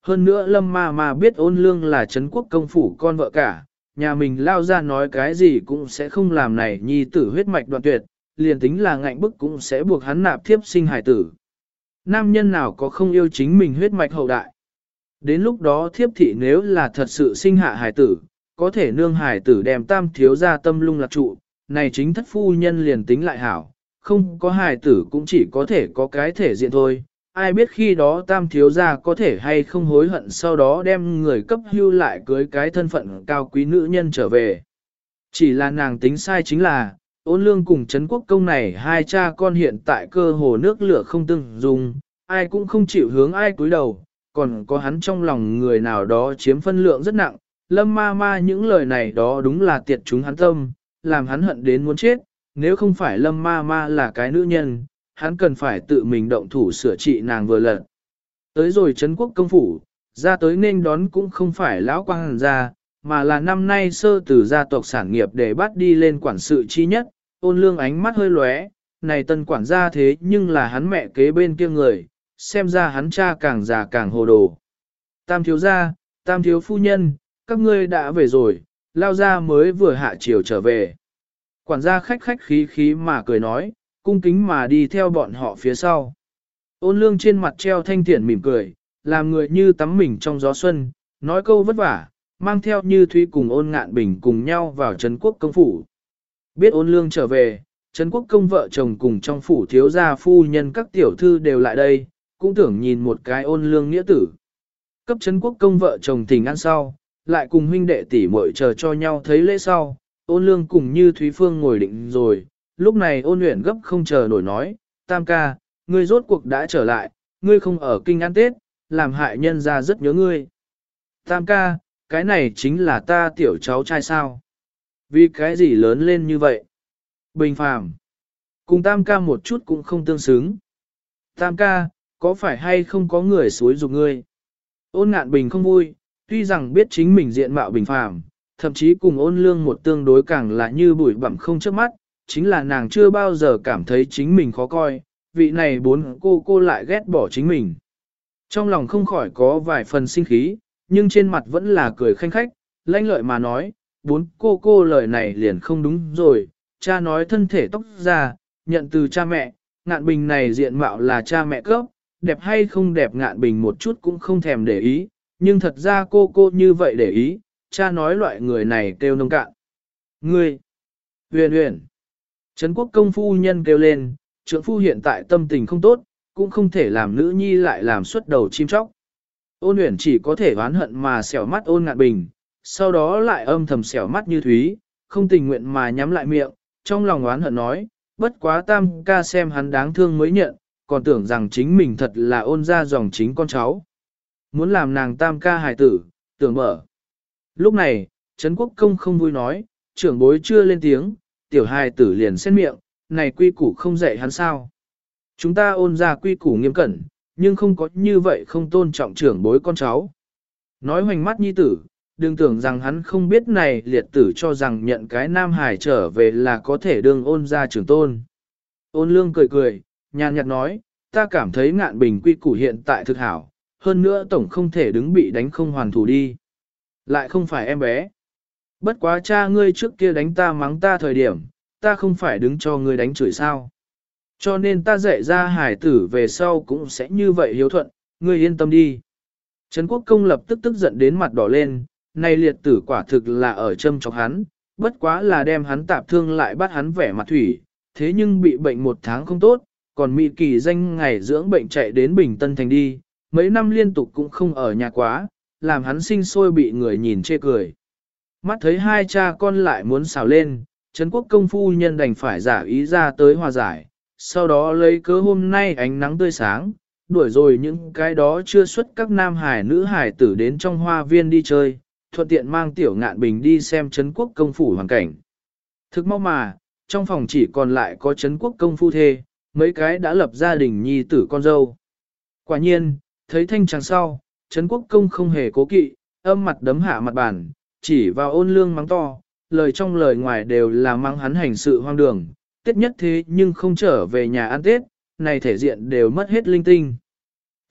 Hơn nữa Lâm ma ma biết Ôn Lương là Trấn Quốc công phủ con vợ cả, nhà mình lao ra nói cái gì cũng sẽ không làm này nhi tử huyết mạch đoạn tuyệt, liền tính là ngạnh bức cũng sẽ buộc hắn nạp thiếp sinh hải tử. Nam nhân nào có không yêu chính mình huyết mạch hậu đại. Đến lúc đó thiếp thị nếu là thật sự sinh hạ hải tử, có thể nương hải tử đem tam thiếu ra tâm lung lạc trụ, này chính thất phu nhân liền tính lại hảo, không có hải tử cũng chỉ có thể có cái thể diện thôi. Ai biết khi đó tam thiếu gia có thể hay không hối hận sau đó đem người cấp hưu lại cưới cái thân phận cao quý nữ nhân trở về. Chỉ là nàng tính sai chính là, Ôn Lương cùng Trấn Quốc công này hai cha con hiện tại cơ hồ nước lửa không tương dùng, ai cũng không chịu hướng ai cúi đầu, còn có hắn trong lòng người nào đó chiếm phân lượng rất nặng. Lâm ma ma những lời này đó đúng là tiệt chúng hắn tâm, làm hắn hận đến muốn chết, nếu không phải Lâm ma ma là cái nữ nhân, hắn cần phải tự mình động thủ sửa trị nàng vừa lần. Tới rồi Trấn Quốc công phủ, ra tới nên đón cũng không phải lão quang gia, mà là năm nay sơ từ gia tộc sản nghiệp để bắt đi lên quản sự chi nhất. Ôn Lương ánh mắt hơi lóe, này tân quản gia thế nhưng là hắn mẹ kế bên kia người, xem ra hắn cha càng già càng hồ đồ. Tam thiếu gia, tam thiếu phu nhân, các ngươi đã về rồi, lao gia mới vừa hạ chiều trở về. Quản gia khách khách khí khí mà cười nói, cung kính mà đi theo bọn họ phía sau. Ôn Lương trên mặt treo thanh thiện mỉm cười, làm người như tắm mình trong gió xuân, nói câu vất vả, mang theo Như Thúy cùng Ôn Ngạn Bình cùng nhau vào Trấn Quốc công phủ. Biết Ôn Lương trở về, Trấn Quốc công vợ chồng cùng trong phủ thiếu gia phu nhân các tiểu thư đều lại đây, cũng tưởng nhìn một cái Ôn Lương nghĩa tử. Cấp Trấn Quốc công vợ chồng thỉnh ăn sau, lại cùng huynh đệ tỷ muội chờ cho nhau thấy lễ sau, Ôn Lương cùng Như Thúy Phương ngồi định rồi, lúc này Ôn Uyển gấp không chờ nổi nói, Tam ca, ngươi rốt cuộc đã trở lại, ngươi không ở kinh ăn Tết, làm hại nhân ra rất nhớ ngươi. Tam ca, cái này chính là ta tiểu cháu trai sao? Vì cái gì lớn lên như vậy? Bình phàm. Cùng Tam ca một chút cũng không tương xứng. Tam ca, có phải hay không có người xúi giục ngươi? Ôn Ngạn Bình không vui, tuy rằng biết chính mình diện mạo bình phàm, thậm chí cùng Ôn Lương một tương đối càng là như bụi bặm không trước mắt, chính là nàng chưa bao giờ cảm thấy chính mình khó coi, vị này bốn cô lại ghét bỏ chính mình. Trong lòng không khỏi có vài phần sinh khí, nhưng trên mặt vẫn là cười khanh khách, lanh lợi mà nói, bốn cô lời này liền không đúng rồi, cha nói thân thể tóc ra, nhận từ cha mẹ, Ngạn Bình này diện mạo là cha mẹ cấp, đẹp hay không đẹp Ngạn Bình một chút cũng không thèm để ý, nhưng thật ra cô như vậy để ý, cha nói loại người này kêu nông cạn. Ngươi, Huyền Huyền, Trấn Quốc công phu nhân kêu lên, trượng phu hiện tại tâm tình không tốt, cũng không thể làm nữ nhi lại làm xuất đầu chim chóc. Ôn Uyển chỉ có thể oán hận mà xẻo mắt Ôn Ngạn Bình, sau đó lại âm thầm xẻo mắt Như Thúy, không tình nguyện mà nhắm lại miệng, trong lòng oán hận nói, bất quá Tam ca xem hắn đáng thương mới nhận, còn tưởng rằng chính mình thật là Ôn ra dòng chính con cháu. Muốn làm nàng Tam ca hài tử, tưởng mở. Lúc này, Trấn Quốc công không vui nói, trưởng bối chưa lên tiếng, tiểu hài tử liền xét miệng, này quy củ không dạy hắn sao. Chúng ta Ôn ra quy củ nghiêm cẩn, nhưng không có như vậy không tôn trọng trưởng bối con cháu. Nói hoành mắt nhi tử, đừng tưởng rằng hắn không biết này liệt tử cho rằng nhận cái nam hài trở về là có thể đương Ôn ra trưởng tôn. Ôn Lương cười cười, nhàn nhạt nói, ta cảm thấy Ngạn Bình quy củ hiện tại thực hảo, hơn nữa tổng không thể đứng bị đánh không hoàn thủ đi. Lại không phải em bé. Bất quá cha ngươi trước kia đánh ta mắng ta thời điểm, ta không phải đứng cho ngươi đánh chửi sao. Cho nên ta dạy ra hải tử về sau cũng sẽ như vậy hiếu thuận, ngươi yên tâm đi. Trấn Quốc công lập tức tức giận đến mặt đỏ lên, này liệt tử quả thực là ở châm chọc hắn, bất quá là đem hắn tạp thương lại bắt hắn vẻ mặt thủy, thế nhưng bị bệnh 1 tháng không tốt, còn Mỹ Kỳ danh ngày dưỡng bệnh chạy đến Bình Tân Thành đi, mấy năm liên tục cũng không ở nhà quá, làm hắn sinh sôi bị người nhìn chê cười. Mắt thấy hai cha con lại muốn xào lên, Trấn Quốc công phu nhân đành phải giả ý ra tới hòa giải, sau đó lấy cớ hôm nay ánh nắng tươi sáng, đuổi rồi những cái đó chưa xuất các nam hải nữ hải tử đến trong hoa viên đi chơi, thuận tiện mang tiểu Ngạn Bình đi xem Trấn Quốc công phủ hoàn cảnh. Thực mau mà, trong phòng chỉ còn lại có Trấn Quốc công phu thê, mấy cái đã lập gia đình nhi tử con dâu. Quả nhiên, thấy thanh tràng sau, Trấn Quốc công không hề cố kỵ, âm mặt đấm hạ mặt bàn, chỉ vào Ôn Lương mắng to, lời trong lời ngoài đều là mắng hắn hành sự hoang đường, Tết nhất thế nhưng không trở về nhà ăn Tết, này thể diện đều mất hết linh tinh.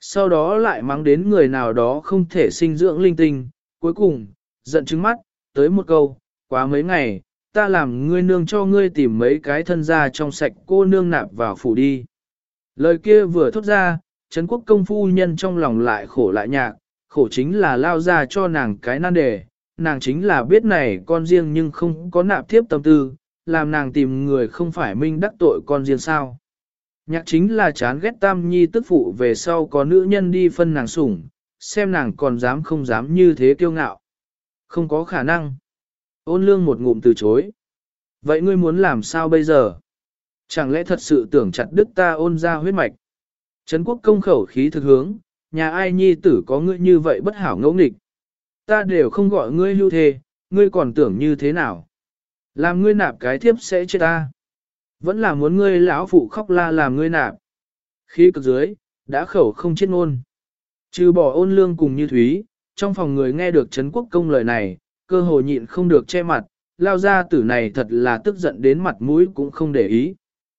sau đó lại mắng đến người nào đó không thể sinh dưỡng linh tinh, cuối cùng, giận trứng mắt, tới một câu, quá mấy ngày, ta làm ngươi nương cho ngươi tìm mấy cái thân gia trong sạch cô nương nạp vào phủ đi. Lời kia vừa thốt ra, Trấn Quốc công phu nhân trong lòng lại khổ lại nhạc, khổ chính là lao ra cho nàng cái nan đề, nàng chính là biết này con riêng nhưng không có nạp thiếp tâm tư, làm nàng tìm người không phải minh đắc tội con riêng sao. Nhạc chính là chán ghét tam nhi tức phụ về sau có nữ nhân đi phân nàng sủng, xem nàng còn dám không dám như thế kiêu ngạo. Không có khả năng. Ôn lương một ngụm từ chối. Vậy ngươi muốn làm sao bây giờ? Chẳng lẽ thật sự tưởng chặt đứt ta ôn ra huyết mạch? Trấn Quốc công khẩu khí thực hướng, nhà ai nhi tử có ngươi như vậy bất hảo ngẫu nghịch. Ta đều không gọi ngươi hưu thề, ngươi còn tưởng như thế nào? Làm ngươi nạp cái thiếp sẽ chết ta. Vẫn là muốn ngươi lão phụ khóc la làm ngươi nạp. Khí cực dưới, đã khẩu không chết ngôn. Trừ bỏ ôn lương cùng như thúy, trong phòng người nghe được Trấn Quốc công lời này, cơ hồ nhịn không được che mặt, lao ra tử này thật là tức giận đến mặt mũi cũng không để ý.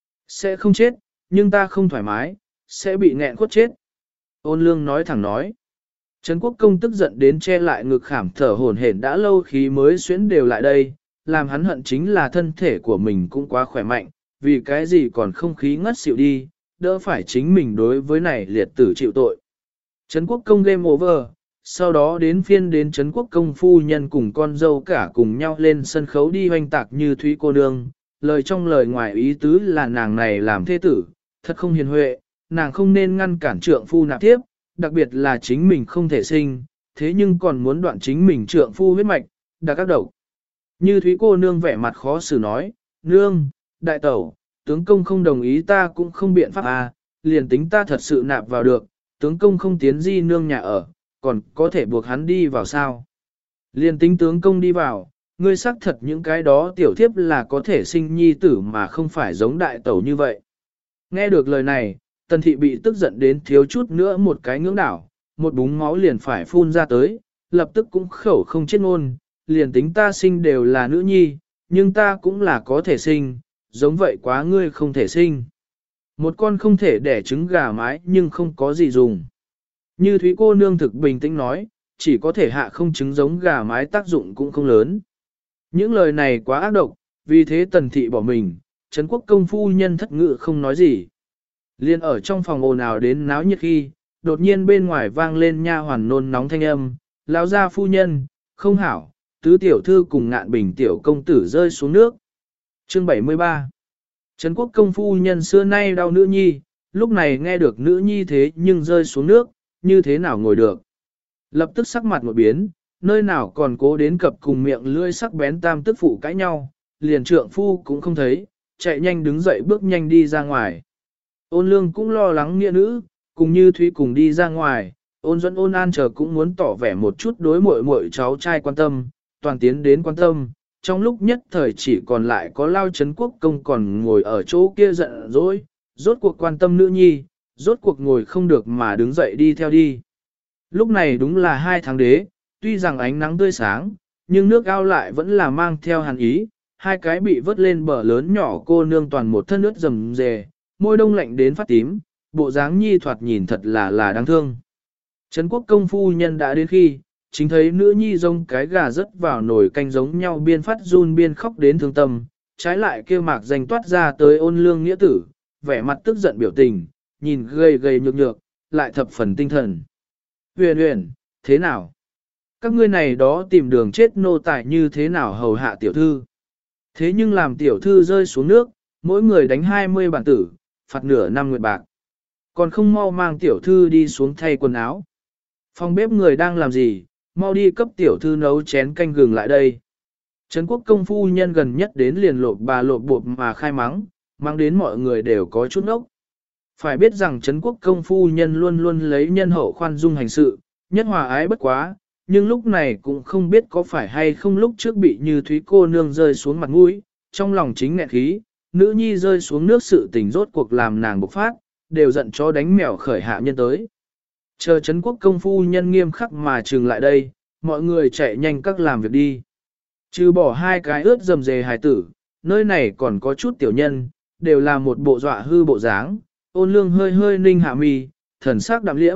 Sẽ không chết, nhưng ta không thoải mái, sẽ bị nghẹn khuất chết. Ôn lương nói thẳng nói. Trấn Quốc công tức giận đến che lại ngực khảm thở hổn hển đã lâu khí mới xuyến đều lại đây, làm hắn hận chính là thân thể của mình cũng quá khỏe mạnh, vì cái gì còn không khí ngất xỉu đi, đỡ phải chính mình đối với này liệt tử chịu tội. Trấn Quốc công game over, sau đó đến phiên đến Trấn Quốc công phu nhân cùng con dâu cả cùng nhau lên sân khấu đi hoành tạc như Thúy cô nương, lời trong lời ngoài ý tứ là nàng này làm thế tử, thật không hiền huệ, nàng không nên ngăn cản trượng phu nạp tiếp, đặc biệt là chính mình không thể sinh, thế nhưng còn muốn đoạn chính mình trượng phu huyết mạch, đã các độc. Như Thúy cô nương vẻ mặt khó xử nói, nương, đại tẩu, tướng công không đồng ý ta cũng không biện pháp à, liền tính ta thật sự nạp vào được, tướng công không tiến di nương nhà ở, còn có thể buộc hắn đi vào sao. Liền tính tướng công đi vào, ngươi xác thật những cái đó tiểu thiếp là có thể sinh nhi tử mà không phải giống đại tẩu như vậy. Nghe được lời này, tần thị bị tức giận đến thiếu chút nữa một cái ngưỡng đảo, một búng máu liền phải phun ra tới, lập tức cũng khẩu không chết ngôn, liền tính ta sinh đều là nữ nhi, nhưng ta cũng là có thể sinh, giống vậy quá ngươi không thể sinh. Một con không thể đẻ trứng gà mái nhưng không có gì dùng. Như Thúy cô nương thực bình tĩnh nói, chỉ có thể hạ không trứng giống gà mái tác dụng cũng không lớn. Những lời này quá ác độc, vì thế tần thị bỏ mình, Trấn Quốc công phu nhân thất ngự không nói gì. Liên ở trong phòng ồn ào đến náo nhiệt khi, đột nhiên bên ngoài vang lên nha hoàn nôn nóng thanh âm, lão gia phu nhân, không hảo, tứ tiểu thư cùng Ngạn Bình tiểu công tử rơi xuống nước. Chương 73. Trấn Quốc công phu nhân xưa nay đau nữ nhi, lúc này nghe được nữ nhi thế nhưng rơi xuống nước, như thế nào ngồi được. Lập tức sắc mặt một biến, nơi nào còn cố đến cập cùng miệng lưỡi sắc bén tam tức phụ cãi nhau, liền trượng phu cũng không thấy, chạy nhanh đứng dậy bước nhanh đi ra ngoài. Ôn lương cũng lo lắng nghĩa nữ, cùng như Thúy cùng đi ra ngoài, ôn dẫn ôn an chờ cũng muốn tỏ vẻ một chút đối muội muội cháu trai quan tâm, toàn tiến đến quan tâm, trong lúc nhất thời chỉ còn lại có Lao Trấn Quốc công còn ngồi ở chỗ kia giận dỗi, rốt cuộc quan tâm nữ nhi, rốt cuộc ngồi không được mà đứng dậy đi theo đi. Lúc này đúng là 2 tháng đế, tuy rằng ánh nắng tươi sáng, nhưng nước ao lại vẫn là mang theo hàn ý, 2 cái bị vớt lên bờ lớn nhỏ cô nương toàn một thân ướt rầm rề, môi đông lạnh đến phát tím, bộ dáng nhi thoạt nhìn thật là đáng thương. Trấn Quốc công phu nhân đã đến khi, chính thấy nữ nhi rông cái gà rớt vào nồi canh giống nhau biên phát run biên khóc đến thương tâm, trái lại kêu mạc danh toát ra tới ôn lương nghĩa tử, vẻ mặt tức giận biểu tình, nhìn gầy gầy nhược nhược, lại thập phần tinh thần. Huyền huyền, thế nào? Các ngươi này đó tìm đường chết nô tài như thế nào hầu hạ tiểu thư? Thế nhưng làm tiểu thư rơi xuống nước, mỗi người đánh 20 bản tử, phạt nửa năm nguyệt bạc. Còn không mau mang tiểu thư đi xuống thay quần áo. Phòng bếp người đang làm gì, mau đi cấp tiểu thư nấu chén canh gừng lại đây. Trấn Quốc công phu nhân gần nhất đến liền lộp bà lộp bộp mà khai mắng, mang đến mọi người đều có chút ốc. Phải biết rằng Trấn Quốc công phu nhân luôn luôn lấy nhân hậu khoan dung hành sự, nhất hòa ái bất quá, nhưng lúc này cũng không biết có phải hay không lúc trước bị như Thúy cô nương rơi xuống mặt mũi, trong lòng chính nghẹn khí, nữ nhi rơi xuống nước sự tình rốt cuộc làm nàng bộc phát, đều giận cho đánh mèo khởi hạ nhân tới. Chờ Trấn Quốc công phu nhân nghiêm khắc mà trừng lại đây, mọi người chạy nhanh các làm việc đi. Trừ bỏ 2 cái ướt dầm dề hài tử, nơi này còn có chút tiểu nhân, đều là một bộ dọa hư bộ dáng, ôn lương hơi hơi ninh hạ mi, thần sắc đạm liễm,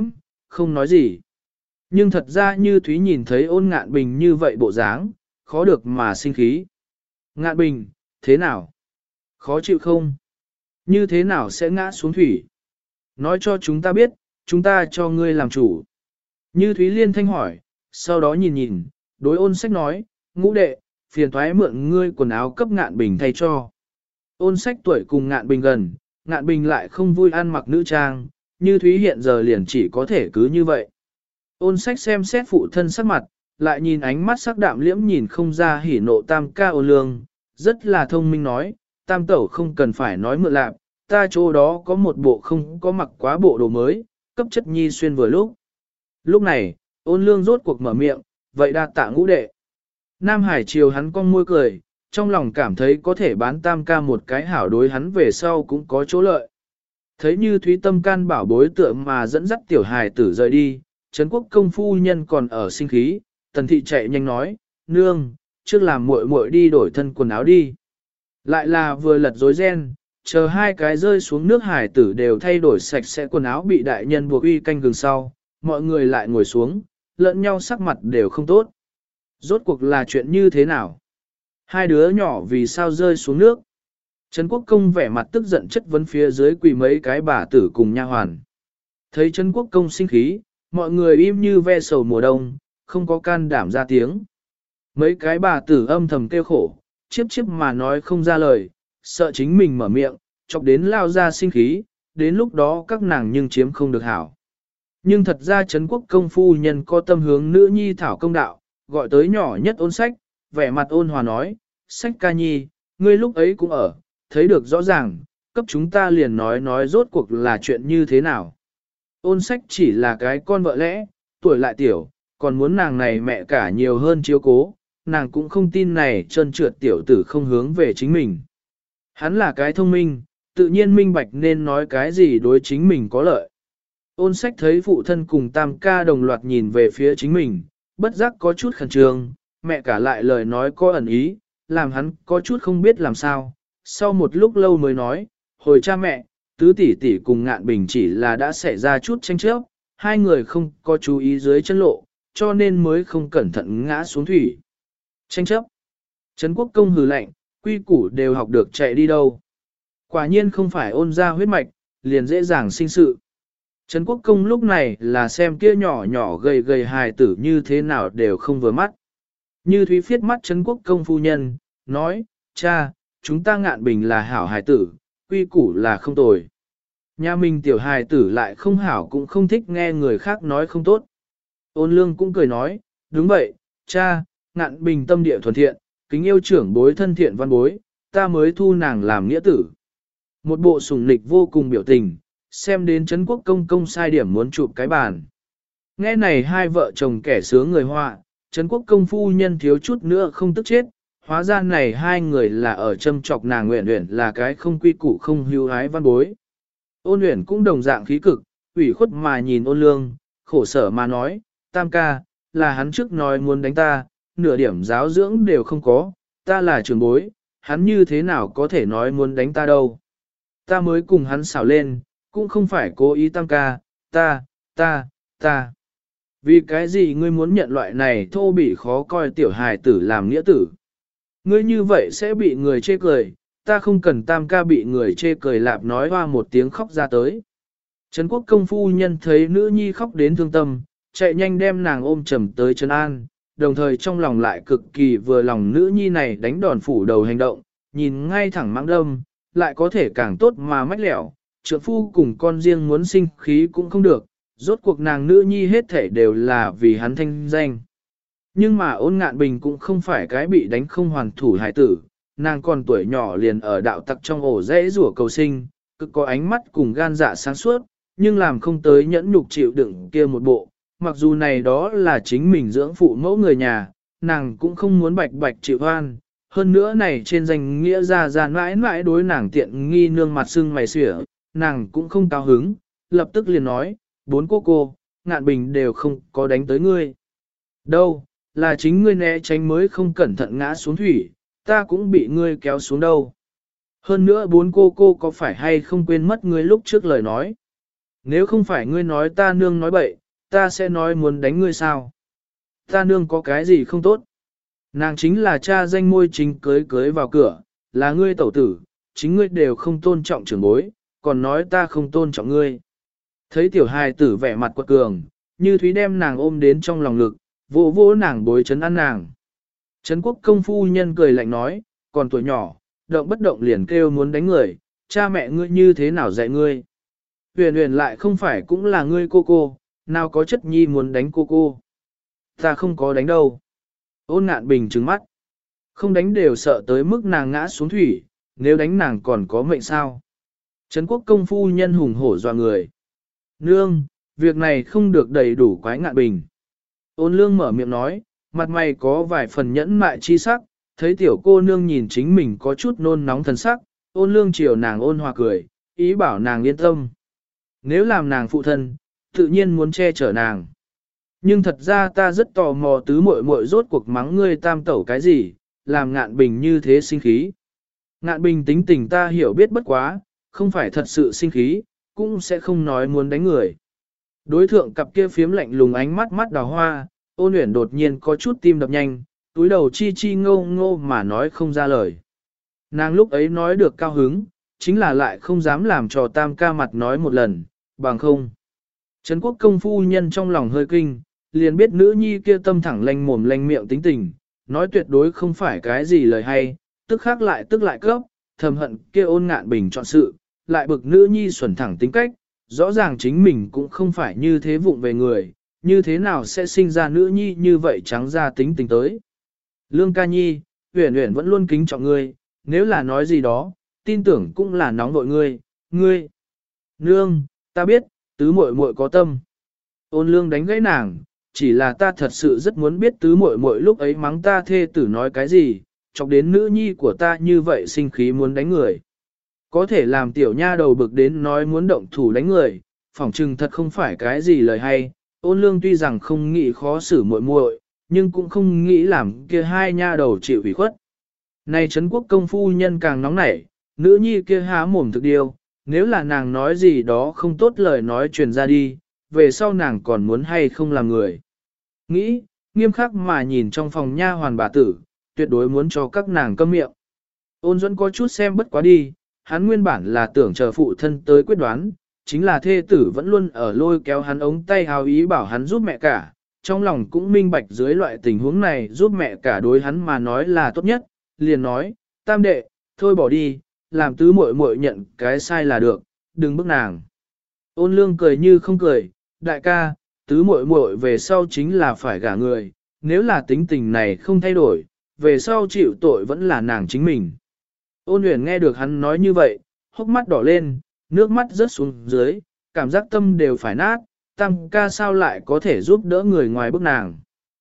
không nói gì. Nhưng thật ra Như Thúy nhìn thấy Ôn Ngạn Bình như vậy bộ dáng, khó được mà sinh khí. Ngạn Bình, thế nào? Khó chịu không? Như thế nào sẽ ngã xuống thủy? Nói cho chúng ta biết, chúng ta cho ngươi làm chủ. Như Thúy Liên thanh hỏi, sau đó nhìn nhìn, đối Ôn Sách nói, ngũ đệ, phiền thoái mượn ngươi quần áo cấp Ngạn Bình thay cho. Ôn Sách tuổi cùng Ngạn Bình gần, Ngạn Bình lại không vui ăn mặc nữ trang, Như Thúy hiện giờ liền chỉ có thể cứ như vậy. Ôn Sách xem xét phụ thân sắc mặt, lại nhìn ánh mắt sắc đạm liễm nhìn không ra hỉ nộ tam ca Ôn Lương, rất là thông minh nói, tam tẩu không cần phải nói mượn lạc, ta chỗ đó có một bộ không có mặc quá bộ đồ mới, cấp chất nhi xuyên vừa lúc. Lúc này, Ôn Lương rốt cuộc mở miệng, vậy đa tạ ngũ đệ. Nam Hải chiều hắn cong môi cười, trong lòng cảm thấy có thể bán tam ca một cái hảo đối hắn về sau cũng có chỗ lợi. Thấy Như Thúy tâm can bảo bối tượng mà dẫn dắt tiểu hài tử rời đi, Trấn Quốc công phu nhân còn ở sinh khí, Tần thị chạy nhanh nói, nương, trước làm muội muội đi đổi thân quần áo đi. Lại là vừa lật rối ren, chờ hai cái rơi xuống nước hải tử đều thay đổi sạch sẽ quần áo bị đại nhân buộc uy canh gừng sau, mọi người lại ngồi xuống, lẫn nhau sắc mặt đều không tốt. Rốt cuộc là chuyện như thế nào? Hai đứa nhỏ vì sao rơi xuống nước? Trấn Quốc công vẻ mặt tức giận chất vấn phía dưới quỳ mấy cái bà tử cùng nha hoàn. Thấy Trấn Quốc công sinh khí, mọi người im như ve sầu mùa đông, không có can đảm ra tiếng. Mấy cái bà tử âm thầm kêu khổ, chiếp chiếp mà nói không ra lời, sợ chính mình mở miệng, chọc đến lao ra sinh khí, đến lúc đó các nàng nhưng chiếm không được hảo. Nhưng thật ra Trấn Quốc công phu nhân có tâm hướng nữ nhi thảo công đạo, gọi tới nhỏ nhất Ôn Sách, vẻ mặt ôn hòa nói, Sách ca nhi, ngươi lúc ấy cũng ở, thấy được rõ ràng, cấp chúng ta liền nói rốt cuộc là chuyện như thế nào. Ôn Sách chỉ là cái con vợ lẽ, tuổi lại tiểu, còn muốn nàng này mẹ cả nhiều hơn chiếu cố, nàng cũng không tin này trơn trượt tiểu tử không hướng về chính mình. Hắn là cái thông minh, tự nhiên minh bạch nên nói cái gì đối chính mình có lợi. Ôn Sách thấy phụ thân cùng tam ca đồng loạt nhìn về phía chính mình, bất giác có chút khẩn trương, mẹ cả lại lời nói có ẩn ý, làm hắn có chút không biết làm sao. Sau một lúc lâu mới nói, hồi cha mẹ, tứ tỷ tỷ cùng Ngạn Bình chỉ là đã xảy ra chút tranh chấp, hai người không có chú ý dưới chân lộ, cho nên mới không cẩn thận ngã xuống thủy. Tranh chấp. Trấn Quốc công hừ lạnh, quy củ đều học được chạy đi đâu. Quả nhiên không phải ôn ra huyết mạch, liền dễ dàng sinh sự. Trấn Quốc công lúc này là xem kia nhỏ nhỏ gầy gầy hài tử như thế nào đều không vừa mắt. Như Thúy phiết mắt Trấn Quốc công phu nhân, nói, cha, chúng ta Ngạn Bình là hảo hài tử, quy củ là không tồi. Nhà mình tiểu hài tử lại không hảo cũng không thích nghe người khác nói không tốt. Ôn Lương cũng cười nói, đúng vậy, cha, Ngạn Bình tâm địa thuần thiện, kính yêu trưởng bối thân thiện văn bối, ta mới thu nàng làm nghĩa tử. Một bộ sủng nịch vô cùng biểu tình, xem đến Trấn Quốc công công sai điểm muốn chụp cái bàn. Nghe này hai vợ chồng kẻ sướng người họa, Trấn Quốc công phu nhân thiếu chút nữa không tức chết, hóa ra này hai người là ở châm chọc nàng Uyển Uyển là cái không quy củ không hưu hái văn bối. Ôn Uyển cũng đồng dạng khí cực, ủy khuất mà nhìn Ôn Lương, khổ sở mà nói, tam ca, là hắn trước nói muốn đánh ta, nửa điểm giáo dưỡng đều không có, ta là trưởng bối, hắn như thế nào có thể nói muốn đánh ta đâu. Ta mới cùng hắn xảo lên, cũng không phải cố ý tam ca, ta. Vì cái gì ngươi muốn nhận loại này thô bỉ khó coi tiểu hài tử làm nghĩa tử? Ngươi như vậy sẽ bị người chê cười, ta không cần tam ca bị người chê cười lạp nói hoa một tiếng khóc ra tới. Trấn Quốc công phu nhân thấy nữ nhi khóc đến thương tâm, chạy nhanh đem nàng ôm chầm tới trấn an, đồng thời trong lòng lại cực kỳ vừa lòng nữ nhi này đánh đòn phủ đầu hành động, nhìn ngay thẳng mắng đâm, lại có thể càng tốt mà mách lẻo, trượng phu cùng con riêng muốn sinh khí cũng không được, rốt cuộc nàng nữ nhi hết thể đều là vì hắn thanh danh. Nhưng mà Ôn Ngạn Bình cũng không phải cái bị đánh không hoàn thủ hải tử, nàng còn tuổi nhỏ liền ở đạo tặc trong ổ rẽ rủa cầu sinh, cực có ánh mắt cùng gan dạ sáng suốt, nhưng làm không tới nhẫn nhục chịu đựng kia một bộ, mặc dù này đó là chính mình dưỡng phụ mẫu người nhà, nàng cũng không muốn bạch bạch chịu hoan. Hơn nữa này trên danh nghĩa ra mãi mãi đối nàng tiện nghi nương mặt sưng mày xỉa, nàng cũng không cao hứng, lập tức liền nói, bốn cô, Ngạn Bình đều không có đánh tới ngươi. Đâu, là chính ngươi né tránh mới không cẩn thận ngã xuống thủy, ta cũng bị ngươi kéo xuống đâu. Hơn nữa bốn cô có phải hay không quên mất ngươi lúc trước lời nói. Nếu không phải ngươi nói ta nương nói bậy, ta sẽ nói muốn đánh ngươi sao? Ta nương có cái gì không tốt? Nàng chính là cha danh môi chính cưới vào cửa, là ngươi tẩu tử, chính ngươi đều không tôn trọng trưởng bối, còn nói ta không tôn trọng ngươi. Thấy tiểu hài tử vẻ mặt quật cường, Như Thúy đem nàng ôm đến trong lòng ngực, vỗ vỗ nàng bối chấn an nàng. Trấn Quốc công phu nhân cười lạnh nói, còn tuổi nhỏ, động bất động liền kêu muốn đánh người, cha mẹ ngươi như thế nào dạy ngươi? Huyền Huyền lại không phải cũng là ngươi cô, nào có chất nhi muốn đánh cô. Ta không có đánh đâu. Ôn Ngạn Bình trừng mắt. Không đánh đều sợ tới mức nàng ngã xuống thủy, nếu đánh nàng còn có mệnh sao? Trấn Quốc công phu nhân hùng hổ dọa người. Nương, việc này không được đầy đủ quái Ngạn Bình. Ôn Lương mở miệng nói, mặt mày có vài phần nhẫn mại chi sắc, thấy tiểu cô nương nhìn chính mình có chút nôn nóng thần sắc, Ôn Lương chiều nàng ôn hòa cười, ý bảo nàng yên tâm. Nếu làm nàng phụ thân, tự nhiên muốn che chở nàng. Nhưng thật ra ta rất tò mò tứ muội muội rốt cuộc mắng ngươi tam tẩu cái gì, làm Ngạn Bình như thế sinh khí. Ngạn Bình tính tình ta hiểu biết bất quá, không phải thật sự sinh khí, cũng sẽ không nói muốn đánh người. Đối thượng cặp kia phiếm lạnh lùng ánh mắt mắt đào hoa, Ôn Uyển đột nhiên có chút tim đập nhanh, túi đầu chi chi ngô ngô mà nói không ra lời. Nàng lúc ấy nói được cao hứng, chính là lại không dám làm cho tam ca mặt nói một lần, bằng không. Trấn Quốc công phu nhân trong lòng hơi kinh, liền biết nữ nhi kia tâm thẳng lanh mồm lanh miệng tính tình, nói tuyệt đối không phải cái gì lời hay, tức khác lại tức lại cấp, thầm hận kia Ôn Ngạn Bình chọn sự, lại bực nữ nhi xuẩn thẳng tính cách, rõ ràng chính mình cũng không phải như thế vụng về người, như thế nào sẽ sinh ra nữ nhi như vậy trắng ra tính tình tới. Lương ca nhi, Uyển Uyển vẫn luôn kính trọng ngươi, nếu là nói gì đó, tin tưởng cũng là nóng vội ngươi. Nương, ta biết, tứ muội muội có tâm. Ôn Lương đánh gãy nàng, chỉ là ta thật sự rất muốn biết tứ muội muội lúc ấy mắng ta thê tử nói cái gì, chọc đến nữ nhi của ta như vậy sinh khí muốn đánh người. Có thể làm tiểu nha đầu bực đến nói muốn động thủ đánh người, phỏng chừng thật không phải cái gì lời hay. Ôn Lương tuy rằng không nghĩ khó xử muội muội, nhưng cũng không nghĩ làm kia hai nha đầu chịu ủy khuất. Này Trấn Quốc công phu nhân càng nóng nảy, nữ nhi kia há mồm thực điều, nếu là nàng nói gì đó không tốt lời nói truyền ra đi, về sau nàng còn muốn hay không làm người. Nghĩ, nghiêm khắc mà nhìn trong phòng nha hoàn bà tử, tuyệt đối muốn cho các nàng câm miệng. Ôn Duẫn có chút xem bất quá đi, hắn nguyên bản là tưởng chờ phụ thân tới quyết đoán, chính là thê tử vẫn luôn ở lôi kéo hắn ống tay hào ý bảo hắn giúp mẹ cả, trong lòng cũng minh bạch dưới loại tình huống này giúp mẹ cả đối hắn mà nói là tốt nhất, liền nói, tam đệ, thôi bỏ đi, làm tứ muội muội nhận cái sai là được, đừng bức nàng. Ôn Lương cười như không cười, đại ca, tứ muội muội về sau chính là phải gả người, nếu là tính tình này không thay đổi, về sau chịu tội vẫn là nàng chính mình. Ôn Uyển nghe được hắn nói như vậy, hốc mắt đỏ lên, nước mắt rớt xuống dưới, cảm giác tâm đều phải nát, tam ca sao lại có thể giúp đỡ người ngoài bức nàng.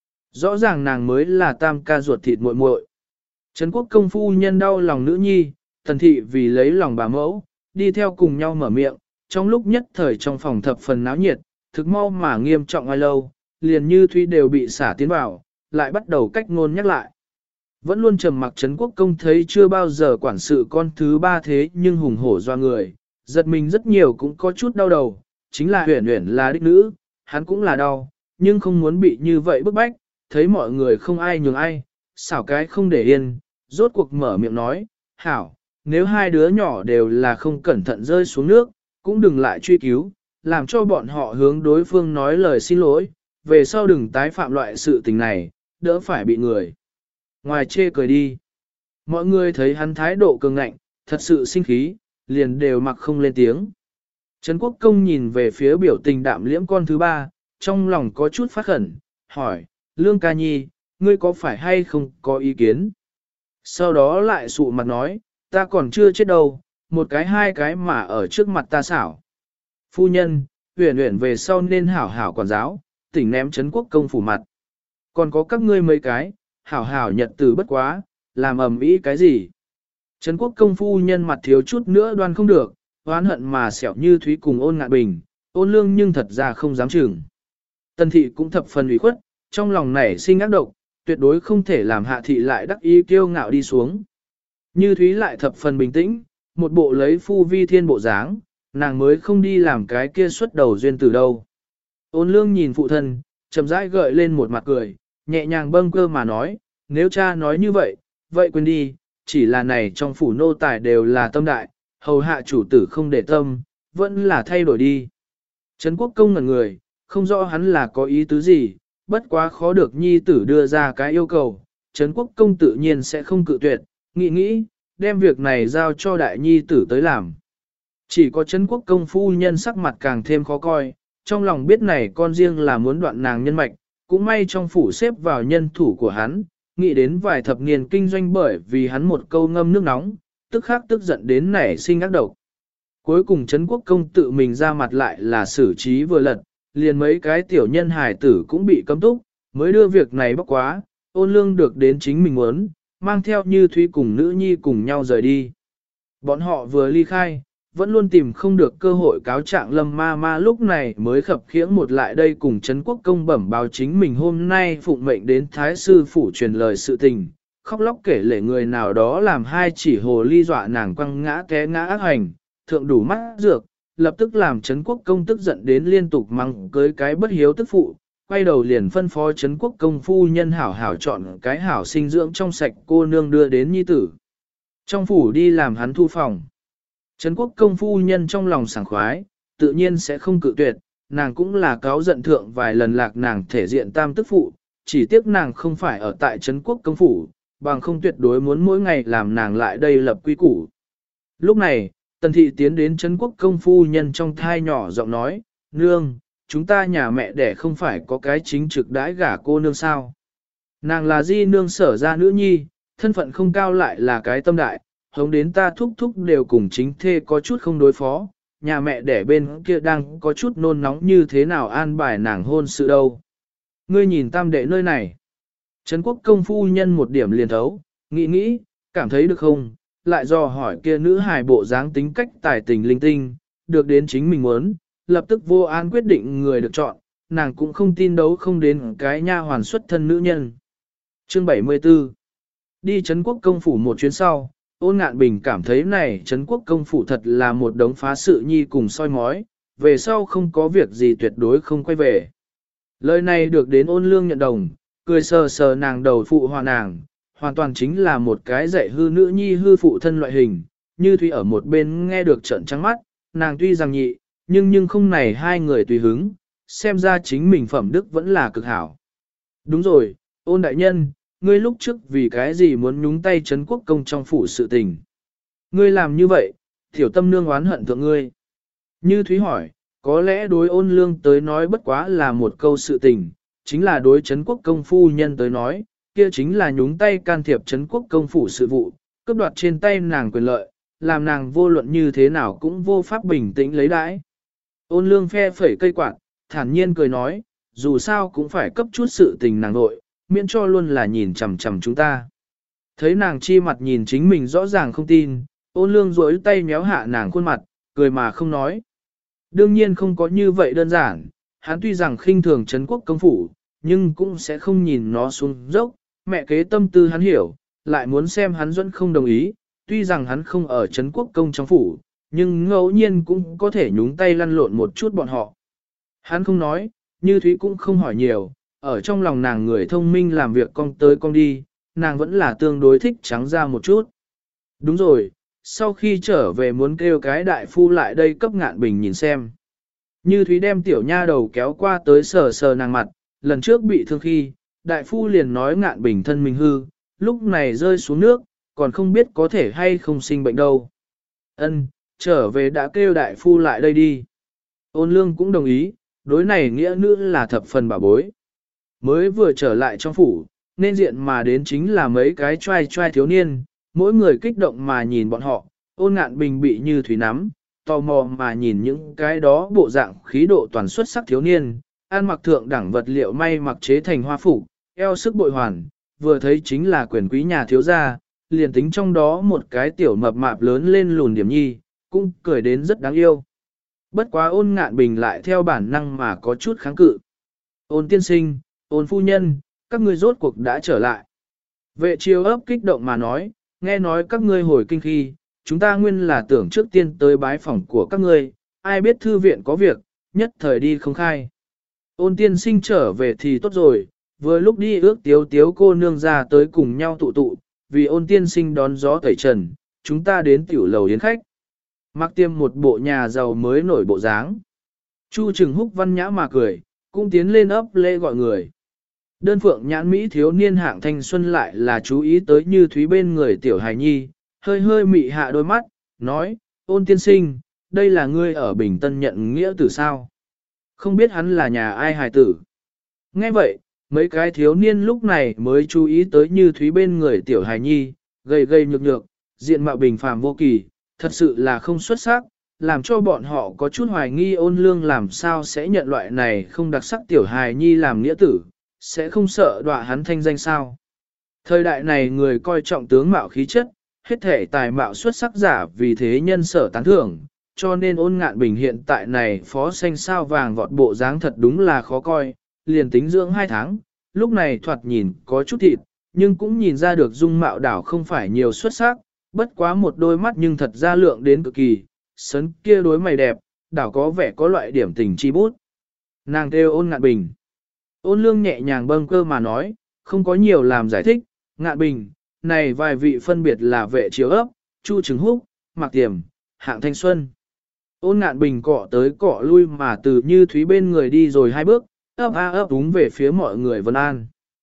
Rõ ràng nàng mới là tam ca ruột thịt muội muội. Trấn Quốc công phu nhân đau lòng nữ nhi, Tần thị vì lấy lòng bà mẫu, đi theo cùng nhau mở miệng, trong lúc nhất thời trong phòng thập phần náo nhiệt, thực mau mà nghiêm trọng ai lâu, liền Như Thúy đều bị xả tiến vào, lại bắt đầu cách ngôn nhắc lại. Vẫn luôn trầm mặc Trấn Quốc công thấy chưa bao giờ quản sự con thứ ba thế nhưng hùng hổ doa người, giật mình rất nhiều cũng có chút đau đầu, chính là Uyển Uyển là đích nữ, hắn cũng là đau, nhưng không muốn bị như vậy bức bách, thấy mọi người không ai nhường ai, xảo cái không để yên, rốt cuộc mở miệng nói, hảo, nếu hai đứa nhỏ đều là không cẩn thận rơi xuống nước, cũng đừng lại truy cứu, làm cho bọn họ hướng đối phương nói lời xin lỗi, về sau đừng tái phạm loại sự tình này, đỡ phải bị người ngoài chê cười đi. Mọi người thấy hắn thái độ cường ngạnh, thật sự sinh khí, liền đều mặc không lên tiếng. Trấn Quốc công nhìn về phía biểu tình đạm liễm con thứ ba, trong lòng có chút phát khẩn, hỏi, Lương ca nhi, ngươi có phải hay không có ý kiến? Sau đó lại sụ mặt nói, ta còn chưa chết đâu, một cái hai cái mà ở trước mặt ta xảo. Phu nhân, Uyển Uyển về sau nên hảo hảo quản giáo, tỉnh ném Trấn Quốc công phủ mặt. Còn có các ngươi mấy cái, hảo hảo nhật từ bất quá, làm ầm ĩ cái gì? Trấn Quốc công phu nhân mặt thiếu chút nữa đoan không được, oán hận mà xẻo Như Thúy cùng Ôn Ngạn Bình, Ôn Lương nhưng thật ra không dám chừng. Tần thị cũng thập phần ủy khuất, trong lòng nảy sinh ác độc, tuyệt đối không thể làm hạ thị lại đắc ý kiêu ngạo đi xuống. Như Thúy lại thập phần bình tĩnh, một bộ lấy phu vi thiên bộ dáng, nàng mới không đi làm cái kia xuất đầu duyên từ đâu. Ôn lương nhìn phụ thân, chậm rãi gợi lên một mặt cười, nhẹ nhàng bâng cơ mà nói, nếu cha nói như vậy, vậy quên đi, chỉ là này trong phủ nô tài đều là tâm đại, hầu hạ chủ tử không để tâm, vẫn là thay đổi đi. Trấn Quốc Công ngẩn người, không rõ hắn là có ý tứ gì, bất quá khó được nhi tử đưa ra cái yêu cầu, Trấn Quốc Công tự nhiên sẽ không cự tuyệt, nghĩ, đem việc này giao cho đại nhi tử tới làm. Chỉ có Trấn Quốc Công phu nhân sắc mặt càng thêm khó coi, trong lòng biết này con riêng là muốn đoạn nàng nhân mạch, cũng may trong phủ xếp vào nhân thủ của hắn, nghĩ đến vài thập niên kinh doanh bởi vì hắn một câu ngâm nước nóng, tức khắc tức giận đến nảy sinh ác độc. Cuối cùng Trấn Quốc Công tự mình ra mặt lại là xử trí vừa lật, liền mấy cái tiểu nhân hài tử cũng bị cấm túc, mới đưa việc này bóc quá, Ôn Lương được đến chính mình muốn, mang theo Như Thúy cùng nữ nhi cùng nhau rời đi. Bọn họ vừa ly khai, vẫn luôn tìm không được cơ hội cáo trạng Lâm ma ma lúc này mới khập khiễng một lại đây cùng Trấn Quốc Công bẩm báo chính mình hôm nay phụng mệnh đến Thái Sư Phủ truyền lời sự tình, khóc lóc kể lể người nào đó làm hai chỉ hồ ly dọa nàng quăng ngã té ngã ác hành, thượng đủ mắt dược, lập tức làm Trấn Quốc Công tức giận đến liên tục mắng cưới cái bất hiếu tức phụ, quay đầu liền phân phó Trấn Quốc Công phu nhân hảo hảo chọn cái hảo sinh dưỡng trong sạch cô nương đưa đến nhi tử. Trong phủ đi làm hắn thu phòng. Trấn Quốc Công phu nhân trong lòng sảng khoái, tự nhiên sẽ không cự tuyệt, nàng cũng là cáo giận thượng vài lần lạc nàng thể diện tam tức phụ, chỉ tiếc nàng không phải ở tại Trấn Quốc Công phủ, bằng không tuyệt đối muốn mỗi ngày làm nàng lại đây lập quy củ. Lúc này, Tần Thị tiến đến Trấn Quốc Công phu nhân trong thai nhỏ giọng nói, nương, chúng ta nhà mẹ đẻ không phải có cái chính trực đãi gả cô nương sao. Nàng là di nương sở ra nữ nhi, thân phận không cao lại là cái tâm đại, hống đến ta thúc thúc đều cùng chính thê có chút không đối phó, nhà mẹ đẻ bên kia đang có chút nôn nóng như thế nào an bài nàng hôn sự đâu. Ngươi nhìn tam đệ nơi này. Trấn Quốc Công phu nhân một điểm liền thấu, nghĩ, cảm thấy được không, lại dò hỏi kia nữ hài bộ dáng tính cách tài tình linh tinh, được đến chính mình muốn, lập tức vô an quyết định người được chọn, nàng cũng không tin đấu không đến cái nha hoàn xuất thân nữ nhân. Chương 74 Đi Trấn Quốc Công phủ một chuyến sau, Ôn Ngạn Bình cảm thấy này Trấn Quốc Công phủ thật là một đống phá sự nhi cùng soi mói, về sau không có việc gì tuyệt đối không quay về. Lời này được đến Ôn Lương nhận đồng, cười sờ sờ nàng đầu phụ hòa nàng, hoàn toàn chính là một cái dạy hư nữ nhi hư phụ thân loại hình, Như Thúy ở một bên nghe được trợn trắng mắt, nàng tuy rằng nhị, nhưng không này hai người tùy hứng, xem ra chính mình phẩm đức vẫn là cực hảo. Đúng rồi, Ôn đại nhân, ngươi lúc trước vì cái gì muốn nhúng tay Trấn Quốc Công trong phủ sự tình. Ngươi làm như vậy, tiểu tâm nương oán hận thượng ngươi. Như Thúy hỏi, có lẽ đối Ôn Lương tới nói bất quá là một câu sự tình, chính là đối Trấn Quốc Công phu nhân tới nói, kia chính là nhúng tay can thiệp Trấn Quốc Công phủ sự vụ, cướp đoạt trên tay nàng quyền lợi, làm nàng vô luận như thế nào cũng vô pháp bình tĩnh lấy đãi. Ôn Lương phe phẩy cây quạt, thản nhiên cười nói, dù sao cũng phải cấp chút sự tình nàng nội, miễn cho luôn là nhìn chằm chằm chúng ta. Thấy nàng chi mặt nhìn chính mình rõ ràng không tin, Ôn Lương duỗi tay méo hạ nàng khuôn mặt, cười mà không nói. Đương nhiên không có như vậy đơn giản, hắn tuy rằng khinh thường Trấn Quốc Công phủ, nhưng cũng sẽ không nhìn nó xuống dốc, mẹ kế tâm tư hắn hiểu, lại muốn xem hắn vẫn không đồng ý, tuy rằng hắn không ở Trấn Quốc Công trong phủ, nhưng ngẫu nhiên cũng có thể nhúng tay lăn lộn một chút bọn họ. Hắn không nói, Như Thúy cũng không hỏi nhiều, ở trong lòng nàng người thông minh làm việc cong tới cong đi, nàng vẫn là tương đối thích trắng ra một chút. Đúng rồi, sau khi trở về muốn kêu cái đại phu lại đây cấp Ngạn Bình nhìn xem. Như Thúy đem tiểu nha đầu kéo qua tới sờ sờ nàng mặt, lần trước bị thương khi, đại phu liền nói Ngạn Bình thân mình hư, lúc này rơi xuống nước, còn không biết có thể hay không sinh bệnh đâu. Ân, trở về đã kêu đại phu lại đây đi. Ôn Lương cũng đồng ý, đối này nghĩa nữ là thập phần bảo bối. Mới vừa trở lại trong phủ, nên diện mà đến chính là mấy cái trai trai thiếu niên, mỗi người kích động mà nhìn bọn họ, Ôn Ngạn Bình bị Như Thúy nắm, tò mò mà nhìn những cái đó bộ dạng khí độ toàn xuất sắc thiếu niên, ăn mặc thượng đẳng vật liệu may mặc chế thành hoa phục, eo sức bội hoàn, vừa thấy chính là quyền quý nhà thiếu gia, liền tính trong đó một cái tiểu mập mạp lớn lên lùn điểm nhi, cũng cười đến rất đáng yêu. Bất quá Ôn Ngạn Bình lại theo bản năng mà có chút kháng cự. Ôn tiên sinh, Ôn phu nhân, các ngươi rốt cuộc đã trở lại. Vệ chiêu ấp kích động mà nói, nghe nói các ngươi hồi kinh khi, chúng ta nguyên là tưởng trước tiên tới bái phòng của các ngươi, ai biết thư viện có việc, nhất thời đi không khai. Ôn tiên sinh trở về thì tốt rồi, vừa lúc đi ước tiếu tiếu cô nương ra tới cùng nhau tụ tụ, vì ôn tiên sinh đón gió tẩy trần, chúng ta đến tiểu lầu yến khách. Mặc tiêm một bộ nhà giàu mới nổi bộ dáng. Chu Trừng Húc văn nhã mà cười, cũng tiến lên ấp lễ gọi người. Đơn phượng nhãn Mỹ thiếu niên hạng thanh xuân lại là chú ý tới Như Thúy bên người tiểu hài nhi, hơi hơi mị hạ đôi mắt, nói, ôn tiên sinh, đây là ngươi ở Bình Tân nhận nghĩa tử sao? Không biết hắn là nhà ai hài tử. Nghe vậy, mấy cái thiếu niên lúc này mới chú ý tới Như Thúy bên người tiểu hài nhi, gầy gầy nhược nhược, diện mạo bình phàm vô kỳ, thật sự là không xuất sắc, làm cho bọn họ có chút hoài nghi Ôn Lương làm sao sẽ nhận loại này không đặc sắc tiểu hài nhi làm nghĩa tử, sẽ không sợ đọa hắn thanh danh sao. Thời đại này người coi trọng tướng mạo khí chất, hết thể tài mạo xuất sắc giả vì thế nhân sở tán thưởng, cho nên Ôn Ngạn Bình hiện tại này phó xanh sao vàng vọt bộ dáng thật đúng là khó coi, liền tính dưỡng 2 tháng, lúc này thoạt nhìn có chút thịt, nhưng cũng nhìn ra được dung mạo đảo không phải nhiều xuất sắc, bất quá một đôi mắt nhưng thật ra lượng đến cực kỳ, sấn kia đối mày đẹp, đảo có vẻ có loại điểm tình chi bút. Nàng kêu Ôn Ngạn Bình. Ôn Lương nhẹ nhàng bâng cơ mà nói, không có nhiều làm giải thích, Ngạn Bình, này vài vị phân biệt là Vệ Chiếu Ấp, Chu Trừng Húc, Mạc Tiềm, Hạng Thanh Xuân. Ôn Ngạn Bình cọ tới cọ lui mà từ Như Thúy bên người đi rồi 2 bước, ấp ấp đúng về phía mọi người vân an.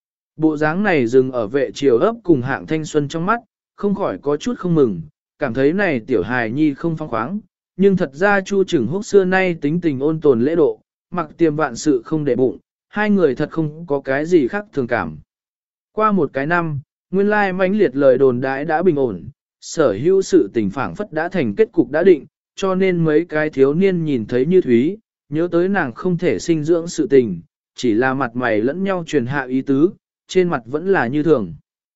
Bộ dáng này dừng ở Vệ Chiếu Ấp cùng Hạng Thanh Xuân trong mắt, không khỏi có chút không mừng, cảm thấy này tiểu hài nhi không phóng khoáng, nhưng thật ra Chu Trừng Húc xưa nay tính tình ôn tồn lễ độ, Mặc Tiềm vạn sự không để bụng, hai người thật không có cái gì khác thường cảm. Qua một cái năm, nguyên lai mãnh liệt lời đồn đãi đã bình ổn, sở hữu sự tình phảng phất đã thành kết cục đã định, cho nên mấy cái thiếu niên nhìn thấy Như Thúy, nhớ tới nàng không thể sinh dưỡng sự tình, chỉ là mặt mày lẫn nhau truyền hạ ý tứ, trên mặt vẫn là như thường.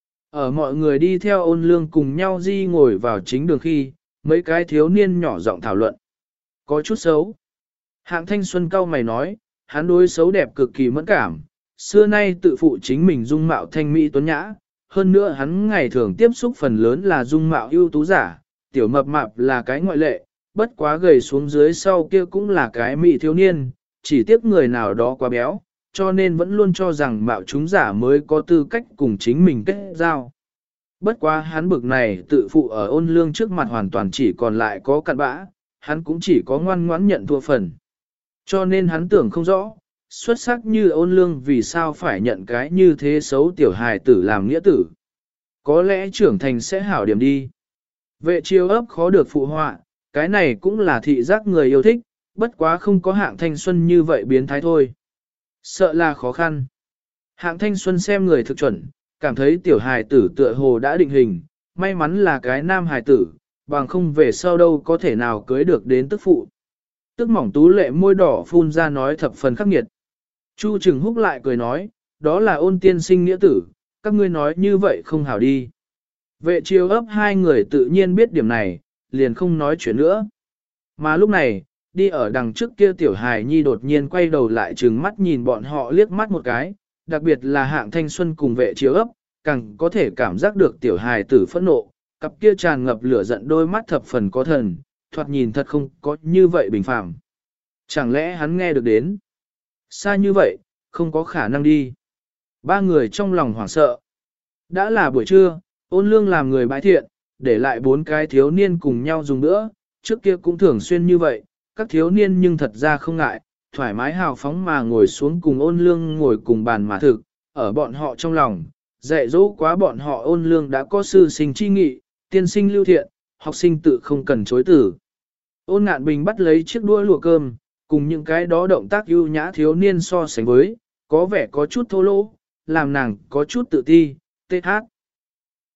Ở mọi người đi theo Ôn Lương cùng nhau di ngồi vào chính đường khi, mấy cái thiếu niên nhỏ giọng thảo luận. Có chút xấu. Hạng Thanh Xuân cau mày nói, hắn đối xấu đẹp cực kỳ mẫn cảm, xưa nay tự phụ chính mình dung mạo thanh mỹ tuấn nhã, hơn nữa hắn ngày thường tiếp xúc phần lớn là dung mạo ưu tú giả, tiểu mập mạp là cái ngoại lệ, bất quá gầy xuống dưới sau kia cũng là cái mỹ thiếu niên, chỉ tiếc người nào đó quá béo, cho nên vẫn luôn cho rằng mạo chúng giả mới có tư cách cùng chính mình kết giao. Bất quá hắn bực này tự phụ ở Ôn Lương trước mặt hoàn toàn chỉ còn lại có cặn bã, hắn cũng chỉ có ngoan ngoãn nhận thua phần. Cho nên hắn tưởng không rõ, xuất sắc như Ôn Lương vì sao phải nhận cái như thế xấu tiểu hài tử làm nghĩa tử. Có lẽ trưởng thành sẽ hảo điểm đi. Vệ Chiêu Ấp khó được phụ họa, cái này cũng là thị giác người yêu thích, bất quá không có Hạng Thanh Xuân như vậy biến thái thôi. Sợ là khó khăn. Hạng Thanh Xuân xem người thực chuẩn, cảm thấy tiểu hài tử tựa hồ đã định hình, may mắn là cái nam hài tử, bằng không về sau đâu có thể nào cưới được đến tức phụ. Tức mỏng tú lệ môi đỏ phun ra nói thập phần khắc nghiệt. Chu Trừng Húc lại cười nói, đó là Ôn tiên sinh nghĩa tử, các ngươi nói như vậy không hảo đi. Vệ Chiêu Ấp hai người tự nhiên biết điểm này, liền không nói chuyện nữa. Mà lúc này, đi ở đằng trước kia tiểu hài nhi đột nhiên quay đầu lại trừng mắt nhìn bọn họ liếc mắt một cái, đặc biệt là Hạng Thanh Xuân cùng Vệ Chiếu Ấp, càng có thể cảm giác được tiểu hài tử phẫn nộ, cặp kia tràn ngập lửa giận đôi mắt thập phần có thần, thoạt nhìn thật không có như vậy bình phàm. Chẳng lẽ hắn nghe được đến? Xa như vậy, không có khả năng đi. Ba người trong lòng hoảng sợ. Đã là buổi trưa, Ôn Lương làm người bái thiện, để lại 4 cái thiếu niên cùng nhau dùng nữa, trước kia cũng thường xuyên như vậy, các thiếu niên nhưng thật ra không ngại, thoải mái hào phóng mà ngồi xuống cùng Ôn Lương ngồi cùng bàn mà thực, ở bọn họ trong lòng, dạy dỗ quá bọn họ Ôn Lương đã có sư sinh chi nghị, tiên sinh lưu thiện, học sinh tự không cần chối tử. Ôn Ngạn Bình bắt lấy chiếc đũa lùa cơm, cùng những cái đó động tác ưu nhã thiếu niên so sánh với, có vẻ có chút thô lỗ, làm nàng có chút tự ti, tê hát.